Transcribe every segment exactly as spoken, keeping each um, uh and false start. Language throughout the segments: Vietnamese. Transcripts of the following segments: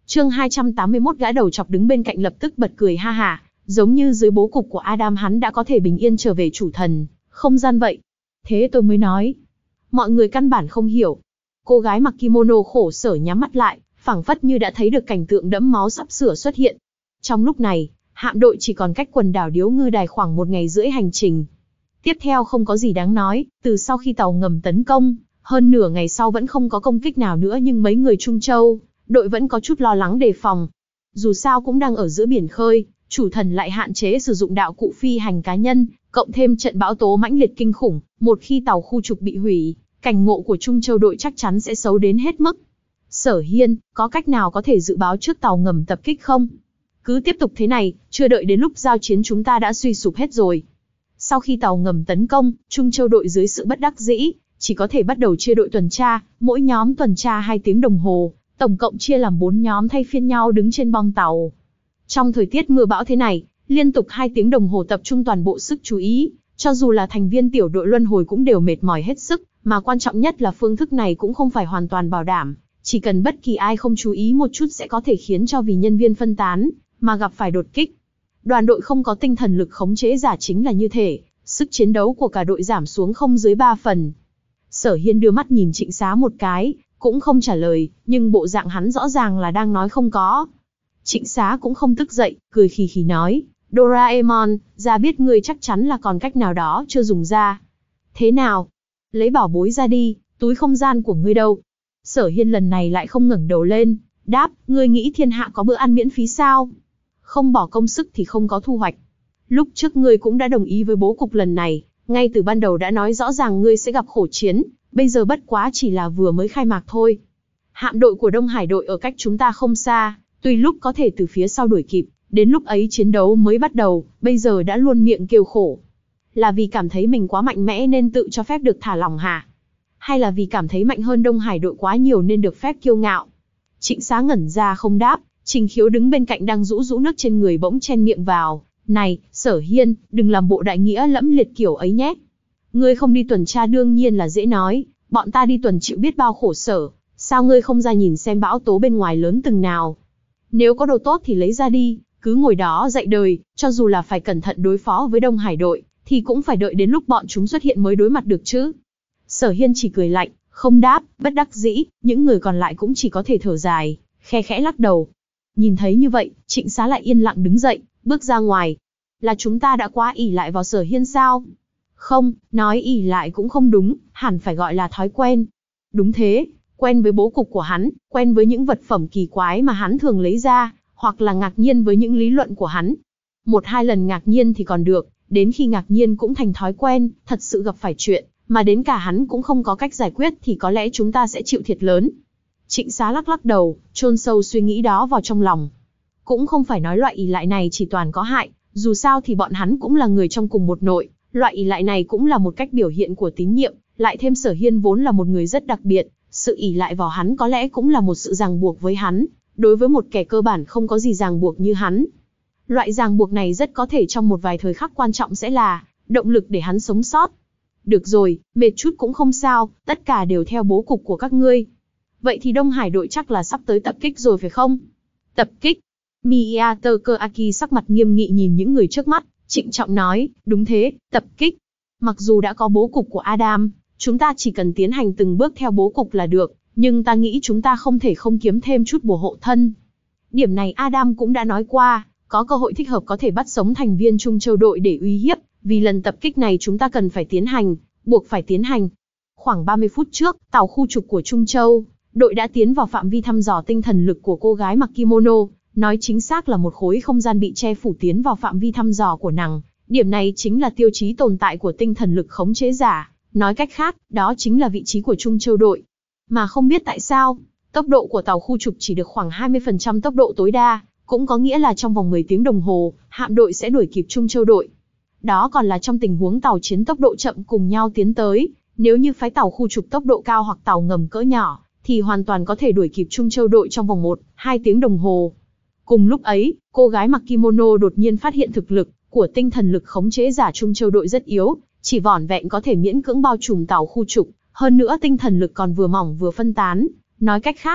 Chương hai trăm tám mươi mốt gã đầu chọc đứng bên cạnh lập tức bật cười ha hả, giống như dưới bố cục của Adam hắn đã có thể bình yên trở về chủ thần không gian vậy. Thế tôi mới nói, mọi người căn bản không hiểu. Cô gái mặc kimono khổ sở nhắm mắt lại, phảng phất như đã thấy được cảnh tượng đẫm máu sắp sửa xuất hiện. Trong lúc này, hạm đội chỉ còn cách quần đảo Điếu Ngư Đài khoảng một ngày rưỡi hành trình. Tiếp theo không có gì đáng nói, từ sau khi tàu ngầm tấn công, hơn nửa ngày sau vẫn không có công kích nào nữa, nhưng mấy người Trung Châu đội vẫn có chút lo lắng đề phòng. Dù sao cũng đang ở giữa biển khơi, chủ thần lại hạn chế sử dụng đạo cụ phi hành cá nhân, cộng thêm trận bão tố mãnh liệt kinh khủng, một khi tàu khu trục bị hủy, cảnh ngộ của Trung Châu đội chắc chắn sẽ xấu đến hết mức. Sở Hiên, có cách nào có thể dự báo trước tàu ngầm tập kích không? Cứ tiếp tục thế này, chưa đợi đến lúc giao chiến chúng ta đã suy sụp hết rồi. Sau khi tàu ngầm tấn công, Trung Châu đội dưới sự bất đắc dĩ, chỉ có thể bắt đầu chia đội tuần tra, mỗi nhóm tuần tra hai tiếng đồng hồ, tổng cộng chia làm bốn nhóm thay phiên nhau đứng trên bong tàu. Trong thời tiết mưa bão thế này, liên tục hai tiếng đồng hồ tập trung toàn bộ sức chú ý, cho dù là thành viên tiểu đội luân hồi cũng đều mệt mỏi hết sức, mà quan trọng nhất là phương thức này cũng không phải hoàn toàn bảo đảm, chỉ cần bất kỳ ai không chú ý một chút sẽ có thể khiến cho vì nhân viên phân tán, mà gặp phải đột kích. Đoàn đội không có tinh thần lực khống chế giả chính là như thế, sức chiến đấu của cả đội giảm xuống không dưới ba phần. Sở Hiên đưa mắt nhìn Trịnh Xá một cái, cũng không trả lời, nhưng bộ dạng hắn rõ ràng là đang nói không có. Trịnh Xá cũng không tức dậy, cười khì khì nói, Doraemon, ra biết ngươi chắc chắn là còn cách nào đó chưa dùng ra. Thế nào? Lấy bảo bối ra đi, túi không gian của ngươi đâu? Sở Hiên lần này lại không ngẩng đầu lên, đáp, ngươi nghĩ thiên hạ có bữa ăn miễn phí sao? Không bỏ công sức thì không có thu hoạch. Lúc trước ngươi cũng đã đồng ý với bố cục lần này, ngay từ ban đầu đã nói rõ ràng ngươi sẽ gặp khổ chiến, bây giờ bất quá chỉ là vừa mới khai mạc thôi. Hạm đội của Đông Hải đội ở cách chúng ta không xa, tuy lúc có thể từ phía sau đuổi kịp, đến lúc ấy chiến đấu mới bắt đầu, bây giờ đã luôn miệng kêu khổ. Là vì cảm thấy mình quá mạnh mẽ nên tự cho phép được thả lỏng hả? Hay là vì cảm thấy mạnh hơn Đông Hải đội quá nhiều nên được phép kiêu ngạo? Trịnh Xá ngẩn ra không đáp, Trình Khiếu đứng bên cạnh đang rũ rũ nước trên người bỗng chen miệng vào, này, Sở Hiên, đừng làm bộ đại nghĩa lẫm liệt kiểu ấy nhé. Ngươi không đi tuần tra đương nhiên là dễ nói, bọn ta đi tuần chịu biết bao khổ sở, sao ngươi không ra nhìn xem bão tố bên ngoài lớn từng nào? Nếu có đồ tốt thì lấy ra đi, cứ ngồi đó dạy đời, cho dù là phải cẩn thận đối phó với Đông Hải đội, thì cũng phải đợi đến lúc bọn chúng xuất hiện mới đối mặt được chứ. Sở Hiên chỉ cười lạnh, không đáp, bất đắc dĩ, những người còn lại cũng chỉ có thể thở dài, khe khẽ lắc đầu. Nhìn thấy như vậy, Trịnh Xá lại yên lặng đứng dậy, bước ra ngoài. Là chúng ta đã quá ỷ lại vào Sở Hiên sao? Không, nói ỷ lại cũng không đúng, hẳn phải gọi là thói quen. Đúng thế, quen với bố cục của hắn, quen với những vật phẩm kỳ quái mà hắn thường lấy ra, hoặc là ngạc nhiên với những lý luận của hắn. Một hai lần ngạc nhiên thì còn được, đến khi ngạc nhiên cũng thành thói quen, thật sự gặp phải chuyện, mà đến cả hắn cũng không có cách giải quyết thì có lẽ chúng ta sẽ chịu thiệt lớn. Trịnh Xá lắc lắc đầu, chôn sâu suy nghĩ đó vào trong lòng. Cũng không phải nói loại ỷ lại này chỉ toàn có hại, dù sao thì bọn hắn cũng là người trong cùng một nội, loại ỷ lại này cũng là một cách biểu hiện của tín nhiệm, lại thêm Sở Hiên vốn là một người rất đặc biệt, sự ỷ lại vào hắn có lẽ cũng là một sự ràng buộc với hắn, đối với một kẻ cơ bản không có gì ràng buộc như hắn. Loại ràng buộc này rất có thể trong một vài thời khắc quan trọng sẽ là động lực để hắn sống sót. Được rồi, mệt chút cũng không sao, tất cả đều theo bố cục của các ngươi. Vậy thì Đông Hải đội chắc là sắp tới tập kích rồi phải không? Tập kích? Miyatake Aki sắc mặt nghiêm nghị nhìn những người trước mắt, trịnh trọng nói, đúng thế, tập kích. Mặc dù đã có bố cục của Adam, chúng ta chỉ cần tiến hành từng bước theo bố cục là được, nhưng ta nghĩ chúng ta không thể không kiếm thêm chút bổ hộ thân. Điểm này Adam cũng đã nói qua, có cơ hội thích hợp có thể bắt sống thành viên Trung Châu đội để uy hiếp, vì lần tập kích này chúng ta cần phải tiến hành, buộc phải tiến hành. Khoảng ba mươi phút trước, tàu khu trục của Trung Châu đội đã tiến vào phạm vi thăm dò tinh thần lực của cô gái mặc kimono, nói chính xác là một khối không gian bị che phủ tiến vào phạm vi thăm dò của nàng. Điểm này chính là tiêu chí tồn tại của tinh thần lực khống chế giả, nói cách khác, đó chính là vị trí của Trung Châu đội. Mà không biết tại sao, tốc độ của tàu khu trục chỉ được khoảng hai mươi phần trăm tốc độ tối đa, cũng có nghĩa là trong vòng mười tiếng đồng hồ, hạm đội sẽ đuổi kịp Trung Châu đội. Đó còn là trong tình huống tàu chiến tốc độ chậm cùng nhau tiến tới, nếu như phái tàu khu trục tốc độ cao hoặc tàu ngầm cỡ nhỏ, thì hoàn toàn có thể đuổi kịp Trung Châu đội trong vòng một, hai tiếng đồng hồ. Cùng lúc ấy, cô gái mặc kimono đột nhiên phát hiện thực lực của tinh thần lực khống chế giả Trung Châu đội rất yếu, chỉ vỏn vẹn có thể miễn cưỡng bao trùm tàu khu trục, hơn nữa tinh thần lực còn vừa mỏng vừa phân tán, nói cách khác,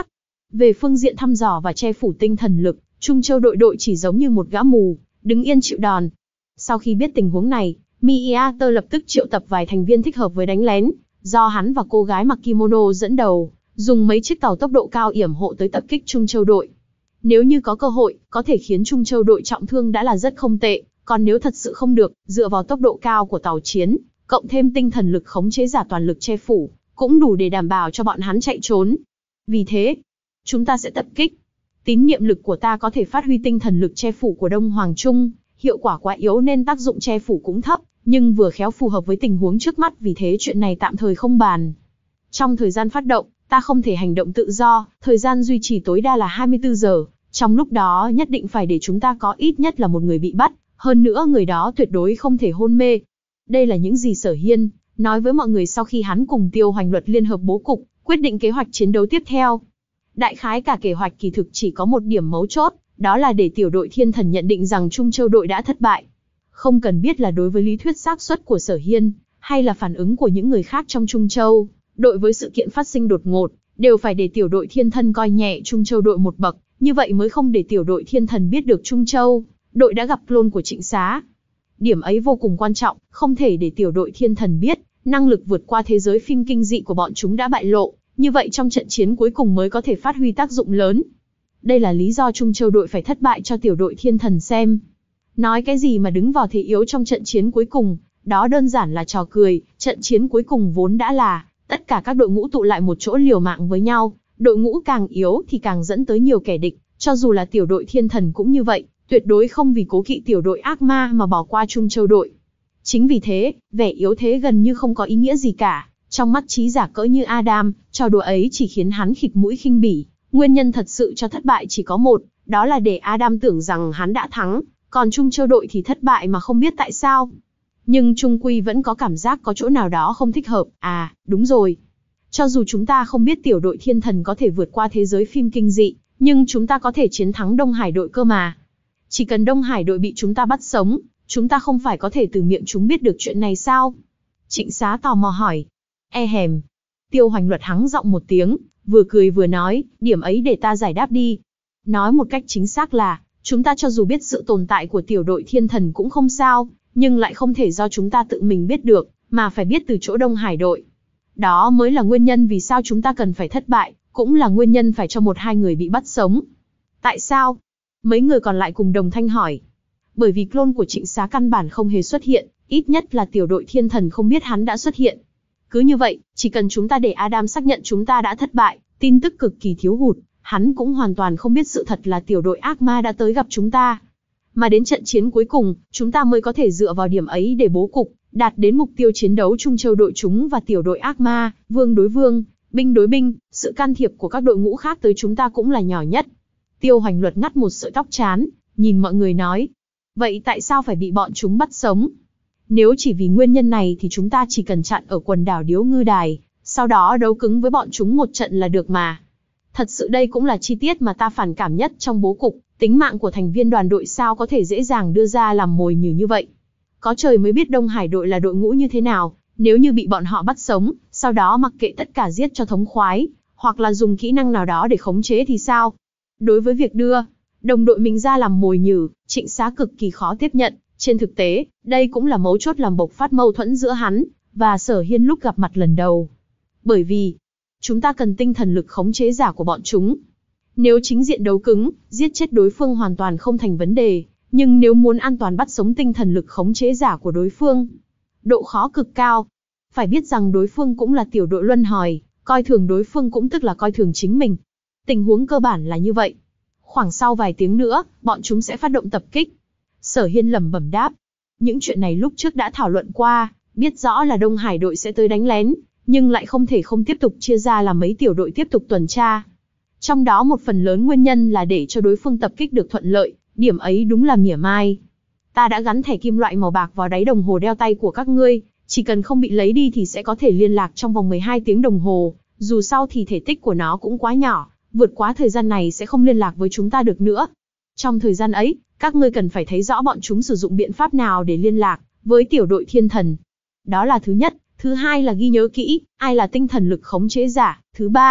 Về phương diện thăm dò và che phủ tinh thần lực, Trung Châu đội đội chỉ giống như một gã mù, đứng yên chịu đòn. Sau khi biết tình huống này, Miyato lập tức triệu tập vài thành viên thích hợp với đánh lén, do hắn và cô gái mặc kimono dẫn đầu, dùng mấy chiếc tàu tốc độ cao yểm hộ tới tập kích Trung Châu đội. Nếu như có cơ hội, có thể khiến Trung Châu đội trọng thương đã là rất không tệ, còn nếu thật sự không được, dựa vào tốc độ cao của tàu chiến, cộng thêm tinh thần lực khống chế giả toàn lực che phủ, cũng đủ để đảm bảo cho bọn hắn chạy trốn. Vì thế, chúng ta sẽ tập kích. Tín niệm lực của ta có thể phát huy tinh thần lực che phủ của Đông Hoàng Trung, hiệu quả quá yếu nên tác dụng che phủ cũng thấp, nhưng vừa khéo phù hợp với tình huống trước mắt, vì thế chuyện này tạm thời không bàn. Trong thời gian phát động, ta không thể hành động tự do, thời gian duy trì tối đa là hai mươi tư giờ, trong lúc đó nhất định phải để chúng ta có ít nhất là một người bị bắt, hơn nữa người đó tuyệt đối không thể hôn mê. Đây là những gì Sở Hiên nói với mọi người sau khi hắn cùng Tiêu Hoành Luật liên hợp bố cục, quyết định kế hoạch chiến đấu tiếp theo. Đại khái cả kế hoạch kỳ thực chỉ có một điểm mấu chốt, đó là để tiểu đội Thiên Thần nhận định rằng Trung Châu đội đã thất bại. Không cần biết là đối với lý thuyết xác suất của Sở Hiên, hay là phản ứng của những người khác trong Trung Châu, đội với sự kiện phát sinh đột ngột, đều phải để tiểu đội Thiên Thần coi nhẹ Trung Châu đội một bậc, như vậy mới không để tiểu đội Thiên Thần biết được Trung Châu đội đã gặp clone của Trịnh Xá. Điểm ấy vô cùng quan trọng, không thể để tiểu đội Thiên Thần biết, năng lực vượt qua thế giới phim kinh dị của bọn chúng đã bại lộ, như vậy trong trận chiến cuối cùng mới có thể phát huy tác dụng lớn. Đây là lý do Trung Châu đội phải thất bại cho tiểu đội Thiên Thần xem. Nói cái gì mà đứng vào thế yếu trong trận chiến cuối cùng, đó đơn giản là trò cười, trận chiến cuối cùng vốn đã là tất cả các đội ngũ tụ lại một chỗ liều mạng với nhau, đội ngũ càng yếu thì càng dẫn tới nhiều kẻ địch, cho dù là tiểu đội Thiên Thần cũng như vậy, tuyệt đối không vì cố kỵ tiểu đội ác ma mà bỏ qua Trung Châu đội. Chính vì thế, vẻ yếu thế gần như không có ý nghĩa gì cả, trong mắt trí giả cỡ như Adam, trò đùa ấy chỉ khiến hắn khịt mũi khinh bỉ, nguyên nhân thật sự cho thất bại chỉ có một, đó là để Adam tưởng rằng hắn đã thắng, còn Trung Châu đội thì thất bại mà không biết tại sao. Nhưng Trung Quy vẫn có cảm giác có chỗ nào đó không thích hợp, à, đúng rồi. Cho dù chúng ta không biết tiểu đội Thiên Thần có thể vượt qua thế giới phim kinh dị, nhưng chúng ta có thể chiến thắng Đông Hải đội cơ mà. Chỉ cần Đông Hải đội bị chúng ta bắt sống, chúng ta không phải có thể từ miệng chúng biết được chuyện này sao? Trịnh Xá tò mò hỏi. E hèm. Tiêu Hoành Luật hắng giọng một tiếng, vừa cười vừa nói, điểm ấy để ta giải đáp đi. Nói một cách chính xác là, chúng ta cho dù biết sự tồn tại của tiểu đội Thiên Thần cũng không sao, nhưng lại không thể do chúng ta tự mình biết được, mà phải biết từ chỗ Đông Hải đội. Đó mới là nguyên nhân vì sao chúng ta cần phải thất bại, cũng là nguyên nhân phải cho một hai người bị bắt sống. Tại sao? Mấy người còn lại cùng đồng thanh hỏi. Bởi vì clone của Trịnh Xá căn bản không hề xuất hiện, ít nhất là tiểu đội Thiên Thần không biết hắn đã xuất hiện. Cứ như vậy, chỉ cần chúng ta để Adam xác nhận chúng ta đã thất bại, tin tức cực kỳ thiếu hụt, hắn cũng hoàn toàn không biết sự thật là tiểu đội ác ma đã tới gặp chúng ta. Mà đến trận chiến cuối cùng, chúng ta mới có thể dựa vào điểm ấy để bố cục, đạt đến mục tiêu chiến đấu Trung Châu đội chúng và tiểu đội ác ma, vương đối vương, binh đối binh, sự can thiệp của các đội ngũ khác tới chúng ta cũng là nhỏ nhất. Tiêu Hoành Luật ngắt một sợi tóc trán, nhìn mọi người nói. Vậy tại sao phải bị bọn chúng bắt sống? Nếu chỉ vì nguyên nhân này thì chúng ta chỉ cần chặn ở quần đảo Điếu Ngư Đài, sau đó đấu cứng với bọn chúng một trận là được mà. Thật sự đây cũng là chi tiết mà ta phản cảm nhất trong bố cục, tính mạng của thành viên đoàn đội sao có thể dễ dàng đưa ra làm mồi nhử như vậy. Có trời mới biết Đông Hải đội là đội ngũ như thế nào, nếu như bị bọn họ bắt sống, sau đó mặc kệ tất cả giết cho thống khoái, hoặc là dùng kỹ năng nào đó để khống chế thì sao? Đối với việc đưa đồng đội mình ra làm mồi nhử, Trịnh Xá cực kỳ khó tiếp nhận. Trên thực tế, đây cũng là mấu chốt làm bộc phát mâu thuẫn giữa hắn và Sở Hiên lúc gặp mặt lần đầu. Bởi vì, chúng ta cần tinh thần lực khống chế giả của bọn chúng. Nếu chính diện đấu cứng, giết chết đối phương hoàn toàn không thành vấn đề, nhưng nếu muốn an toàn bắt sống tinh thần lực khống chế giả của đối phương, độ khó cực cao. Phải biết rằng đối phương cũng là tiểu đội luân hồi, coi thường đối phương cũng tức là coi thường chính mình. Tình huống cơ bản là như vậy. Khoảng sau vài tiếng nữa, bọn chúng sẽ phát động tập kích. Sở Hiên lẩm bẩm đáp. Những chuyện này lúc trước đã thảo luận qua, biết rõ là Đông Hải đội sẽ tới đánh lén, nhưng lại không thể không tiếp tục chia ra làm mấy tiểu đội tiếp tục tuần tra. Trong đó một phần lớn nguyên nhân là để cho đối phương tập kích được thuận lợi, điểm ấy đúng là mỉa mai. Ta đã gắn thẻ kim loại màu bạc vào đáy đồng hồ đeo tay của các ngươi, chỉ cần không bị lấy đi thì sẽ có thể liên lạc trong vòng mười hai tiếng đồng hồ, dù sao thì thể tích của nó cũng quá nhỏ, vượt quá thời gian này sẽ không liên lạc với chúng ta được nữa. Trong thời gian ấy, các ngươi cần phải thấy rõ bọn chúng sử dụng biện pháp nào để liên lạc với tiểu đội Thiên Thần. Đó là thứ nhất. Thứ hai là ghi nhớ kỹ, ai là tinh thần lực khống chế giả. Thứ ba,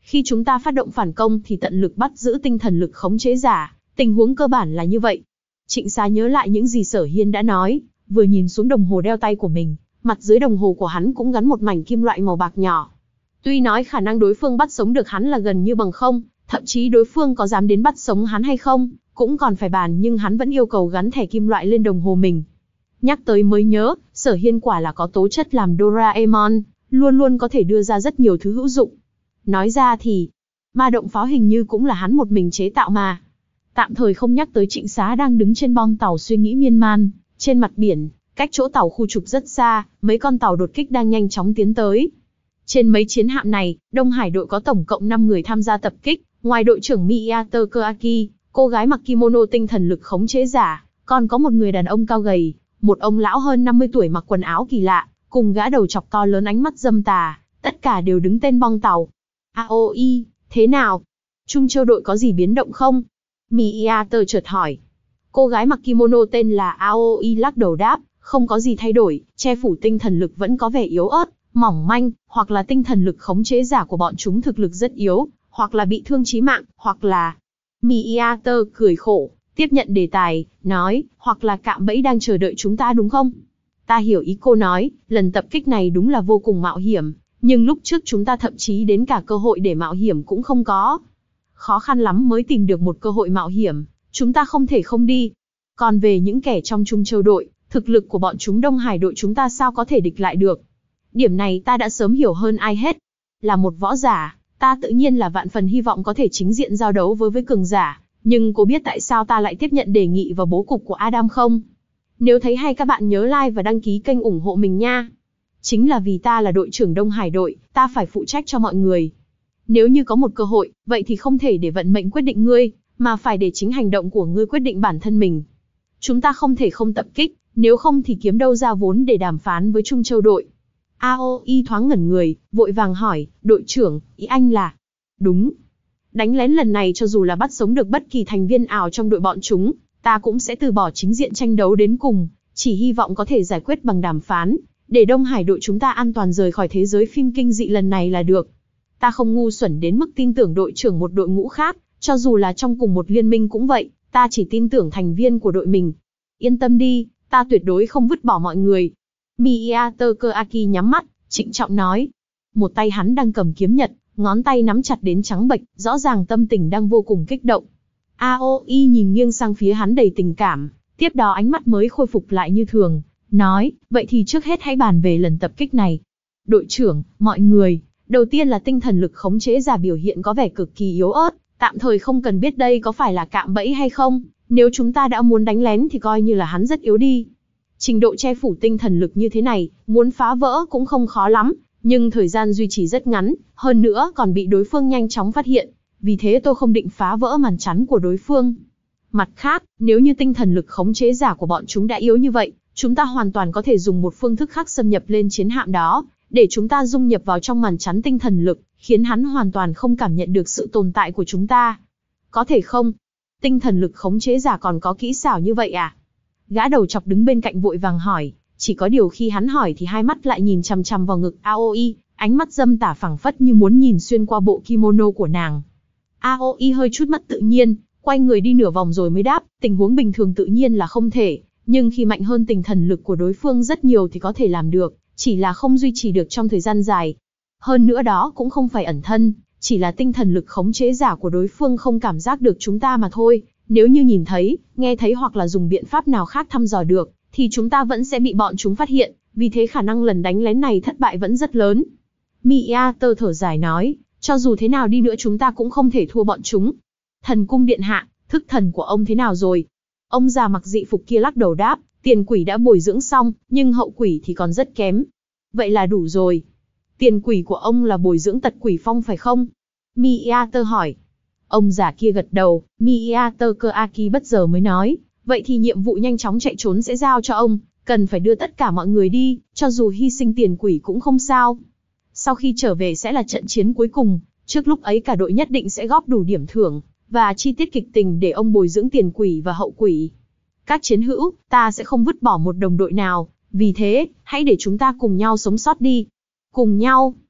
Khi chúng ta phát động phản công thì tận lực bắt giữ tinh thần lực khống chế giả, tình huống cơ bản là như vậy. Trịnh Xá nhớ lại những gì Sở Hiên đã nói, vừa nhìn xuống đồng hồ đeo tay của mình, mặt dưới đồng hồ của hắn cũng gắn một mảnh kim loại màu bạc nhỏ. Tuy nói khả năng đối phương bắt sống được hắn là gần như bằng không, thậm chí đối phương có dám đến bắt sống hắn hay không, cũng còn phải bàn, nhưng hắn vẫn yêu cầu gắn thẻ kim loại lên đồng hồ mình. Nhắc tới mới nhớ, Sở Hiên quả là có tố chất làm Doraemon, luôn luôn có thể đưa ra rất nhiều thứ hữu dụng. Nói ra thì, ma động pháo hình như cũng là hắn một mình chế tạo mà. Tạm thời không nhắc tới Trịnh Xá đang đứng trên bong tàu suy nghĩ miên man, trên mặt biển, cách chỗ tàu khu trục rất xa, mấy con tàu đột kích đang nhanh chóng tiến tới. Trên mấy chiến hạm này, Đông Hải đội có tổng cộng năm người tham gia tập kích, ngoài đội trưởng Miyata Kuraki, cô gái mặc kimono tinh thần lực khống chế giả, còn có một người đàn ông cao gầy, một ông lão hơn năm mươi tuổi mặc quần áo kỳ lạ, cùng gã đầu chọc to lớn ánh mắt dâm tà, tất cả đều đứng tên bong tàu. a o i, thế nào? Trung Châu đội có gì biến động không? Miyata chợt hỏi. Cô gái mặc kimono tên là a o i lắc đầu đáp, không có gì thay đổi, che phủ tinh thần lực vẫn có vẻ yếu ớt, mỏng manh, hoặc là tinh thần lực khống chế giả của bọn chúng thực lực rất yếu, hoặc là bị thương chí mạng, hoặc là... Miyata cười khổ, tiếp nhận đề tài, nói, hoặc là cạm bẫy đang chờ đợi chúng ta đúng không? Ta hiểu ý cô nói, lần tập kích này đúng là vô cùng mạo hiểm, nhưng lúc trước chúng ta thậm chí đến cả cơ hội để mạo hiểm cũng không có. Khó khăn lắm mới tìm được một cơ hội mạo hiểm, chúng ta không thể không đi. Còn về những kẻ trong Trung Châu đội, thực lực của bọn chúng Đông Hải đội chúng ta sao có thể địch lại được? Điểm này ta đã sớm hiểu hơn ai hết. Là một võ giả, ta tự nhiên là vạn phần hy vọng có thể chính diện giao đấu với với cường giả, nhưng cô biết tại sao ta lại tiếp nhận đề nghị và bố cục của Adam không? Nếu thấy hay các bạn nhớ like và đăng ký kênh ủng hộ mình nha. Chính là vì ta là đội trưởng Đông Hải đội, ta phải phụ trách cho mọi người. Nếu như có một cơ hội, vậy thì không thể để vận mệnh quyết định ngươi, mà phải để chính hành động của ngươi quyết định bản thân mình. Chúng ta không thể không tập kích, nếu không thì kiếm đâu ra vốn để đàm phán với Trung Châu đội. a o i thoáng ngẩn người, vội vàng hỏi, đội trưởng, ý anh là... Đúng. Đánh lén lần này cho dù là bắt sống được bất kỳ thành viên ảo trong đội bọn chúng, ta cũng sẽ từ bỏ chính diện tranh đấu đến cùng, chỉ hy vọng có thể giải quyết bằng đàm phán, để Đông Hải đội chúng ta an toàn rời khỏi thế giới phim kinh dị lần này là được. Ta không ngu xuẩn đến mức tin tưởng đội trưởng một đội ngũ khác, cho dù là trong cùng một liên minh cũng vậy, ta chỉ tin tưởng thành viên của đội mình. Yên tâm đi, ta tuyệt đối không vứt bỏ mọi người. Miyata Kuraki nhắm mắt, trịnh trọng nói. Một tay hắn đang cầm kiếm nhật, ngón tay nắm chặt đến trắng bệch, rõ ràng tâm tình đang vô cùng kích động. a o i nhìn nghiêng sang phía hắn đầy tình cảm, tiếp đó ánh mắt mới khôi phục lại như thường, nói, vậy thì trước hết hãy bàn về lần tập kích này. Đội trưởng, mọi người, đầu tiên là tinh thần lực khống chế giả biểu hiện có vẻ cực kỳ yếu ớt, tạm thời không cần biết đây có phải là cạm bẫy hay không, nếu chúng ta đã muốn đánh lén thì coi như là hắn rất yếu đi. Trình độ che phủ tinh thần lực như thế này, muốn phá vỡ cũng không khó lắm, nhưng thời gian duy trì rất ngắn, hơn nữa còn bị đối phương nhanh chóng phát hiện, vì thế tôi không định phá vỡ màn chắn của đối phương. Mặt khác, nếu như tinh thần lực khống chế giả của bọn chúng đã yếu như vậy, chúng ta hoàn toàn có thể dùng một phương thức khác xâm nhập lên chiến hạm đó, để chúng ta dung nhập vào trong màn chắn tinh thần lực, khiến hắn hoàn toàn không cảm nhận được sự tồn tại của chúng ta. Có thể không? Tinh thần lực khống chế giả còn có kỹ xảo như vậy à? Gã đầu chọc đứng bên cạnh vội vàng hỏi, chỉ có điều khi hắn hỏi thì hai mắt lại nhìn chằm chằm vào ngực a o i, ánh mắt dâm tà phảng phất như muốn nhìn xuyên qua bộ kimono của nàng. a o i hơi chút mất tự nhiên, quay người đi nửa vòng rồi mới đáp, tình huống bình thường tự nhiên là không thể, nhưng khi mạnh hơn tinh thần lực của đối phương rất nhiều thì có thể làm được, chỉ là không duy trì được trong thời gian dài. Hơn nữa đó cũng không phải ẩn thân, chỉ là tinh thần lực khống chế giả của đối phương không cảm giác được chúng ta mà thôi, nếu như nhìn thấy, nghe thấy hoặc là dùng biện pháp nào khác thăm dò được, thì chúng ta vẫn sẽ bị bọn chúng phát hiện, vì thế khả năng lần đánh lén này thất bại vẫn rất lớn. Miyata thở dài nói, cho dù thế nào đi nữa chúng ta cũng không thể thua bọn chúng. Thần cung điện hạ, thức thần của ông thế nào rồi? Ông già mặc dị phục kia lắc đầu đáp, tiền quỷ đã bồi dưỡng xong, nhưng hậu quỷ thì còn rất kém. Vậy là đủ rồi. Tiền quỷ của ông là bồi dưỡng tật quỷ phong phải không? Miyata hỏi. Ông già kia gật đầu, Miyata Kuraki bất giờ mới nói, vậy thì nhiệm vụ nhanh chóng chạy trốn sẽ giao cho ông, cần phải đưa tất cả mọi người đi, cho dù hy sinh tiền quỷ cũng không sao. Sau khi trở về sẽ là trận chiến cuối cùng, trước lúc ấy cả đội nhất định sẽ góp đủ điểm thưởng, và chi tiết kịch tình để ông bồi dưỡng tiền quỷ và hậu quỷ. Các chiến hữu, ta sẽ không vứt bỏ một đồng đội nào, vì thế, hãy để chúng ta cùng nhau sống sót đi. Cùng nhau.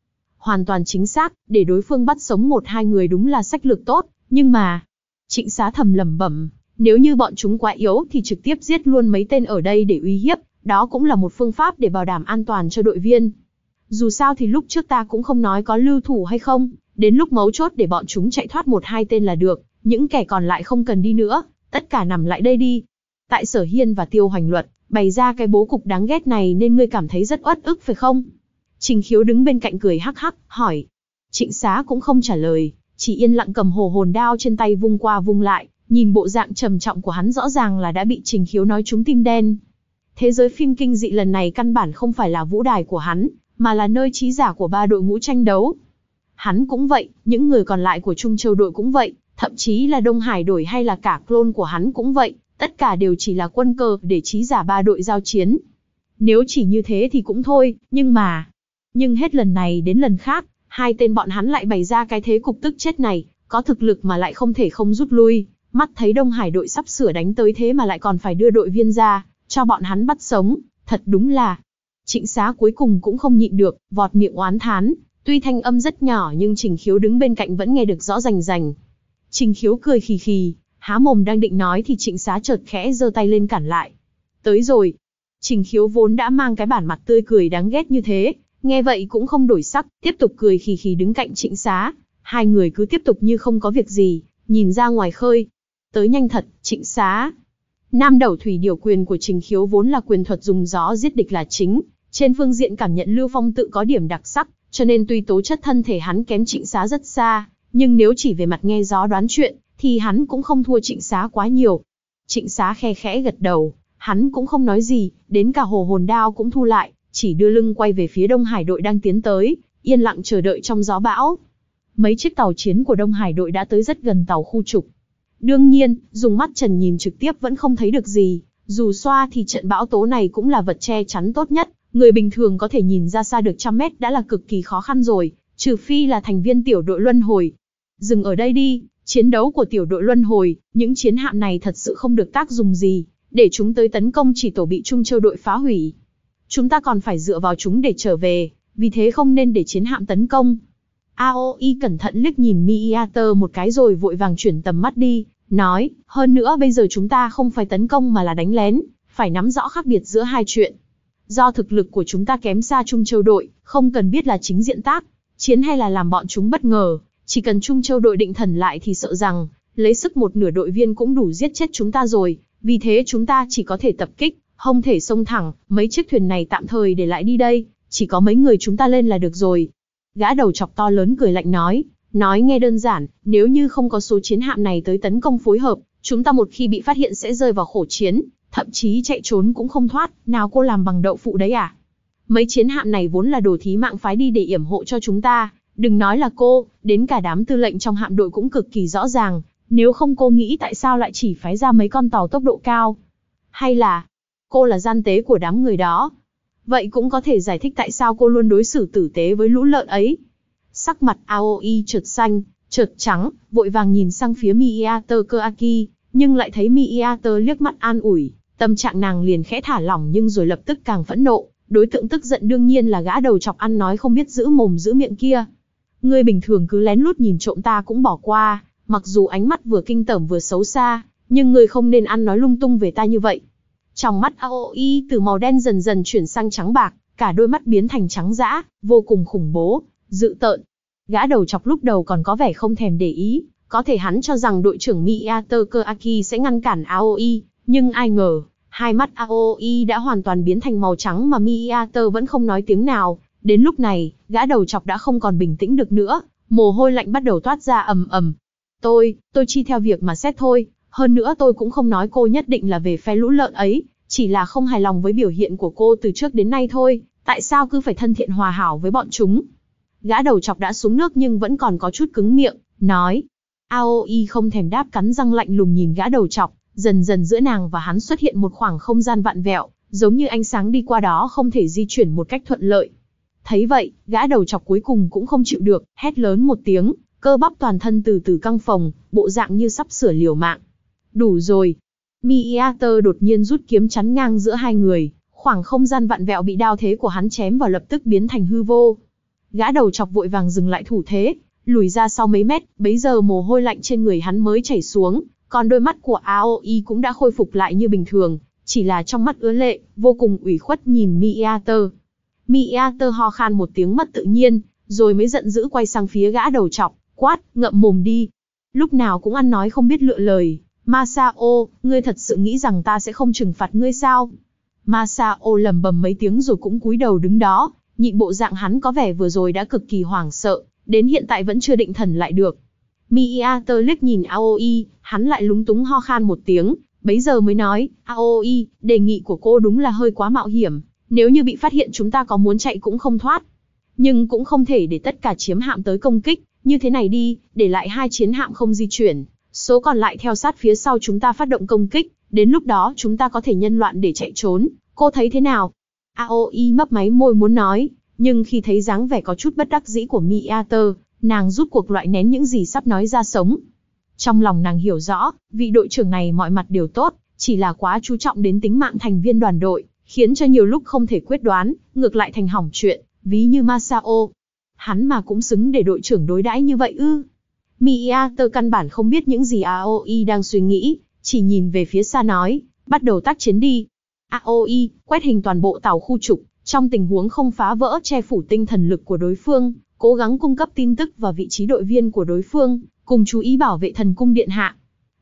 hoàn toàn chính xác, để đối phương bắt sống một hai người đúng là sách lược tốt, nhưng mà... Trịnh Xá thầm lẩm bẩm, nếu như bọn chúng quá yếu thì trực tiếp giết luôn mấy tên ở đây để uy hiếp, đó cũng là một phương pháp để bảo đảm an toàn cho đội viên. Dù sao thì lúc trước ta cũng không nói có lưu thủ hay không, đến lúc mấu chốt để bọn chúng chạy thoát một hai tên là được, những kẻ còn lại không cần đi nữa, tất cả nằm lại đây đi. Tại Sở Hiên và Tiêu Hoành Luật bày ra cái bố cục đáng ghét này nên ngươi cảm thấy rất uất ức phải không? Trình Khiếu đứng bên cạnh cười hắc hắc, hỏi. Trịnh Xá cũng không trả lời, chỉ yên lặng cầm hồ hồn đao trên tay vung qua vung lại, nhìn bộ dạng trầm trọng của hắn rõ ràng là đã bị Trình Khiếu nói trúng tim đen. Thế giới phim kinh dị lần này căn bản không phải là vũ đài của hắn, mà là nơi trí giả của ba đội ngũ tranh đấu. Hắn cũng vậy, những người còn lại của Trung Châu đội cũng vậy, thậm chí là Đông Hải đội hay là cả clone của hắn cũng vậy, tất cả đều chỉ là quân cờ để trí giả ba đội giao chiến. Nếu chỉ như thế thì cũng thôi, nhưng mà... Nhưng hết lần này đến lần khác, hai tên bọn hắn lại bày ra cái thế cục tức chết này, có thực lực mà lại không thể không rút lui, mắt thấy Đông Hải đội sắp sửa đánh tới thế mà lại còn phải đưa đội viên ra, cho bọn hắn bắt sống, thật đúng là... Trịnh Xá cuối cùng cũng không nhịn được, vọt miệng oán thán, tuy thanh âm rất nhỏ nhưng Trình Khiếu đứng bên cạnh vẫn nghe được rõ rành rành. Trình Khiếu cười khì khì, há mồm đang định nói thì Trịnh Xá chợt khẽ giơ tay lên cản lại. Tới rồi. Trình Khiếu vốn đã mang cái bản mặt tươi cười đáng ghét như thế, nghe vậy cũng không đổi sắc, tiếp tục cười khì khì đứng cạnh Trịnh Xá. Hai người cứ tiếp tục như không có việc gì, nhìn ra ngoài khơi. Tới nhanh thật, Trịnh Xá. Nam Đẩu Thủy Điểu quyền của Trình Khiếu vốn là quyền thuật dùng gió giết địch là chính, trên phương diện cảm nhận Lưu Phong tự có điểm đặc sắc, cho nên tuy tố chất thân thể hắn kém Trịnh Xá rất xa, nhưng nếu chỉ về mặt nghe gió đoán chuyện, thì hắn cũng không thua Trịnh Xá quá nhiều. Trịnh Xá khe khẽ gật đầu, hắn cũng không nói gì, đến cả hồ hồn đao cũng thu lại, chỉ đưa lưng quay về phía Đông Hải đội đang tiến tới, yên lặng chờ đợi trong gió bão. Mấy chiếc tàu chiến của Đông Hải đội đã tới rất gần tàu khu trục. Đương nhiên, dùng mắt trần nhìn trực tiếp vẫn không thấy được gì, dù xoa thì trận bão tố này cũng là vật che chắn tốt nhất, người bình thường có thể nhìn ra xa được trăm mét đã là cực kỳ khó khăn rồi, trừ phi là thành viên tiểu đội luân hồi. Dừng ở đây đi, chiến đấu của tiểu đội luân hồi, những chiến hạm này thật sự không được tác dụng gì, để chúng tới tấn công chỉ tổ bị Trung Châu đội phá hủy. Chúng ta còn phải dựa vào chúng để trở về, vì thế không nên để chiến hạm tấn công. a o i cẩn thận liếc nhìn Meater một cái rồi vội vàng chuyển tầm mắt đi, nói, hơn nữa bây giờ chúng ta không phải tấn công mà là đánh lén, phải nắm rõ khác biệt giữa hai chuyện. Do thực lực của chúng ta kém xa Trung Châu đội, không cần biết là chính diện tác chiến hay là làm bọn chúng bất ngờ, chỉ cần Trung Châu đội định thần lại thì sợ rằng, lấy sức một nửa đội viên cũng đủ giết chết chúng ta rồi, vì thế chúng ta chỉ có thể tập kích, không thể xông thẳng, mấy chiếc thuyền này tạm thời để lại đi đây, chỉ có mấy người chúng ta lên là được rồi. Gã đầu chọc to lớn cười lạnh nói, nói nghe đơn giản, nếu như không có số chiến hạm này tới tấn công phối hợp, chúng ta một khi bị phát hiện sẽ rơi vào khổ chiến, thậm chí chạy trốn cũng không thoát, nào cô làm bằng đậu phụ đấy à? Mấy chiến hạm này vốn là đồ thí mạng phái đi để yểm hộ cho chúng ta, đừng nói là cô, đến cả đám tư lệnh trong hạm đội cũng cực kỳ rõ ràng, nếu không cô nghĩ tại sao lại chỉ phái ra mấy con tàu tốc độ cao? Hay là, cô là gian tế của đám người đó? Vậy cũng có thể giải thích tại sao cô luôn đối xử tử tế với lũ lợn ấy. Sắc mặt a o i chợt xanh, chợt trắng, vội vàng nhìn sang phía Meater Keaki, nhưng lại thấy Meater liếc mắt an ủi, tâm trạng nàng liền khẽ thả lỏng nhưng rồi lập tức càng phẫn nộ, đối tượng tức giận đương nhiên là gã đầu chọc ăn nói không biết giữ mồm giữ miệng kia. Ngươi bình thường cứ lén lút nhìn trộm ta cũng bỏ qua, mặc dù ánh mắt vừa kinh tởm vừa xấu xa, nhưng ngươi không nên ăn nói lung tung về ta như vậy. Trong mắt a o i từ màu đen dần dần chuyển sang trắng bạc, cả đôi mắt biến thành trắng dã, vô cùng khủng bố, dữ tợn. Gã đầu chọc lúc đầu còn có vẻ không thèm để ý, có thể hắn cho rằng đội trưởng Meater Keaki sẽ ngăn cản a o i, nhưng ai ngờ, hai mắt a o i đã hoàn toàn biến thành màu trắng mà Meater vẫn không nói tiếng nào. Đến lúc này, gã đầu chọc đã không còn bình tĩnh được nữa, mồ hôi lạnh bắt đầu toát ra ầm ầm. Tôi, tôi chi theo việc mà xét thôi, hơn nữa tôi cũng không nói cô nhất định là về phe lũ lợn ấy, chỉ là không hài lòng với biểu hiện của cô từ trước đến nay thôi, tại sao cứ phải thân thiện hòa hảo với bọn chúng? Gã đầu chọc đã xuống nước nhưng vẫn còn có chút cứng miệng, nói. a o i không thèm đáp, cắn răng lạnh lùng nhìn gã đầu chọc, dần dần giữa nàng và hắn xuất hiện một khoảng không gian vặn vẹo, giống như ánh sáng đi qua đó không thể di chuyển một cách thuận lợi. Thấy vậy, gã đầu chọc cuối cùng cũng không chịu được, hét lớn một tiếng, cơ bắp toàn thân từ từ căng phồng, bộ dạng như sắp sửa liều mạng. Đủ rồi. Meater đột nhiên rút kiếm chắn ngang giữa hai người, khoảng không gian vặn vẹo bị đao thế của hắn chém vào lập tức biến thành hư vô. Gã đầu chọc vội vàng dừng lại thủ thế, lùi ra sau mấy mét, bấy giờ mồ hôi lạnh trên người hắn mới chảy xuống, còn đôi mắt của Aoi cũng đã khôi phục lại như bình thường, chỉ là trong mắt ứa lệ, vô cùng ủy khuất nhìn Meater. Meater ho khan một tiếng mất tự nhiên, rồi mới giận dữ quay sang phía gã đầu chọc, quát, ngậm mồm đi. Lúc nào cũng ăn nói không biết lựa lời. Masao, ngươi thật sự nghĩ rằng ta sẽ không trừng phạt ngươi sao? Masao lầm bầm mấy tiếng rồi cũng cúi đầu đứng đó, nhịn bộ dạng hắn có vẻ vừa rồi đã cực kỳ hoảng sợ, đến hiện tại vẫn chưa định thần lại được. Meater liếc nhìn Aoi, hắn lại lúng túng ho khan một tiếng, bấy giờ mới nói, Aoi, đề nghị của cô đúng là hơi quá mạo hiểm, nếu như bị phát hiện chúng ta có muốn chạy cũng không thoát. Nhưng cũng không thể để tất cả chiến hạm tới công kích, như thế này đi, để lại hai chiến hạm không di chuyển, số còn lại theo sát phía sau chúng ta phát động công kích, đến lúc đó chúng ta có thể nhân loạn để chạy trốn, cô thấy thế nào? Aoi mấp máy môi muốn nói, nhưng khi thấy dáng vẻ có chút bất đắc dĩ của Meater, nàng rút cuộc loại nén những gì sắp nói ra sống. Trong lòng nàng hiểu rõ, vị đội trưởng này mọi mặt đều tốt, chỉ là quá chú trọng đến tính mạng thành viên đoàn đội, khiến cho nhiều lúc không thể quyết đoán, ngược lại thành hỏng chuyện, ví như Masao. Hắn mà cũng xứng để đội trưởng đối đãi như vậy ư? Meater căn bản không biết những gì Aoi đang suy nghĩ, chỉ nhìn về phía xa nói, bắt đầu tác chiến đi. Aoi, quét hình toàn bộ tàu khu trục, trong tình huống không phá vỡ che phủ tinh thần lực của đối phương, cố gắng cung cấp tin tức và vị trí đội viên của đối phương, cùng chú ý bảo vệ thần cung điện hạ.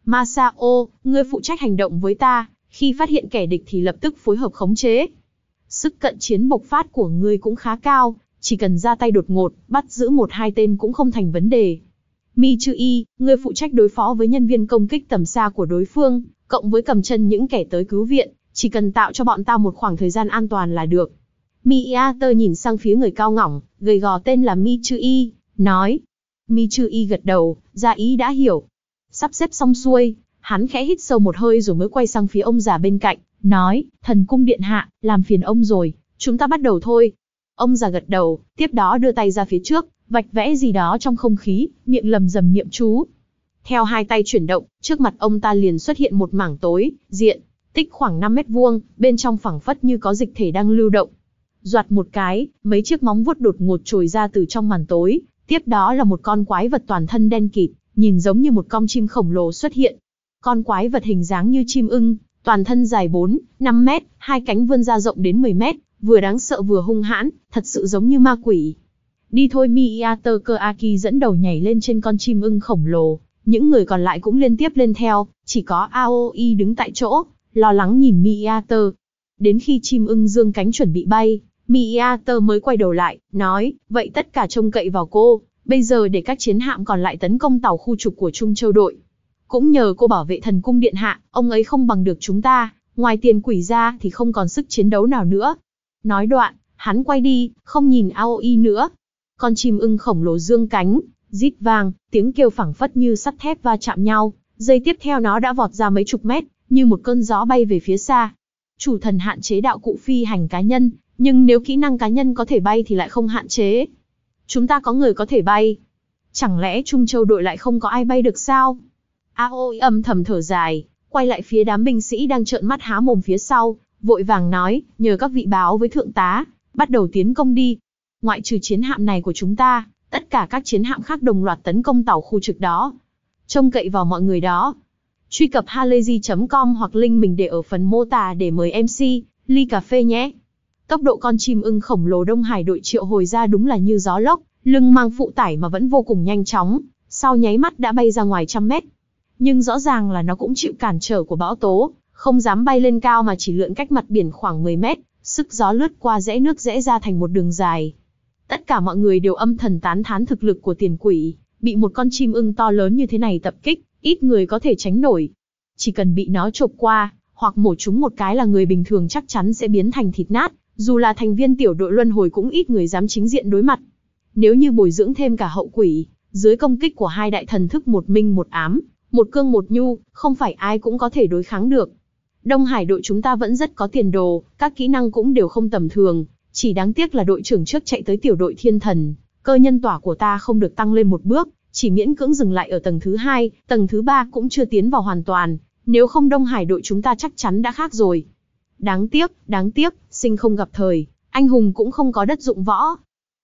Masao, ngươi phụ trách hành động với ta, khi phát hiện kẻ địch thì lập tức phối hợp khống chế. Sức cận chiến bộc phát của ngươi cũng khá cao, chỉ cần ra tay đột ngột, bắt giữ một hai tên cũng không thành vấn đề. Michui, ngươi phụ trách đối phó với nhân viên công kích tầm xa của đối phương, cộng với cầm chân những kẻ tới cứu viện, chỉ cần tạo cho bọn ta một khoảng thời gian an toàn là được. Meater nhìn sang phía người cao ngỏng, gầy gò tên là Michui, nói. Michui gật đầu, ra ý đã hiểu. Sắp xếp xong xuôi, hắn khẽ hít sâu một hơi rồi mới quay sang phía ông già bên cạnh, nói, thần cung điện hạ, làm phiền ông rồi, chúng ta bắt đầu thôi. Ông già gật đầu, tiếp đó đưa tay ra phía trước, vạch vẽ gì đó trong không khí, miệng lầm rầm niệm chú. Theo hai tay chuyển động, trước mặt ông ta liền xuất hiện một mảng tối, diện tích khoảng năm mét vuông, bên trong phẳng phất như có dịch thể đang lưu động. Doạt một cái, mấy chiếc móng vuốt đột ngột trồi ra từ trong màn tối, tiếp đó là một con quái vật toàn thân đen kịt, nhìn giống như một con chim khổng lồ xuất hiện. Con quái vật hình dáng như chim ưng, toàn thân dài bốn, năm mét, hai cánh vươn ra rộng đến mười mét, vừa đáng sợ vừa hung hãn, thật sự giống như ma quỷ. Đi thôi, Meater Keaki dẫn đầu nhảy lên trên con chim ưng khổng lồ, những người còn lại cũng liên tiếp lên theo, chỉ có Aoi đứng tại chỗ, lo lắng nhìn Meater. Đến khi chim ưng dương cánh chuẩn bị bay, Meater mới quay đầu lại, nói, vậy tất cả trông cậy vào cô, bây giờ để các chiến hạm còn lại tấn công tàu khu trục của Trung Châu đội. Cũng nhờ cô bảo vệ thần cung điện hạ, ông ấy không bằng được chúng ta, ngoài tiền quỷ ra thì không còn sức chiến đấu nào nữa. Nói đoạn, hắn quay đi, không nhìn Aoi nữa. Con chim ưng khổng lồ dương cánh, rít vang, tiếng kêu phảng phất như sắt thép va chạm nhau, giây tiếp theo nó đã vọt ra mấy chục mét, như một cơn gió bay về phía xa. Chủ thần hạn chế đạo cụ phi hành cá nhân, nhưng nếu kỹ năng cá nhân có thể bay thì lại không hạn chế. Chúng ta có người có thể bay. Chẳng lẽ Trung Châu đội lại không có ai bay được sao? Aoi âm thầm thở dài, quay lại phía đám binh sĩ đang trợn mắt há mồm phía sau, vội vàng nói, nhờ các vị báo với thượng tá, bắt đầu tiến công đi. Ngoại trừ chiến hạm này của chúng ta, tất cả các chiến hạm khác đồng loạt tấn công tàu khu trực đó. Trông cậy vào mọi người đó. Truy cập halayzi chấm com hoặc link mình để ở phần mô tả để mời em xê, ly cà phê nhé. Tốc độ con chim ưng khổng lồ Đông Hải đội triệu hồi ra đúng là như gió lốc, lưng mang phụ tải mà vẫn vô cùng nhanh chóng, sau nháy mắt đã bay ra ngoài trăm mét. Nhưng rõ ràng là nó cũng chịu cản trở của bão tố, không dám bay lên cao mà chỉ lượn cách mặt biển khoảng mười mét, sức gió lướt qua rẽ nước rẽ ra thành một đường dài. Tất cả mọi người đều âm thầm tán thán thực lực của tiền quỷ, bị một con chim ưng to lớn như thế này tập kích, ít người có thể tránh nổi. Chỉ cần bị nó chộp qua, hoặc mổ trúng một cái là người bình thường chắc chắn sẽ biến thành thịt nát, dù là thành viên tiểu đội luân hồi cũng ít người dám chính diện đối mặt. Nếu như bồi dưỡng thêm cả hậu quỷ, dưới công kích của hai đại thần thức một minh một ám, một cương một nhu, không phải ai cũng có thể đối kháng được. Đông Hải đội chúng ta vẫn rất có tiền đồ, các kỹ năng cũng đều không tầm thường, chỉ đáng tiếc là đội trưởng trước chạy tới tiểu đội thiên thần, cơ nhân tỏa của ta không được tăng lên một bước, chỉ miễn cưỡng dừng lại ở tầng thứ hai, tầng thứ ba cũng chưa tiến vào hoàn toàn, nếu không Đông Hải đội chúng ta chắc chắn đã khác rồi. Đáng tiếc, đáng tiếc, sinh không gặp thời, anh hùng cũng không có đất dụng võ.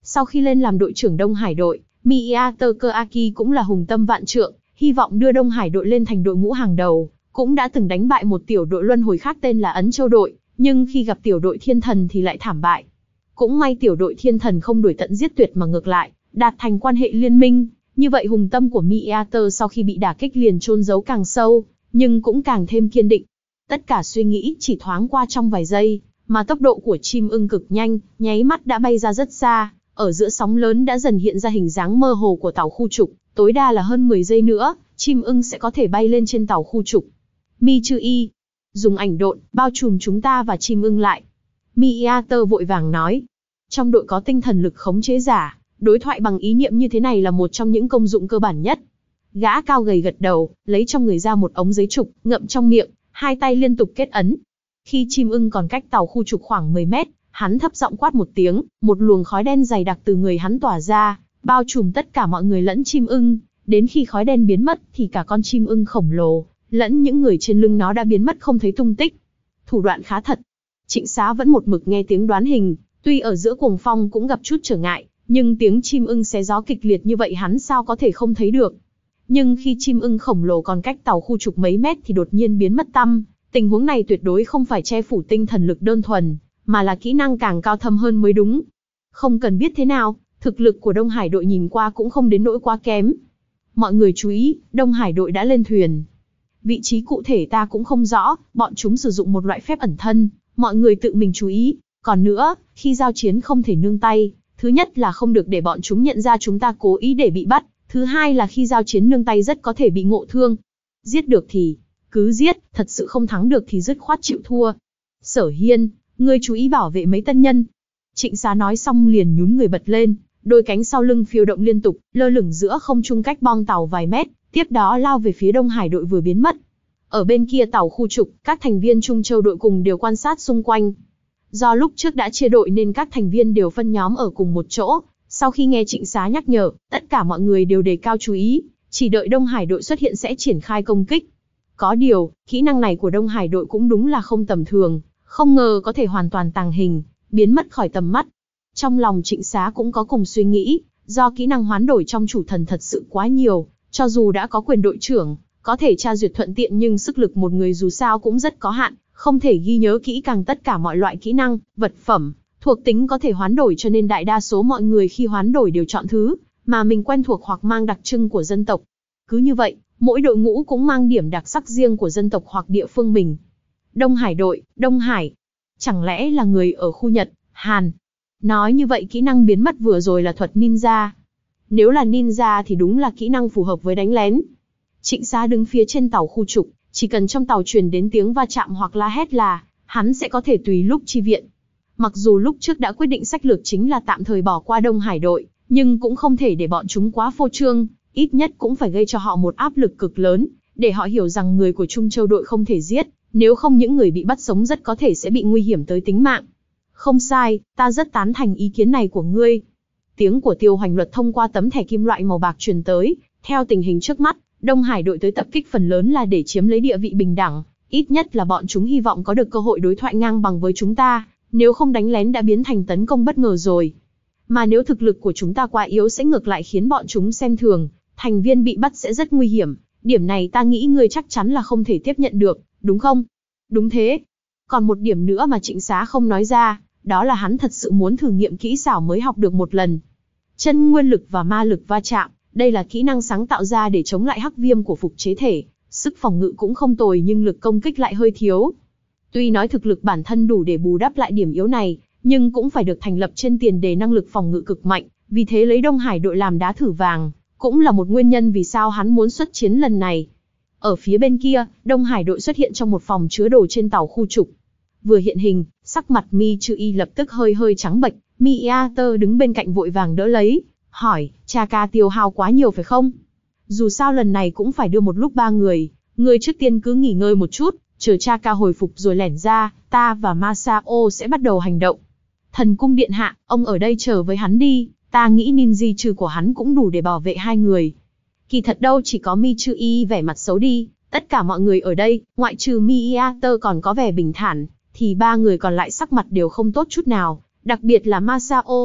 Sau khi lên làm đội trưởng Đông Hải đội, Miyato Keaki cũng là hùng tâm vạn trượng, hy vọng đưa Đông Hải đội lên thành đội ngũ hàng đầu, cũng đã từng đánh bại một tiểu đội luân hồi khác tên là Ấn Châu đội, nhưng khi gặp tiểu đội Thiên Thần thì lại thảm bại. Cũng may tiểu đội Thiên Thần không đuổi tận giết tuyệt mà ngược lại, đạt thành quan hệ liên minh, như vậy hùng tâm của Miyato sau khi bị đả kích liền chôn giấu càng sâu, nhưng cũng càng thêm kiên định. Tất cả suy nghĩ chỉ thoáng qua trong vài giây, mà tốc độ của chim ưng cực nhanh, nháy mắt đã bay ra rất xa, ở giữa sóng lớn đã dần hiện ra hình dáng mơ hồ của tàu khu trục, tối đa là hơn mười giây nữa, chim ưng sẽ có thể bay lên trên tàu khu trục. Michui, dùng ảnh độn, bao trùm chúng ta và chim ưng lại. Miyato vội vàng nói. Trong đội có tinh thần lực khống chế giả, đối thoại bằng ý niệm như thế này là một trong những công dụng cơ bản nhất. Gã cao gầy gật đầu, lấy trong người ra một ống giấy trục, ngậm trong miệng, hai tay liên tục kết ấn. Khi chim ưng còn cách tàu khu trục khoảng mười mét, hắn thấp giọng quát một tiếng, một luồng khói đen dày đặc từ người hắn tỏa ra, bao trùm tất cả mọi người lẫn chim ưng. Đến khi khói đen biến mất thì cả con chim ưng khổng lồ, lẫn những người trên lưng nó đã biến mất không thấy tung tích. Thủ đoạn khá thật. Trịnh Xá vẫn một mực nghe tiếng đoán hình, tuy ở giữa cuồng phong cũng gặp chút trở ngại, nhưng tiếng chim ưng xé gió kịch liệt như vậy hắn sao có thể không thấy được. Nhưng khi chim ưng khổng lồ còn cách tàu khu trục mấy mét thì đột nhiên biến mất tăm, tình huống này tuyệt đối không phải che phủ tinh thần lực đơn thuần, mà là kỹ năng càng cao thâm hơn mới đúng. Không cần biết thế nào, thực lực của Đông Hải đội nhìn qua cũng không đến nỗi quá kém. Mọi người chú ý, Đông Hải đội đã lên thuyền. Vị trí cụ thể ta cũng không rõ, bọn chúng sử dụng một loại phép ẩn thân, mọi người tự mình chú ý. Còn nữa, khi giao chiến không thể nương tay, thứ nhất là không được để bọn chúng nhận ra chúng ta cố ý để bị bắt, thứ hai là khi giao chiến nương tay rất có thể bị ngộ thương. Giết được thì cứ giết, thật sự không thắng được thì dứt khoát chịu thua. Sở Hiên, ngươi chú ý bảo vệ mấy tân nhân. Trịnh Xá nói xong liền nhún người bật lên, đôi cánh sau lưng phiêu động liên tục, lơ lửng giữa không trung cách bong tàu vài mét, tiếp đó lao về phía Đông Hải đội vừa biến mất. Ở bên kia tàu khu trục, các thành viên Trung Châu đội cùng đều quan sát xung quanh. Do lúc trước đã chia đội nên các thành viên đều phân nhóm ở cùng một chỗ, sau khi nghe Trịnh Xá nhắc nhở, tất cả mọi người đều đề cao chú ý, chỉ đợi Đông Hải đội xuất hiện sẽ triển khai công kích. Có điều, kỹ năng này của Đông Hải đội cũng đúng là không tầm thường, không ngờ có thể hoàn toàn tàng hình, biến mất khỏi tầm mắt. Trong lòng Trịnh Xá cũng có cùng suy nghĩ, do kỹ năng hoán đổi trong chủ thần thật sự quá nhiều, cho dù đã có quyền đội trưởng, có thể tra duyệt thuận tiện nhưng sức lực một người dù sao cũng rất có hạn, không thể ghi nhớ kỹ càng tất cả mọi loại kỹ năng, vật phẩm, thuộc tính có thể hoán đổi cho nên đại đa số mọi người khi hoán đổi đều chọn thứ mà mình quen thuộc hoặc mang đặc trưng của dân tộc. Cứ như vậy, mỗi đội ngũ cũng mang điểm đặc sắc riêng của dân tộc hoặc địa phương mình. Đông Hải đội, Đông Hải. Chẳng lẽ là người ở khu Nhật, Hàn? Nói như vậy kỹ năng biến mất vừa rồi là thuật ninja. Nếu là ninja thì đúng là kỹ năng phù hợp với đánh lén. Trịnh Xá đứng phía trên tàu khu trục, chỉ cần trong tàu truyền đến tiếng va chạm hoặc la hét là, hắn sẽ có thể tùy lúc chi viện. Mặc dù lúc trước đã quyết định sách lược chính là tạm thời bỏ qua Đông Hải đội, nhưng cũng không thể để bọn chúng quá phô trương, ít nhất cũng phải gây cho họ một áp lực cực lớn, để họ hiểu rằng người của Trung Châu đội không thể giết, nếu không những người bị bắt sống rất có thể sẽ bị nguy hiểm tới tính mạng. Không sai, ta rất tán thành ý kiến này của ngươi. Tiếng của Tiêu Hoành Luật thông qua tấm thẻ kim loại màu bạc truyền tới, theo tình hình trước mắt, Đông Hải đội tới tập kích phần lớn là để chiếm lấy địa vị bình đẳng, ít nhất là bọn chúng hy vọng có được cơ hội đối thoại ngang bằng với chúng ta, nếu không đánh lén đã biến thành tấn công bất ngờ rồi. Mà nếu thực lực của chúng ta quá yếu sẽ ngược lại khiến bọn chúng xem thường, thành viên bị bắt sẽ rất nguy hiểm, điểm này ta nghĩ ngươi chắc chắn là không thể tiếp nhận được, đúng không? Đúng thế. Còn một điểm nữa mà Trịnh Xá không nói ra, đó là hắn thật sự muốn thử nghiệm kỹ xảo mới học được một lần. Chân nguyên lực và ma lực va chạm, đây là kỹ năng sáng tạo ra để chống lại hắc viêm của phục chế thể, sức phòng ngự cũng không tồi nhưng lực công kích lại hơi thiếu. Tuy nói thực lực bản thân đủ để bù đắp lại điểm yếu này, nhưng cũng phải được thành lập trên tiền đề năng lực phòng ngự cực mạnh, vì thế lấy Đông Hải đội làm đá thử vàng, cũng là một nguyên nhân vì sao hắn muốn xuất chiến lần này. Ở phía bên kia, Đông Hải đội xuất hiện trong một phòng chứa đồ trên tàu khu trục. Vừa hiện hình, sắc mặt Michui lập tức hơi hơi trắng bệch, Miyato đứng bên cạnh vội vàng đỡ lấy, hỏi, cha ca tiêu hao quá nhiều phải không? Dù sao lần này cũng phải đưa một lúc ba người, người trước tiên cứ nghỉ ngơi một chút, chờ cha ca hồi phục rồi lẻn ra, ta và Masao sẽ bắt đầu hành động. Thần cung điện hạ, ông ở đây chờ với hắn đi, ta nghĩ ninja trừ của hắn cũng đủ để bảo vệ hai người. Kỳ thật đâu chỉ có Michui vẻ mặt xấu đi, tất cả mọi người ở đây, ngoại trừ Miyato còn có vẻ bình thản, thì ba người còn lại sắc mặt đều không tốt chút nào, đặc biệt là Masao.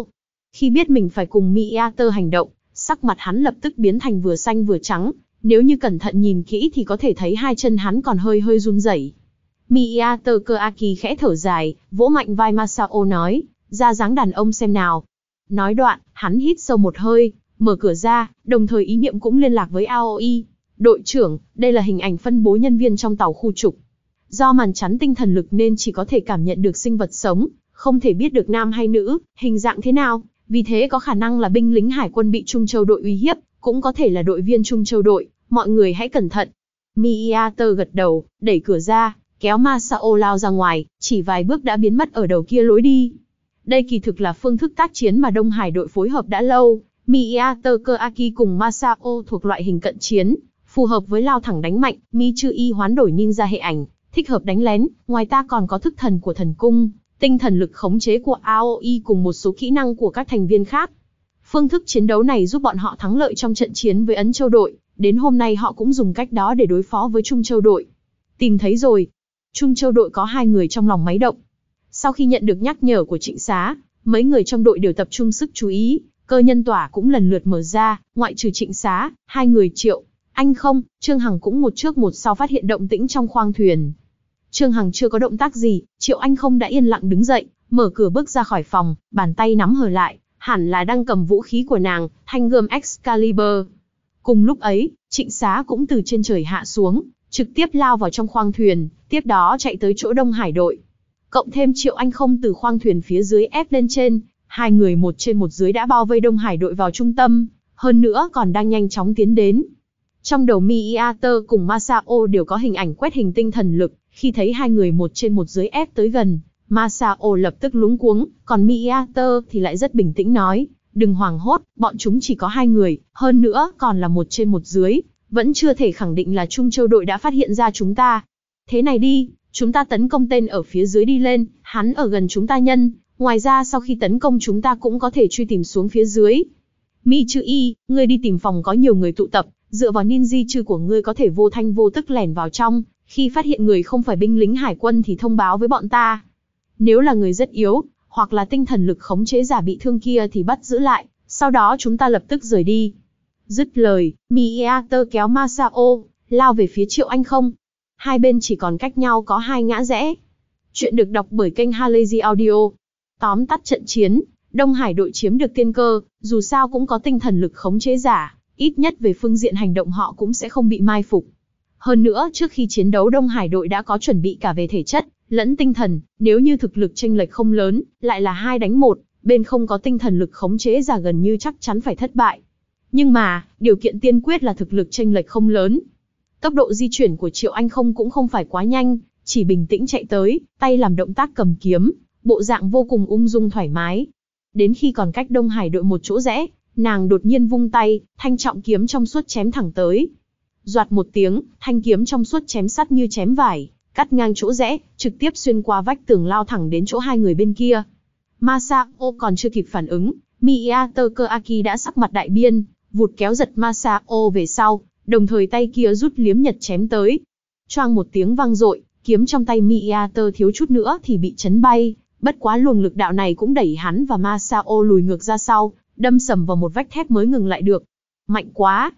Khi biết mình phải cùng Meater hành động, sắc mặt hắn lập tức biến thành vừa xanh vừa trắng, nếu như cẩn thận nhìn kỹ thì có thể thấy hai chân hắn còn hơi hơi run rẩy. Meater Keaki khẽ thở dài, vỗ mạnh vai Masao nói, ra dáng đàn ông xem nào. Nói đoạn, hắn hít sâu một hơi, mở cửa ra, đồng thời ý niệm cũng liên lạc với Aoi. Đội trưởng, đây là hình ảnh phân bố nhân viên trong tàu khu trục. Do màn chắn tinh thần lực nên chỉ có thể cảm nhận được sinh vật sống, không thể biết được nam hay nữ, hình dạng thế nào, vì thế có khả năng là binh lính hải quân bị Trung Châu đội uy hiếp, cũng có thể là đội viên Trung Châu đội, mọi người hãy cẩn thận. Meater gật đầu, đẩy cửa ra, kéo Masao lao ra ngoài, chỉ vài bước đã biến mất ở đầu kia lối đi. Đây kỳ thực là phương thức tác chiến mà Đông Hải đội phối hợp đã lâu. Meater Keaki cùng Masao thuộc loại hình cận chiến, phù hợp với lao thẳng đánh mạnh. Michui hoán đổi ninja hệ ảnh, thích hợp đánh lén. Ngoài ta còn có thức thần của thần cung, tinh thần lực khống chế của Aoi cùng một số kỹ năng của các thành viên khác. Phương thức chiến đấu này giúp bọn họ thắng lợi trong trận chiến với Ấn Châu đội. Đến hôm nay họ cũng dùng cách đó để đối phó với Trung Châu đội. Tìm thấy rồi. Trung Châu đội có hai người trong lòng máy động. Sau khi nhận được nhắc nhở của Trịnh Xá, mấy người trong đội đều tập trung sức chú ý, cơ nhân tỏa cũng lần lượt mở ra, ngoại trừ Trịnh Xá, hai người Triệu Anh Không, Trương Hằng cũng một trước một sau phát hiện động tĩnh trong khoang thuyền. Trương Hằng chưa có động tác gì, Triệu Anh Không đã yên lặng đứng dậy, mở cửa bước ra khỏi phòng, bàn tay nắm hờ lại, hẳn là đang cầm vũ khí của nàng, thanh gươm Excalibur. Cùng lúc ấy, Trịnh Xá cũng từ trên trời hạ xuống, trực tiếp lao vào trong khoang thuyền, tiếp đó chạy tới chỗ Đông Hải đội. Cộng thêm Triệu Anh Không từ khoang thuyền phía dưới ép lên trên, hai người một trên một dưới đã bao vây Đông Hải đội vào trung tâm, hơn nữa còn đang nhanh chóng tiến đến. Trong đầu Meater cùng Masao đều có hình ảnh quét hình tinh thần lực, khi thấy hai người một trên một dưới ép tới gần, Masao lập tức luống cuống, còn Meater thì lại rất bình tĩnh nói, đừng hoảng hốt, bọn chúng chỉ có hai người, hơn nữa còn là một trên một dưới, vẫn chưa thể khẳng định là Trung Châu đội đã phát hiện ra chúng ta. Thế này đi, chúng ta tấn công tên ở phía dưới đi lên, hắn ở gần chúng ta nhân, ngoài ra sau khi tấn công chúng ta cũng có thể truy tìm xuống phía dưới. Michui, ngươi đi tìm phòng có nhiều người tụ tập, dựa vào ninjitsu của ngươi có thể vô thanh vô tức lẻn vào trong, khi phát hiện người không phải binh lính hải quân thì thông báo với bọn ta. Nếu là người rất yếu, hoặc là tinh thần lực khống chế giả bị thương kia thì bắt giữ lại, sau đó chúng ta lập tức rời đi. Dứt lời, Meater kéo Masao, lao về phía Triệu Anh Không. Hai bên chỉ còn cách nhau có hai ngã rẽ. Chuyện được đọc bởi kênh Halazy Audio. Tóm tắt trận chiến, Đông Hải đội chiếm được tiên cơ, dù sao cũng có tinh thần lực khống chế giả, ít nhất về phương diện hành động họ cũng sẽ không bị mai phục. Hơn nữa, trước khi chiến đấu Đông Hải đội đã có chuẩn bị cả về thể chất, lẫn tinh thần, nếu như thực lực chênh lệch không lớn, lại là hai đánh một, bên không có tinh thần lực khống chế giả gần như chắc chắn phải thất bại. Nhưng mà, điều kiện tiên quyết là thực lực chênh lệch không lớn. Tốc độ di chuyển của Triệu Anh Không cũng không phải quá nhanh, chỉ bình tĩnh chạy tới, tay làm động tác cầm kiếm, bộ dạng vô cùng ung dung thoải mái. Đến khi còn cách Đông Hải đội một chỗ rẽ, nàng đột nhiên vung tay, thanh trọng kiếm trong suốt chém thẳng tới. Doạt một tiếng, thanh kiếm trong suốt chém sắt như chém vải, cắt ngang chỗ rẽ, trực tiếp xuyên qua vách tường lao thẳng đến chỗ hai người bên kia. Masao còn chưa kịp phản ứng, Meater Keaki đã sắc mặt đại biên, vụt kéo giật Masao về sau, đồng thời tay kia rút liếm nhật chém tới. Choang một tiếng vang dội, kiếm trong tay Meater thiếu chút nữa thì bị chấn bay, bất quá luồng lực đạo này cũng đẩy hắn và Masao lùi ngược ra sau, đâm sầm vào một vách thép mới ngừng lại được. Mạnh quá!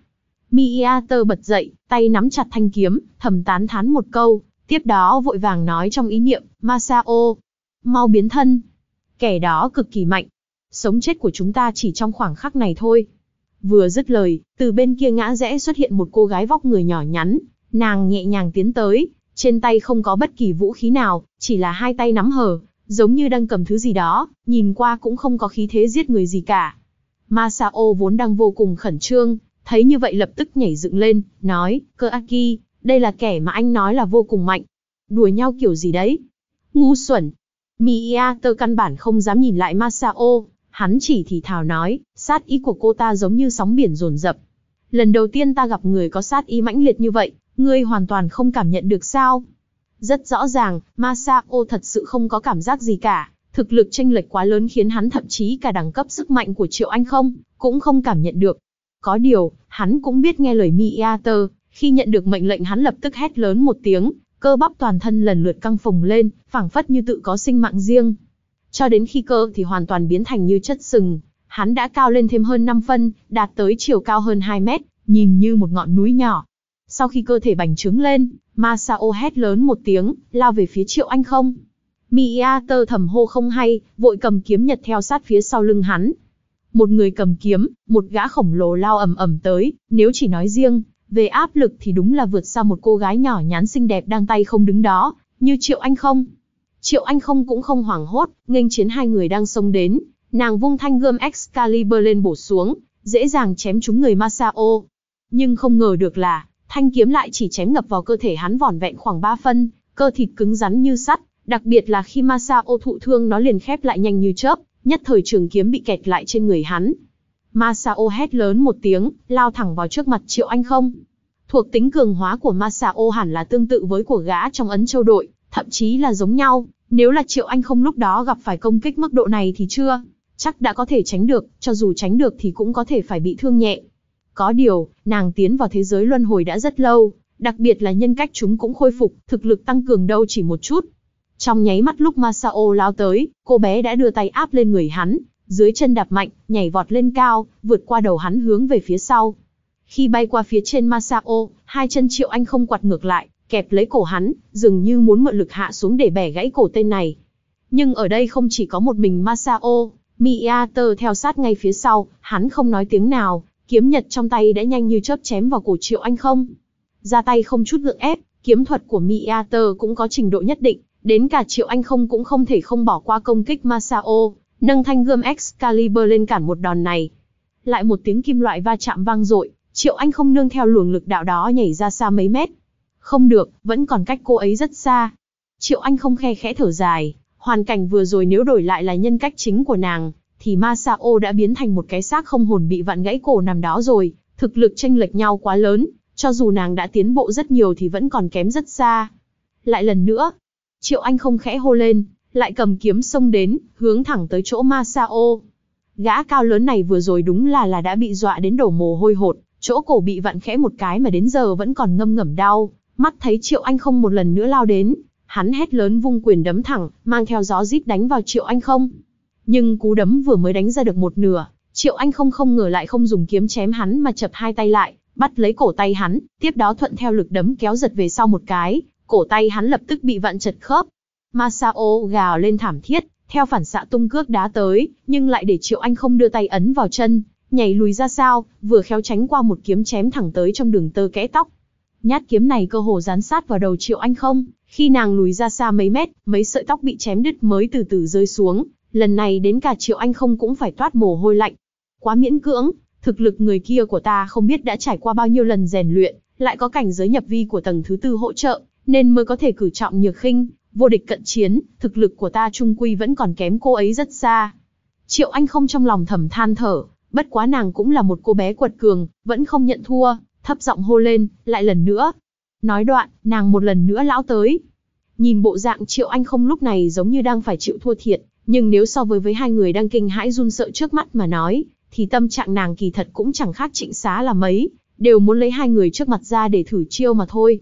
Meater bật dậy, tay nắm chặt thanh kiếm, thầm tán thán một câu, tiếp đó vội vàng nói trong ý niệm, Masao, mau biến thân. Kẻ đó cực kỳ mạnh. Sống chết của chúng ta chỉ trong khoảng khắc này thôi. Vừa dứt lời, từ bên kia ngã rẽ xuất hiện một cô gái vóc người nhỏ nhắn, nàng nhẹ nhàng tiến tới, trên tay không có bất kỳ vũ khí nào, chỉ là hai tay nắm hờ, giống như đang cầm thứ gì đó, nhìn qua cũng không có khí thế giết người gì cả. Masao vốn đang vô cùng khẩn trương, thấy như vậy lập tức nhảy dựng lên, nói, Keaki, đây là kẻ mà anh nói là vô cùng mạnh. Đùa nhau kiểu gì đấy? Ngu xuẩn. Meater căn bản không dám nhìn lại Masao, hắn chỉ thì thào nói, sát ý của cô ta giống như sóng biển dồn dập. Lần đầu tiên ta gặp người có sát ý mãnh liệt như vậy, ngươi hoàn toàn không cảm nhận được sao? Rất rõ ràng, Masao thật sự không có cảm giác gì cả, thực lực chênh lệch quá lớn khiến hắn thậm chí cả đẳng cấp sức mạnh của Triệu Anh Không, cũng không cảm nhận được. Có điều, hắn cũng biết nghe lời Meater, khi nhận được mệnh lệnh hắn lập tức hét lớn một tiếng, cơ bắp toàn thân lần lượt căng phồng lên, phảng phất như tự có sinh mạng riêng. Cho đến khi cơ thì hoàn toàn biến thành như chất sừng, hắn đã cao lên thêm hơn năm phân, đạt tới chiều cao hơn hai mét, nhìn như một ngọn núi nhỏ. Sau khi cơ thể bành trướng lên, Masao hét lớn một tiếng, lao về phía Triệu Anh Không. Miyato thầm hô không hay, vội cầm kiếm nhật theo sát phía sau lưng hắn. Một người cầm kiếm, một gã khổng lồ lao ầm ầm tới, nếu chỉ nói riêng về áp lực thì đúng là vượt xa một cô gái nhỏ nhắn xinh đẹp đang tay không đứng đó, như Triệu Anh Không. Triệu Anh Không cũng không hoảng hốt, nghênh chiến hai người đang xông đến, nàng vung thanh gươm Excalibur lên bổ xuống, dễ dàng chém trúng người Masao. Nhưng không ngờ được là, thanh kiếm lại chỉ chém ngập vào cơ thể hắn vỏn vẹn khoảng ba phân, cơ thịt cứng rắn như sắt, đặc biệt là khi Masao thụ thương nó liền khép lại nhanh như chớp, nhất thời trường kiếm bị kẹt lại trên người hắn. Masao hét lớn một tiếng, lao thẳng vào trước mặt Triệu Anh Không. Thuộc tính cường hóa của Masao hẳn là tương tự với của gã trong Ấn Châu đội, thậm chí là giống nhau, nếu là Triệu Anh Không lúc đó gặp phải công kích mức độ này thì chưa chắc đã có thể tránh được, cho dù tránh được thì cũng có thể phải bị thương nhẹ. Có điều, nàng tiến vào thế giới luân hồi đã rất lâu, đặc biệt là nhân cách chúng cũng khôi phục, thực lực tăng cường đâu chỉ một chút. Trong nháy mắt lúc Masao lao tới, cô bé đã đưa tay áp lên người hắn, dưới chân đạp mạnh, nhảy vọt lên cao, vượt qua đầu hắn hướng về phía sau. Khi bay qua phía trên Masao, hai chân Triệu Anh Không quặt ngược lại, kẹp lấy cổ hắn, dường như muốn mượn lực hạ xuống để bẻ gãy cổ tên này. Nhưng ở đây không chỉ có một mình Masao, Miyato theo sát ngay phía sau, hắn không nói tiếng nào, kiếm nhật trong tay đã nhanh như chớp chém vào cổ Triệu Anh Không. Ra tay không chút gượng ép, kiếm thuật của Miyato cũng có trình độ nhất định, đến cả Triệu Anh Không cũng không thể không bỏ qua công kích Masao, nâng thanh gươm Excalibur lên cản một đòn này. Lại một tiếng kim loại va chạm vang dội, Triệu Anh Không nương theo luồng lực đạo đó nhảy ra xa mấy mét. Không được, vẫn còn cách cô ấy rất xa. Triệu Anh Không khe khẽ thở dài, hoàn cảnh vừa rồi nếu đổi lại là nhân cách chính của nàng, thì Masao đã biến thành một cái xác không hồn bị vặn gãy cổ nằm đó rồi, thực lực chênh lệch nhau quá lớn, cho dù nàng đã tiến bộ rất nhiều thì vẫn còn kém rất xa. Lại lần nữa, Triệu Anh Không khẽ hô lên, lại cầm kiếm xông đến, hướng thẳng tới chỗ Masao. Gã cao lớn này vừa rồi đúng là là đã bị dọa đến đổ mồ hôi hột, chỗ cổ bị vặn khẽ một cái mà đến giờ vẫn còn ngâm ngẩm đau. Mắt thấy Triệu Anh Không một lần nữa lao đến, hắn hét lớn vung quyền đấm thẳng, mang theo gió rít đánh vào Triệu Anh Không. Nhưng cú đấm vừa mới đánh ra được một nửa, Triệu Anh Không không ngờ lại không dùng kiếm chém hắn mà chập hai tay lại, bắt lấy cổ tay hắn, tiếp đó thuận theo lực đấm kéo giật về sau một cái, cổ tay hắn lập tức bị vặn chật khớp. Masao gào lên thảm thiết, theo phản xạ tung cước đá tới, nhưng lại để Triệu Anh Không đưa tay ấn vào chân, nhảy lùi ra sao, vừa khéo tránh qua một kiếm chém thẳng tới trong đường tơ kẽ tóc. Nhát kiếm này cơ hồ dán sát vào đầu Triệu Anh Không, khi nàng lùi ra xa mấy mét, mấy sợi tóc bị chém đứt mới từ từ rơi xuống, lần này đến cả Triệu Anh Không cũng phải toát mồ hôi lạnh. Quá miễn cưỡng, thực lực người kia của ta không biết đã trải qua bao nhiêu lần rèn luyện, lại có cảnh giới nhập vi của tầng thứ tư hỗ trợ, nên mới có thể cử trọng nhược khinh, vô địch cận chiến, thực lực của ta chung quy vẫn còn kém cô ấy rất xa. Triệu Anh Không trong lòng thầm than thở, bất quá nàng cũng là một cô bé quật cường, vẫn không nhận thua, thấp giọng hô lên, lại lần nữa. Nói đoạn, nàng một lần nữa lão tới. Nhìn bộ dạng Triệu Anh Không lúc này giống như đang phải chịu thua thiệt, nhưng nếu so với với hai người đang kinh hãi run sợ trước mắt mà nói, thì tâm trạng nàng kỳ thật cũng chẳng khác Trịnh Xá là mấy, đều muốn lấy hai người trước mặt ra để thử chiêu mà thôi.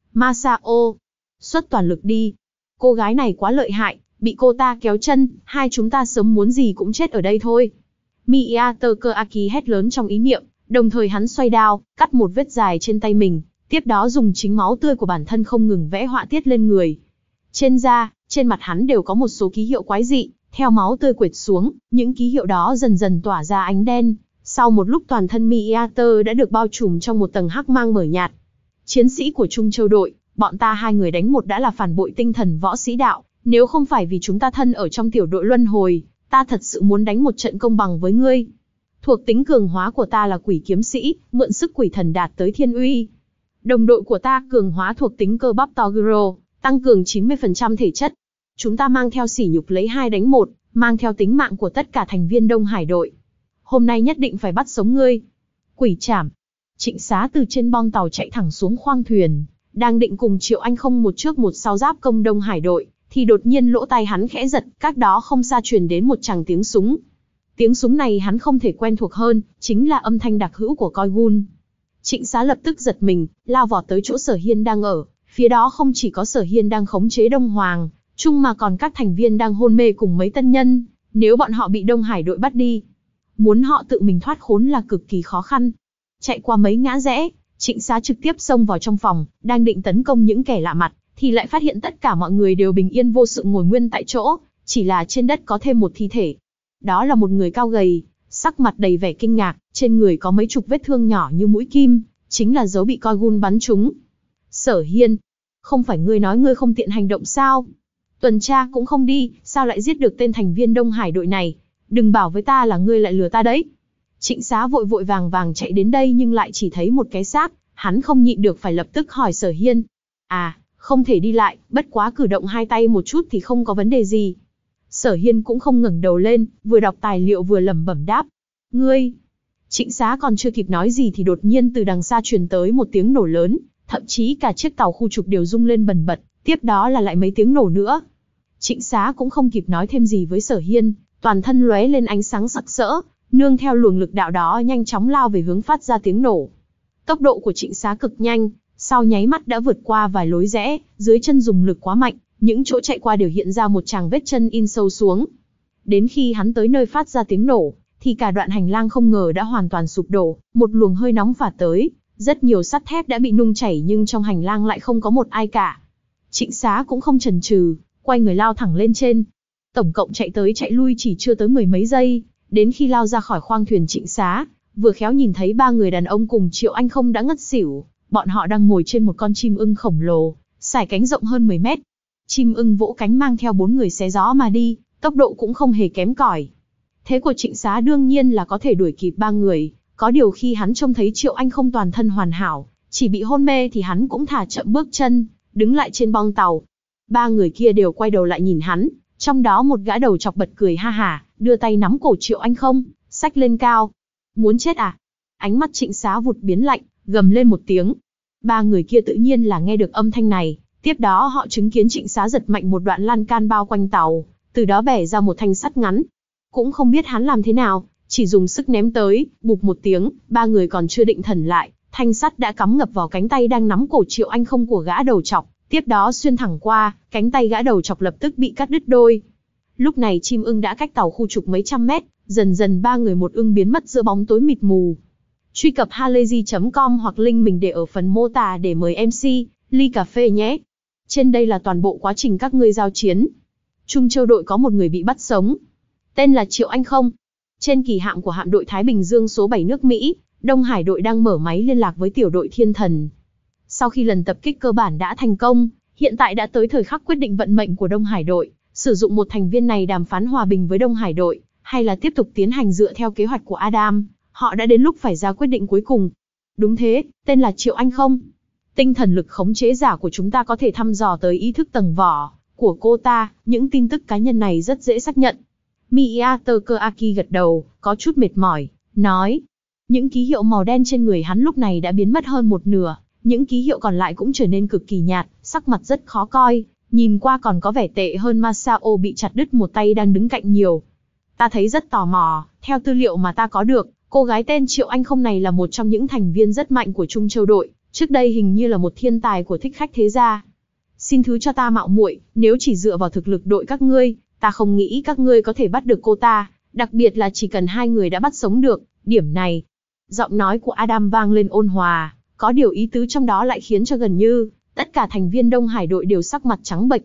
Masao, xuất toàn lực đi. Cô gái này quá lợi hại, bị cô ta kéo chân, hai chúng ta sớm muốn gì cũng chết ở đây thôi. Miyato Aki hét lớn trong ý niệm, đồng thời hắn xoay đao, cắt một vết dài trên tay mình, tiếp đó dùng chính máu tươi của bản thân không ngừng vẽ họa tiết lên người. Trên da, trên mặt hắn đều có một số ký hiệu quái dị, theo máu tươi quệt xuống, những ký hiệu đó dần dần tỏa ra ánh đen. Sau một lúc toàn thân Miyato đã được bao trùm trong một tầng hắc mang mờ nhạt. Chiến sĩ của Trung Châu đội, bọn ta hai người đánh một đã là phản bội tinh thần võ sĩ đạo, nếu không phải vì chúng ta thân ở trong tiểu đội luân hồi, ta thật sự muốn đánh một trận công bằng với ngươi. Thuộc tính cường hóa của ta là quỷ kiếm sĩ, mượn sức quỷ thần đạt tới thiên uy. Đồng đội của ta cường hóa thuộc tính cơ bắp Toguro, tăng cường chín mươi phần trăm thể chất. Chúng ta mang theo sỉ nhục lấy hai đánh một, mang theo tính mạng của tất cả thành viên Đông Hải đội. Hôm nay nhất định phải bắt sống ngươi. Quỷ trảm. Trịnh Xá từ trên bong tàu chạy thẳng xuống khoang thuyền, đang định cùng Triệu Anh Không một trước một sau giáp công Đông Hải đội, thì đột nhiên lỗ tai hắn khẽ giật, cách đó không xa truyền đến một tràng tiếng súng. Tiếng súng này hắn không thể quen thuộc hơn, chính là âm thanh đặc hữu của Coi Gun. Trịnh Xá lập tức giật mình, lao vọt tới chỗ Sở Hiên đang ở, phía đó không chỉ có Sở Hiên đang khống chế Đông Hoàng, chung mà còn các thành viên đang hôn mê cùng mấy tân nhân, nếu bọn họ bị Đông Hải đội bắt đi. muốn họ tự mình thoát khốn là cực kỳ khó khăn. Chạy qua mấy ngã rẽ, Trịnh Xá trực tiếp xông vào trong phòng, đang định tấn công những kẻ lạ mặt, thì lại phát hiện tất cả mọi người đều bình yên vô sự ngồi nguyên tại chỗ, chỉ là trên đất có thêm một thi thể. Đó là một người cao gầy, sắc mặt đầy vẻ kinh ngạc, trên người có mấy chục vết thương nhỏ như mũi kim, chính là dấu bị coi gun bắn trúng. Sở Hiên, không phải ngươi nói ngươi không tiện hành động sao? Tuần tra cũng không đi, sao lại giết được tên thành viên Đông Hải đội này? Đừng bảo với ta là ngươi lại lừa ta đấy. Trịnh Xá vội vội vàng vàng chạy đến đây nhưng lại chỉ thấy một cái xác, hắn không nhịn được phải lập tức hỏi Sở Hiên. À, không thể đi lại, bất quá cử động hai tay một chút thì không có vấn đề gì. Sở Hiên cũng không ngẩng đầu lên, vừa đọc tài liệu vừa lẩm bẩm đáp. Ngươi! Trịnh Xá còn chưa kịp nói gì thì đột nhiên từ đằng xa truyền tới một tiếng nổ lớn, thậm chí cả chiếc tàu khu trục đều rung lên bần bật, tiếp đó là lại mấy tiếng nổ nữa. Trịnh Xá cũng không kịp nói thêm gì với Sở Hiên, toàn thân lóe lên ánh sáng sặc sỡ, nương theo luồng lực đạo đó nhanh chóng lao về hướng phát ra tiếng nổ. Tốc độ của Trịnh Xá cực nhanh, sau nháy mắt đã vượt qua vài lối rẽ, dưới chân dùng lực quá mạnh, những chỗ chạy qua đều hiện ra một tràng vết chân in sâu xuống. Đến khi hắn tới nơi phát ra tiếng nổ, thì cả đoạn hành lang không ngờ đã hoàn toàn sụp đổ, một luồng hơi nóng phả tới, rất nhiều sắt thép đã bị nung chảy nhưng trong hành lang lại không có một ai cả. Trịnh Xá cũng không chần chừ, quay người lao thẳng lên trên. Tổng cộng chạy tới chạy lui chỉ chưa tới mười mấy giây, đến khi lao ra khỏi khoang thuyền Trịnh Xá, vừa khéo nhìn thấy ba người đàn ông cùng Triệu Anh Không đã ngất xỉu, bọn họ đang ngồi trên một con chim ưng khổng lồ, sải cánh rộng hơn mười mét. Chim ưng vỗ cánh mang theo bốn người xé gió mà đi, tốc độ cũng không hề kém cỏi. Thế của Trịnh Xá đương nhiên là có thể đuổi kịp ba người, có điều khi hắn trông thấy Triệu Anh Không toàn thân hoàn hảo, chỉ bị hôn mê thì hắn cũng thả chậm bước chân, đứng lại trên bong tàu. Ba người kia đều quay đầu lại nhìn hắn, trong đó một gã đầu chọc bật cười ha hả, đưa tay nắm cổ Triệu Anh Không, xách lên cao. Muốn chết à? Ánh mắt Trịnh Xá vụt biến lạnh, gầm lên một tiếng. Ba người kia tự nhiên là nghe được âm thanh này, tiếp đó họ chứng kiến Trịnh Xá giật mạnh một đoạn lan can bao quanh tàu, từ đó bẻ ra một thanh sắt ngắn. Cũng không biết hắn làm thế nào, chỉ dùng sức ném tới, bụp một tiếng, ba người còn chưa định thần lại, thanh sắt đã cắm ngập vào cánh tay đang nắm cổ Triệu Anh Không của gã đầu chọc, tiếp đó xuyên thẳng qua, cánh tay gã đầu chọc lập tức bị cắt đứt đôi. Lúc này chim ưng đã cách tàu khu trục mấy trăm mét, dần dần ba người một ưng biến mất giữa bóng tối mịt mù. Truy cập halayzi chấm com hoặc link mình để ở phần mô tả để mời em xê, ly cà phê nhé. Trên đây là toàn bộ quá trình các ngươi giao chiến. Trung Châu đội có một người bị bắt sống. Tên là Triệu Anh Không. Trên kỳ hạm của hạm đội Thái Bình Dương số bảy nước Mỹ, Đông Hải đội đang mở máy liên lạc với tiểu đội Thiên Thần. Sau khi lần tập kích cơ bản đã thành công, hiện tại đã tới thời khắc quyết định vận mệnh của Đông Hải đội, sử dụng một thành viên này đàm phán hòa bình với Đông Hải đội, hay là tiếp tục tiến hành dựa theo kế hoạch của Adam, họ đã đến lúc phải ra quyết định cuối cùng. Đúng thế, tên là Triệu Anh Không. Tinh thần lực khống chế giả của chúng ta có thể thăm dò tới ý thức tầng vỏ của cô ta, những tin tức cá nhân này rất dễ xác nhận. Miyataka gật đầu, có chút mệt mỏi, nói. Những ký hiệu màu đen trên người hắn lúc này đã biến mất hơn một nửa, những ký hiệu còn lại cũng trở nên cực kỳ nhạt, sắc mặt rất khó coi, nhìn qua còn có vẻ tệ hơn Masao bị chặt đứt một tay đang đứng cạnh nhiều. Ta thấy rất tò mò, theo tư liệu mà ta có được, cô gái tên Triệu Anh Không này là một trong những thành viên rất mạnh của Trung Châu đội, trước đây hình như là một thiên tài của Thích Khách thế gia. Xin thứ cho ta mạo muội, nếu chỉ dựa vào thực lực đội các ngươi, ta không nghĩ các ngươi có thể bắt được cô ta, đặc biệt là chỉ cần hai người đã bắt sống được, điểm này. Giọng nói của Adam vang lên ôn hòa, có điều ý tứ trong đó lại khiến cho gần như tất cả thành viên Đông Hải đội đều sắc mặt trắng bệch.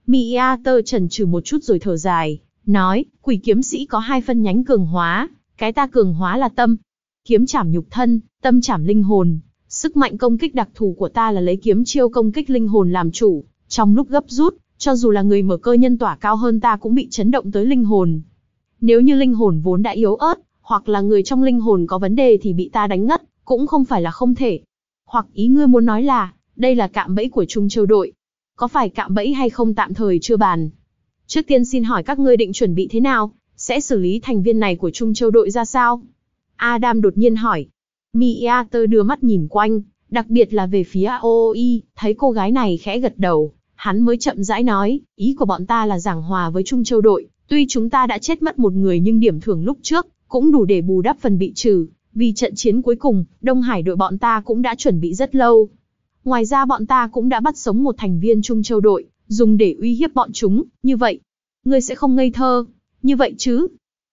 Miyato chần chừ một chút rồi thở dài, nói, Quỷ kiếm sĩ có hai phân nhánh cường hóa, cái ta cường hóa là tâm. Kiếm chảm nhục thân, tâm chảm linh hồn. Sức mạnh công kích đặc thù của ta là lấy kiếm chiêu công kích linh hồn làm chủ, trong lúc gấp rút, cho dù là người mở cơ nhân tỏa cao hơn ta cũng bị chấn động tới linh hồn. Nếu như linh hồn vốn đã yếu ớt, hoặc là người trong linh hồn có vấn đề thì bị ta đánh ngất, cũng không phải là không thể. Hoặc ý ngươi muốn nói là, đây là cạm bẫy của Trung Châu đội. Có phải cạm bẫy hay không tạm thời chưa bàn. Trước tiên xin hỏi các ngươi định chuẩn bị thế nào, sẽ xử lý thành viên này của Trung Châu đội ra sao? Adam đột nhiên hỏi. Miyato đưa mắt nhìn quanh, đặc biệt là về phía Aoi, thấy cô gái này khẽ gật đầu, hắn mới chậm rãi nói, ý của bọn ta là giảng hòa với Trung Châu đội, tuy chúng ta đã chết mất một người nhưng điểm thưởng lúc trước cũng đủ để bù đắp phần bị trừ, vì trận chiến cuối cùng, Đông Hải đội bọn ta cũng đã chuẩn bị rất lâu. Ngoài ra bọn ta cũng đã bắt sống một thành viên Trung Châu đội, dùng để uy hiếp bọn chúng, như vậy, ngươi sẽ không ngây thơ, như vậy chứ?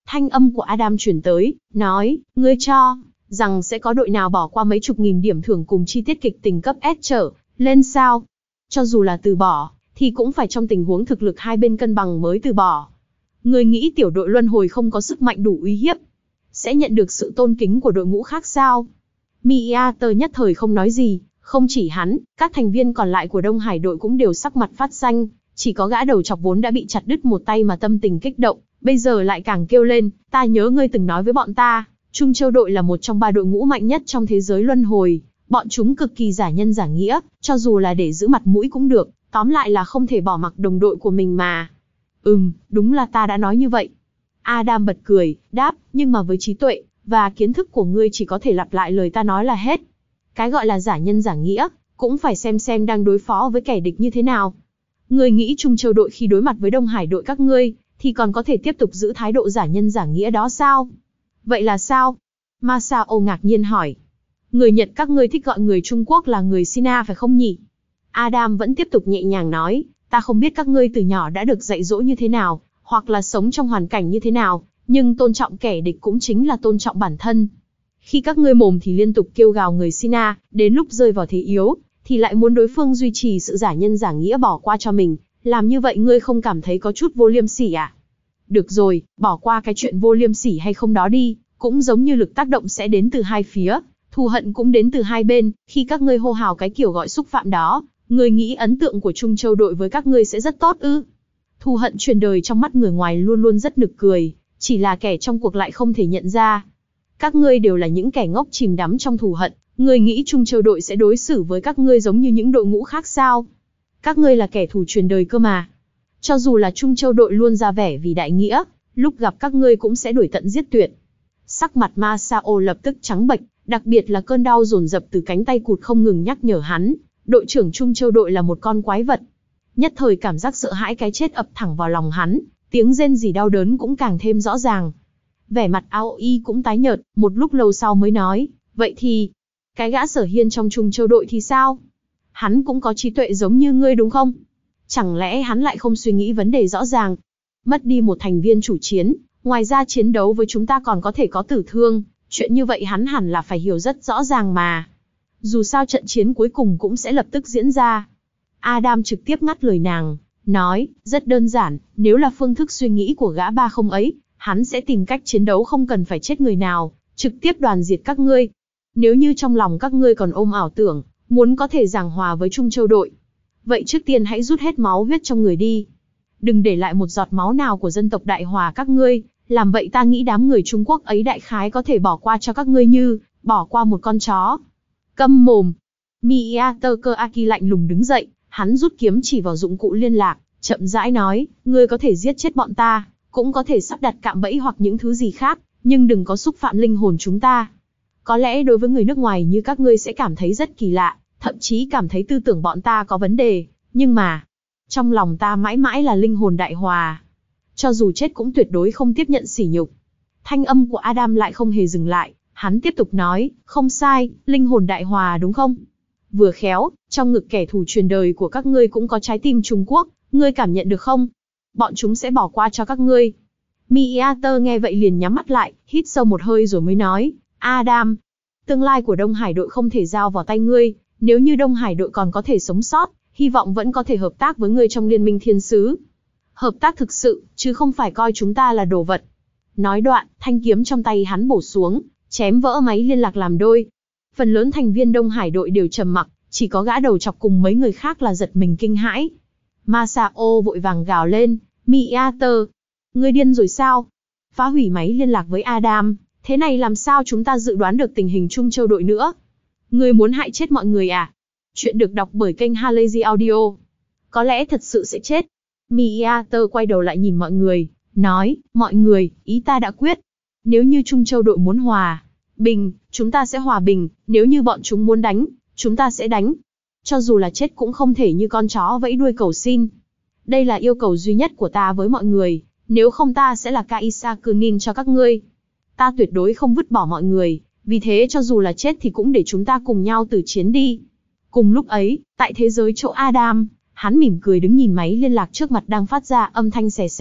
Thanh âm của Adam truyền tới, nói, ngươi cho rằng sẽ có đội nào bỏ qua mấy chục nghìn điểm thưởng cùng chi tiết kịch tình cấp S trở lên sao? Cho dù là từ bỏ, thì cũng phải trong tình huống thực lực hai bên cân bằng mới từ bỏ. Ngươi nghĩ tiểu đội luân hồi không có sức mạnh đủ uy hiếp, sẽ nhận được sự tôn kính của đội ngũ khác sao? Meater nhất thời không nói gì, không chỉ hắn, các thành viên còn lại của Đông Hải đội cũng đều sắc mặt phát xanh, chỉ có gã đầu chọc vốn đã bị chặt đứt một tay mà tâm tình kích động, bây giờ lại càng kêu lên, ta nhớ ngươi từng nói với bọn ta, Trung Châu đội là một trong ba đội ngũ mạnh nhất trong thế giới luân hồi, bọn chúng cực kỳ giả nhân giả nghĩa, cho dù là để giữ mặt mũi cũng được, tóm lại là không thể bỏ mặc đồng đội của mình mà. Ừm, đúng là ta đã nói như vậy. Adam bật cười, đáp, nhưng mà với trí tuệ và kiến thức của ngươi chỉ có thể lặp lại lời ta nói là hết. Cái gọi là giả nhân giả nghĩa, cũng phải xem xem đang đối phó với kẻ địch như thế nào. Ngươi nghĩ Trung Châu đội khi đối mặt với Đông Hải đội các ngươi, thì còn có thể tiếp tục giữ thái độ giả nhân giả nghĩa đó sao? Vậy là sao? Masao ngạc nhiên hỏi. Người Nhật các ngươi thích gọi người Trung Quốc là người Sina phải không nhỉ? Adam vẫn tiếp tục nhẹ nhàng nói, ta không biết các ngươi từ nhỏ đã được dạy dỗ như thế nào, hoặc là sống trong hoàn cảnh như thế nào, nhưng tôn trọng kẻ địch cũng chính là tôn trọng bản thân. Khi các ngươi mồm thì liên tục kêu gào người Sina, đến lúc rơi vào thế yếu, thì lại muốn đối phương duy trì sự giả nhân giả nghĩa bỏ qua cho mình, làm như vậy ngươi không cảm thấy có chút vô liêm sỉ à? Được rồi, bỏ qua cái chuyện vô liêm sỉ hay không đó đi, cũng giống như lực tác động sẽ đến từ hai phía, thù hận cũng đến từ hai bên, khi các ngươi hô hào cái kiểu gọi xúc phạm đó, ngươi nghĩ ấn tượng của Trung Châu đội với các ngươi sẽ rất tốt ư? Thù hận truyền đời trong mắt người ngoài luôn luôn rất nực cười, chỉ là kẻ trong cuộc lại không thể nhận ra. Các ngươi đều là những kẻ ngốc chìm đắm trong thù hận, ngươi nghĩ Trung Châu đội sẽ đối xử với các ngươi giống như những đội ngũ khác sao? Các ngươi là kẻ thù truyền đời cơ mà. Cho dù là Trung Châu đội luôn ra vẻ vì đại nghĩa, lúc gặp các ngươi cũng sẽ đuổi tận giết tuyệt. Sắc mặt Masao lập tức trắng bệch, đặc biệt là cơn đau dồn dập từ cánh tay cụt không ngừng nhắc nhở hắn, đội trưởng Trung Châu đội là một con quái vật. Nhất thời cảm giác sợ hãi cái chết ập thẳng vào lòng hắn, tiếng rên rỉ đau đớn cũng càng thêm rõ ràng. Vẻ mặt Aoi cũng tái nhợt, một lúc lâu sau mới nói, vậy thì, cái gã Sở Hiên trong Trung Châu đội thì sao? Hắn cũng có trí tuệ giống như ngươi đúng không? Chẳng lẽ hắn lại không suy nghĩ vấn đề rõ ràng? Mất đi một thành viên chủ chiến, ngoài ra chiến đấu với chúng ta còn có thể có tử thương, chuyện như vậy hắn hẳn là phải hiểu rất rõ ràng mà. Dù sao trận chiến cuối cùng cũng sẽ lập tức diễn ra. Adam trực tiếp ngắt lời nàng, nói, rất đơn giản, nếu là phương thức suy nghĩ của gã ba không ấy, hắn sẽ tìm cách chiến đấu không cần phải chết người nào, trực tiếp đoàn diệt các ngươi. Nếu như trong lòng các ngươi còn ôm ảo tưởng, muốn có thể giảng hòa với Trung Châu đội, vậy trước tiên hãy rút hết máu huyết trong người đi. Đừng để lại một giọt máu nào của dân tộc Đại Hòa các ngươi, làm vậy ta nghĩ đám người Trung Quốc ấy đại khái có thể bỏ qua cho các ngươi như, bỏ qua một con chó. Câm mồm. Meater Aki lạnh lùng đứng dậy, hắn rút kiếm chỉ vào dụng cụ liên lạc, chậm rãi nói, ngươi có thể giết chết bọn ta, cũng có thể sắp đặt cạm bẫy hoặc những thứ gì khác, nhưng đừng có xúc phạm linh hồn chúng ta. Có lẽ đối với người nước ngoài như các ngươi sẽ cảm thấy rất kỳ lạ, thậm chí cảm thấy tư tưởng bọn ta có vấn đề, nhưng mà, trong lòng ta mãi mãi là linh hồn Đại Hòa. Cho dù chết cũng tuyệt đối không tiếp nhận sỉ nhục. Thanh âm của Adam lại không hề dừng lại, hắn tiếp tục nói, không sai, linh hồn Đại Hòa đúng không? Vừa khéo, trong ngực kẻ thù truyền đời của các ngươi cũng có trái tim Trung Quốc, ngươi cảm nhận được không? Bọn chúng sẽ bỏ qua cho các ngươi. Meater nghe vậy liền nhắm mắt lại, hít sâu một hơi rồi mới nói, Adam, tương lai của Đông Hải đội không thể giao vào tay ngươi, nếu như Đông Hải đội còn có thể sống sót, hy vọng vẫn có thể hợp tác với ngươi trong Liên minh Thiên Sứ. Hợp tác thực sự, chứ không phải coi chúng ta là đồ vật. Nói đoạn, thanh kiếm trong tay hắn bổ xuống, chém vỡ máy liên lạc làm đôi. Phần lớn thành viên Đông Hải đội đều trầm mặc, chỉ có gã đầu chọc cùng mấy người khác là giật mình kinh hãi. Masao vội vàng gào lên, Meater, ngươi điên rồi sao? Phá hủy máy liên lạc với Adam, thế này làm sao chúng ta dự đoán được tình hình Trung Châu đội nữa? Ngươi muốn hại chết mọi người à? Chuyện được đọc bởi kênh Halazy Audio. Có lẽ thật sự sẽ chết. Meater quay đầu lại nhìn mọi người, nói, mọi người, ý ta đã quyết. Nếu như Trung Châu đội muốn hòa bình, chúng ta sẽ hòa bình, nếu như bọn chúng muốn đánh, chúng ta sẽ đánh. Cho dù là chết cũng không thể như con chó vẫy đuôi cầu xin. Đây là yêu cầu duy nhất của ta với mọi người, nếu không ta sẽ là Kaisa Kunin cho các ngươi. Ta tuyệt đối không vứt bỏ mọi người, vì thế cho dù là chết thì cũng để chúng ta cùng nhau tử chiến đi. Cùng lúc ấy, tại thế giới chỗ Adam, hắn mỉm cười đứng nhìn máy liên lạc trước mặt đang phát ra âm thanh xè xè,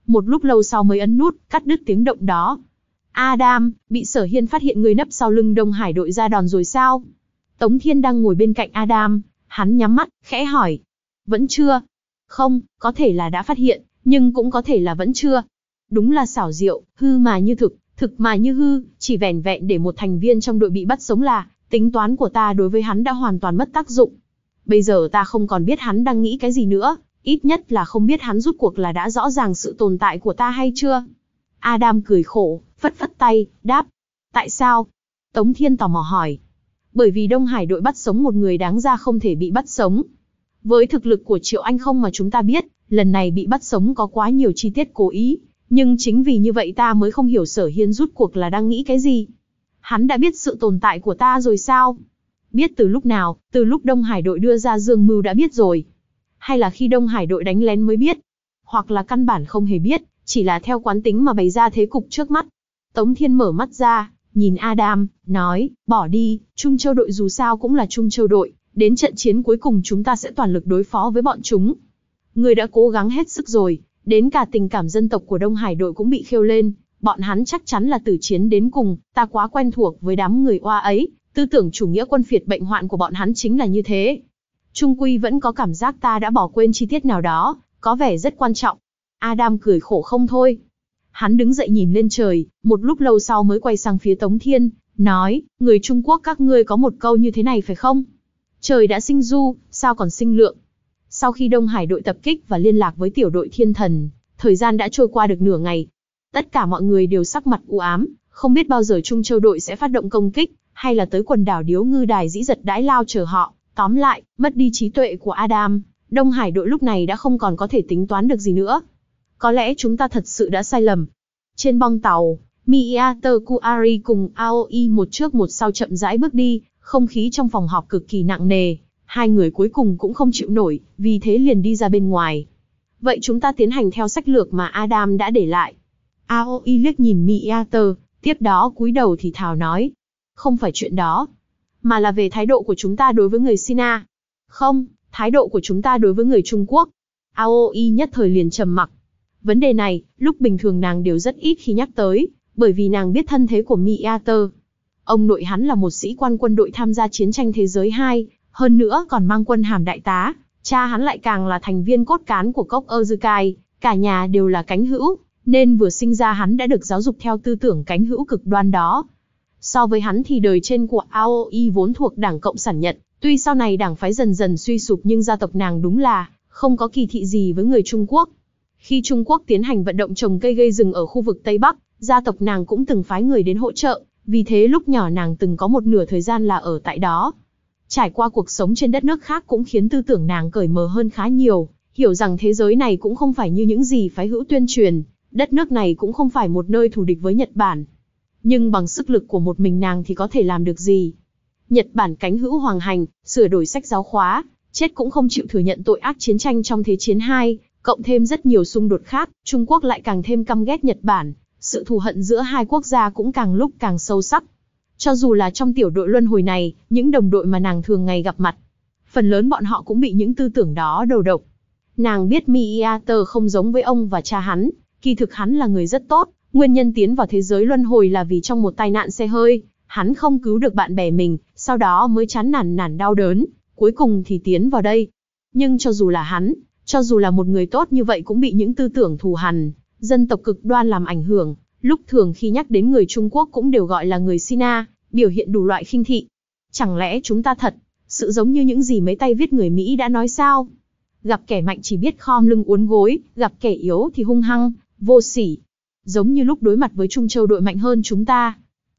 một lúc lâu sau mới ấn nút, cắt đứt tiếng động đó. Adam, bị Sở Hiên phát hiện người nấp sau lưng Đông Hải đội ra đòn rồi sao? Tống Thiên đang ngồi bên cạnh Adam, hắn nhắm mắt, khẽ hỏi. Vẫn chưa. Không, có thể là đã phát hiện, nhưng cũng có thể là vẫn chưa. Đúng là xảo diệu, hư mà như thực, thực mà như hư, chỉ vẻn vẹn để một thành viên trong đội bị bắt sống là, tính toán của ta đối với hắn đã hoàn toàn mất tác dụng. Bây giờ ta không còn biết hắn đang nghĩ cái gì nữa, ít nhất là không biết hắn rút cuộc là đã rõ ràng sự tồn tại của ta hay chưa. Adam cười khổ, phất phất tay, đáp. Tại sao? Tống Thiên tò mò hỏi. Bởi vì Đông Hải đội bắt sống một người đáng ra không thể bị bắt sống. Với thực lực của Triệu Anh không mà chúng ta biết, lần này bị bắt sống có quá nhiều chi tiết cố ý, nhưng chính vì như vậy ta mới không hiểu Sở Hiên rút cuộc là đang nghĩ cái gì. Hắn đã biết sự tồn tại của ta rồi sao? Biết từ lúc nào, từ lúc Đông Hải đội đưa ra dương mưu đã biết rồi. Hay là khi Đông Hải đội đánh lén mới biết? Hoặc là căn bản không hề biết, chỉ là theo quán tính mà bày ra thế cục trước mắt. Tống Thiên mở mắt ra, nhìn Adam, nói, bỏ đi, Trung Châu đội dù sao cũng là Trung Châu đội, đến trận chiến cuối cùng chúng ta sẽ toàn lực đối phó với bọn chúng. Người đã cố gắng hết sức rồi, đến cả tình cảm dân tộc của Đông Hải đội cũng bị khiêu lên, bọn hắn chắc chắn là tử chiến đến cùng, ta quá quen thuộc với đám người oa ấy, tư tưởng chủ nghĩa quân phiệt bệnh hoạn của bọn hắn chính là như thế. Trung quy vẫn có cảm giác ta đã bỏ quên chi tiết nào đó, có vẻ rất quan trọng. Adam cười khổ không thôi. Hắn đứng dậy nhìn lên trời, một lúc lâu sau mới quay sang phía Tống Thiên, nói, người Trung Quốc các ngươi có một câu như thế này phải không? Trời đã sinh du, sao còn sinh lượng? Sau khi Đông Hải đội tập kích và liên lạc với tiểu đội Thiên Thần, thời gian đã trôi qua được nửa ngày. Tất cả mọi người đều sắc mặt u ám, không biết bao giờ Trung Châu đội sẽ phát động công kích, hay là tới quần đảo Điếu Ngư Đài dĩ giật đãi lao chờ họ. Tóm lại, mất đi trí tuệ của Adam, Đông Hải đội lúc này đã không còn có thể tính toán được gì nữa. Có lẽ chúng ta thật sự đã sai lầm. Trên bong tàu, Miyato Kuari cùng Aoi một trước một sau chậm rãi bước đi, không khí trong phòng họp cực kỳ nặng nề. Hai người cuối cùng cũng không chịu nổi, vì thế liền đi ra bên ngoài. Vậy chúng ta tiến hành theo sách lược mà Adam đã để lại. Aoi liếc nhìn Miyato, tiếp đó cúi đầu thì thào nói. Không phải chuyện đó, mà là về thái độ của chúng ta đối với người Sina. Không, thái độ của chúng ta đối với người Trung Quốc. Aoi nhất thời liền trầm mặc. Vấn đề này, lúc bình thường nàng đều rất ít khi nhắc tới, bởi vì nàng biết thân thế của Miyato. Ông nội hắn là một sĩ quan quân đội tham gia chiến tranh thế giới hai, hơn nữa còn mang quân hàm đại tá. Cha hắn lại càng là thành viên cốt cán của cốc Urzukai, cả nhà đều là cánh hữu, nên vừa sinh ra hắn đã được giáo dục theo tư tưởng cánh hữu cực đoan đó. So với hắn thì đời trên của Aoi vốn thuộc Đảng Cộng sản Nhật, tuy sau này đảng phái dần dần suy sụp nhưng gia tộc nàng đúng là không có kỳ thị gì với người Trung Quốc. Khi Trung Quốc tiến hành vận động trồng cây gây rừng ở khu vực Tây Bắc, gia tộc nàng cũng từng phái người đến hỗ trợ, vì thế lúc nhỏ nàng từng có một nửa thời gian là ở tại đó. Trải qua cuộc sống trên đất nước khác cũng khiến tư tưởng nàng cởi mở hơn khá nhiều, hiểu rằng thế giới này cũng không phải như những gì phái hữu tuyên truyền, đất nước này cũng không phải một nơi thù địch với Nhật Bản. Nhưng bằng sức lực của một mình nàng thì có thể làm được gì? Nhật Bản cánh hữu hoàng hành, sửa đổi sách giáo khóa, chết cũng không chịu thừa nhận tội ác chiến tranh trong Thế chiến hai, cộng thêm rất nhiều xung đột khác, Trung Quốc lại càng thêm căm ghét Nhật Bản, sự thù hận giữa hai quốc gia cũng càng lúc càng sâu sắc. Cho dù là trong tiểu đội luân hồi này, những đồng đội mà nàng thường ngày gặp mặt, phần lớn bọn họ cũng bị những tư tưởng đó đầu độc. Nàng biết Miyato không giống với ông và cha hắn, kỳ thực hắn là người rất tốt, nguyên nhân tiến vào thế giới luân hồi là vì trong một tai nạn xe hơi, hắn không cứu được bạn bè mình, sau đó mới chán nản nản đau đớn, cuối cùng thì tiến vào đây. Nhưng cho dù là hắn, cho dù là một người tốt như vậy cũng bị những tư tưởng thù hằn, dân tộc cực đoan làm ảnh hưởng, lúc thường khi nhắc đến người Trung Quốc cũng đều gọi là người Sina, biểu hiện đủ loại khinh thị. Chẳng lẽ chúng ta thật sự giống như những gì mấy tay viết người Mỹ đã nói sao? Gặp kẻ mạnh chỉ biết khom lưng uốn gối, gặp kẻ yếu thì hung hăng, vô sỉ. Giống như lúc đối mặt với Trung Châu đội mạnh hơn chúng ta.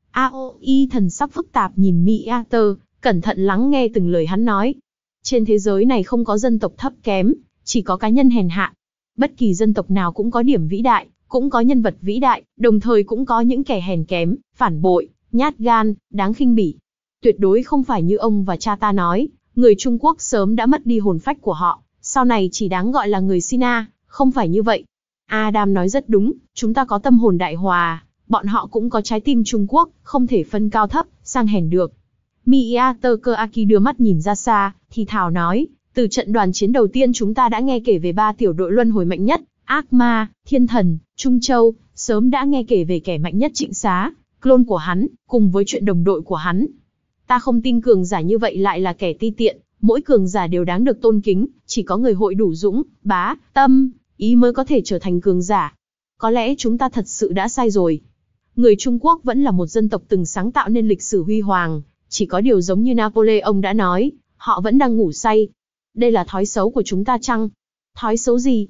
Aoi thần sắc phức tạp nhìn Miyato, cẩn thận lắng nghe từng lời hắn nói. Trên thế giới này không có dân tộc thấp kém, chỉ có cá nhân hèn hạ. Bất kỳ dân tộc nào cũng có điểm vĩ đại, cũng có nhân vật vĩ đại, đồng thời cũng có những kẻ hèn kém, phản bội, nhát gan, đáng khinh bỉ. Tuyệt đối không phải như ông và cha ta nói, người Trung Quốc sớm đã mất đi hồn phách của họ, sau này chỉ đáng gọi là người Sina, không phải như vậy. Adam nói rất đúng, chúng ta có tâm hồn đại hòa, bọn họ cũng có trái tim Trung Quốc, không thể phân cao thấp, sang hèn được. Miyato Keaki đưa mắt nhìn ra xa, thì thào nói, từ trận đoàn chiến đầu tiên chúng ta đã nghe kể về ba tiểu đội luân hồi mạnh nhất, Ác ma, thiên thần, Trung Châu, sớm đã nghe kể về kẻ mạnh nhất Trịnh Xá, clone của hắn, cùng với chuyện đồng đội của hắn. Ta không tin cường giả như vậy lại là kẻ ti tiện, mỗi cường giả đều đáng được tôn kính, chỉ có người hội đủ dũng, bá, tâm, ý mới có thể trở thành cường giả. Có lẽ chúng ta thật sự đã sai rồi. Người Trung Quốc vẫn là một dân tộc từng sáng tạo nên lịch sử huy hoàng, chỉ có điều giống như Napoleon đã nói, họ vẫn đang ngủ say. Đây là thói xấu của chúng ta chăng? Thói xấu gì?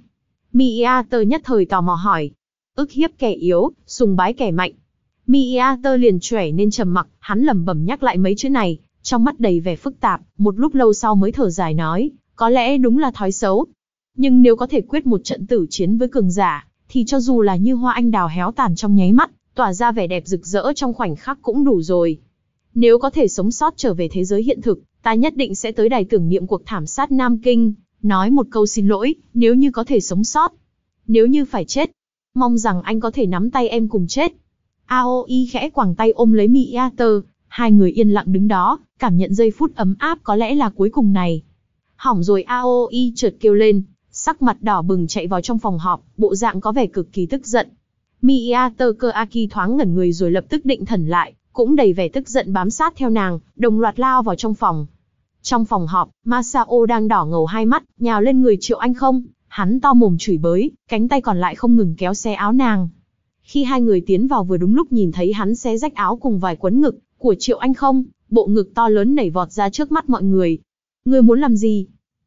Miater nhất thời tò mò hỏi. Ức hiếp kẻ yếu, sùng bái kẻ mạnh. Miater liền choẻ nên trầm mặc, hắn lẩm bẩm nhắc lại mấy chữ này, trong mắt đầy vẻ phức tạp, một lúc lâu sau mới thở dài nói, có lẽ đúng là thói xấu. Nhưng nếu có thể quyết một trận tử chiến với cường giả, thì cho dù là như hoa anh đào héo tàn trong nháy mắt, tỏa ra vẻ đẹp rực rỡ trong khoảnh khắc cũng đủ rồi. Nếu có thể sống sót trở về thế giới hiện thực, ta nhất định sẽ tới đài tưởng niệm cuộc thảm sát Nam Kinh, nói một câu xin lỗi, nếu như có thể sống sót. Nếu như phải chết, mong rằng anh có thể nắm tay em cùng chết. Aoi khẽ quàng tay ôm lấy Miater, hai người yên lặng đứng đó, cảm nhận giây phút ấm áp có lẽ là cuối cùng này. Hỏng rồi, Aoi chợt kêu lên, sắc mặt đỏ bừng chạy vào trong phòng họp, bộ dạng có vẻ cực kỳ tức giận. Miater cơ Aki thoáng ngẩn người rồi lập tức định thần lại, cũng đầy vẻ tức giận bám sát theo nàng, đồng loạt lao vào trong phòng. Trong phòng họp, Masao đang đỏ ngầu hai mắt, nhào lên người Triệu Anh Không, hắn to mồm chửi bới, cánh tay còn lại không ngừng kéo xé áo nàng. Khi hai người tiến vào vừa đúng lúc nhìn thấy hắn xé rách áo cùng vài quấn ngực của Triệu Anh Không, bộ ngực to lớn nảy vọt ra trước mắt mọi người. Ngươi muốn làm gì?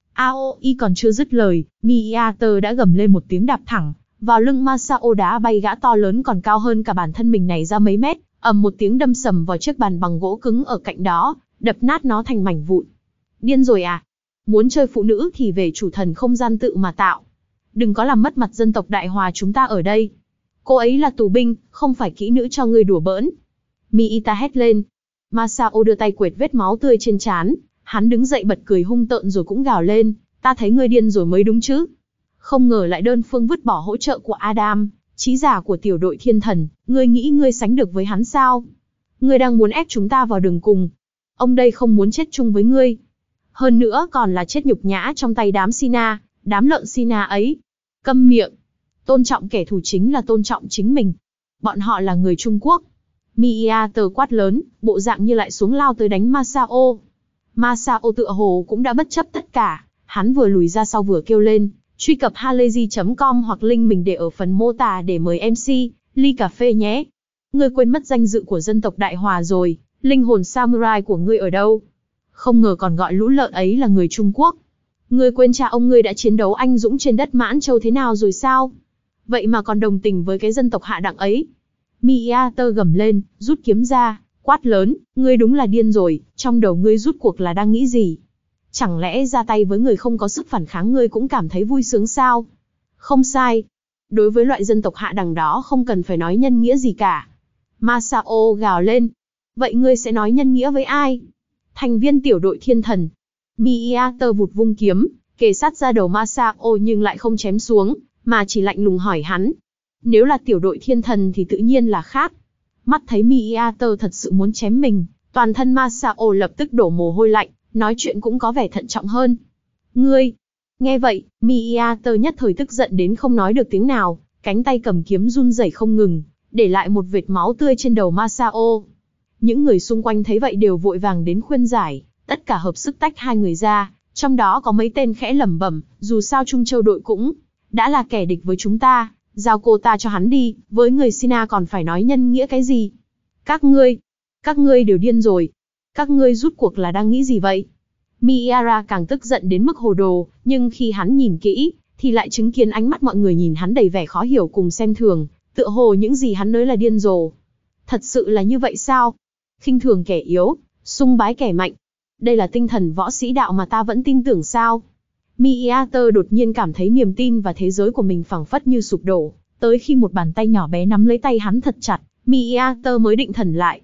Aoi còn chưa dứt lời, Miater đã gầm lên một tiếng đạp thẳng vào lưng Masao, đá bay gã to lớn còn cao hơn cả bản thân mình này ra mấy mét, ầm một tiếng đâm sầm vào chiếc bàn bằng gỗ cứng ở cạnh đó, đập nát nó thành mảnh vụn. Điên rồi à? Muốn chơi phụ nữ thì về chủ thần không gian tự mà tạo. Đừng có làm mất mặt dân tộc Đại Hòa chúng ta ở đây. Cô ấy là tù binh, không phải kỹ nữ cho ngươi đùa bỡn. Miita hét lên. Masao đưa tay quệt vết máu tươi trên trán, hắn đứng dậy bật cười hung tợn rồi cũng gào lên, ta thấy ngươi điên rồi mới đúng chứ. Không ngờ lại đơn phương vứt bỏ hỗ trợ của Adam, trí giả của tiểu đội thiên thần, ngươi nghĩ ngươi sánh được với hắn sao? Ngươi đang muốn ép chúng ta vào đường cùng. Ông đây không muốn chết chung với ngươi. Hơn nữa còn là chết nhục nhã trong tay đám Sina, đám lợn Sina ấy. Câm miệng. Tôn trọng kẻ thù chính là tôn trọng chính mình. Bọn họ là người Trung Quốc. Miater quát lớn, bộ dạng như lại xuống lao tới đánh Masao. Masao tựa hồ cũng đã bất chấp tất cả, hắn vừa lùi ra sau vừa kêu lên, truy cập halayzi chấm com hoặc link mình để ở phần mô tả để mời em xê, ly cà phê nhé. Ngươi quên mất danh dự của dân tộc Đại Hòa rồi, linh hồn samurai của ngươi ở đâu? Không ngờ còn gọi lũ lợn ấy là người Trung Quốc. Ngươi quên cha ông ngươi đã chiến đấu anh dũng trên đất Mãn Châu thế nào rồi sao? Vậy mà còn đồng tình với cái dân tộc hạ đẳng ấy. Miater gầm lên, rút kiếm ra, quát lớn, ngươi đúng là điên rồi, trong đầu ngươi rút cuộc là đang nghĩ gì? Chẳng lẽ ra tay với người không có sức phản kháng ngươi cũng cảm thấy vui sướng sao? Không sai. Đối với loại dân tộc hạ đẳng đó không cần phải nói nhân nghĩa gì cả. Masao gào lên. Vậy ngươi sẽ nói nhân nghĩa với ai? Thành viên tiểu đội thiên thần. Miater vụt vung kiếm, kề sát ra đầu Masao nhưng lại không chém xuống, mà chỉ lạnh lùng hỏi hắn. Nếu là tiểu đội thiên thần thì tự nhiên là khác. Mắt thấy Miater thật sự muốn chém mình, toàn thân Masao lập tức đổ mồ hôi lạnh, nói chuyện cũng có vẻ thận trọng hơn. Ngươi! Nghe vậy, Miater nhất thời tức giận đến không nói được tiếng nào, cánh tay cầm kiếm run rẩy không ngừng, để lại một vệt máu tươi trên đầu Masao. Những người xung quanh thấy vậy đều vội vàng đến khuyên giải, tất cả hợp sức tách hai người ra, trong đó có mấy tên khẽ lẩm bẩm, dù sao Trung Châu đội cũng đã là kẻ địch với chúng ta, giao cô ta cho hắn đi, với người Sina còn phải nói nhân nghĩa cái gì? Các ngươi, các ngươi đều điên rồi. Các ngươi rút cuộc là đang nghĩ gì vậy? Miara càng tức giận đến mức hồ đồ, nhưng khi hắn nhìn kỹ, thì lại chứng kiến ánh mắt mọi người nhìn hắn đầy vẻ khó hiểu cùng xem thường, tựa hồ những gì hắn nói là điên rồ. Thật sự là như vậy sao? Khinh thường kẻ yếu, sung bái kẻ mạnh. Đây là tinh thần võ sĩ đạo mà ta vẫn tin tưởng sao? Miater đột nhiên cảm thấy niềm tin và thế giới của mình phảng phất như sụp đổ, tới khi một bàn tay nhỏ bé nắm lấy tay hắn thật chặt, Miater mới định thần lại.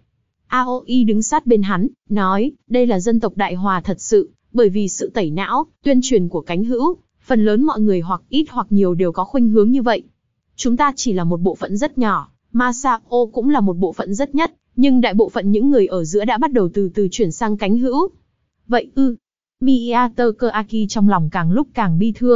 Aoi đứng sát bên hắn, nói, đây là dân tộc Đại Hòa thật sự, bởi vì sự tẩy não, tuyên truyền của cánh hữu, phần lớn mọi người hoặc ít hoặc nhiều đều có khuynh hướng như vậy. Chúng ta chỉ là một bộ phận rất nhỏ, Masao cũng là một bộ phận rất nhất, nhưng đại bộ phận những người ở giữa đã bắt đầu từ từ chuyển sang cánh hữu. Vậy ư? Miater Keaki trong lòng càng lúc càng bi thương,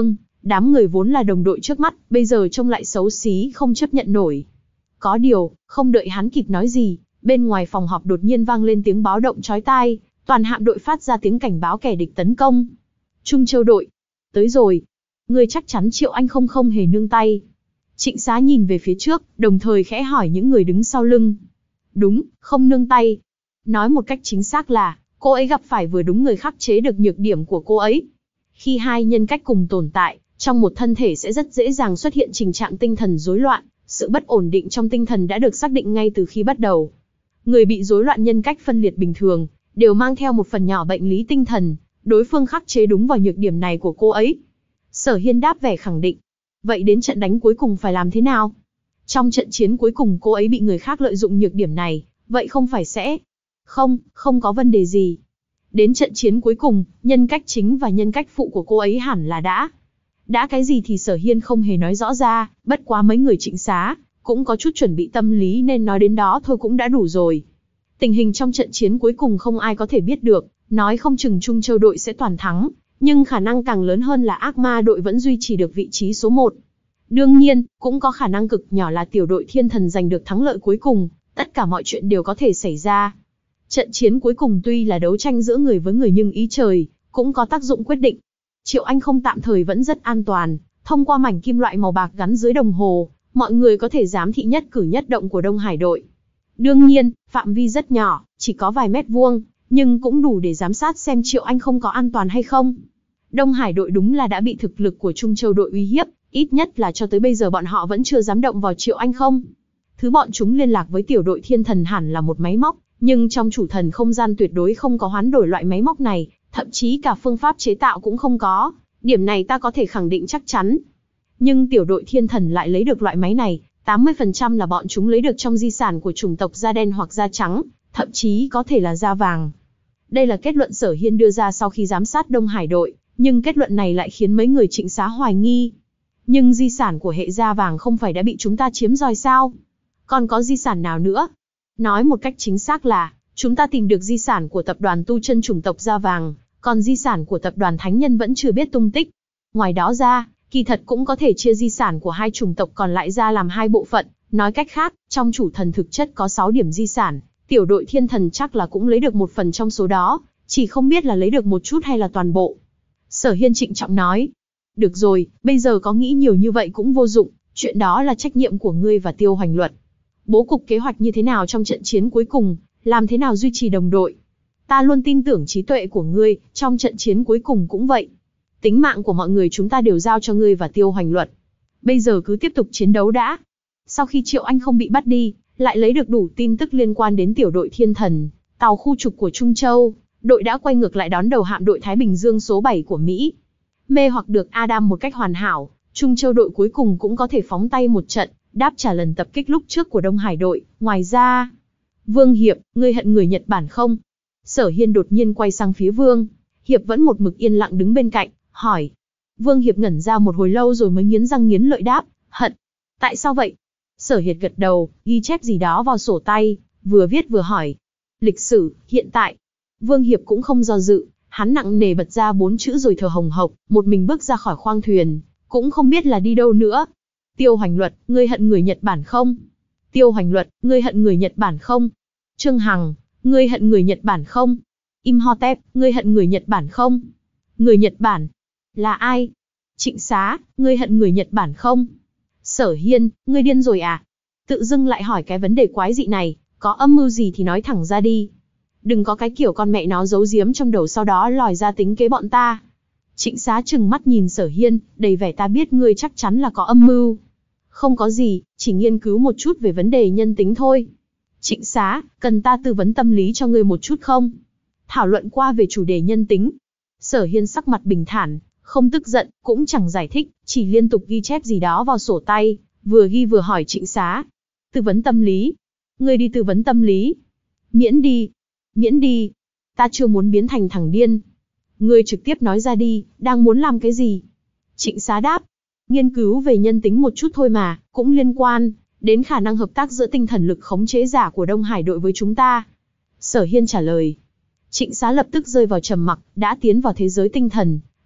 Đám người vốn là đồng đội trước mắt, bây giờ trông lại xấu xí không chấp nhận nổi. Có điều, không đợi hắn kịp nói gì, bên ngoài phòng họp đột nhiên vang lên tiếng báo động chói tai, toàn hạm đội phát ra tiếng cảnh báo kẻ địch tấn công. Trung Châu đội, tới rồi. Ngươi chắc chắn Triệu Anh không không hề nương tay. Trịnh Xá nhìn về phía trước, đồng thời khẽ hỏi những người đứng sau lưng. Đúng, không nương tay. Nói một cách chính xác là, cô ấy gặp phải vừa đúng người khắc chế được nhược điểm của cô ấy. Khi hai nhân cách cùng tồn tại, trong một thân thể sẽ rất dễ dàng xuất hiện tình trạng tinh thần rối loạn, sự bất ổn định trong tinh thần đã được xác định ngay từ khi bắt đầu. Người bị rối loạn nhân cách phân liệt bình thường, đều mang theo một phần nhỏ bệnh lý tinh thần, đối phương khắc chế đúng vào nhược điểm này của cô ấy. Sở Hiên đáp vẻ khẳng định. Vậy đến trận đánh cuối cùng phải làm thế nào? Trong trận chiến cuối cùng cô ấy bị người khác lợi dụng nhược điểm này, vậy không phải sẽ... Không, không có vấn đề gì. Đến trận chiến cuối cùng, nhân cách chính và nhân cách phụ của cô ấy hẳn là đã. Đã cái gì thì Sở Hiên không hề nói rõ ra, bất quá mấy người Trịnh Xá cũng có chút chuẩn bị tâm lý nên nói đến đó thôi cũng đã đủ rồi. Tình hình trong trận chiến cuối cùng không ai có thể biết được, nói không chừng Trung Châu đội sẽ toàn thắng, nhưng khả năng càng lớn hơn là Ác Ma đội vẫn duy trì được vị trí số một. Đương nhiên, cũng có khả năng cực nhỏ là tiểu đội Thiên Thần giành được thắng lợi cuối cùng, tất cả mọi chuyện đều có thể xảy ra. Trận chiến cuối cùng tuy là đấu tranh giữa người với người nhưng ý trời cũng có tác dụng quyết định. Triệu Anh không tạm thời vẫn rất an toàn, thông qua mảnh kim loại màu bạc gắn dưới đồng hồ, mọi người có thể giám thị nhất cử nhất động của Đông Hải đội. Đương nhiên, phạm vi rất nhỏ, chỉ có vài mét vuông, nhưng cũng đủ để giám sát xem Triệu Anh không có an toàn hay không. Đông Hải đội đúng là đã bị thực lực của Trung Châu đội uy hiếp, ít nhất là cho tới bây giờ bọn họ vẫn chưa dám động vào Triệu Anh không. Thứ bọn chúng liên lạc với tiểu đội Thiên Thần hẳn là một máy móc, nhưng trong chủ thần không gian tuyệt đối không có hoán đổi loại máy móc này, thậm chí cả phương pháp chế tạo cũng không có, điểm này ta có thể khẳng định chắc chắn. Nhưng tiểu đội Thiên Thần lại lấy được loại máy này, tám mươi phần trăm là bọn chúng lấy được trong di sản của chủng tộc da đen hoặc da trắng, thậm chí có thể là da vàng. Đây là kết luận Sở Hiên đưa ra sau khi giám sát Đông Hải đội, nhưng kết luận này lại khiến mấy người Trịnh Xá hoài nghi. Nhưng di sản của hệ da vàng không phải đã bị chúng ta chiếm rồi sao? Còn có di sản nào nữa? Nói một cách chính xác là, chúng ta tìm được di sản của tập đoàn tu chân chủng tộc da vàng, còn di sản của tập đoàn thánh nhân vẫn chưa biết tung tích. Ngoài đó ra, kỳ thật cũng có thể chia di sản của hai chủng tộc còn lại ra làm hai bộ phận, nói cách khác, trong chủ thần thực chất có sáu điểm di sản, tiểu đội Thiên Thần chắc là cũng lấy được một phần trong số đó, chỉ không biết là lấy được một chút hay là toàn bộ. Sở Hiên trịnh trọng nói, được rồi, bây giờ có nghĩ nhiều như vậy cũng vô dụng, chuyện đó là trách nhiệm của ngươi và Tiêu Hoành Luật. Bố cục kế hoạch như thế nào trong trận chiến cuối cùng, làm thế nào duy trì đồng đội. Ta luôn tin tưởng trí tuệ của ngươi, trong trận chiến cuối cùng cũng vậy. Tính mạng của mọi người chúng ta đều giao cho ngươi và Tiêu Hoành Luật. Bây giờ cứ tiếp tục chiến đấu đã. Sau khi Triệu Anh không bị bắt đi, lại lấy được đủ tin tức liên quan đến tiểu đội Thiên Thần, tàu khu trục của Trung Châu, đội đã quay ngược lại đón đầu hạm đội Thái Bình Dương số bảy của Mỹ. Mê hoặc được Adam một cách hoàn hảo, Trung Châu đội cuối cùng cũng có thể phóng tay một trận, đáp trả lần tập kích lúc trước của Đông Hải đội. Ngoài ra, Vương Hiệp, ngươi hận người Nhật Bản không? Sở Hiên đột nhiên quay sang phía Vương Hiệp vẫn một mực yên lặng đứng bên cạnh, hỏi. Vương Hiệp ngẩn ra một hồi lâu rồi mới nghiến răng nghiến lợi đáp, hận. Tại sao vậy? Sở Hiệp gật đầu, ghi chép gì đó vào sổ tay, vừa viết vừa hỏi. Lịch sử, hiện tại. Vương Hiệp cũng không do dự, hắn nặng nề bật ra bốn chữ rồi thở hồng hộc, một mình bước ra khỏi khoang thuyền, cũng không biết là đi đâu nữa. Tiêu Hoành Luật, ngươi hận người Nhật Bản không? Tiêu Hoành Luật, ngươi hận người Nhật Bản không? Trương Hằng, ngươi hận người Nhật Bản không? Imhotep, ngươi hận người Nhật Bản không? Người Nhật Bản? Là ai? Trịnh Xá, ngươi hận người Nhật Bản không? Sở Hiên, ngươi điên rồi à? Tự dưng lại hỏi cái vấn đề quái dị này, có âm mưu gì thì nói thẳng ra đi. Đừng có cái kiểu con mẹ nó giấu giếm trong đầu sau đó lòi ra tính kế bọn ta. Trịnh Xá trừng mắt nhìn Sở Hiên, đầy vẻ ta biết ngươi chắc chắn là có âm mưu. Không có gì, chỉ nghiên cứu một chút về vấn đề nhân tính thôi. Trịnh Xá, cần ta tư vấn tâm lý cho ngươi một chút không? Thảo luận qua về chủ đề nhân tính. Sở Hiên sắc mặt bình thản, không tức giận, cũng chẳng giải thích, chỉ liên tục ghi chép gì đó vào sổ tay, vừa ghi vừa hỏi Trịnh Xá. Tư vấn tâm lý? Ngươi đi tư vấn tâm lý? Miễn đi. Miễn đi. Ta chưa muốn biến thành thằng điên. Ngươi trực tiếp nói ra đi, đang muốn làm cái gì? Trịnh Xá đáp. Nghiên cứu về nhân tính một chút thôi mà, cũng liên quan đến khả năng hợp tác giữa tinh thần lực khống chế giả của Đông Hải đội với chúng ta. Sở Hiên trả lời. Trịnh Xá lập tức rơi vào trầm mặc, đã tiến vào thế giới tinh thần,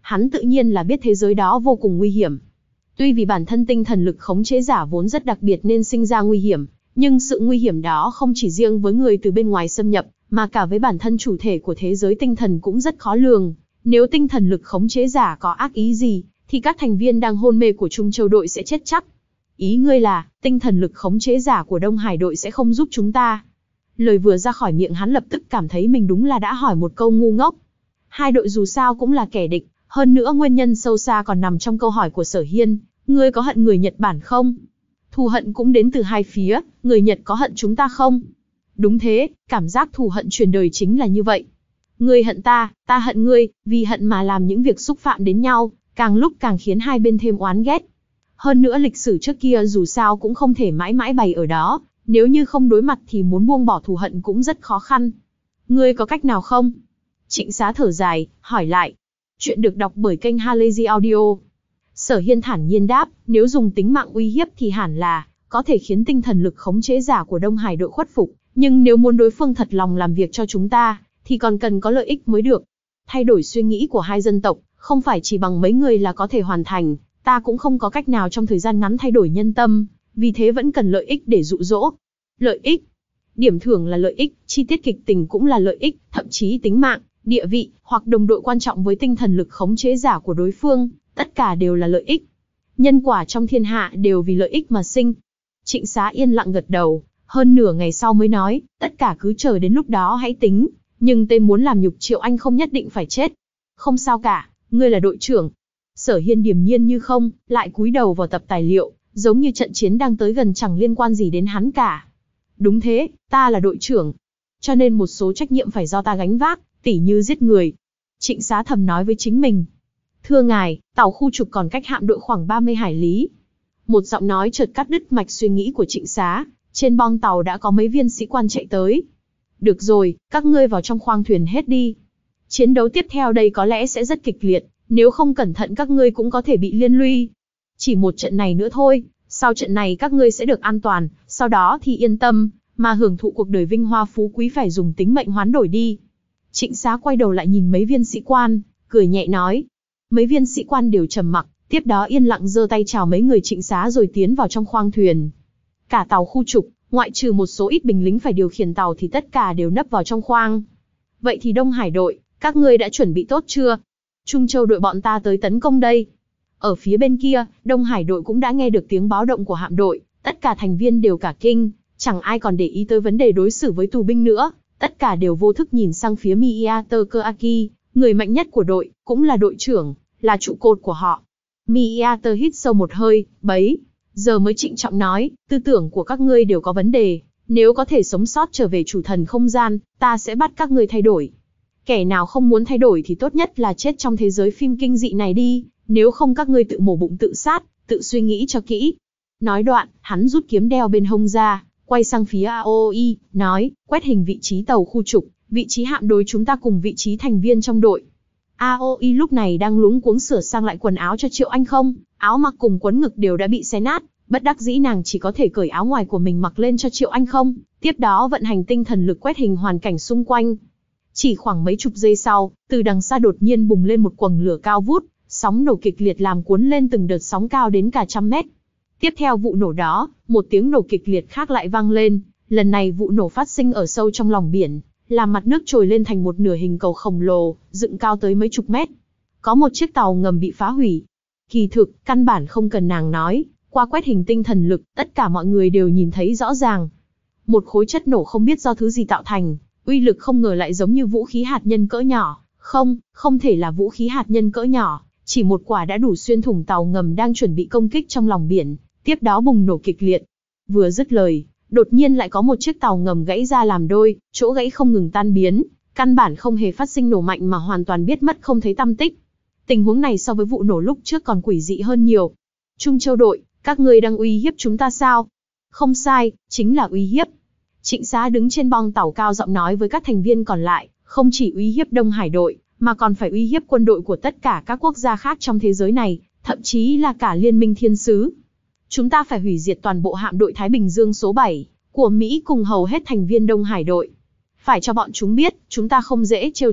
hắn tự nhiên là biết thế giới đó vô cùng nguy hiểm. Tuy vì bản thân tinh thần lực khống chế giả vốn rất đặc biệt nên sinh ra nguy hiểm, nhưng sự nguy hiểm đó không chỉ riêng với người từ bên ngoài xâm nhập, mà cả với bản thân chủ thể của thế giới tinh thần cũng rất khó lường. Nếu tinh thần lực khống chế giả có ác ý gì, thì các thành viên đang hôn mê của Trung Châu đội sẽ chết chắc. Ý ngươi là, tinh thần lực khống chế giả của Đông Hải đội sẽ không giúp chúng ta. Lời vừa ra khỏi miệng hắn lập tức cảm thấy mình đúng là đã hỏi một câu ngu ngốc. Hai đội dù sao cũng là kẻ địch, hơn nữa nguyên nhân sâu xa còn nằm trong câu hỏi của Sở Hiên, ngươi có hận người Nhật Bản không? Thù hận cũng đến từ hai phía, người Nhật có hận chúng ta không? Đúng thế, cảm giác thù hận truyền đời chính là như vậy. Ngươi hận ta, ta hận ngươi, vì hận mà làm những việc xúc phạm đến nhau, càng lúc càng khiến hai bên thêm oán ghét. Hơn nữa lịch sử trước kia dù sao cũng không thể mãi mãi bày ở đó, nếu như không đối mặt thì muốn buông bỏ thù hận cũng rất khó khăn. Ngươi có cách nào không? Trịnh Xá thở dài, hỏi lại. Chuyện được đọc bởi kênh Halazy Audio. Sở Hiên thản nhiên đáp, nếu dùng tính mạng uy hiếp thì hẳn là có thể khiến tinh thần lực khống chế giả của Đông Hải đội khuất phục, nhưng nếu muốn đối phương thật lòng làm việc cho chúng ta, thì còn cần có lợi ích mới được. Thay đổi suy nghĩ của hai dân tộc, không phải chỉ bằng mấy người là có thể hoàn thành, ta cũng không có cách nào trong thời gian ngắn thay đổi nhân tâm, vì thế vẫn cần lợi ích để dụ dỗ. Lợi ích? Điểm thưởng là lợi ích, chi tiết kịch tình cũng là lợi ích, thậm chí tính mạng, địa vị, hoặc đồng đội quan trọng với tinh thần lực khống chế giả của đối phương, tất cả đều là lợi ích. Nhân quả trong thiên hạ đều vì lợi ích mà sinh. Trịnh Xá yên lặng gật đầu, hơn nửa ngày sau mới nói, tất cả cứ chờ đến lúc đó hãy tính, nhưng tên muốn làm nhục Triệu Anh không nhất định phải chết. Không sao cả, ngươi là đội trưởng. Sở Hiên điềm nhiên như không, lại cúi đầu vào tập tài liệu, giống như trận chiến đang tới gần chẳng liên quan gì đến hắn cả. Đúng thế, ta là đội trưởng, cho nên một số trách nhiệm phải do ta gánh vác, tỉ như giết người. Trịnh Xá thầm nói với chính mình. Thưa ngài, tàu khu trục còn cách hạm đội khoảng ba mươi hải lý. Một giọng nói chợt cắt đứt mạch suy nghĩ của Trịnh Xá, trên bong tàu đã có mấy viên sĩ quan chạy tới. Được rồi, các ngươi vào trong khoang thuyền hết đi. Chiến đấu tiếp theo đây có lẽ sẽ rất kịch liệt, nếu không cẩn thận các ngươi cũng có thể bị liên lụy. Chỉ một trận này nữa thôi, sau trận này các ngươi sẽ được an toàn, sau đó thì yên tâm, mà hưởng thụ cuộc đời vinh hoa phú quý phải dùng tính mệnh hoán đổi đi. Trịnh Xá quay đầu lại nhìn mấy viên sĩ quan, cười nhẹ nói. Mấy viên sĩ quan đều trầm mặc, tiếp đó yên lặng giơ tay chào mấy người Trịnh Xá rồi tiến vào trong khoang thuyền. Cả tàu khu trục, ngoại trừ một số ít binh lính phải điều khiển tàu thì tất cả đều nấp vào trong khoang. Vậy thì Đông Hải đội, các ngươi đã chuẩn bị tốt chưa? Trung Châu đội bọn ta tới tấn công đây. Ở phía bên kia, Đông Hải đội cũng đã nghe được tiếng báo động của hạm đội, tất cả thành viên đều cả kinh, chẳng ai còn để ý tới vấn đề đối xử với tù binh nữa, tất cả đều vô thức nhìn sang phía Miyato Koaki, người mạnh nhất của đội, cũng là đội trưởng, là trụ cột của họ. Miyato hít sâu một hơi, bấy giờ mới trịnh trọng nói, tư tưởng của các ngươi đều có vấn đề, nếu có thể sống sót trở về chủ thần không gian, ta sẽ bắt các ngươi thay đổi. Kẻ nào không muốn thay đổi thì tốt nhất là chết trong thế giới phim kinh dị này đi, nếu không các ngươi tự mổ bụng tự sát, tự suy nghĩ cho kỹ. Nói đoạn, hắn rút kiếm đeo bên hông ra, quay sang phía a o i, nói, quét hình vị trí tàu khu trục, vị trí hạm đối chúng ta cùng vị trí thành viên trong đội. a o i lúc này đang luống cuống sửa sang lại quần áo cho Triệu Anh không, áo mặc cùng quấn ngực đều đã bị xé nát, bất đắc dĩ nàng chỉ có thể cởi áo ngoài của mình mặc lên cho Triệu Anh không, tiếp đó vận hành tinh thần lực quét hình hoàn cảnh xung quanh. Chỉ khoảng mấy chục giây sau, từ đằng xa đột nhiên bùng lên một quầng lửa cao vút, sóng nổ kịch liệt làm cuốn lên từng đợt sóng cao đến cả trăm mét. Tiếp theo vụ nổ đó, một tiếng nổ kịch liệt khác lại vang lên, lần này vụ nổ phát sinh ở sâu trong lòng biển, làm mặt nước trồi lên thành một nửa hình cầu khổng lồ, dựng cao tới mấy chục mét. Có một chiếc tàu ngầm bị phá hủy. Kỳ thực, căn bản không cần nàng nói, qua quét hình tinh thần lực, tất cả mọi người đều nhìn thấy rõ ràng. Một khối chất nổ không biết do thứ gì tạo thành, uy lực không ngờ lại giống như vũ khí hạt nhân cỡ nhỏ. Không, không thể là vũ khí hạt nhân cỡ nhỏ, chỉ một quả đã đủ xuyên thủng tàu ngầm đang chuẩn bị công kích trong lòng biển, tiếp đó bùng nổ kịch liệt. Vừa dứt lời, đột nhiên lại có một chiếc tàu ngầm gãy ra làm đôi, chỗ gãy không ngừng tan biến, căn bản không hề phát sinh nổ mạnh mà hoàn toàn biết mất không thấy tăm tích. Tình huống này so với vụ nổ lúc trước còn quỷ dị hơn nhiều. Trung Châu đội, các ngươi đang uy hiếp chúng ta sao? Không sai, chính là uy hiếp. Trịnh Xá đứng trên bong tàu cao giọng nói với các thành viên còn lại, không chỉ uy hiếp Đông Hải đội, mà còn phải uy hiếp quân đội của tất cả các quốc gia khác trong thế giới này, thậm chí là cả Liên minh Thiên Sứ. Chúng ta phải hủy diệt toàn bộ hạm đội Thái Bình Dương số bảy của Mỹ cùng hầu hết thành viên Đông Hải đội. Phải cho bọn chúng biết, chúng ta không dễ trêu chọc,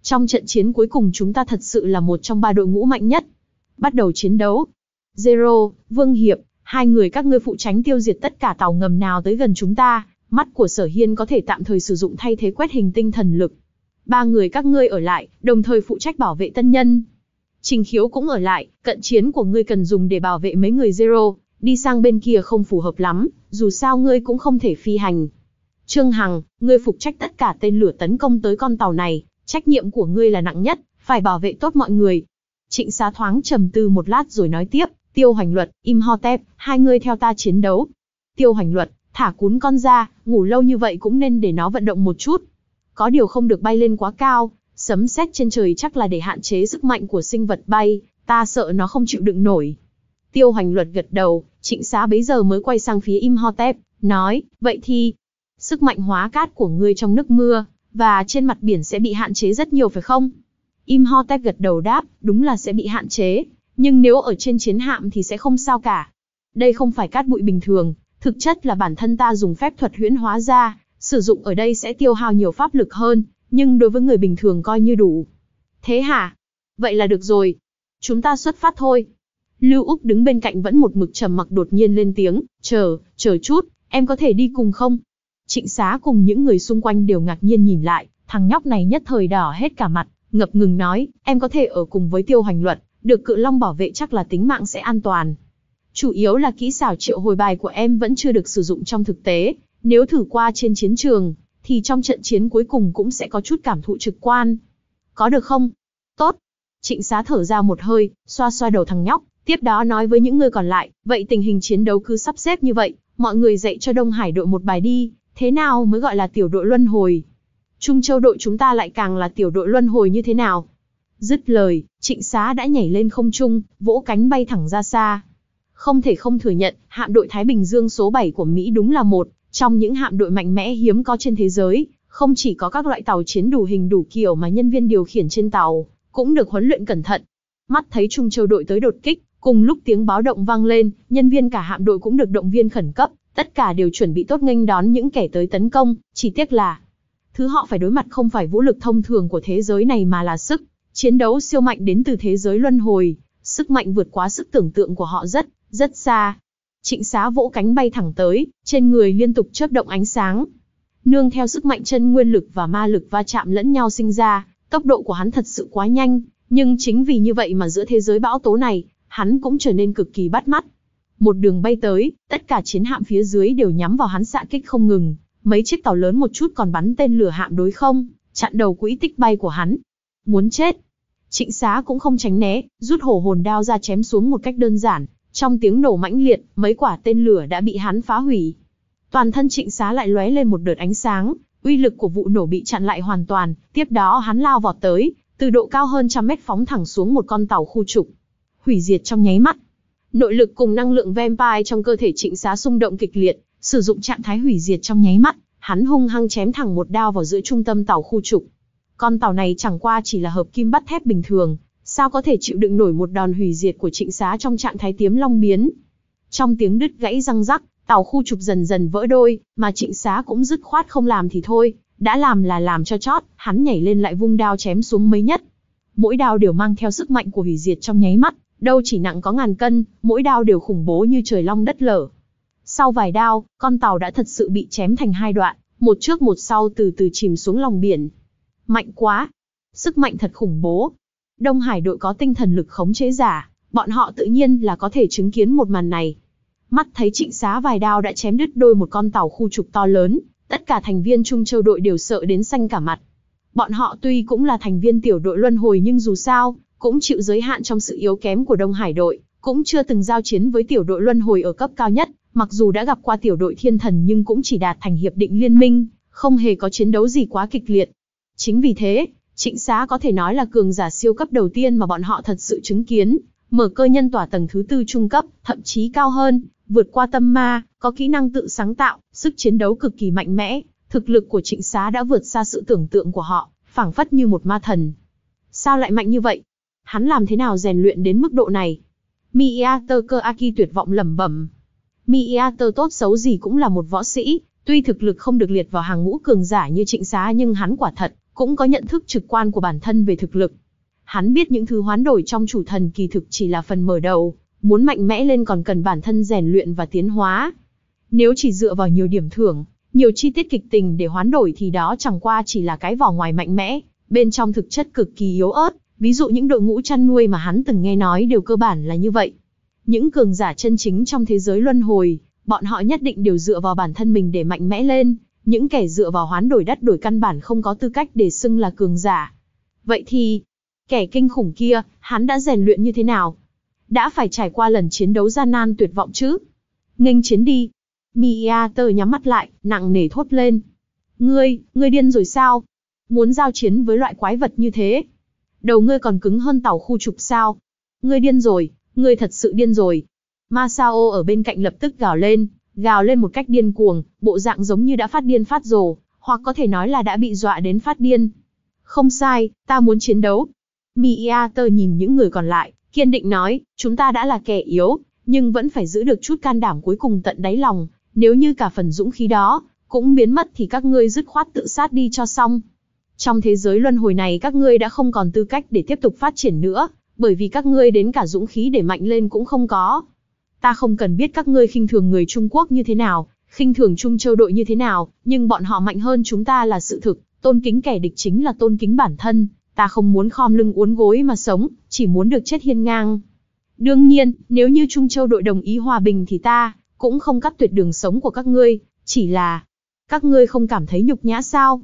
Trong trận chiến cuối cùng chúng ta thật sự là một trong ba đội ngũ mạnh nhất. Bắt đầu chiến đấu. Zero, Vương Hiệp, hai người các ngươi phụ trách tiêu diệt tất cả tàu ngầm nào tới gần chúng ta, mắt của Sở Hiên có thể tạm thời sử dụng thay thế quét hình tinh thần lực. Ba người các ngươi ở lại, đồng thời phụ trách bảo vệ tân nhân. Trình Khiếu cũng ở lại, cận chiến của ngươi cần dùng để bảo vệ mấy người Zero, đi sang bên kia không phù hợp lắm, dù sao ngươi cũng không thể phi hành. Trương Hằng, ngươi phụ trách tất cả tên lửa tấn công tới con tàu này, trách nhiệm của ngươi là nặng nhất, phải bảo vệ tốt mọi người. Trịnh Xá thoáng trầm tư một lát rồi nói tiếp, Tiêu Hoành Luật, Imhotep, hai người theo ta chiến đấu. Tiêu Hoành Luật, thả cún con ra, ngủ lâu như vậy cũng nên để nó vận động một chút. Có điều không được bay lên quá cao, sấm sét trên trời chắc là để hạn chế sức mạnh của sinh vật bay, ta sợ nó không chịu đựng nổi. Tiêu Hoành Luật gật đầu, Trịnh Xá bấy giờ mới quay sang phía Imhotep, nói, vậy thì, sức mạnh hóa cát của ngươi trong nước mưa, và trên mặt biển sẽ bị hạn chế rất nhiều phải không? Imhotep gật đầu đáp, đúng là sẽ bị hạn chế, nhưng nếu ở trên chiến hạm thì sẽ không sao cả. Đây không phải cát bụi bình thường, thực chất là bản thân ta dùng phép thuật huyễn hóa ra, sử dụng ở đây sẽ tiêu hao nhiều pháp lực hơn, nhưng đối với người bình thường coi như đủ. Thế hả? Vậy là được rồi. Chúng ta xuất phát thôi. Lưu Úc đứng bên cạnh vẫn một mực trầm mặc đột nhiên lên tiếng, chờ, chờ chút, em có thể đi cùng không? Trịnh Xá cùng những người xung quanh đều ngạc nhiên nhìn lại, thằng nhóc này nhất thời đỏ hết cả mặt, ngập ngừng nói, em có thể ở cùng với Tiêu Hoành Luật, được Cự Long bảo vệ chắc là tính mạng sẽ an toàn. Chủ yếu là kỹ xảo triệu hồi bài của em vẫn chưa được sử dụng trong thực tế, nếu thử qua trên chiến trường, thì trong trận chiến cuối cùng cũng sẽ có chút cảm thụ trực quan. Có được không? Tốt. Trịnh Xá thở ra một hơi, xoa xoa đầu thằng nhóc, tiếp đó nói với những người còn lại, vậy tình hình chiến đấu cứ sắp xếp như vậy, mọi người dạy cho Đông Hải đội một bài đi, thế nào mới gọi là tiểu đội luân hồi? Trung Châu đội chúng ta lại càng là tiểu đội luân hồi như thế nào? Dứt lời, Trịnh Xá đã nhảy lên không trung, vỗ cánh bay thẳng ra xa. Không thể không thừa nhận, hạm đội Thái Bình Dương số bảy của Mỹ đúng là một trong những hạm đội mạnh mẽ hiếm có trên thế giới, không chỉ có các loại tàu chiến đủ hình đủ kiểu mà nhân viên điều khiển trên tàu cũng được huấn luyện cẩn thận. Mắt thấy Trung Châu đội tới đột kích, cùng lúc tiếng báo động vang lên, nhân viên cả hạm đội cũng được động viên khẩn cấp, tất cả đều chuẩn bị tốt nghênh đón những kẻ tới tấn công, chỉ tiếc là thứ họ phải đối mặt không phải vũ lực thông thường của thế giới này mà là sức chiến đấu siêu mạnh đến từ thế giới luân hồi, sức mạnh vượt quá sức tưởng tượng của họ rất, rất xa. Trịnh Xá vỗ cánh bay thẳng tới, trên người liên tục chớp động ánh sáng. Nương theo sức mạnh chân nguyên lực và ma lực va chạm lẫn nhau sinh ra, tốc độ của hắn thật sự quá nhanh, nhưng chính vì như vậy mà giữa thế giới bão tố này, hắn cũng trở nên cực kỳ bắt mắt. Một đường bay tới, tất cả chiến hạm phía dưới đều nhắm vào hắn xạ kích không ngừng, mấy chiếc tàu lớn một chút còn bắn tên lửa hạm đối không, chặn đầu quỹ tích bay của hắn. Muốn chết. Trịnh Xá cũng không tránh né, rút hổ hồn đao ra chém xuống một cách đơn giản, trong tiếng nổ mãnh liệt, mấy quả tên lửa đã bị hắn phá hủy. Toàn thân Trịnh Xá lại lóe lên một đợt ánh sáng, uy lực của vụ nổ bị chặn lại hoàn toàn, tiếp đó hắn lao vọt tới, từ độ cao hơn trăm mét phóng thẳng xuống một con tàu khu trục. Hủy diệt trong nháy mắt. Nội lực cùng năng lượng vampire trong cơ thể Trịnh Xá xung động kịch liệt, sử dụng trạng thái hủy diệt trong nháy mắt, hắn hung hăng chém thẳng một đao vào giữa trung tâm tàu khu trục. Con tàu này chẳng qua chỉ là hợp kim bắt thép bình thường, sao có thể chịu đựng nổi một đòn hủy diệt của Trịnh Xá trong trạng thái Tiếm Long biến. Trong tiếng đứt gãy răng rắc, tàu khu trục dần dần vỡ đôi, mà Trịnh Xá cũng dứt khoát không làm thì thôi, đã làm là làm cho chót, hắn nhảy lên lại vung đao chém xuống mấy nhất. Mỗi đao đều mang theo sức mạnh của hủy diệt trong nháy mắt, đâu chỉ nặng có ngàn cân, mỗi đao đều khủng bố như trời long đất lở. Sau vài đao, con tàu đã thật sự bị chém thành hai đoạn, một trước một sau từ từ chìm xuống lòng biển. Mạnh quá! Sức mạnh thật khủng bố! Đông Hải đội có tinh thần lực khống chế giả, bọn họ tự nhiên là có thể chứng kiến một màn này. Mắt thấy Trịnh Xá vài đao đã chém đứt đôi một con tàu khu trục to lớn, tất cả thành viên Trung Châu đội đều sợ đến xanh cả mặt. Bọn họ tuy cũng là thành viên tiểu đội luân hồi nhưng dù sao, cũng chịu giới hạn trong sự yếu kém của Đông Hải đội, cũng chưa từng giao chiến với tiểu đội luân hồi ở cấp cao nhất, mặc dù đã gặp qua tiểu đội thiên thần nhưng cũng chỉ đạt thành hiệp định liên minh, không hề có chiến đấu gì quá kịch liệt. Chính vì thế, Trịnh Xá có thể nói là cường giả siêu cấp đầu tiên mà bọn họ thật sự chứng kiến, mở cơ nhân tỏa tầng thứ tư trung cấp, thậm chí cao hơn, vượt qua tâm ma, có kỹ năng tự sáng tạo, sức chiến đấu cực kỳ mạnh mẽ, thực lực của Trịnh Xá đã vượt xa sự tưởng tượng của họ, phảng phất như một ma thần. Sao lại mạnh như vậy? Hắn làm thế nào rèn luyện đến mức độ này? Miyato Aki tuyệt vọng lẩm bẩm. Miyato tốt xấu gì cũng là một võ sĩ, tuy thực lực không được liệt vào hàng ngũ cường giả như Trịnh Xá nhưng hắn quả thật cũng có nhận thức trực quan của bản thân về thực lực. Hắn biết những thứ hoán đổi trong chủ thần kỳ thực chỉ là phần mở đầu, muốn mạnh mẽ lên còn cần bản thân rèn luyện và tiến hóa. Nếu chỉ dựa vào nhiều điểm thưởng, nhiều chi tiết kịch tình để hoán đổi thì đó chẳng qua chỉ là cái vỏ ngoài mạnh mẽ, bên trong thực chất cực kỳ yếu ớt. Ví dụ những đội ngũ chăn nuôi mà hắn từng nghe nói đều cơ bản là như vậy. Những cường giả chân chính trong thế giới luân hồi, bọn họ nhất định đều dựa vào bản thân mình để mạnh mẽ lên. Những kẻ dựa vào hoán đổi đất đổi căn bản không có tư cách để xưng là cường giả. Vậy thì, kẻ kinh khủng kia, hắn đã rèn luyện như thế nào? Đã phải trải qua lần chiến đấu gian nan tuyệt vọng chứ? Nghênh chiến đi. Meater nhắm mắt lại, nặng nề thốt lên. Ngươi, ngươi điên rồi sao? Muốn giao chiến với loại quái vật như thế? Đầu ngươi còn cứng hơn tàu khu trục sao? Ngươi điên rồi, ngươi thật sự điên rồi. Masao ở bên cạnh lập tức gào lên, gào lên một cách điên cuồng, bộ dạng giống như đã phát điên phát rồ, hoặc có thể nói là đã bị dọa đến phát điên. Không sai, ta muốn chiến đấu. Meater nhìn những người còn lại, kiên định nói, chúng ta đã là kẻ yếu, nhưng vẫn phải giữ được chút can đảm cuối cùng tận đáy lòng. Nếu như cả phần dũng khí đó cũng biến mất thì các ngươi dứt khoát tự sát đi cho xong. Trong thế giới luân hồi này các ngươi đã không còn tư cách để tiếp tục phát triển nữa, bởi vì các ngươi đến cả dũng khí để mạnh lên cũng không có. Ta không cần biết các ngươi khinh thường người Trung Quốc như thế nào, khinh thường Trung Châu đội như thế nào, nhưng bọn họ mạnh hơn chúng ta là sự thực, tôn kính kẻ địch chính là tôn kính bản thân, ta không muốn khom lưng uốn gối mà sống, chỉ muốn được chết hiên ngang. Đương nhiên, nếu như Trung Châu đội đồng ý hòa bình thì ta cũng không cắt tuyệt đường sống của các ngươi, chỉ là các ngươi không cảm thấy nhục nhã sao?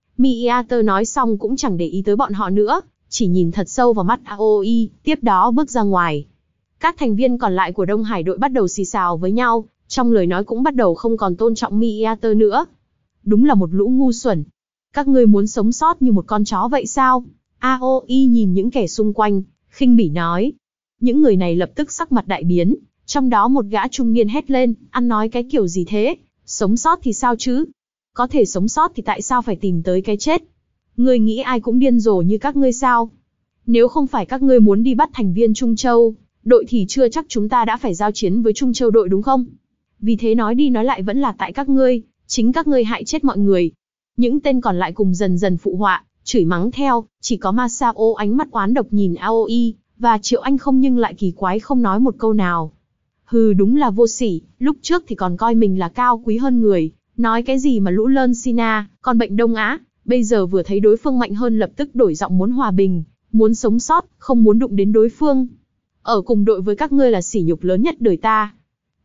Meater nói xong cũng chẳng để ý tới bọn họ nữa, chỉ nhìn thật sâu vào mắt Aoi, tiếp đó bước ra ngoài. Các thành viên còn lại của Đông Hải đội bắt đầu xì xào với nhau, trong lời nói cũng bắt đầu không còn tôn trọng Meater nữa. Đúng là một lũ ngu xuẩn. Các ngươi muốn sống sót như một con chó vậy sao? Aoi nhìn những kẻ xung quanh, khinh bỉ nói. Những người này lập tức sắc mặt đại biến, trong đó một gã trung niên hét lên, ăn nói cái kiểu gì thế? Sống sót thì sao chứ? Có thể sống sót thì tại sao phải tìm tới cái chết? Ngươi nghĩ ai cũng điên rồ như các ngươi sao? Nếu không phải các ngươi muốn đi bắt thành viên Trung Châu đội thì chưa chắc chúng ta đã phải giao chiến với Trung Châu đội đúng không? Vì thế nói đi nói lại vẫn là tại các ngươi, chính các ngươi hại chết mọi người. Những tên còn lại cùng dần dần phụ họa, chửi mắng theo, chỉ có Masao ánh mắt oán độc nhìn Aoi, và Triệu Anh không nhưng lại kỳ quái không nói một câu nào. Hừ, đúng là vô sỉ, lúc trước thì còn coi mình là cao quý hơn người, nói cái gì mà lũ lơn Sina, con bệnh Đông Á, bây giờ vừa thấy đối phương mạnh hơn lập tức đổi giọng muốn hòa bình, muốn sống sót, không muốn đụng đến đối phương. Ở cùng đội với các ngươi là sỉ nhục lớn nhất đời ta.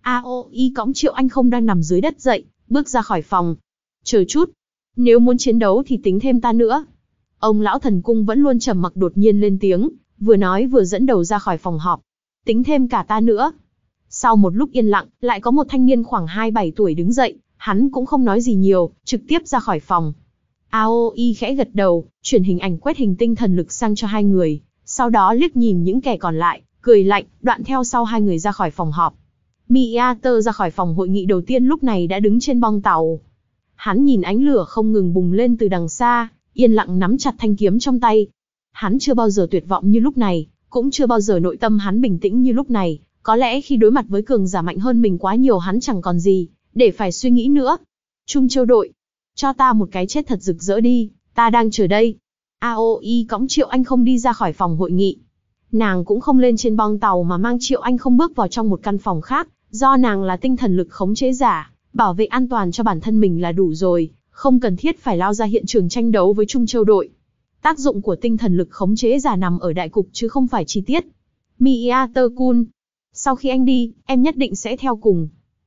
Aoi cõng Triệu Anh không đang nằm dưới đất dậy, bước ra khỏi phòng. Chờ chút, nếu muốn chiến đấu thì tính thêm ta nữa. Ông lão thần cung vẫn luôn trầm mặc đột nhiên lên tiếng, vừa nói vừa dẫn đầu ra khỏi phòng họp. Tính thêm cả ta nữa. Sau một lúc yên lặng, lại có một thanh niên khoảng hai mươi bảy tuổi đứng dậy, hắn cũng không nói gì nhiều, trực tiếp ra khỏi phòng. Aoi khẽ gật đầu, chuyển hình ảnh quét hình tinh thần lực sang cho hai người, sau đó liếc nhìn những kẻ còn lại, cười lạnh, đoạn theo sau hai người ra khỏi phòng họp. Meater ra khỏi phòng hội nghị đầu tiên lúc này đã đứng trên bong tàu. Hắn nhìn ánh lửa không ngừng bùng lên từ đằng xa, yên lặng nắm chặt thanh kiếm trong tay. Hắn chưa bao giờ tuyệt vọng như lúc này, cũng chưa bao giờ nội tâm hắn bình tĩnh như lúc này. Có lẽ khi đối mặt với cường giả mạnh hơn mình quá nhiều hắn chẳng còn gì để phải suy nghĩ nữa. Trung Châu đội, cho ta một cái chết thật rực rỡ đi, ta đang chờ đây. Aoi cõng Triệu Anh không đi ra khỏi phòng hội nghị. Nàng cũng không lên trên bong tàu mà mang Triệu Anh không bước vào trong một căn phòng khác, do nàng là tinh thần lực khống chế giả, bảo vệ an toàn cho bản thân mình là đủ rồi, không cần thiết phải lao ra hiện trường tranh đấu với Trung Châu đội. Tác dụng của tinh thần lực khống chế giả nằm ở đại cục chứ không phải chi tiết. Meater-kun, sau khi anh đi, em nhất định sẽ theo cùng.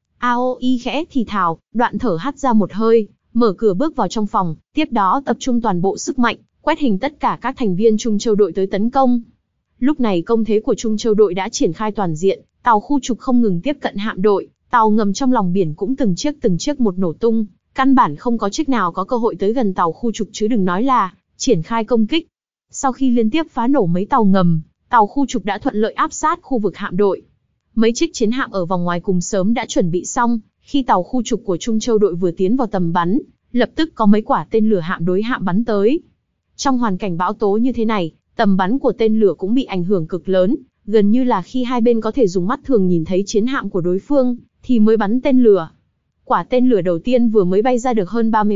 Aoi khẽ thì thào, đoạn thở hắt ra một hơi, mở cửa bước vào trong phòng, tiếp đó tập trung toàn bộ sức mạnh, quét hình tất cả các thành viên Trung Châu đội tới tấn công. Lúc này công thế của Trung Châu đội đã triển khai toàn diện, tàu khu trục không ngừng tiếp cận hạm đội, tàu ngầm trong lòng biển cũng từng chiếc từng chiếc một nổ tung, căn bản không có chiếc nào có cơ hội tới gần tàu khu trục chứ đừng nói là triển khai công kích. Sau khi liên tiếp phá nổ mấy tàu ngầm, tàu khu trục đã thuận lợi áp sát khu vực hạm đội. Mấy chiếc chiến hạm ở vòng ngoài cùng sớm đã chuẩn bị xong, khi tàu khu trục của Trung Châu đội vừa tiến vào tầm bắn, lập tức có mấy quả tên lửa hạm đối hạm bắn tới. Trong hoàn cảnh bão tố như thế này, tầm bắn của tên lửa cũng bị ảnh hưởng cực lớn, gần như là khi hai bên có thể dùng mắt thường nhìn thấy chiến hạm của đối phương, thì mới bắn tên lửa. Quả tên lửa đầu tiên vừa mới bay ra được hơn ba mươi mét,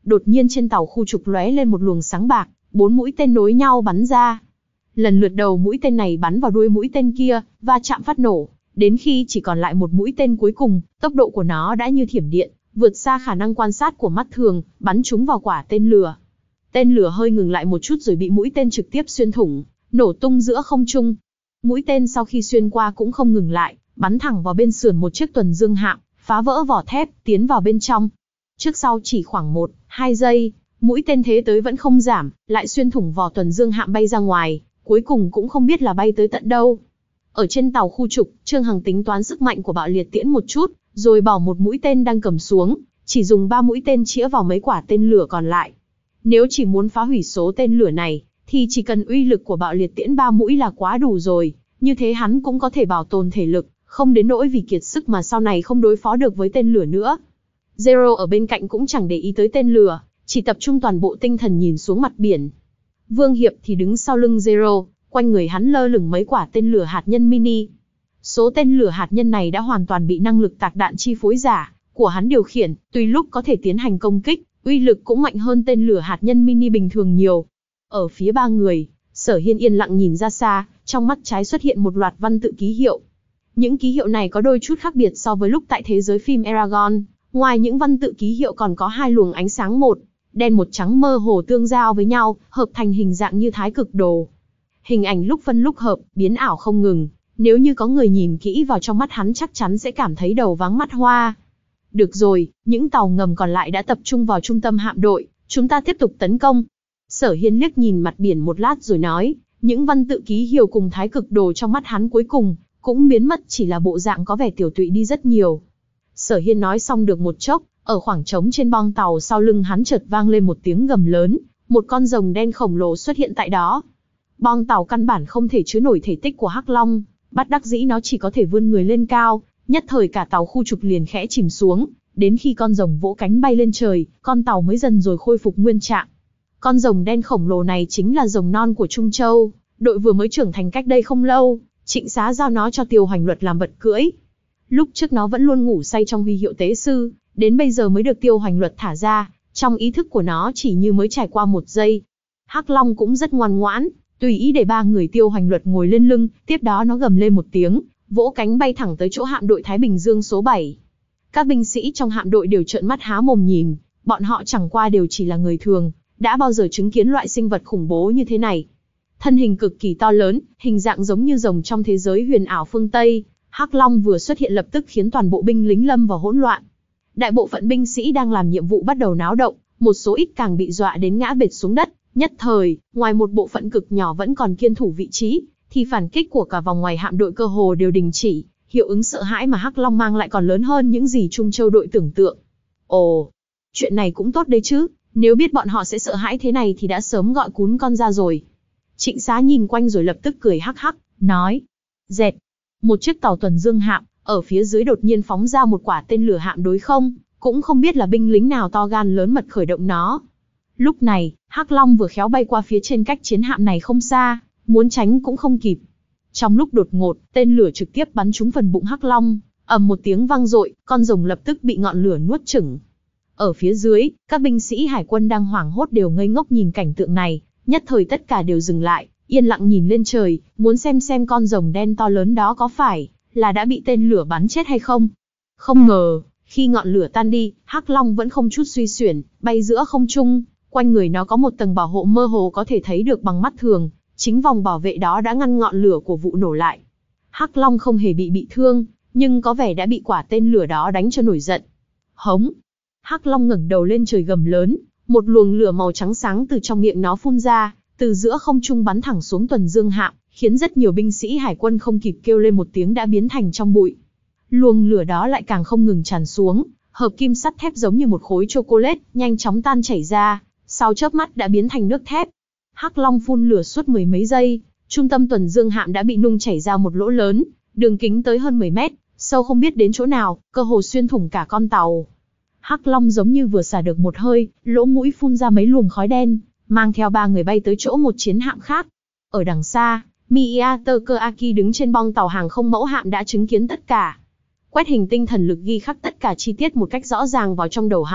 Đột nhiên trên tàu khu trục lóe lên một luồng sáng bạc, bốn mũi tên nối nhau bắn ra. Lần lượt đầu mũi tên này bắn vào đuôi mũi tên kia, va chạm phát nổ, đến khi chỉ còn lại một mũi tên cuối cùng, tốc độ của nó đã như thiểm điện, vượt xa khả năng quan sát của mắt thường, bắn trúng vào quả tên lửa. Tên lửa hơi ngừng lại một chút rồi bị mũi tên trực tiếp xuyên thủng, nổ tung giữa không trung. Mũi tên sau khi xuyên qua cũng không ngừng lại, bắn thẳng vào bên sườn một chiếc tuần dương hạm, phá vỡ vỏ thép, tiến vào bên trong. Trước sau chỉ khoảng một, hai giây, mũi tên thế tới vẫn không giảm, lại xuyên thủng vỏ tuần dương hạm bay ra ngoài, cuối cùng cũng không biết là bay tới tận đâu. Ở trên tàu khu trục, Trương Hằng tính toán sức mạnh của bạo liệt tiễn một chút, rồi bỏ một mũi tên đang cầm xuống, chỉ dùng ba mũi tên chĩa vào mấy quả tên lửa còn lại. Nếu chỉ muốn phá hủy số tên lửa này, thì chỉ cần uy lực của bạo liệt tiễn ba mũi là quá đủ rồi, như thế hắn cũng có thể bảo tồn thể lực, không đến nỗi vì kiệt sức mà sau này không đối phó được với tên lửa nữa. Zero ở bên cạnh cũng chẳng để ý tới tên lửa, chỉ tập trung toàn bộ tinh thần nhìn xuống mặt biển. Vương Hiệp thì đứng sau lưng Zero, quanh người hắn lơ lửng mấy quả tên lửa hạt nhân mini. Số tên lửa hạt nhân này đã hoàn toàn bị năng lực tạc đạn chi phối giả của hắn điều khiển, tùy lúc có thể tiến hành công kích, uy lực cũng mạnh hơn tên lửa hạt nhân mini bình thường nhiều. Ở phía ba người, Sở Hiên yên lặng nhìn ra xa, trong mắt trái xuất hiện một loạt văn tự ký hiệu. Những ký hiệu này có đôi chút khác biệt so với lúc tại thế giới phim Eragon. Ngoài những văn tự ký hiệu còn có hai luồng ánh sáng một đen một trắng mơ hồ tương giao với nhau, hợp thành hình dạng như thái cực đồ. Hình ảnh lúc phân lúc hợp, biến ảo không ngừng. Nếu như có người nhìn kỹ vào trong mắt hắn chắc chắn sẽ cảm thấy đầu váng mắt hoa. Được rồi, những tàu ngầm còn lại đã tập trung vào trung tâm hạm đội, chúng ta tiếp tục tấn công. Sở Hiên liếc nhìn mặt biển một lát rồi nói, những văn tự ký hiệu cùng thái cực đồ trong mắt hắn cuối cùng cũng biến mất, chỉ là bộ dạng có vẻ tiểu tụy đi rất nhiều. Sở Hiên nói xong được một chốc, ở khoảng trống trên bong tàu sau lưng hắn chợt vang lên một tiếng gầm lớn, một con rồng đen khổng lồ xuất hiện tại đó. Bong tàu căn bản không thể chứa nổi thể tích của Hắc Long, bất đắc dĩ nó chỉ có thể vươn người lên cao, nhất thời cả tàu khu trục liền khẽ chìm xuống, đến khi con rồng vỗ cánh bay lên trời, con tàu mới dần rồi khôi phục nguyên trạng. Con rồng đen khổng lồ này chính là rồng non của Trung Châu, đội vừa mới trưởng thành cách đây không lâu, Trịnh Xá giao nó cho Tiêu Hoành Luật làm vật cưỡi. Lúc trước nó vẫn luôn ngủ say trong huy hiệu tế sư, đến bây giờ mới được Tiêu Hoành Luật thả ra, trong ý thức của nó chỉ như mới trải qua một giây. Hắc Long cũng rất ngoan ngoãn, tùy ý để ba người Tiêu Hoành Luật ngồi lên lưng, tiếp đó nó gầm lên một tiếng, vỗ cánh bay thẳng tới chỗ hạm đội Thái Bình Dương số bảy. Các binh sĩ trong hạm đội đều trợn mắt há mồm nhìn, bọn họ chẳng qua đều chỉ là người thường, đã bao giờ chứng kiến loại sinh vật khủng bố như thế này. Thân hình cực kỳ to lớn, hình dạng giống như rồng trong thế giới huyền ảo phương Tây, Hắc Long vừa xuất hiện lập tức khiến toàn bộ binh lính lâm vào hỗn loạn. Đại bộ phận binh sĩ đang làm nhiệm vụ bắt đầu náo động, một số ít càng bị dọa đến ngã bệt xuống đất. Nhất thời, ngoài một bộ phận cực nhỏ vẫn còn kiên thủ vị trí, thì phản kích của cả vòng ngoài hạm đội cơ hồ đều đình chỉ. Hiệu ứng sợ hãi mà Hắc Long mang lại còn lớn hơn những gì Trung Châu đội tưởng tượng. Ồ, chuyện này cũng tốt đấy chứ, nếu biết bọn họ sẽ sợ hãi thế này thì đã sớm gọi cún con ra rồi. Trịnh Xá nhìn quanh rồi lập tức cười hắc hắc, nói. Dẹt, một chiếc tàu tuần dương hạm, ở phía dưới đột nhiên phóng ra một quả tên lửa hạm đối không, cũng không biết là binh lính nào to gan lớn mật khởi động nó. Lúc này, Hắc Long vừa khéo bay qua phía trên cách chiến hạm này không xa, muốn tránh cũng không kịp. Trong lúc đột ngột, tên lửa trực tiếp bắn trúng phần bụng Hắc Long, ầm một tiếng vang dội, con rồng lập tức bị ngọn lửa nuốt chửng. Ở phía dưới, các binh sĩ hải quân đang hoảng hốt đều ngây ngốc nhìn cảnh tượng này, nhất thời tất cả đều dừng lại, yên lặng nhìn lên trời, muốn xem xem con rồng đen to lớn đó có phải là đã bị tên lửa bắn chết hay không. Không ngờ, khi ngọn lửa tan đi, Hắc Long vẫn không chút suy xuyển, bay giữa không trung, quanh người nó có một tầng bảo hộ mơ hồ có thể thấy được bằng mắt thường, chính vòng bảo vệ đó đã ngăn ngọn lửa của vụ nổ lại. Hắc Long không hề bị bị thương, nhưng có vẻ đã bị quả tên lửa đó đánh cho nổi giận. Hống! Hắc Long ngẩng đầu lên trời gầm lớn, một luồng lửa màu trắng sáng từ trong miệng nó phun ra, từ giữa không trung bắn thẳng xuống tuần dương hạm, khiến rất nhiều binh sĩ hải quân không kịp kêu lên một tiếng đã biến thành trong bụi. Luồng lửa đó lại càng không ngừng tràn xuống, hợp kim sắt thép giống như một khối chocolate, nhanh chóng tan chảy ra, sau chớp mắt đã biến thành nước thép. Hắc Long phun lửa suốt mười mấy giây, trung tâm tuần dương hạm đã bị nung chảy ra một lỗ lớn, đường kính tới hơn mười mét, sâu không biết đến chỗ nào, cơ hồ xuyên thủng cả con tàu. Hắc Long giống như vừa xả được một hơi, lỗ mũi phun ra mấy luồng khói đen, mang theo ba người bay tới chỗ một chiến hạm khác. Ở đằng xa, Miyato Aki đứng trên bong tàu hàng không mẫu hạm đã chứng kiến tất cả. Quét hình tinh thần lực ghi khắc tất cả chi tiết một cách rõ ràng vào trong đầu hắn,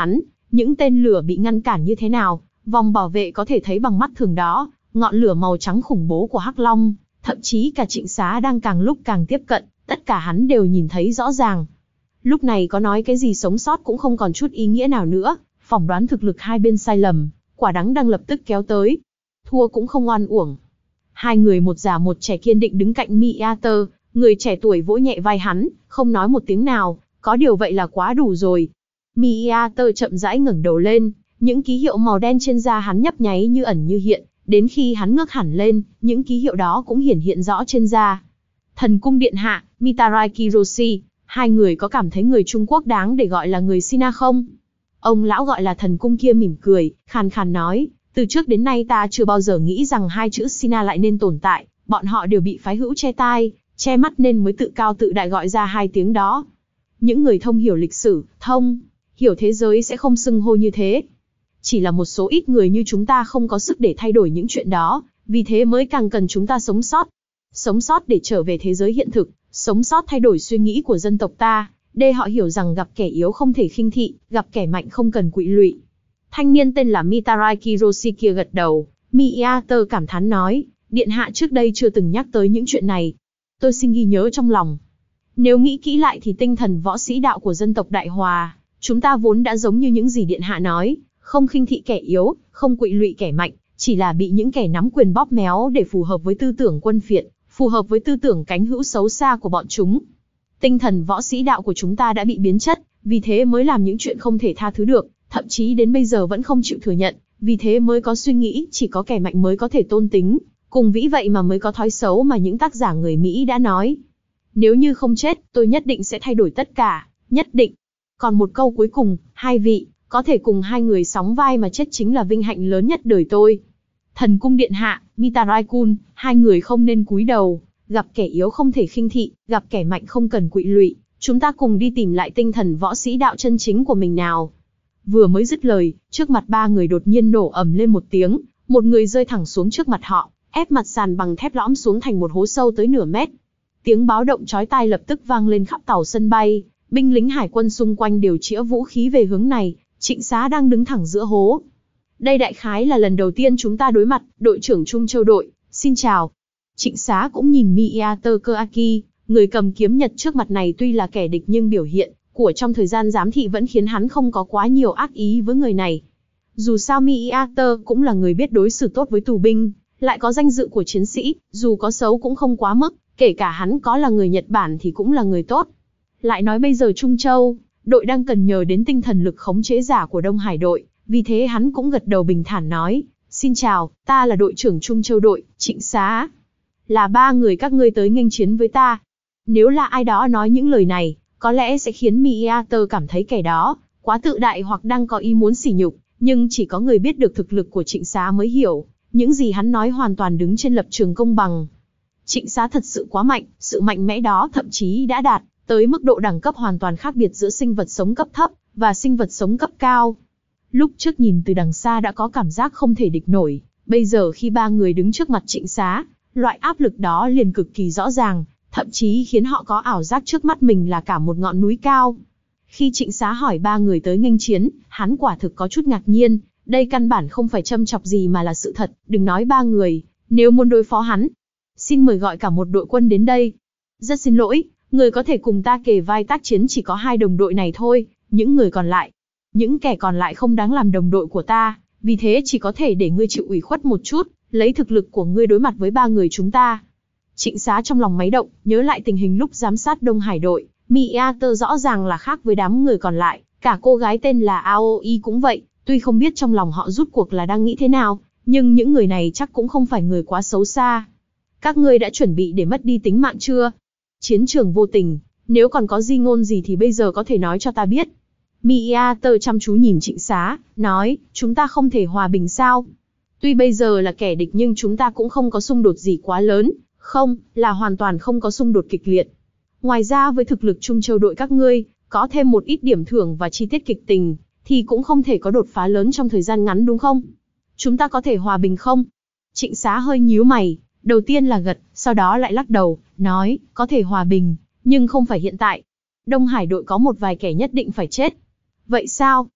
những tên lửa bị ngăn cản như thế nào, vòng bảo vệ có thể thấy bằng mắt thường đó, ngọn lửa màu trắng khủng bố của Hắc Long, thậm chí cả Trịnh Xá đang càng lúc càng tiếp cận, tất cả hắn đều nhìn thấy rõ ràng. Lúc này có nói cái gì sống sót cũng không còn chút ý nghĩa nào nữa, phỏng đoán thực lực hai bên sai lầm, quả đắng đang lập tức kéo tới. Thua cũng không oan uổng. Hai người một già một trẻ kiên định đứng cạnh Meater, người trẻ tuổi vỗ nhẹ vai hắn, không nói một tiếng nào, có điều vậy là quá đủ rồi. Meater chậm rãi ngẩng đầu lên, những ký hiệu màu đen trên da hắn nhấp nháy như ẩn như hiện, đến khi hắn ngước hẳn lên, những ký hiệu đó cũng hiển hiện rõ trên da. Thần cung điện hạ, Mitarai Kiroshi, hai người có cảm thấy người Trung Quốc đáng để gọi là người Sina không? Ông lão gọi là thần cung kia mỉm cười, khàn khàn nói, từ trước đến nay ta chưa bao giờ nghĩ rằng hai chữ Sina lại nên tồn tại, bọn họ đều bị phái hữu che tai, che mắt nên mới tự cao tự đại gọi ra hai tiếng đó. Những người thông hiểu lịch sử, thông, hiểu thế giới sẽ không xưng hô như thế. Chỉ là một số ít người như chúng ta không có sức để thay đổi những chuyện đó, vì thế mới càng cần chúng ta sống sót. Sống sót để trở về thế giới hiện thực, sống sót thay đổi suy nghĩ của dân tộc ta, để họ hiểu rằng gặp kẻ yếu không thể khinh thị, gặp kẻ mạnh không cần quỵ lụy. Thanh niên tên là Mitarai Kiroshi kia gật đầu, Meater cảm thán nói, điện hạ trước đây chưa từng nhắc tới những chuyện này. Tôi xin ghi nhớ trong lòng. Nếu nghĩ kỹ lại thì tinh thần võ sĩ đạo của dân tộc Đại Hòa, chúng ta vốn đã giống như những gì điện hạ nói, không khinh thị kẻ yếu, không quỵ lụy kẻ mạnh, chỉ là bị những kẻ nắm quyền bóp méo để phù hợp với tư tưởng quân phiệt, phù hợp với tư tưởng cánh hữu xấu xa của bọn chúng. Tinh thần võ sĩ đạo của chúng ta đã bị biến chất, vì thế mới làm những chuyện không thể tha thứ được, thậm chí đến bây giờ vẫn không chịu thừa nhận, vì thế mới có suy nghĩ chỉ có kẻ mạnh mới có thể tôn tính, cùng vĩ vậy mà mới có thói xấu mà những tác giả người Mỹ đã nói. Nếu như không chết, tôi nhất định sẽ thay đổi tất cả, nhất định. Còn một câu cuối cùng, hai vị, có thể cùng hai người sóng vai mà chết chính là vinh hạnh lớn nhất đời tôi. Thần cung điện hạ, Mitarai-kun, hai người không nên cúi đầu, gặp kẻ yếu không thể khinh thị, gặp kẻ mạnh không cần quỵ lụy, chúng ta cùng đi tìm lại tinh thần võ sĩ đạo chân chính của mình nào. Vừa mới dứt lời, trước mặt ba người đột nhiên nổ ầm lên một tiếng, một người rơi thẳng xuống trước mặt họ, ép mặt sàn bằng thép lõm xuống thành một hố sâu tới nửa mét. Tiếng báo động chói tai lập tức vang lên khắp tàu sân bay, binh lính hải quân xung quanh đều chĩa vũ khí về hướng này, Trịnh Xá đang đứng thẳng giữa hố. Đây đại khái là lần đầu tiên chúng ta đối mặt, đội trưởng Trung Châu đội, xin chào. Trịnh Xá cũng nhìn Meater Keaki, người cầm kiếm nhật trước mặt này tuy là kẻ địch nhưng biểu hiện của trong thời gian giám thị vẫn khiến hắn không có quá nhiều ác ý với người này. Dù sao Meater cũng là người biết đối xử tốt với tù binh, lại có danh dự của chiến sĩ, dù có xấu cũng không quá mức, kể cả hắn có là người Nhật Bản thì cũng là người tốt. Lại nói bây giờ Trung Châu, đội đang cần nhờ đến tinh thần lực khống chế giả của Đông Hải đội, vì thế hắn cũng gật đầu bình thản nói, xin chào, ta là đội trưởng Trung Châu đội, Trịnh Xá. Là ba người các ngươi tới nghênh chiến với ta. Nếu là ai đó nói những lời này, có lẽ sẽ khiến Meater cảm thấy kẻ đó quá tự đại hoặc đang có ý muốn sỉ nhục, nhưng chỉ có người biết được thực lực của Trịnh Xá mới hiểu, những gì hắn nói hoàn toàn đứng trên lập trường công bằng. Trịnh Xá thật sự quá mạnh, sự mạnh mẽ đó thậm chí đã đạt tới mức độ đẳng cấp hoàn toàn khác biệt giữa sinh vật sống cấp thấp và sinh vật sống cấp cao. Lúc trước nhìn từ đằng xa đã có cảm giác không thể địch nổi, bây giờ khi ba người đứng trước mặt Trịnh Xá, loại áp lực đó liền cực kỳ rõ ràng, thậm chí khiến họ có ảo giác trước mắt mình là cả một ngọn núi cao. Khi Trịnh Xá hỏi ba người tới nghênh chiến, hắn quả thực có chút ngạc nhiên, đây căn bản không phải châm chọc gì mà là sự thật, đừng nói ba người, nếu muốn đối phó hắn, xin mời gọi cả một đội quân đến đây. Rất xin lỗi, người có thể cùng ta kề vai tác chiến chỉ có hai đồng đội này thôi, những người còn lại, những kẻ còn lại không đáng làm đồng đội của ta, vì thế chỉ có thể để ngươi chịu ủy khuất một chút, lấy thực lực của ngươi đối mặt với ba người chúng ta. Trịnh Xá trong lòng máy động, nhớ lại tình hình lúc giám sát Đông Hải đội, Meater rõ ràng là khác với đám người còn lại, cả cô gái tên là Aoi cũng vậy, tuy không biết trong lòng họ rút cuộc là đang nghĩ thế nào, nhưng những người này chắc cũng không phải người quá xấu xa. Các ngươi đã chuẩn bị để mất đi tính mạng chưa? Chiến trường vô tình, nếu còn có di ngôn gì thì bây giờ có thể nói cho ta biết. Meater chăm chú nhìn Trịnh Xá, nói, chúng ta không thể hòa bình sao? Tuy bây giờ là kẻ địch nhưng chúng ta cũng không có xung đột gì quá lớn, không, là hoàn toàn không có xung đột kịch liệt. Ngoài ra với thực lực Trung Châu đội các ngươi, có thêm một ít điểm thưởng và chi tiết kịch tình, thì cũng không thể có đột phá lớn trong thời gian ngắn đúng không? Chúng ta có thể hòa bình không? Trịnh Xá hơi nhíu mày, đầu tiên là gật, sau đó lại lắc đầu, nói, có thể hòa bình, nhưng không phải hiện tại. Đông Hải đội có một vài kẻ nhất định phải chết. Vậy sao?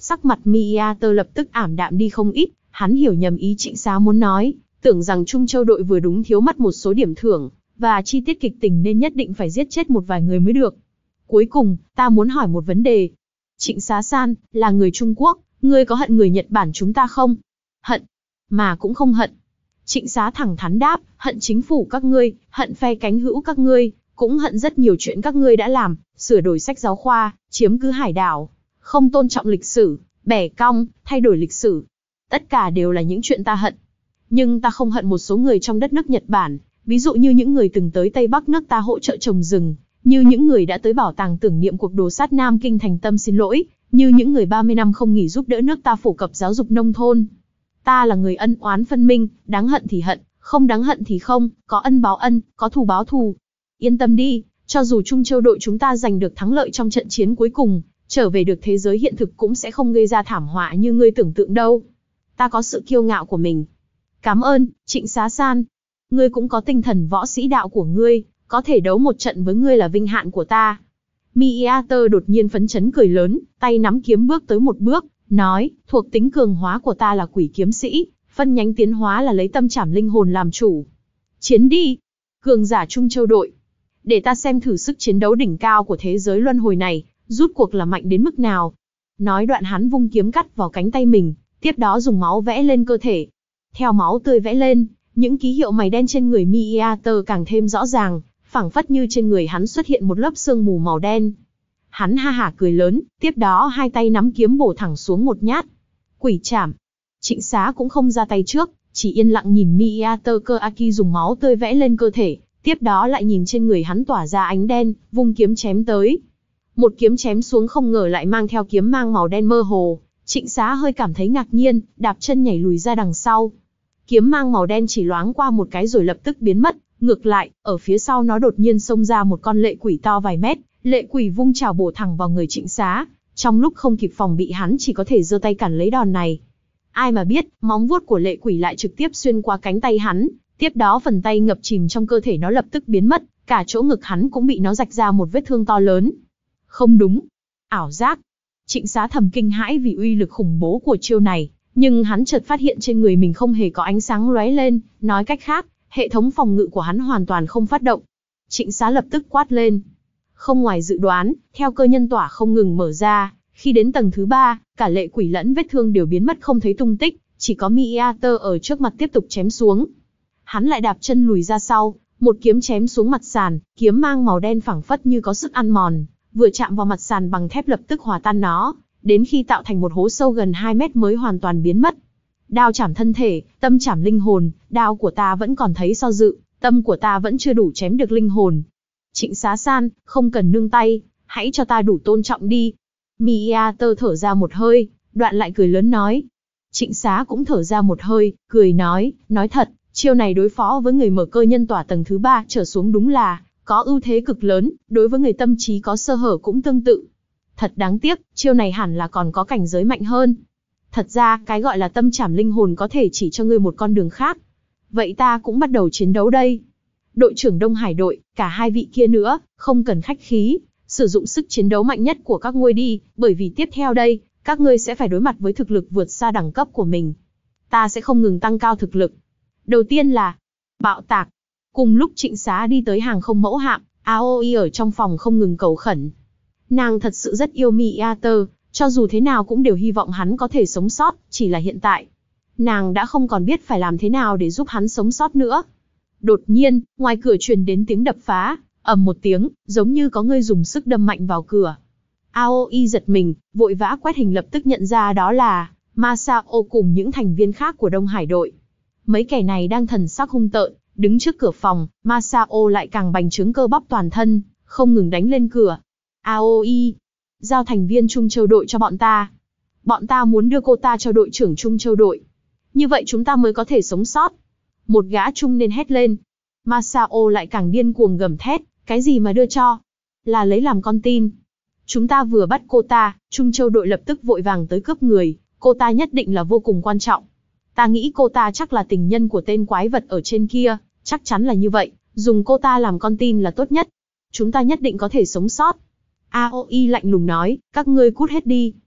Sắc mặt Miater lập tức ảm đạm đi không ít, hắn hiểu nhầm ý Trịnh Xá muốn nói, tưởng rằng Trung Châu đội vừa đúng thiếu mất một số điểm thưởng, và chi tiết kịch tình nên nhất định phải giết chết một vài người mới được. Cuối cùng, ta muốn hỏi một vấn đề. Trịnh Xá San, là người Trung Quốc, ngươi có hận người Nhật Bản chúng ta không? Hận, mà cũng không hận. Trịnh Xá thẳng thắn đáp, hận chính phủ các ngươi, hận phe cánh hữu các ngươi, cũng hận rất nhiều chuyện các ngươi đã làm, sửa đổi sách giáo khoa, chiếm cứ hải đảo, không tôn trọng lịch sử, bẻ cong, thay đổi lịch sử. Tất cả đều là những chuyện ta hận. Nhưng ta không hận một số người trong đất nước Nhật Bản, ví dụ như những người từng tới Tây Bắc nước ta hỗ trợ trồng rừng, như những người đã tới bảo tàng tưởng niệm cuộc đồ sát Nam Kinh thành tâm xin lỗi, như những người ba mươi năm không nghỉ giúp đỡ nước ta phổ cập giáo dục nông thôn. Ta là người ân oán phân minh, đáng hận thì hận, không đáng hận thì không, có ân báo ân, có thù báo thù. Yên tâm đi, cho dù Trung Châu đội chúng ta giành được thắng lợi trong trận chiến cuối cùng, trở về được thế giới hiện thực cũng sẽ không gây ra thảm họa như ngươi tưởng tượng đâu. Ta có sự kiêu ngạo của mình. Cảm ơn, Trịnh Xá San. Ngươi cũng có tinh thần võ sĩ đạo của ngươi, có thể đấu một trận với ngươi là vinh hạn của ta. Miater đột nhiên phấn chấn cười lớn, tay nắm kiếm bước tới một bước, nói, thuộc tính cường hóa của ta là quỷ kiếm sĩ, phân nhánh tiến hóa là lấy tâm trảm linh hồn làm chủ. Chiến đi, cường giả Trung Châu đội. Để ta xem thử sức chiến đấu đỉnh cao của thế giới luân hồi này, rút cuộc là mạnh đến mức nào. Nói đoạn hắn vung kiếm cắt vào cánh tay mình, tiếp đó dùng máu vẽ lên cơ thể. Theo máu tươi vẽ lên, những ký hiệu mày đen trên người Miater càng thêm rõ ràng, phảng phất như trên người hắn xuất hiện một lớp sương mù màu đen. Hắn ha hả cười lớn, tiếp đó hai tay nắm kiếm bổ thẳng xuống một nhát. Quỷ chảm. Trịnh Xá cũng không ra tay trước, chỉ yên lặng nhìn Miater cơ Aki dùng máu tươi vẽ lên cơ thể, tiếp đó lại nhìn trên người hắn tỏa ra ánh đen, vung kiếm chém tới. Một kiếm chém xuống không ngờ lại mang theo kiếm mang màu đen mơ hồ, Trịnh Xá hơi cảm thấy ngạc nhiên, đạp chân nhảy lùi ra đằng sau. Kiếm mang màu đen chỉ loáng qua một cái rồi lập tức biến mất, ngược lại, ở phía sau nó đột nhiên xông ra một con lệ quỷ to vài mét, lệ quỷ vung chảo bổ thẳng vào người Trịnh Xá, trong lúc không kịp phòng bị hắn chỉ có thể giơ tay cản lấy đòn này. Ai mà biết, móng vuốt của lệ quỷ lại trực tiếp xuyên qua cánh tay hắn, tiếp đó phần tay ngập chìm trong cơ thể nó lập tức biến mất, cả chỗ ngực hắn cũng bị nó rạch ra một vết thương to lớn. Không đúng, ảo giác. Trịnh Xá thầm kinh hãi vì uy lực khủng bố của chiêu này, nhưng hắn chợt phát hiện trên người mình không hề có ánh sáng lóe lên, nói cách khác, hệ thống phòng ngự của hắn hoàn toàn không phát động. Trịnh Xá lập tức quát lên. Không ngoài dự đoán, theo cơ nhân tỏa không ngừng mở ra, khi đến tầng thứ ba, cả lệ quỷ lẫn vết thương đều biến mất không thấy tung tích, chỉ có Miater ở trước mặt tiếp tục chém xuống. Hắn lại đạp chân lùi ra sau, một kiếm chém xuống mặt sàn, kiếm mang màu đen phảng phất như có sức ăn mòn, vừa chạm vào mặt sàn bằng thép lập tức hòa tan nó, đến khi tạo thành một hố sâu gần hai mét mới hoàn toàn biến mất. Đao chảm thân thể, tâm chảm linh hồn, đao của ta vẫn còn thấy so dự, tâm của ta vẫn chưa đủ chém được linh hồn. Trịnh Xá San, không cần nương tay, hãy cho ta đủ tôn trọng đi. Miater thở ra một hơi, đoạn lại cười lớn nói. Trịnh Xá cũng thở ra một hơi, cười nói, nói thật, chiêu này đối phó với người mở cơ nhân tỏa tầng thứ ba trở xuống đúng là có ưu thế cực lớn, đối với người tâm trí có sơ hở cũng tương tự. Thật đáng tiếc, chiêu này hẳn là còn có cảnh giới mạnh hơn. Thật ra, cái gọi là tâm trảm linh hồn có thể chỉ cho ngươi một con đường khác. Vậy ta cũng bắt đầu chiến đấu đây. Đội trưởng Đông Hải đội, cả hai vị kia nữa, không cần khách khí, sử dụng sức chiến đấu mạnh nhất của các ngươi đi, bởi vì tiếp theo đây, các ngươi sẽ phải đối mặt với thực lực vượt xa đẳng cấp của mình. Ta sẽ không ngừng tăng cao thực lực. Đầu tiên là bạo tạc. Cùng lúc Trịnh Xá đi tới hàng không mẫu hạm, Aoi ở trong phòng không ngừng cầu khẩn. Nàng thật sự rất yêu Miater, cho dù thế nào cũng đều hy vọng hắn có thể sống sót, chỉ là hiện tại. Nàng đã không còn biết phải làm thế nào để giúp hắn sống sót nữa. Đột nhiên, ngoài cửa truyền đến tiếng đập phá, ầm một tiếng, giống như có người dùng sức đâm mạnh vào cửa. Aoi giật mình, vội vã quét hình lập tức nhận ra đó là Masao cùng những thành viên khác của Đông Hải đội. Mấy kẻ này đang thần sắc hung tợn, đứng trước cửa phòng, Masao lại càng bành trướng cơ bắp toàn thân, không ngừng đánh lên cửa. Aoi, giao thành viên Trung Châu đội cho bọn ta. Bọn ta muốn đưa cô ta cho đội trưởng Trung Châu đội. Như vậy chúng ta mới có thể sống sót. Một gã trung nên hét lên. Masao lại càng điên cuồng gầm thét, cái gì mà đưa cho? Là lấy làm con tin. Chúng ta vừa bắt cô ta, Trung Châu đội lập tức vội vàng tới cướp người, cô ta nhất định là vô cùng quan trọng. Ta nghĩ cô ta chắc là tình nhân của tên quái vật ở trên kia, chắc chắn là như vậy, dùng cô ta làm con tin là tốt nhất. Chúng ta nhất định có thể sống sót. Aoi lạnh lùng nói, các ngươi cút hết đi.